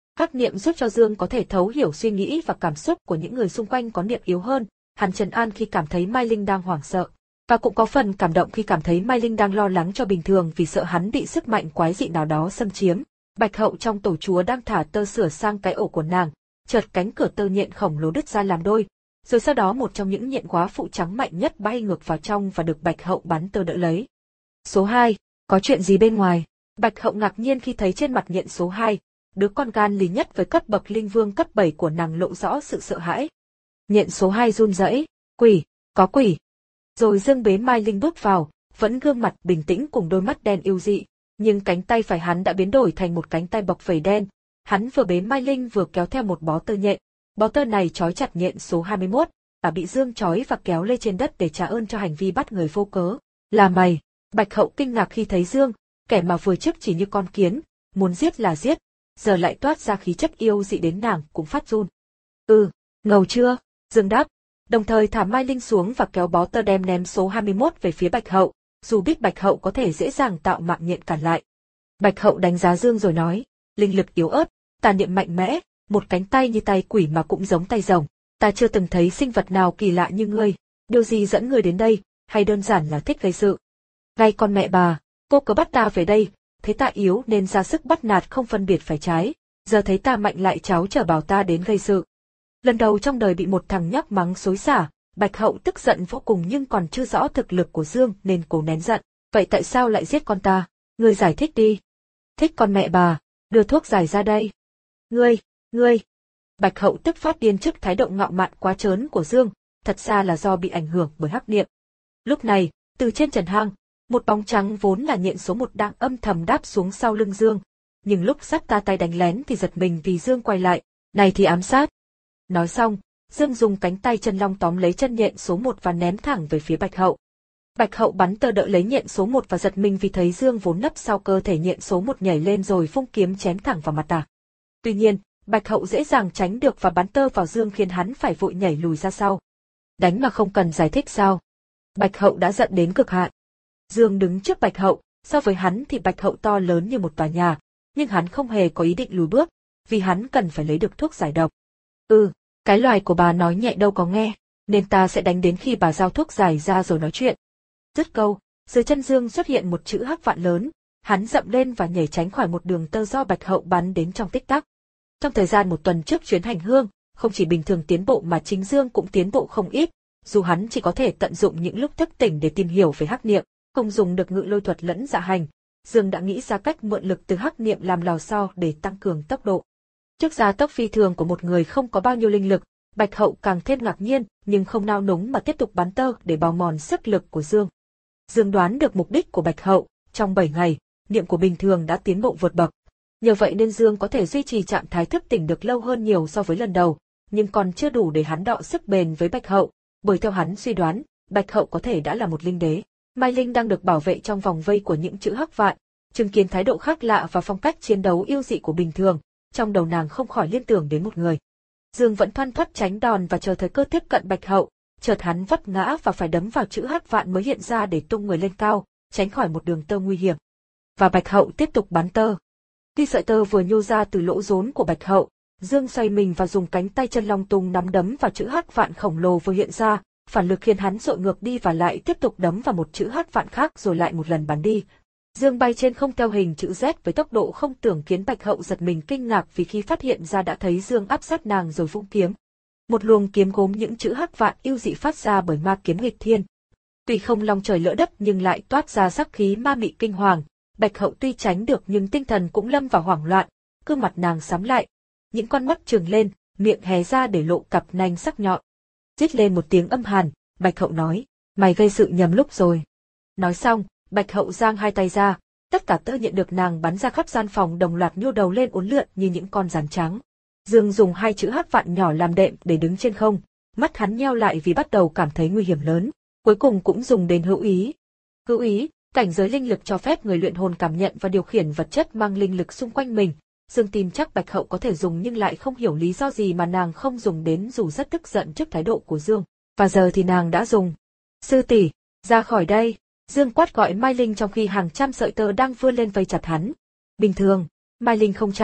Hắc niệm giúp cho Dương có thể thấu hiểu suy nghĩ và cảm xúc của những người xung quanh có niệm yếu hơn, hắn trấn an khi cảm thấy Mai Linh đang hoảng sợ, và cũng có phần cảm động khi cảm thấy Mai Linh đang lo lắng cho Bình Thường vì sợ hắn bị sức mạnh quái dị nào đó xâm chiếm. Bạch Hậu trong tổ chúa đang thả tơ sửa sang cái ổ của nàng, chợt cánh cửa tơ nhện khổng lồ đứt ra làm đôi, rồi sau đó một trong những nhện quá phụ trắng mạnh nhất bay ngược vào trong và được Bạch Hậu bắn tơ đỡ lấy. Số hai, có chuyện gì bên ngoài? Bạch Hậu ngạc nhiên khi thấy trên mặt nhện số hai, đứa con gan lì nhất với cấp bậc linh vương cấp bảy của nàng lộ rõ sự sợ hãi. Nhện số hai run rẩy, quỷ, có quỷ. Rồi Dương bế Mai Linh bước vào, vẫn gương mặt bình tĩnh cùng đôi mắt đen yêu dị, nhưng cánh tay phải hắn đã biến đổi thành một cánh tay bọc vảy đen. Hắn vừa bế Mai Linh vừa kéo theo một bó tơ nhện. Bó tơ này trói chặt nhện số hai mươi mốt, và bị Dương trói và kéo lê trên đất để trả ơn cho hành vi bắt người vô cớ. Là mày? Bạch Hậu kinh ngạc khi thấy Dương, kẻ mà vừa trước chỉ như con kiến, muốn giết là giết, giờ lại toát ra khí chất yêu dị đến nàng cũng phát run. Ừ, ngầu chưa? Dương đáp, đồng thời thả Mai Linh xuống và kéo bó tơ đem ném số hai mươi mốt về phía Bạch Hậu, dù biết Bạch Hậu có thể dễ dàng tạo mạng nhện cản lại. Bạch Hậu đánh giá Dương rồi nói, linh lực yếu ớt, tà niệm mạnh mẽ, một cánh tay như tay quỷ mà cũng giống tay rồng, ta chưa từng thấy sinh vật nào kỳ lạ như ngươi, điều gì dẫn ngươi đến đây, hay đơn giản là thích gây sự? Ngay con mẹ bà, cô cứ bắt ta về đây, thấy ta yếu nên ra sức bắt nạt không phân biệt phải trái, giờ thấy ta mạnh lại cháu trở bảo ta đến gây sự. Lần đầu trong đời bị một thằng nhóc mắng xối xả, Bạch Hậu tức giận vô cùng nhưng còn chưa rõ thực lực của Dương nên cố nén giận. Vậy tại sao lại giết con ta? Ngươi giải thích đi. Thích con mẹ bà, đưa thuốc giải ra đây. Ngươi, ngươi. Bạch Hậu tức phát điên trước thái độ ngạo mạn quá trớn của Dương, thật ra là do bị ảnh hưởng bởi hắc niệm. Lúc này, từ trên trần hang, một bóng trắng vốn là nhện số một đang âm thầm đáp xuống sau lưng Dương. Nhưng lúc sắp ta tay đánh lén thì giật mình vì Dương quay lại, này thì ám sát. Nói xong, Dương dùng cánh tay chân long tóm lấy chân nhện số một và ném thẳng về phía Bạch Hậu. Bạch Hậu bắn tơ đỡ lấy nhện số một và giật mình vì thấy Dương vốn nấp sau cơ thể nhện số một nhảy lên rồi vung kiếm chém thẳng vào mặt ta. Tuy nhiên, Bạch Hậu dễ dàng tránh được và bắn tơ vào Dương khiến hắn phải vội nhảy lùi ra sau. Đánh mà không cần giải thích sao? Bạch Hậu đã giận đến cực hạn. Dương đứng trước Bạch Hậu, so với hắn thì Bạch Hậu to lớn như một tòa nhà, nhưng hắn không hề có ý định lùi bước, vì hắn cần phải lấy được thuốc giải độc. Ừ, cái loài của bà nói nhẹ đâu có nghe, nên ta sẽ đánh đến khi bà giao thuốc giải ra rồi nói chuyện. Dứt câu, dưới chân Dương xuất hiện một chữ hắc vạn lớn, hắn dậm lên và nhảy tránh khỏi một đường tơ do Bạch Hậu bắn đến trong tích tắc. Trong thời gian một tuần trước chuyến hành hương, không chỉ Bình Thường tiến bộ mà chính Dương cũng tiến bộ không ít, dù hắn chỉ có thể tận dụng những lúc thức tỉnh để tìm hiểu về hắc niệm, không dùng được ngự lôi thuật lẫn dạ hành. Dương đã nghĩ ra cách mượn lực từ hắc niệm làm lò xo để tăng cường tốc độ. Trước gia tốc phi thường của một người không có bao nhiêu linh lực, Bạch Hậu càng thêm ngạc nhiên, nhưng không nao núng mà tiếp tục bắn tơ để bào mòn sức lực của Dương. Dương đoán được mục đích của Bạch Hậu, trong bảy ngày, niệm của Bình Thường đã tiến bộ vượt bậc. Nhờ vậy nên Dương có thể duy trì trạng thái thức tỉnh được lâu hơn nhiều so với lần đầu, nhưng còn chưa đủ để hắn đọ sức bền với Bạch Hậu, bởi theo hắn suy đoán, Bạch Hậu có thể đã là một linh đế. Mai Linh đang được bảo vệ trong vòng vây của những chữ hắc vạn, chứng kiến thái độ khác lạ và phong cách chiến đấu yêu dị của Bình Thường, trong đầu nàng không khỏi liên tưởng đến một người. Dương vẫn thoăn thoắt tránh đòn và chờ thời cơ tiếp cận Bạch Hậu, chợt hắn vấp ngã và phải đấm vào chữ hắc vạn mới hiện ra để tung người lên cao, tránh khỏi một đường tơ nguy hiểm. Và Bạch Hậu tiếp tục bắn tơ. Khi sợi tơ vừa nhô ra từ lỗ rốn của Bạch Hậu, Dương xoay mình và dùng cánh tay chân long tung nắm đấm vào chữ hắc vạn khổng lồ vừa hiện ra, phản lực khiến hắn dội ngược đi và lại tiếp tục đấm vào một chữ hắc vạn khác rồi lại một lần bắn đi. Dương bay trên không theo hình chữ Z với tốc độ không tưởng khiến Bạch Hậu giật mình kinh ngạc vì khi phát hiện ra đã thấy Dương áp sát nàng rồi vung kiếm. Một luồng kiếm gốm những chữ hắc vạn yêu dị phát ra bởi ma kiếm nghịch thiên. Tuy không long trời lỡ đất nhưng lại toát ra sắc khí ma mị kinh hoàng. Bạch Hậu tuy tránh được nhưng tinh thần cũng lâm vào hoảng loạn, gương mặt nàng sắm lại, những con mắt trừng lên, miệng hé ra để lộ cặp nanh sắc nhọn. Rít lên một tiếng âm hàn, Bạch Hậu nói, mày gây sự nhầm lúc rồi. Nói xong, Bạch Hậu giang hai tay ra, tất cả tơ nhện được nàng bắn ra khắp gian phòng đồng loạt nhô đầu lên uốn lượn như những con rắn trắng. Dương dùng hai chữ hắc vạn nhỏ làm đệm để đứng trên không, mắt hắn nheo lại vì bắt đầu cảm thấy nguy hiểm lớn, cuối cùng cũng dùng đến hữu ý. Hữu ý, cảnh giới linh lực cho phép người luyện hồn cảm nhận và điều khiển vật chất mang linh lực xung quanh mình. Dương tin chắc Bạch Hậu có thể dùng nhưng lại không hiểu lý do gì mà nàng không dùng đến dù rất tức giận trước thái độ của Dương. Và giờ thì nàng đã dùng. Sư tỷ, ra khỏi đây. Dương quát gọi Mai Linh trong khi hàng trăm sợi tơ đang vươn lên vây chặt hắn. Bình Thường, Mai Linh không chạy,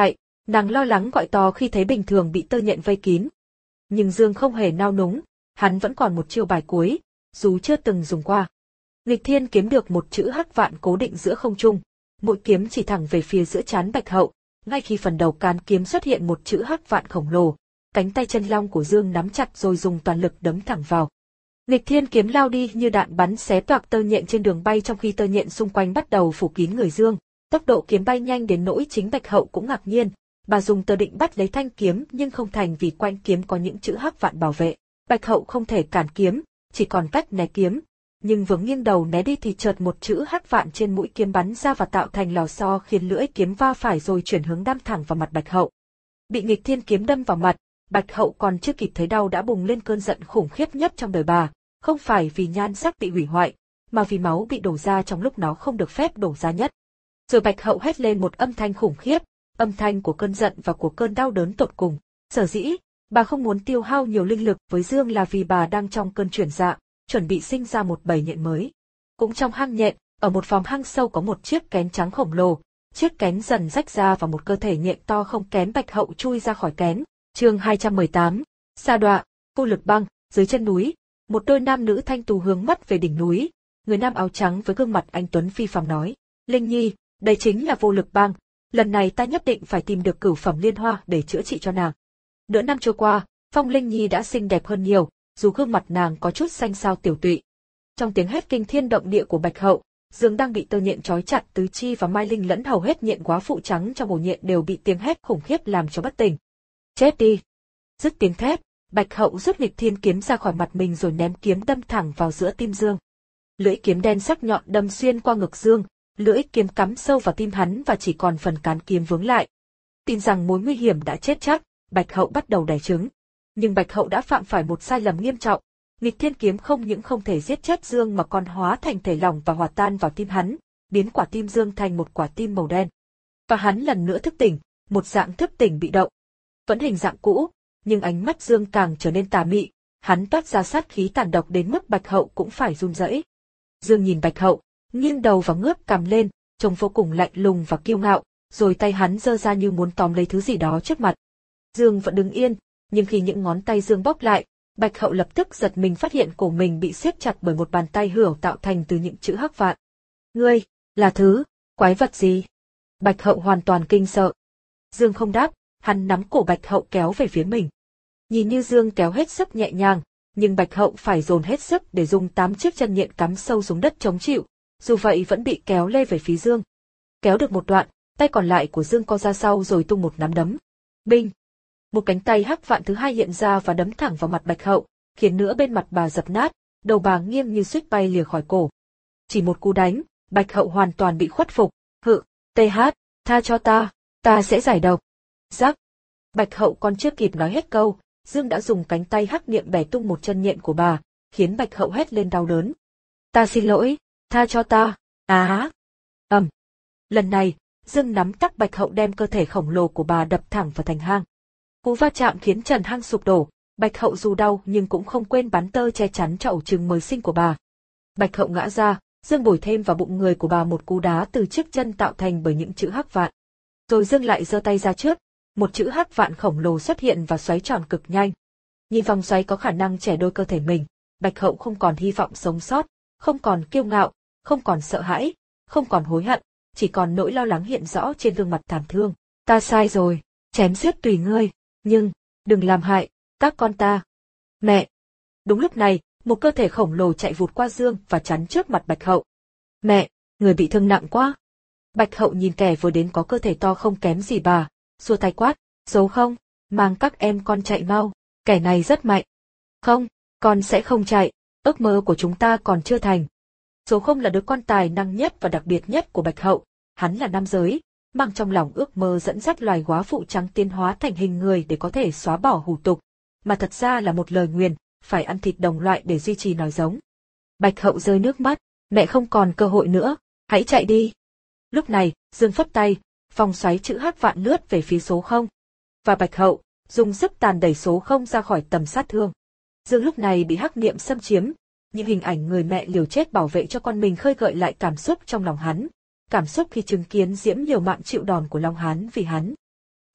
Nàng lo lắng gọi to khi thấy bình thường bị tơ nhện vây kín. Nhưng Dương không hề nao núng, hắn vẫn còn một chiêu bài cuối, dù chưa từng dùng qua. Nghịch Thiên kiếm được một chữ hắc vạn cố định giữa không trung, mũi kiếm chỉ thẳng về phía giữa trán Bạch Hậu, ngay khi phần đầu cán kiếm xuất hiện một chữ hắc vạn khổng lồ, cánh tay chân long của Dương nắm chặt rồi dùng toàn lực đấm thẳng vào. Nghịch Thiên kiếm lao đi như đạn bắn xé toạc tơ nhện trên đường bay, trong khi tơ nhện xung quanh bắt đầu phủ kín người Dương. Tốc độ kiếm bay nhanh đến nỗi chính Bạch Hậu cũng ngạc nhiên, bà dùng tơ định bắt lấy thanh kiếm nhưng không thành vì quanh kiếm có những chữ hắc vạn bảo vệ. Bạch Hậu không thể cản kiếm, chỉ còn cách né kiếm, nhưng vừa nghiêng đầu né đi thì chợt một chữ hắc vạn trên mũi kiếm bắn ra và tạo thành lò xo, khiến lưỡi kiếm va phải rồi chuyển hướng đâm thẳng vào mặt Bạch Hậu. Bị Nghịch Thiên kiếm đâm vào mặt, Bạch Hậu còn chưa kịp thấy đau đã bùng lên cơn giận khủng khiếp nhất trong đời bà, không phải vì nhan sắc bị hủy hoại, mà vì máu bị đổ ra trong lúc nó không được phép đổ ra nhất. Rồi Bạch Hậu hét lên một âm thanh khủng khiếp, âm thanh của cơn giận và của cơn đau đớn tột cùng. Sở dĩ, bà không muốn tiêu hao nhiều linh lực với Dương là vì bà đang trong cơn chuyển dạ, chuẩn bị sinh ra một bầy nhện mới. Cũng trong hang nhện, ở một vòng hang sâu có một chiếc kén trắng khổng lồ, chiếc kén dần rách ra và một cơ thể nhện to không kém Bạch Hậu chui ra khỏi kén. Chương hai trăm mười tám, Sa đọa, vô lực băng. Dưới chân núi, một đôi nam nữ thanh tú hướng mắt về đỉnh núi. Người nam áo trắng với gương mặt anh tuấn phi phàm nói: Linh Nhi, đây chính là vô lực băng. Lần này ta nhất định phải tìm được cửu phẩm liên hoa để chữa trị cho nàng. Nửa năm trôi qua, Phong Linh Nhi đã xinh đẹp hơn nhiều, dù gương mặt nàng có chút xanh xao tiểu tụy. Trong tiếng hét kinh thiên động địa của Bạch Hậu, Dương đang bị tơ nhện trói chặt tứ chi, và Mai Linh lẫn hầu hết nhện quá phụ trắng trong ổ nhện đều bị tiếng hét khủng khiếp làm cho bất tỉnh. Chết đi! Dứt tiếng thét, Bạch Hậu rút Nghịch Thiên kiếm ra khỏi mặt mình rồi ném kiếm đâm thẳng vào giữa tim Dương. Lưỡi kiếm đen sắc nhọn đâm xuyên qua ngực Dương, lưỡi kiếm cắm sâu vào tim hắn và chỉ còn phần cán kiếm vướng lại. Tin rằng mối nguy hiểm đã chết chắc, Bạch Hậu bắt đầu đẻ trứng. Nhưng Bạch Hậu đã phạm phải một sai lầm nghiêm trọng. Nghịch Thiên kiếm không những không thể giết chết Dương mà còn hóa thành thể lỏng và hòa tan vào tim hắn, biến quả tim Dương thành một quả tim màu đen. Và hắn lần nữa thức tỉnh, một dạng thức tỉnh bị động. Vẫn hình dạng cũ, nhưng ánh mắt Dương càng trở nên tà mị, hắn toát ra sát khí tàn độc đến mức Bạch Hậu cũng phải run rẩy. Dương nhìn Bạch Hậu, nghiêng đầu và ngước cằm lên, trông vô cùng lạnh lùng và kiêu ngạo, rồi tay hắn giơ ra như muốn tóm lấy thứ gì đó trước mặt. Dương vẫn đứng yên, nhưng khi những ngón tay Dương bóp lại, Bạch Hậu lập tức giật mình phát hiện cổ mình bị siết chặt bởi một bàn tay hữu tạo thành từ những chữ hắc vạn. Ngươi, là thứ, quái vật gì? Bạch Hậu hoàn toàn kinh sợ. Dương không đáp, hắn nắm cổ Bạch Hậu kéo về phía mình. Nhìn như Dương kéo hết sức nhẹ nhàng, nhưng Bạch Hậu phải dồn hết sức để dùng tám chiếc chân nhện cắm sâu xuống đất chống chịu, dù vậy vẫn bị kéo lê về phía Dương. Kéo được một đoạn, tay còn lại của Dương co ra sau rồi tung một nắm đấm. Binh! Một cánh tay hắc vạn thứ hai hiện ra và đấm thẳng vào mặt Bạch Hậu, khiến nửa bên mặt bà dập nát, đầu bà nghiêng như suýt bay lìa khỏi cổ. Chỉ một cú đánh, Bạch Hậu hoàn toàn bị khuất phục. Hự, tê hát, tha cho ta, ta sẽ giải độc. Rắc! Bạch Hậu còn chưa kịp nói hết câu, Dương đã dùng cánh tay hắc niệm bẻ tung một chân nhện của bà, khiến Bạch Hậu hét lên đau đớn. Ta xin lỗi, tha cho ta, á! Ầm! Lần này, Dương nắm tắc Bạch Hậu đem cơ thể khổng lồ của bà đập thẳng vào thành hang. Cú va chạm khiến trần hang sụp đổ, Bạch Hậu dù đau nhưng cũng không quên bắn tơ che chắn cho ổ trứng mới sinh của bà. Bạch Hậu ngã ra, Dương bồi thêm vào bụng người của bà một cú đá từ chiếc chân tạo thành bởi những chữ hắc vạn. Rồi Dương lại giơ tay ra trước, một chữ hắc vạn khổng lồ xuất hiện và xoáy tròn cực nhanh. Nhìn vòng xoáy có khả năng chẻ đôi cơ thể mình, Bạch Hậu không còn hy vọng sống sót, không còn kiêu ngạo, không còn sợ hãi, không còn hối hận, chỉ còn nỗi lo lắng hiện rõ trên gương mặt thảm thương. Ta sai rồi, chém giết tùy ngươi, nhưng, đừng làm hại, các con ta. Mẹ! Đúng lúc này, một cơ thể khổng lồ chạy vụt qua Dương và chắn trước mặt Bạch Hậu. Mẹ, người bị thương nặng quá. Bạch Hậu nhìn kẻ vừa đến có cơ thể to không kém gì bà, xua tay quát, giấu không, mang các em con chạy mau, kẻ này rất mạnh. Không, con sẽ không chạy, ước mơ của chúng ta còn chưa thành. Số không là đứa con tài năng nhất và đặc biệt nhất của Bạch Hậu, hắn là nam giới, mang trong lòng ước mơ dẫn dắt loài góa phụ trắng tiến hóa thành hình người để có thể xóa bỏ hủ tục, mà thật ra là một lời nguyền, phải ăn thịt đồng loại để duy trì nòi giống. Bạch Hậu rơi nước mắt, mẹ không còn cơ hội nữa, hãy chạy đi. Lúc này, Dương phất tay, vòng xoáy chữ hắc vạn lướt về phía số không. Và Bạch Hậu, dùng sức tàn đẩy số không ra khỏi tầm sát thương. Dương lúc này bị hắc niệm xâm chiếm, những hình ảnh người mẹ liều chết bảo vệ cho con mình khơi gợi lại cảm xúc trong lòng hắn. Cảm xúc khi chứng kiến Diễm liều mạng chịu đòn của Long Hán vì hắn.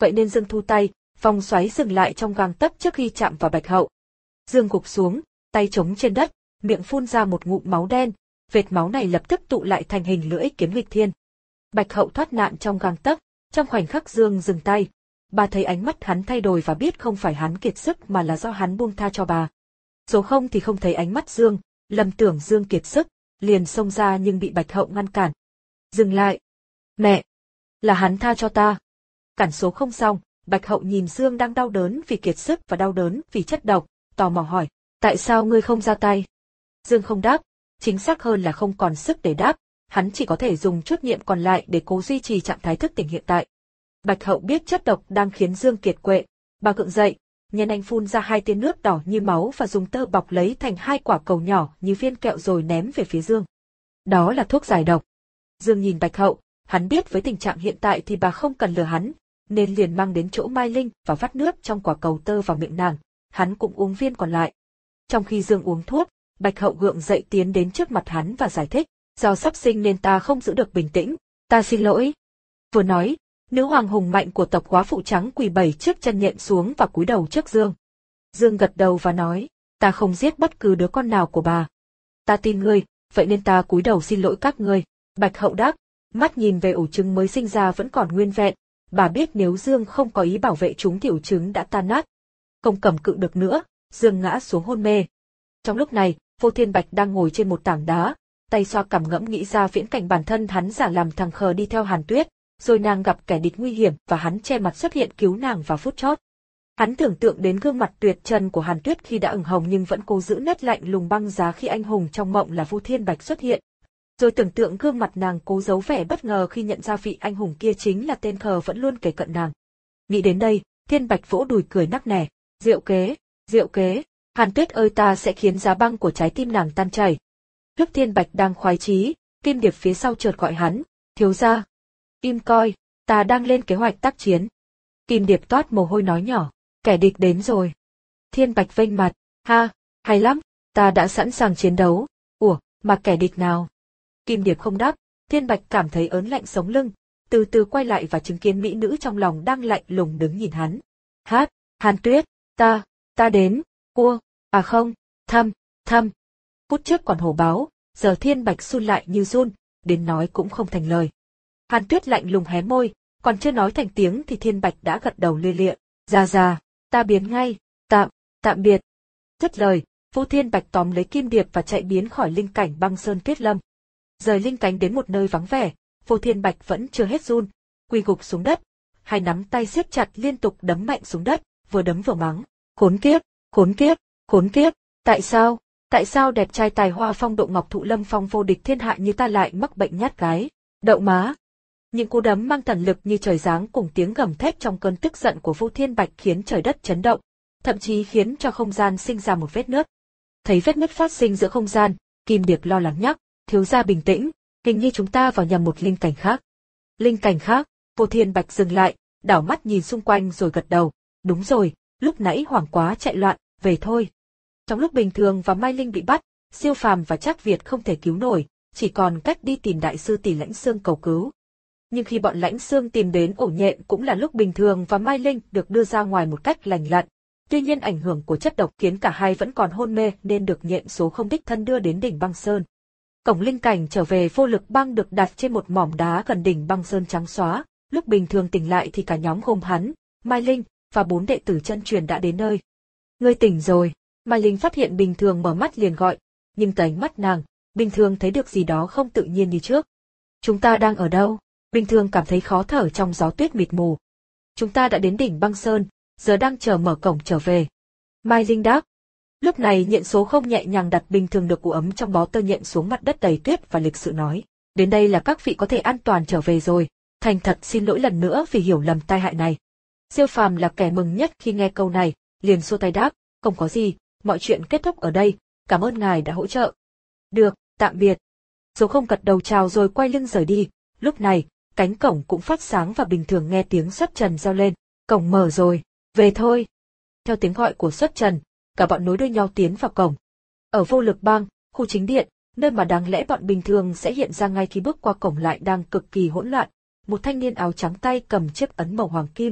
Vậy nên Dương thu tay, vòng xoáy dừng lại trong gang tấc trước khi chạm vào Bạch Hậu. Dương gục xuống, tay chống trên đất, miệng phun ra một ngụm máu đen, vệt máu này lập tức tụ lại thành hình lưỡi kiếm nghịch thiên. Bạch Hậu thoát nạn trong gang tấc, trong khoảnh khắc Dương dừng tay, bà thấy ánh mắt hắn thay đổi và biết không phải hắn kiệt sức mà là do hắn buông tha cho bà. Số không thì không thấy ánh mắt Dương, lầm tưởng Dương kiệt sức, liền xông ra nhưng bị Bạch Hậu ngăn cản. Dừng lại. Mẹ! Là hắn tha cho ta. Cản số không xong, Bạch Hậu nhìn Dương đang đau đớn vì kiệt sức và đau đớn vì chất độc, tò mò hỏi, tại sao ngươi không ra tay? Dương không đáp, chính xác hơn là không còn sức để đáp, hắn chỉ có thể dùng chút niệm còn lại để cố duy trì trạng thái thức tỉnh hiện tại. Bạch Hậu biết chất độc đang khiến Dương kiệt quệ, bà gượng dậy, nhân anh phun ra hai tia nước đỏ như máu và dùng tơ bọc lấy thành hai quả cầu nhỏ như viên kẹo rồi ném về phía Dương. Đó là thuốc giải độc. Dương nhìn Bạch Hậu, hắn biết với tình trạng hiện tại thì bà không cần lừa hắn, nên liền mang đến chỗ Mai Linh và vắt nước trong quả cầu tơ vào miệng nàng, hắn cũng uống viên còn lại. Trong khi Dương uống thuốc, Bạch Hậu gượng dậy tiến đến trước mặt hắn và giải thích, do sắp sinh nên ta không giữ được bình tĩnh, ta xin lỗi. Vừa nói, nữ hoàng hùng mạnh của tộc Góa Phụ Trắng quỳ bẩy trước chân nhện xuống và cúi đầu trước Dương. Dương gật đầu và nói, ta không giết bất cứ đứa con nào của bà. Ta tin ngươi, vậy nên ta cúi đầu xin lỗi các ngươi. Bạch Hậu đáp, mắt nhìn về ổ trứng mới sinh ra vẫn còn nguyên vẹn, bà biết nếu Dương không có ý bảo vệ chúng thì ổ trứng đã tan nát. Không cầm cự được nữa, Dương ngã xuống hôn mê. Trong lúc này, Vô Thiên Bạch đang ngồi trên một tảng đá, tay xoa cằm ngẫm nghĩ ra viễn cảnh bản thân hắn giả làm thằng khờ đi theo Hàn Tuyết, rồi nàng gặp kẻ địch nguy hiểm và hắn che mặt xuất hiện cứu nàng vào phút chót. Hắn tưởng tượng đến gương mặt tuyệt trần của Hàn Tuyết khi đã ửng hồng nhưng vẫn cố giữ nét lạnh lùng băng giá khi anh hùng trong mộng là Vô Thiên Bạch xuất hiện. Rồi tưởng tượng gương mặt nàng cố giấu vẻ bất ngờ khi nhận ra vị anh hùng kia chính là tên khờ vẫn luôn kề cận nàng. Nghĩ đến đây, Thiên Bạch vỗ đùi cười nắc nẻ, diệu kế, diệu kế, Hàn Tuyết ơi ta sẽ khiến giá băng của trái tim nàng tan chảy. Lúc Thiên Bạch đang khoái chí, Kim Điệp phía sau chợt gọi hắn, thiếu gia. Im coi, ta đang lên kế hoạch tác chiến. Kim Điệp toát mồ hôi nói nhỏ, kẻ địch đến rồi. Thiên Bạch vênh mặt, ha, hay lắm, ta đã sẵn sàng chiến đấu. Ủa, mà kẻ địch nào? Kim Điệp không đáp, Thiên Bạch cảm thấy ớn lạnh sống lưng, từ từ quay lại và chứng kiến mỹ nữ trong lòng đang lạnh lùng đứng nhìn hắn. Hát, Hàn Tuyết, ta, ta đến, cua, à không, thăm, thăm. Phút trước còn hổ báo, giờ Thiên Bạch run lại như run, đến nói cũng không thành lời. Hàn Tuyết lạnh lùng hé môi, còn chưa nói thành tiếng thì Thiên Bạch đã gật đầu lia lịa, ra ra, ta biến ngay, tạm, tạm biệt. Dứt lời, Vô Thiên Bạch tóm lấy Kim Điệp và chạy biến khỏi linh cảnh băng sơn tuyết lâm. Rời linh cánh đến một nơi vắng vẻ, Vô Thiên Bạch vẫn chưa hết run, quỳ gục xuống đất, hai nắm tay siết chặt liên tục đấm mạnh xuống đất, vừa đấm vừa mắng, khốn kiếp, khốn kiếp, khốn kiếp, tại sao, tại sao đẹp trai tài hoa phong độ ngọc thụ lâm phong vô địch thiên hạ như ta lại mắc bệnh nhát gái, đậu má. Những cú đấm mang thần lực như trời giáng cùng tiếng gầm thét trong cơn tức giận của Vô Thiên Bạch khiến trời đất chấn động, thậm chí khiến cho không gian sinh ra một vết nứt. Thấy vết nứt phát sinh giữa không gian, Kim Điệp lo lắng nhắc, thiếu gia bình tĩnh, hình như chúng ta vào nhầm một linh cảnh khác. Linh cảnh khác? Vô Thiên Bạch dừng lại, đảo mắt nhìn xung quanh rồi gật đầu, đúng rồi, lúc nãy hoảng quá chạy loạn, về thôi. Trong lúc bình thường và Mai Linh bị bắt, Siêu Phàm và Trác Việt không thể cứu nổi, chỉ còn cách đi tìm đại sư tỷ Lãnh Xương cầu cứu. Nhưng khi bọn Lãnh Xương tìm đến ổ nhện cũng là lúc bình thường và Mai Linh được đưa ra ngoài một cách lành lặn. Tuy nhiên ảnh hưởng của chất độc khiến cả hai vẫn còn hôn mê nên được nhện số không đích thân đưa đến đỉnh băng sơn. Cổng linh cảnh trở về Vô Lực Băng được đặt trên một mỏm đá gần đỉnh băng sơn trắng xóa, lúc bình thường tỉnh lại thì cả nhóm gồm hắn, Mai Linh và bốn đệ tử chân truyền đã đến nơi. Ngươi tỉnh rồi, Mai Linh phát hiện bình thường mở mắt liền gọi, nhưng từ ánh mắt nàng, bình thường thấy được gì đó không tự nhiên như trước. Chúng ta đang ở đâu? Bình thường cảm thấy khó thở trong gió tuyết mịt mù. Chúng ta đã đến đỉnh băng sơn, giờ đang chờ mở cổng trở về. Mai Linh đáp. Lúc này nhện số không nhẹ nhàng đặt bình thường được cụ ấm trong bó tơ nhện xuống mặt đất đầy tuyết và lịch sự nói. Đến đây là các vị có thể an toàn trở về rồi, thành thật xin lỗi lần nữa vì hiểu lầm tai hại này. Siêu Phàm là kẻ mừng nhất khi nghe câu này, liền xua tay đáp, không có gì, mọi chuyện kết thúc ở đây, cảm ơn ngài đã hỗ trợ. Được, tạm biệt. Số không gật đầu chào rồi quay lưng rời đi, lúc này, cánh cổng cũng phát sáng và bình thường nghe tiếng Xuất Trần reo lên, cổng mở rồi, về thôi. Theo tiếng gọi của Xuất Trần, cả bọn nối đuôi nhau tiến vào cổng. Ở Vô Lực Bang, khu chính điện, nơi mà đáng lẽ bọn bình thường sẽ hiện ra ngay khi bước qua cổng lại đang cực kỳ hỗn loạn, một thanh niên áo trắng tay cầm chiếc ấn màu hoàng kim.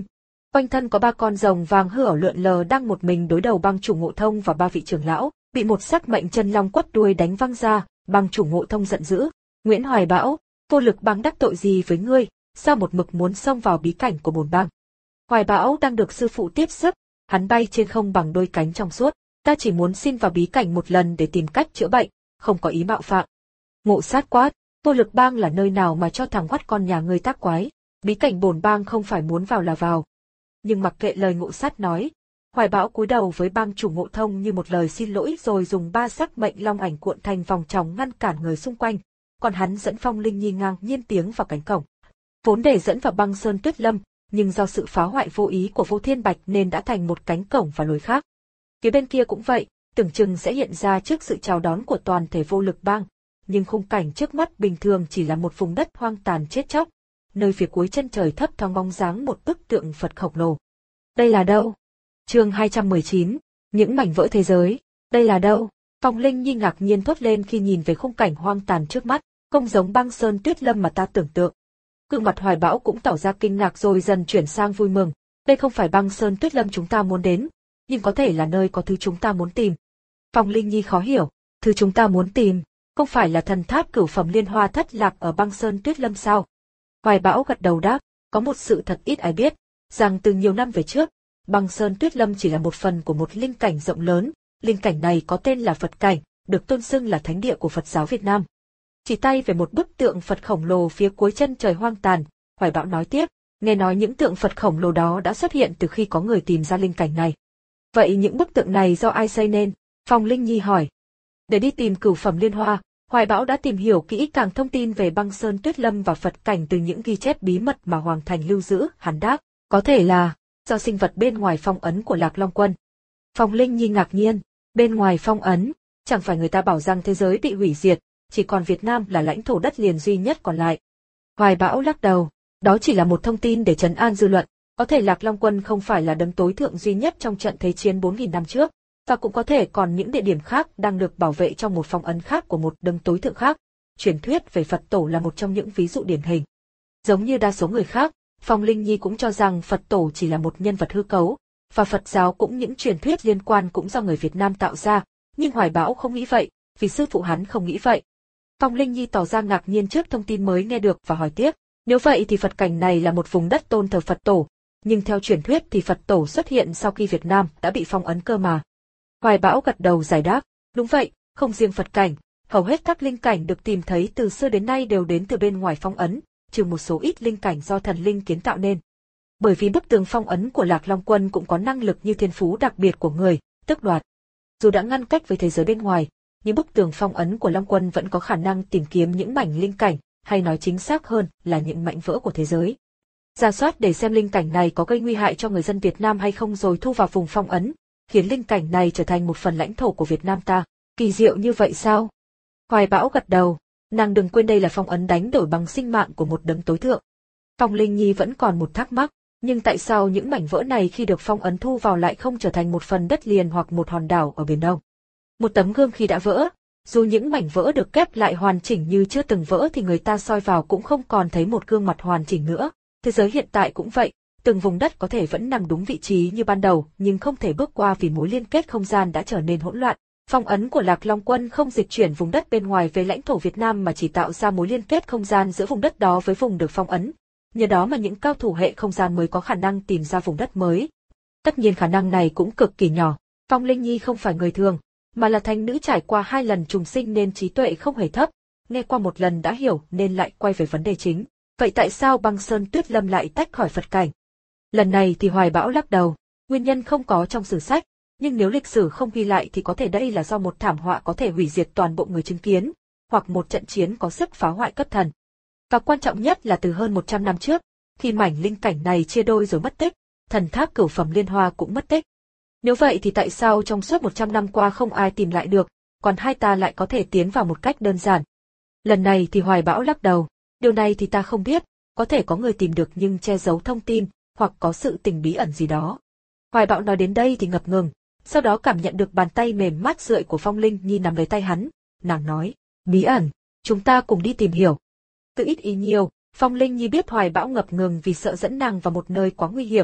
Quanh thân có ba con rồng vàng hư ảo lượn lờ đang một mình đối đầu Bang chủ Ngộ Thông và ba vị trưởng lão, bị một sắc mệnh chân long quất đuôi đánh văng ra. Bang chủ Ngộ Thông giận dữ, Nguyễn Hoài Bão, Vô Lực Bang đắc tội gì với ngươi, sao một mực muốn xông vào bí cảnh của bổn bang? Hoài Bão đang được sư phụ tiếp sức, hắn bay trên không bằng đôi cánh trong suốt, ta chỉ muốn xin vào bí cảnh một lần để tìm cách chữa bệnh, không có ý mạo phạm. Ngộ Sát quát, Vô Lực Bang là nơi nào mà cho thằng hoắt con nhà ngươi tác quái, bí cảnh bổn bang không phải muốn vào là vào. Nhưng mặc kệ lời Ngộ Sát nói, Hoài Bão cúi đầu với bang chủ Ngộ Thông như một lời xin lỗi rồi dùng ba sắc mệnh long ảnh cuộn thành vòng tròn ngăn cản người xung quanh, còn hắn dẫn Phong Linh Nhi ngang nhiên tiến vào cánh cổng. Vốn để dẫn vào Băng Sơn Tuyết Lâm, nhưng do sự phá hoại vô ý của Vô Thiên Bạch nên đã thành một cánh cổng và lối khác. Phía bên kia cũng vậy, tưởng chừng sẽ hiện ra trước sự chào đón của toàn thể Vô Lực Bang, nhưng khung cảnh trước mắt bình thường chỉ là một vùng đất hoang tàn chết chóc, nơi phía cuối chân trời thấp thoáng bóng dáng một bức tượng Phật khổng lồ. Đây là đâu? Chương hai trăm mười chín, những mảnh vỡ thế giới. Đây là đâu? Phong Linh Nhi ngạc nhiên thốt lên khi nhìn về khung cảnh hoang tàn trước mắt, không giống Băng Sơn Tuyết Lâm mà ta tưởng tượng. Gương mặt Hoài Bão cũng tỏ ra kinh ngạc rồi dần chuyển sang vui mừng. Đây không phải Băng Sơn Tuyết Lâm chúng ta muốn đến, nhưng có thể là nơi có thứ chúng ta muốn tìm. Phong Linh Nhi khó hiểu, thứ chúng ta muốn tìm, không phải là thần tháp cửu phẩm liên hoa thất lạc ở Băng Sơn Tuyết Lâm sao? Hoài Bão gật đầu đáp, có một sự thật ít ai biết, rằng từ nhiều năm về trước, Băng Sơn Tuyết Lâm chỉ là một phần của một linh cảnh rộng lớn, linh cảnh này có tên là Phật cảnh, được tôn xưng là thánh địa của Phật giáo Việt Nam. Chỉ tay về một bức tượng Phật khổng lồ phía cuối chân trời hoang tàn, Hoài Bão nói tiếp, nghe nói những tượng Phật khổng lồ đó đã xuất hiện từ khi có người tìm ra linh cảnh này. Vậy những bức tượng này do ai xây nên? Phong Linh Nhi hỏi. Để đi tìm cửu phẩm liên hoa, Hoài Bão đã tìm hiểu kỹ càng thông tin về Băng Sơn Tuyết Lâm và Phật cảnh từ những ghi chép bí mật mà Hoàng Thành lưu giữ, hắn đáp, có thể là do sinh vật bên ngoài phong ấn của Lạc Long Quân. Phong Linh Nhi ngạc nhiên, bên ngoài phong ấn, chẳng phải người ta bảo rằng thế giới bị hủy diệt, chỉ còn Việt Nam là lãnh thổ đất liền duy nhất còn lại. Hoài Bão lắc đầu, đó chỉ là một thông tin để trấn an dư luận, có thể Lạc Long Quân không phải là đấng tối thượng duy nhất trong trận thế chiến bốn nghìn năm trước, và cũng có thể còn những địa điểm khác đang được bảo vệ trong một phong ấn khác của một đấng tối thượng khác. Truyền thuyết về Phật tổ là một trong những ví dụ điển hình. Giống như đa số người khác, Phong Linh Nhi cũng cho rằng Phật tổ chỉ là một nhân vật hư cấu, và Phật giáo cũng những truyền thuyết liên quan cũng do người Việt Nam tạo ra, nhưng Hoài Bão không nghĩ vậy, vì sư phụ hắn không nghĩ vậy. Phong Linh Nhi tỏ ra ngạc nhiên trước thông tin mới nghe được và hỏi tiếp, nếu vậy thì Phật cảnh này là một vùng đất tôn thờ Phật tổ, nhưng theo truyền thuyết thì Phật tổ xuất hiện sau khi Việt Nam đã bị phong ấn cơ mà. Hoài Bão gật đầu giải đáp, đúng vậy, không riêng Phật cảnh, hầu hết các linh cảnh được tìm thấy từ xưa đến nay đều đến từ bên ngoài phong ấn, trừ một số ít linh cảnh do thần linh kiến tạo nên. Bởi vì bức tường phong ấn của Lạc Long Quân cũng có năng lực như thiên phú đặc biệt của người, tước đoạt. Dù đã ngăn cách với thế giới bên ngoài, nhưng bức tường phong ấn của Long Quân vẫn có khả năng tìm kiếm những mảnh linh cảnh, hay nói chính xác hơn là những mảnh vỡ của thế giới. Rà soát để xem linh cảnh này có gây nguy hại cho người dân Việt Nam hay không rồi thu vào vùng phong ấn, khiến linh cảnh này trở thành một phần lãnh thổ của Việt Nam ta. Kỳ diệu như vậy sao? Hoài Bão gật đầu, nàng đừng quên đây là phong ấn đánh đổi bằng sinh mạng của một đấng tối thượng. Phong Linh Nhi vẫn còn một thắc mắc, nhưng tại sao những mảnh vỡ này khi được phong ấn thu vào lại không trở thành một phần đất liền hoặc một hòn đảo ở Biển Đông? Một tấm gương khi đã vỡ, dù những mảnh vỡ được kép lại hoàn chỉnh như chưa từng vỡ thì người ta soi vào cũng không còn thấy một gương mặt hoàn chỉnh nữa. Thế giới hiện tại cũng vậy, từng vùng đất có thể vẫn nằm đúng vị trí như ban đầu nhưng không thể bước qua vì mối liên kết không gian đã trở nên hỗn loạn. Phong ấn của Lạc Long Quân không dịch chuyển vùng đất bên ngoài về lãnh thổ Việt Nam mà chỉ tạo ra mối liên kết không gian giữa vùng đất đó với vùng được phong ấn. Nhờ đó mà những cao thủ hệ không gian mới có khả năng tìm ra vùng đất mới. Tất nhiên khả năng này cũng cực kỳ nhỏ. Phong Linh Nhi không phải người thường, mà là thánh nữ trải qua hai lần trùng sinh nên trí tuệ không hề thấp. Nghe qua một lần đã hiểu nên lại quay về vấn đề chính. Vậy tại sao Băng Sơn Tuyết Lâm lại tách khỏi Phật cảnh? Lần này thì Hoài Bão lắc đầu, nguyên nhân không có trong sử sách, nhưng nếu lịch sử không ghi lại thì có thể đây là do một thảm họa có thể hủy diệt toàn bộ người chứng kiến, hoặc một trận chiến có sức phá hoại cấp thần. Và quan trọng nhất là từ hơn một trăm năm trước, khi mảnh linh cảnh này chia đôi rồi mất tích, thần tháp cửu phẩm liên hoa cũng mất tích. Nếu vậy thì tại sao trong suốt một trăm năm qua không ai tìm lại được, còn hai ta lại có thể tiến vào một cách đơn giản? Lần này thì Hoài Bão lắc đầu, điều này thì ta không biết, có thể có người tìm được nhưng che giấu thông tin, hoặc có sự tình bí ẩn gì đó. Hoài Bão nói đến đây thì ngập ngừng, sau đó cảm nhận được bàn tay mềm mát rượi của Phong Linh Nhi nắm lấy tay hắn, nàng nói, bí ẩn, chúng ta cùng đi tìm hiểu. Từ ít ý nhiều, Phong Linh Nhi biết Hoài Bão ngập ngừng vì sợ dẫn nàng vào một nơi quá nguy hiểm,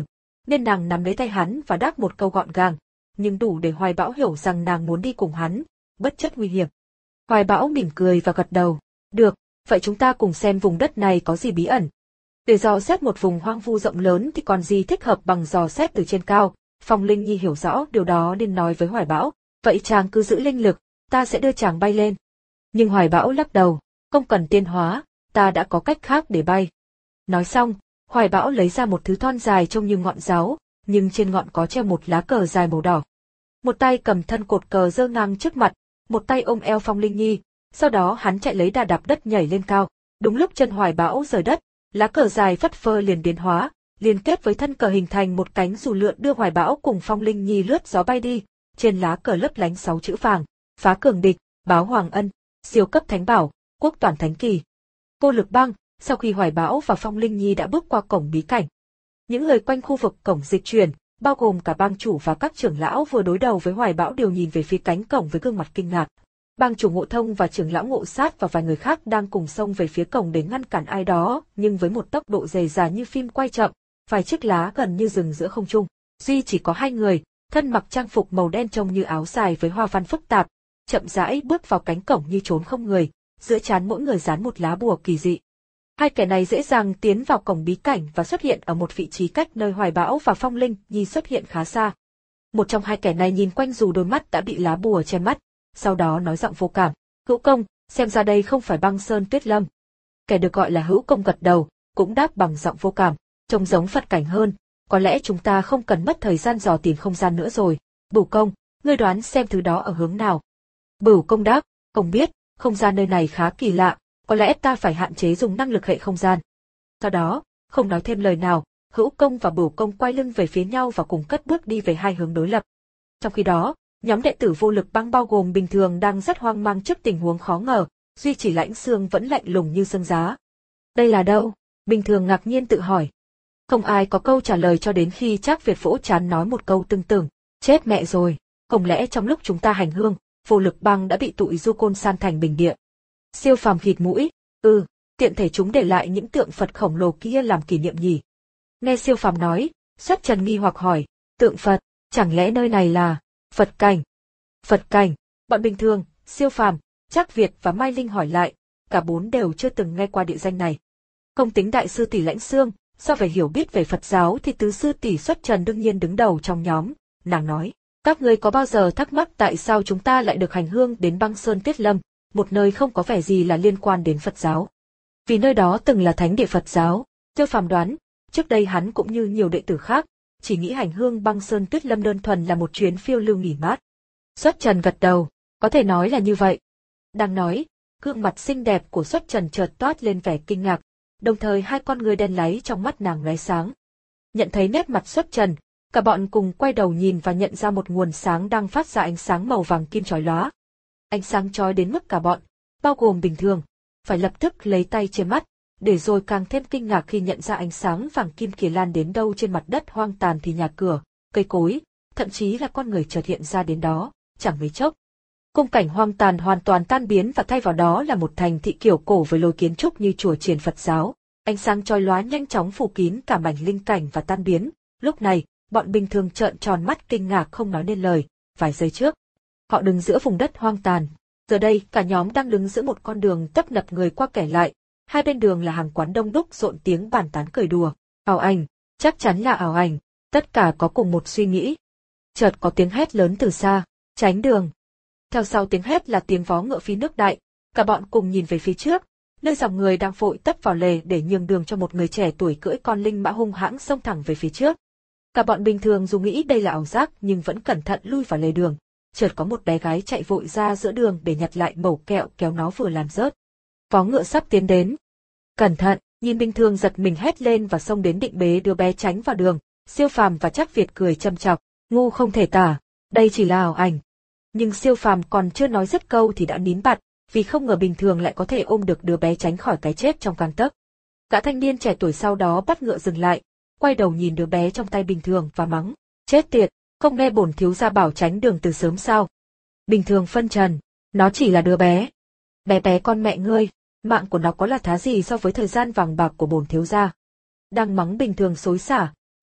nên nàng nắm lấy tay hắn và đáp một câu gọn gàng, nhưng đủ để Hoài Bão hiểu rằng nàng muốn đi cùng hắn, bất chấp nguy hiểm. Hoài Bão mỉm cười và gật đầu, được, vậy chúng ta cùng xem vùng đất này có gì bí ẩn. Để dò xét một vùng hoang vu rộng lớn thì còn gì thích hợp bằng dò xét từ trên cao. Phong Linh Nhi hiểu rõ điều đó nên nói với Hoài Bão, vậy chàng cứ giữ linh lực, ta sẽ đưa chàng bay lên. Nhưng Hoài Bão lắc đầu, không cần tiên hóa, ta đã có cách khác để bay. Nói xong, Hoài Bão lấy ra một thứ thon dài trông như ngọn giáo, nhưng trên ngọn có treo một lá cờ dài màu đỏ. Một tay cầm thân cột cờ giơ ngang trước mặt, một tay ôm eo Phong Linh Nhi, sau đó hắn chạy lấy đà đạp đất nhảy lên cao. Đúng lúc chân Hoài Bão rời đất, lá cờ dài phất phơ liền biến hóa, liên kết với thân cờ hình thành một cánh dù lượn đưa Hoài Bão cùng Phong Linh Nhi lướt gió bay đi. Trên lá cờ lấp lánh sáu chữ vàng: phá cường địch, báo hoàng ân, siêu cấp thánh bảo, quốc toàn thánh kỳ. Vô lực băng. Sau khi Hoài Bão và Phong Linh Nhi đã bước qua cổng bí cảnh, những người quanh khu vực cổng dịch chuyển, bao gồm cả bang chủ và các trưởng lão vừa đối đầu với Hoài Bão đều nhìn về phía cánh cổng với gương mặt kinh ngạc. Bang chủ Ngộ Thông và trưởng lão Ngộ Sát và vài người khác đang cùng xông về phía cổng để ngăn cản ai đó, nhưng với một tốc độ dề dà như phim quay chậm, vài chiếc lá gần như dừng giữa không trung. Duy chỉ có hai người, thân mặc trang phục màu đen trông như áo dài với hoa văn phức tạp, chậm rãi bước vào cánh cổng như trốn không người, giữa trán mỗi người dán một lá bùa kỳ dị. Hai kẻ này dễ dàng tiến vào cổng bí cảnh và xuất hiện ở một vị trí cách nơi Hoài Bão và Phong Linh Nhi xuất hiện khá xa. Một trong hai kẻ này nhìn quanh dù đôi mắt đã bị lá bùa che mắt, sau đó nói giọng vô cảm, Hữu Công, xem ra đây không phải Băng Sơn Tuyết Lâm. Kẻ được gọi là Hữu Công gật đầu, cũng đáp bằng giọng vô cảm, trông giống Phật cảnh hơn, có lẽ chúng ta không cần mất thời gian dò tìm không gian nữa rồi. Bửu Công, ngươi đoán xem thứ đó ở hướng nào. Bửu Công đáp, không biết, không gian nơi này khá kỳ lạ. Có lẽ ta phải hạn chế dùng năng lực hệ không gian. Sau đó, không nói thêm lời nào, Hữu Công và Bửu Công quay lưng về phía nhau và cùng cất bước đi về hai hướng đối lập. Trong khi đó, nhóm đệ tử vô lực băng bao gồm Bình Thường đang rất hoang mang trước tình huống khó ngờ, duy chỉ Lãnh Xương vẫn lạnh lùng như xương giá. Đây là đâu? Bình Thường ngạc nhiên tự hỏi. Không ai có câu trả lời cho đến khi Trác Việt vỗ trán nói một câu tương tự. Chết mẹ rồi, không lẽ trong lúc chúng ta hành hương, vô lực băng đã bị tụi du côn san thành bình địa? Siêu phàm khịt mũi, ừ, tiện thể chúng để lại những tượng Phật khổng lồ kia làm kỷ niệm nhỉ. Nghe siêu phàm nói, Xuất Trần nghi hoặc hỏi, tượng Phật, chẳng lẽ nơi này là Phật cảnh? Phật cảnh, bọn Bình Thường, siêu phàm, Trác Việt và Mai Linh hỏi lại, cả bốn đều chưa từng nghe qua địa danh này. Không tính đại sư tỷ Lãnh Xương, so về hiểu biết về Phật giáo thì tứ sư tỷ Xuất Trần đương nhiên đứng đầu trong nhóm. Nàng nói, các ngươi có bao giờ thắc mắc tại sao chúng ta lại được hành hương đến Băng Sơn Tuyết Lâm, một nơi không có vẻ gì là liên quan đến Phật giáo? Vì nơi đó từng là thánh địa Phật giáo. Tiêu Phàm đoán, trước đây hắn cũng như nhiều đệ tử khác, chỉ nghĩ hành hương Băng Sơn Tuyết Lâm đơn thuần là một chuyến phiêu lưu nghỉ mát. Xuất Trần gật đầu, có thể nói là như vậy. Đang nói, gương mặt xinh đẹp của Xuất Trần chợt toát lên vẻ kinh ngạc, đồng thời hai con ngươi đen láy trong mắt nàng lóe sáng. Nhận thấy nét mặt Xuất Trần, cả bọn cùng quay đầu nhìn và nhận ra một nguồn sáng đang phát ra ánh sáng màu vàng kim chói lóa. Ánh sáng chói đến mức cả bọn, bao gồm Bình Thường, phải lập tức lấy tay che mắt, để rồi càng thêm kinh ngạc khi nhận ra ánh sáng vàng kim kia lan đến đâu trên mặt đất hoang tàn thì nhà cửa, cây cối, thậm chí là con người chợt hiện ra đến đó, chẳng mấy chốc. Khung cảnh hoang tàn hoàn toàn tan biến và thay vào đó là một thành thị kiểu cổ với lối kiến trúc như chùa chiền Phật giáo. Ánh sáng chói lóa nhanh chóng phủ kín cả mảnh linh cảnh và tan biến. Lúc này, bọn Bình Thường trợn tròn mắt kinh ngạc không nói nên lời. Vài giây trước, họ đứng giữa vùng đất hoang tàn. Giờ đây, cả nhóm đang đứng giữa một con đường tấp nập người qua kẻ lại. Hai bên đường là hàng quán đông đúc rộn tiếng bàn tán cười đùa. Ảo ảnh, chắc chắn là ảo ảnh. Tất cả có cùng một suy nghĩ. Chợt có tiếng hét lớn từ xa, tránh đường. Theo sau tiếng hét là tiếng vó ngựa phi nước đại. Cả bọn cùng nhìn về phía trước, nơi dòng người đang vội tấp vào lề để nhường đường cho một người trẻ tuổi cưỡi con linh mã hung hãng xông thẳng về phía trước. Cả bọn Bình Thường dù nghĩ đây là ảo giác nhưng vẫn cẩn thận lui vào lề đường. Chợt có một bé gái chạy vội ra giữa đường để nhặt lại mẩu kẹo kéo nó vừa làm rớt. Vó ngựa sắp tiến đến. Cẩn thận, nhìn Bình Thường giật mình hét lên và xông đến định bế đứa bé tránh vào đường. Siêu Phàm và Trác Việt cười châm chọc, ngu không thể tả, đây chỉ là ảo ảnh. Nhưng Siêu Phàm còn chưa nói dứt câu thì đã nín bặt, vì không ngờ Bình Thường lại có thể ôm được đứa bé tránh khỏi cái chết trong gang tấc. Gã thanh niên trẻ tuổi sau đó bắt ngựa dừng lại, quay đầu nhìn đứa bé trong tay Bình Thường và mắng, chết tiệt, không nghe bổn thiếu gia bảo tránh đường từ sớm sao? Bình Thường phân trần, nó chỉ là đứa bé. Bé bé con mẹ ngươi, mạng của nó có là thá gì so với thời gian vàng bạc của bổn thiếu gia? Đang mắng Bình Thường xối xả,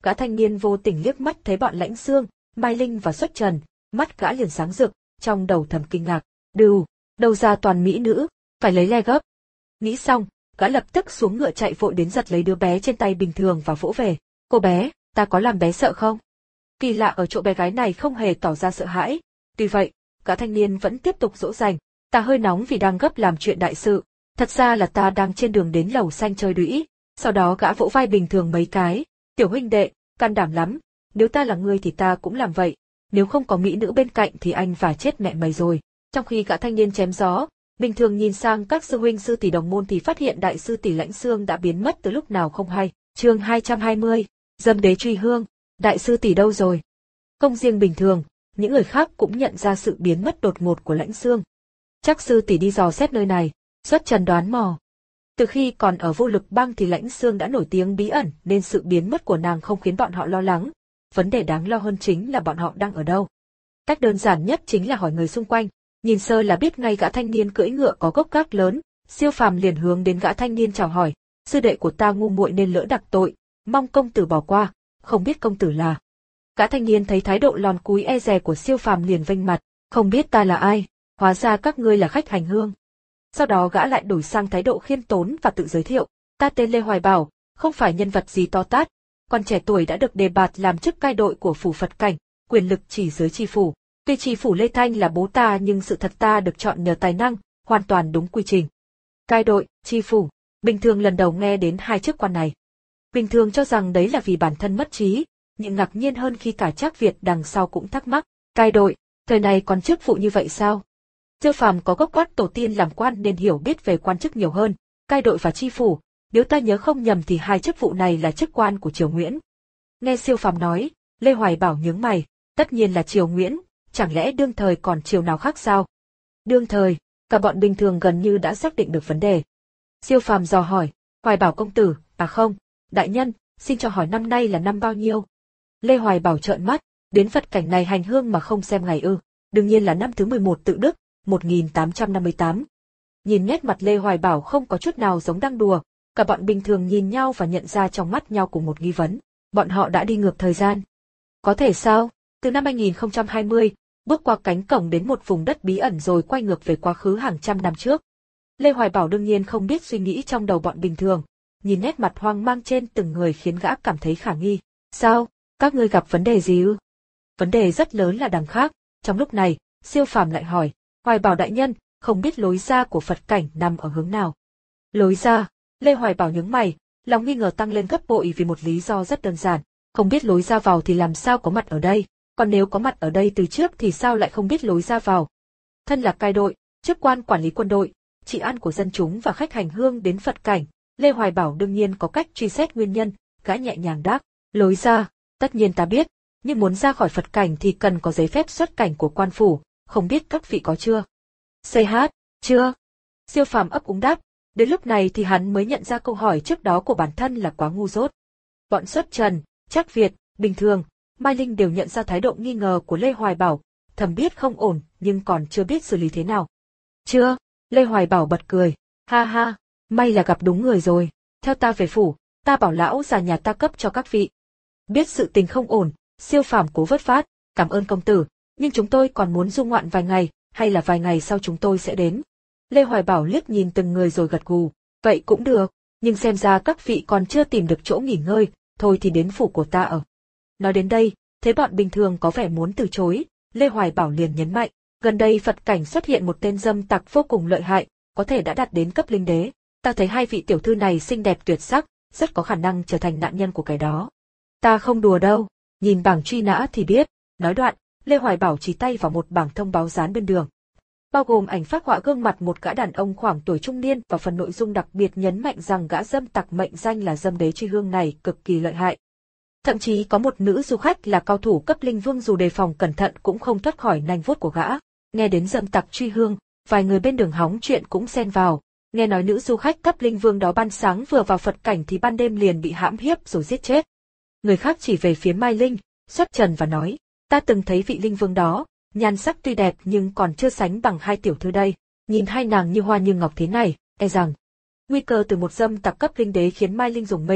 Gã thanh niên vô tình liếc mắt thấy bọn Lãnh Xương, Mai Linh và Xuất Trần, mắt gã liền sáng rực, trong đầu thầm kinh ngạc, đừ, đâu ra toàn mỹ nữ, phải lấy le gấp. Nghĩ xong, gã lập tức xuống ngựa chạy vội đến giật lấy đứa bé trên tay Bình Thường và vỗ về. Cô bé, ta có làm bé sợ không? Kỳ lạ ở chỗ bé gái này không hề tỏ ra sợ hãi. Tuy vậy, gã thanh niên vẫn tiếp tục dỗ dành. Ta hơi nóng vì đang gấp làm chuyện đại sự. Thật ra là ta đang trên đường đến lầu xanh chơi đũy. Sau đó gã vỗ vai Bình Thường mấy cái. Tiểu huynh đệ, can đảm lắm. Nếu ta là ngươi thì ta cũng làm vậy. Nếu không có mỹ nữ bên cạnh thì anh phải chết mẹ mày rồi. Trong khi gã thanh niên chém gió, Bình Thường nhìn sang các sư huynh sư tỷ đồng môn thì phát hiện đại sư tỷ Lãnh Xương đã biến mất từ lúc nào không hay. Chương hai trăm hai mươi, Dâm đế truy hương, đại sư tỷ đâu rồi? Không riêng Bình Thường, những người khác cũng nhận ra sự biến mất đột ngột của Lãnh Xương. Chắc sư tỷ đi dò xét nơi này, Xuất Trần đoán mò. Từ khi còn ở Vô Lực Bang thì Lãnh Xương đã nổi tiếng bí ẩn nên sự biến mất của nàng không khiến bọn họ lo lắng. Vấn đề đáng lo hơn chính là bọn họ đang ở đâu. Cách đơn giản nhất chính là hỏi người xung quanh. Nhìn sơ là biết ngay gã thanh niên cưỡi ngựa có gốc gác lớn, Siêu Phàm liền hướng đến gã thanh niên chào hỏi, sư đệ của ta ngu muội nên lỡ đặc tội, mong công tử bỏ qua, không biết công tử là. Gã thanh niên thấy thái độ lòn cúi e dè của Siêu Phàm liền vênh mặt, không biết ta là ai, hóa ra các ngươi là khách hành hương. Sau đó gã lại đổi sang thái độ khiêm tốn và tự giới thiệu, ta tên Lê Hoài Bảo, không phải nhân vật gì to tát, còn trẻ tuổi đã được đề bạt làm chức cai đội của phủ Phật Cảnh, quyền lực chỉ dưới tri phủ. Tuy tri phủ Lê Thanh là bố ta nhưng sự thật ta được chọn nhờ tài năng, hoàn toàn đúng quy trình. Cai đội, tri phủ, Bình Thường lần đầu nghe đến hai chức quan này. Bình Thường cho rằng đấy là vì bản thân mất trí, nhưng ngạc nhiên hơn khi cả Trác Việt đằng sau cũng thắc mắc, cai đội, thời này còn chức vụ như vậy sao? Siêu Phàm có gốc gác tổ tiên làm quan nên hiểu biết về quan chức nhiều hơn, cai đội và tri phủ, nếu ta nhớ không nhầm thì hai chức vụ này là chức quan của triều Nguyễn. Nghe Siêu Phàm nói, Lê Hoài Bảo nhướng mày, tất nhiên là triều Nguyễn. Chẳng lẽ đương thời còn triều nào khác sao? Đương thời, cả bọn Bình Thường gần như đã xác định được vấn đề. Siêu Phàm dò hỏi, Hoài Bảo công tử, à không, đại nhân, xin cho hỏi năm nay là năm bao nhiêu? Lê Hoài Bảo trợn mắt, đến Phật Cảnh này hành hương mà không xem ngày ư, đương nhiên là năm thứ mười một tự Đức, một nghìn tám trăm năm mươi tám. Nhìn nét mặt Lê Hoài Bảo không có chút nào giống đang đùa, cả bọn Bình Thường nhìn nhau và nhận ra trong mắt nhau cùng một nghi vấn, bọn họ đã đi ngược thời gian. Có thể sao? Từ năm hai nghìn không trăm hai mươi, bước qua cánh cổng đến một vùng đất bí ẩn rồi quay ngược về quá khứ hàng trăm năm trước. Lê Hoài Bảo đương nhiên không biết suy nghĩ trong đầu bọn Bình Thường, nhìn nét mặt hoang mang trên từng người khiến gã cảm thấy khả nghi. Sao? Các ngươi gặp vấn đề gì ư? Vấn đề rất lớn là đằng khác. Trong lúc này, Siêu Phàm lại hỏi, Hoài Bảo đại nhân, không biết lối ra của Phật Cảnh nằm ở hướng nào? Lối ra? Lê Hoài Bảo nhướng mày, lòng nghi ngờ tăng lên gấp bội vì một lý do rất đơn giản. Không biết lối ra vào thì làm sao có mặt ở đây? Còn nếu có mặt ở đây từ trước thì sao lại không biết lối ra vào? Thân là cai đội, chức quan quản lý quân đội, trị an của dân chúng và khách hành hương đến Phật Cảnh, Lê Hoài Bảo đương nhiên có cách truy xét nguyên nhân, gã nhẹ nhàng đáp, lối ra, tất nhiên ta biết, nhưng muốn ra khỏi Phật Cảnh thì cần có giấy phép xuất cảnh của quan phủ, không biết các vị có chưa? Xây hát, chưa? Siêu Phàm ấp úng đáp, đến lúc này thì hắn mới nhận ra câu hỏi trước đó của bản thân là quá ngu dốt. Bọn Xuất Trần, Trác Việt, Bình Thường, Mai Linh đều nhận ra thái độ nghi ngờ của Lê Hoài Bảo, thầm biết không ổn nhưng còn chưa biết xử lý thế nào. Chưa, Lê Hoài Bảo bật cười, ha ha, may là gặp đúng người rồi, theo ta về phủ, ta bảo lão già nhà ta cấp cho các vị. Biết sự tình không ổn, Siêu Phàm cố vớt phát, cảm ơn công tử, nhưng chúng tôi còn muốn du ngoạn vài ngày, hay là vài ngày sau chúng tôi sẽ đến. Lê Hoài Bảo liếc nhìn từng người rồi gật gù, vậy cũng được, nhưng xem ra các vị còn chưa tìm được chỗ nghỉ ngơi, thôi thì đến phủ của ta ở. Nói đến đây, thấy bọn Bình Thường có vẻ muốn từ chối, Lê Hoài Bảo liền nhấn mạnh, gần đây Phật Cảnh xuất hiện một tên dâm tặc vô cùng lợi hại, có thể đã đạt đến cấp linh đế, ta thấy hai vị tiểu thư này xinh đẹp tuyệt sắc, rất có khả năng trở thành nạn nhân của cái đó. Ta không đùa đâu, nhìn bảng truy nã thì biết, nói đoạn, Lê Hoài Bảo chỉ tay vào một bảng thông báo dán bên đường. Bao gồm ảnh phác họa gương mặt một gã đàn ông khoảng tuổi trung niên và phần nội dung đặc biệt nhấn mạnh rằng gã dâm tặc mệnh danh là dâm đế truy hương này cực kỳ lợi hại. Thậm chí có một nữ du khách là cao thủ cấp linh vương dù đề phòng cẩn thận cũng không thoát khỏi nanh vuốt của gã. Nghe đến dâm tặc truy hương, vài người bên đường hóng chuyện cũng xen vào. Nghe nói nữ du khách cấp linh vương đó ban sáng vừa vào Phật Cảnh thì ban đêm liền bị hãm hiếp rồi giết chết. Người khác chỉ về phía Mai Linh, Xuất Trần và nói, ta từng thấy vị linh vương đó, nhan sắc tuy đẹp nhưng còn chưa sánh bằng hai tiểu thư đây. Nhìn hai nàng như hoa như ngọc thế này, e rằng nguy cơ từ một dâm tặc cấp linh đế khiến Mai Linh rùng mình.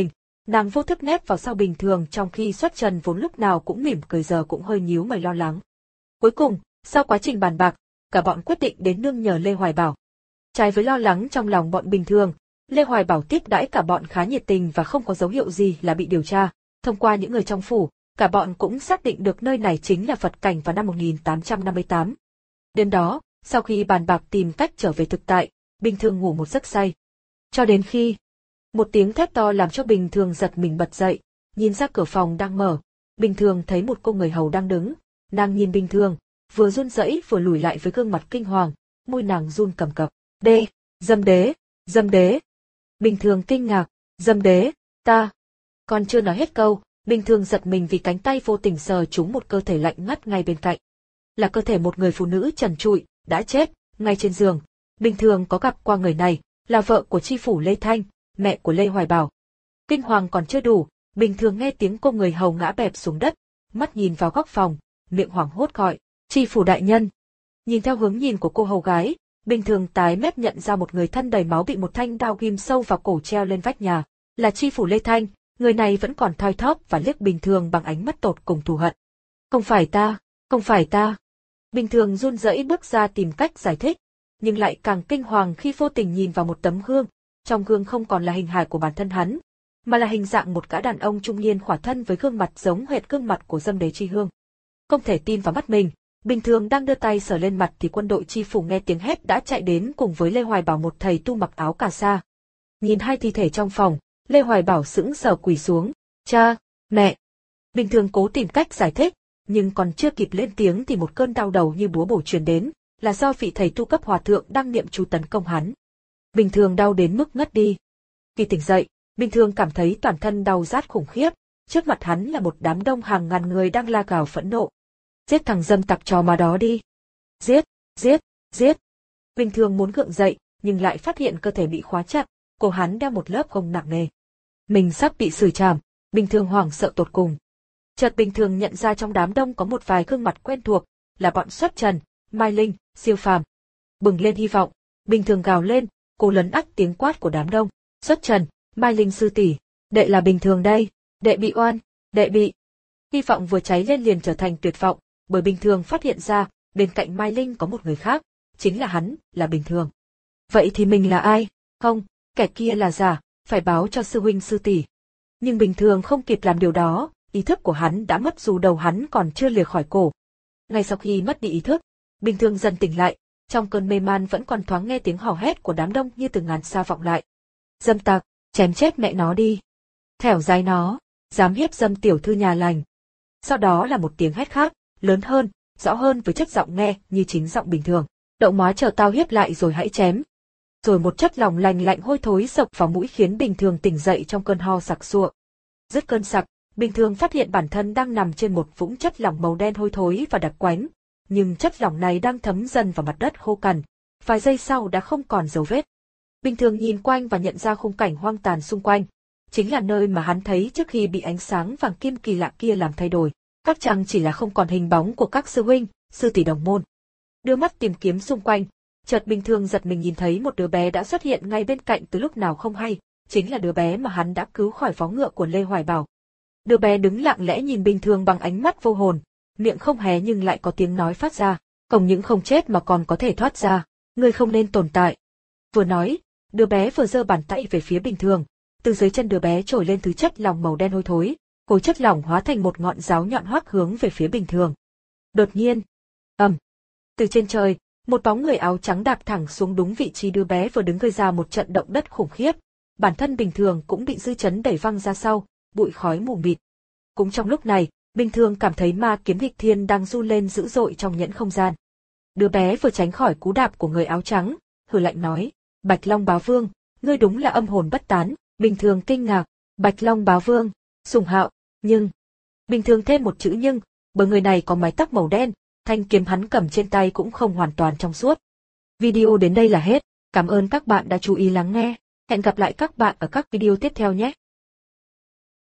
Nàng vô thức nép vào sau Bình Thường trong khi Xuất Trần vốn lúc nào cũng mỉm cười giờ cũng hơi nhíu mày lo lắng. Cuối cùng, sau quá trình bàn bạc, cả bọn quyết định đến nương nhờ Lê Hoài Bảo. Trái với lo lắng trong lòng bọn Bình Thường, Lê Hoài Bảo tiếp đãi cả bọn khá nhiệt tình và không có dấu hiệu gì là bị điều tra. Thông qua những người trong phủ, cả bọn cũng xác định được nơi này chính là Phật Cảnh vào năm một nghìn tám trăm năm mươi tám. Đêm đó, sau khi bàn bạc tìm cách trở về thực tại, Bình Thường ngủ một giấc say. Cho đến khi một tiếng thét to làm cho Bình Thường giật mình bật dậy, nhìn ra cửa phòng đang mở, Bình Thường thấy một cô người hầu đang đứng, nàng nhìn Bình Thường, vừa run rẩy vừa lùi lại với gương mặt kinh hoàng, môi nàng run cầm cập. Đê, Dâm đế, Dâm đế. Bình Thường kinh ngạc, Dâm đế, ta. Còn chưa nói hết câu, Bình Thường giật mình vì cánh tay vô tình sờ trúng một cơ thể lạnh ngắt ngay bên cạnh. Là cơ thể một người phụ nữ trần trụi, đã chết, ngay trên giường. Bình Thường có gặp qua người này, là vợ của tri phủ Lê Thanh, mẹ của Lê Hoài Bảo. Kinh hoàng còn chưa đủ, Bình Thường nghe tiếng cô người hầu ngã bẹp xuống đất, mắt nhìn vào góc phòng, miệng hoảng hốt gọi, tri phủ đại nhân. Nhìn theo hướng nhìn của cô hầu gái, Bình Thường tái mét nhận ra một người thân đầy máu bị một thanh đao ghim sâu vào cổ treo lên vách nhà, là tri phủ Lê Thanh. Người này vẫn còn thoi thóp và liếc Bình Thường bằng ánh mắt tột cùng thù hận. Không phải ta, không phải ta. Bình Thường run rẩy bước ra tìm cách giải thích, nhưng lại càng kinh hoàng khi vô tình nhìn vào một tấm gương. Trong gương không còn là hình hài của bản thân hắn, mà là hình dạng một gã đàn ông trung niên khỏa thân với gương mặt giống hệt gương mặt của Dâm đế Tri Hương. Không thể tin vào mắt mình, Bình Thường đang đưa tay sờ lên mặt thì quân đội tri phủ nghe tiếng hét đã chạy đến cùng với Lê Hoài Bảo, một thầy tu mặc áo cà sa. Nhìn hai thi thể trong phòng, Lê Hoài Bảo sững sờ quỳ xuống, cha, mẹ. Bình Thường cố tìm cách giải thích, nhưng còn chưa kịp lên tiếng thì một cơn đau đầu như búa bổ truyền đến, là do vị thầy tu cấp hòa thượng đang niệm chú tấn công hắn. Bình Thường đau đến mức ngất đi. Khi tỉnh dậy, Bình Thường cảm thấy toàn thân đau rát khủng khiếp, trước mặt hắn là một đám đông hàng ngàn người đang la gào phẫn nộ. Giết thằng dâm tặc chó má đó đi. Giết, giết, giết. Bình Thường muốn gượng dậy, nhưng lại phát hiện cơ thể bị khóa chặt, cổ hắn đeo một lớp gông nặng nề. Mình sắp bị xử trảm, Bình Thường hoảng sợ tột cùng. Chợt Bình Thường nhận ra trong đám đông có một vài gương mặt quen thuộc, là bọn Xuất Trần, Mai Linh, Siêu Phàm. Bừng lên hy vọng, Bình Thường gào lên, cố lấn át tiếng quát của đám đông. Xuất Trần, Mai Linh sư tỷ, đệ là Bình Thường đây, đệ bị oan, đệ bị. Hy vọng vừa cháy lên liền trở thành tuyệt vọng, bởi Bình Thường phát hiện ra, bên cạnh Mai Linh có một người khác, chính là hắn, là Bình Thường. Vậy thì mình là ai? Không, kẻ kia là giả, phải báo cho sư huynh sư tỷ. Nhưng Bình Thường không kịp làm điều đó, ý thức của hắn đã mất dù đầu hắn còn chưa lìa khỏi cổ. Ngay sau khi mất đi ý thức, Bình Thường dần tỉnh lại, trong cơn mê man vẫn còn thoáng nghe tiếng hò hét của đám đông như từ ngàn xa vọng lại. Dâm tặc, chém chết mẹ nó đi. Thẻo dai nó, dám hiếp dâm tiểu thư nhà lành. Sau đó là một tiếng hét khác, lớn hơn, rõ hơn với chất giọng nghe như chính giọng Bình Thường. Đậu má chờ tao hiếp lại rồi hãy chém. Rồi một chất lỏng lành lạnh hôi thối sộc vào mũi khiến Bình Thường tỉnh dậy trong cơn ho sặc sụa. Dứt cơn sặc, Bình Thường phát hiện bản thân đang nằm trên một vũng chất lỏng màu đen hôi thối và đặc quánh, nhưng chất lỏng này đang thấm dần vào mặt đất khô cằn, vài giây sau đã không còn dấu vết. Bình Thường nhìn quanh và nhận ra khung cảnh hoang tàn xung quanh, chính là nơi mà hắn thấy trước khi bị ánh sáng vàng kim kỳ lạ kia làm thay đổi. Các chàng chỉ là không còn hình bóng của các sư huynh, sư tỷ đồng môn. Đưa mắt tìm kiếm xung quanh, chợt Bình Thường giật mình nhìn thấy một đứa bé đã xuất hiện ngay bên cạnh từ lúc nào không hay, chính là đứa bé mà hắn đã cứu khỏi vó ngựa của Lê Hoài Bảo. Đứa bé đứng lặng lẽ nhìn Bình Thường bằng ánh mắt vô hồn, miệng không hé nhưng lại có tiếng nói phát ra, không những không chết mà còn có thể thoát ra, ngươi không nên tồn tại. Vừa nói, đứa bé vừa giơ bàn tay về phía Bình Thường, từ dưới chân đứa bé trồi lên thứ chất lỏng màu đen hôi thối, khối chất lỏng hóa thành một ngọn giáo nhọn hoắc hướng về phía Bình Thường. Đột nhiên, ầm, um, từ trên trời, một bóng người áo trắng đạp thẳng xuống đúng vị trí đứa bé vừa đứng, gây ra một trận động đất khủng khiếp. Bản thân Bình Thường cũng bị dư chấn đẩy văng ra sau, bụi khói mù mịt. Cũng trong lúc này, Bình Thường cảm thấy ma kiếm nghịch thiên đang du lên dữ dội trong nhẫn không gian. Đứa bé vừa tránh khỏi cú đạp của người áo trắng, hừ lạnh nói, Bạch Long Bá Vương, ngươi đúng là âm hồn bất tán. Bình Thường kinh ngạc, Bạch Long Bá Vương, Sùng Hạo, nhưng... Bình Thường thêm một chữ nhưng, bởi người này có mái tóc màu đen, thanh kiếm hắn cầm trên tay cũng không hoàn toàn trong suốt. Video đến đây là hết, cảm ơn các bạn đã chú ý lắng nghe, hẹn gặp lại các bạn ở các video tiếp theo nhé.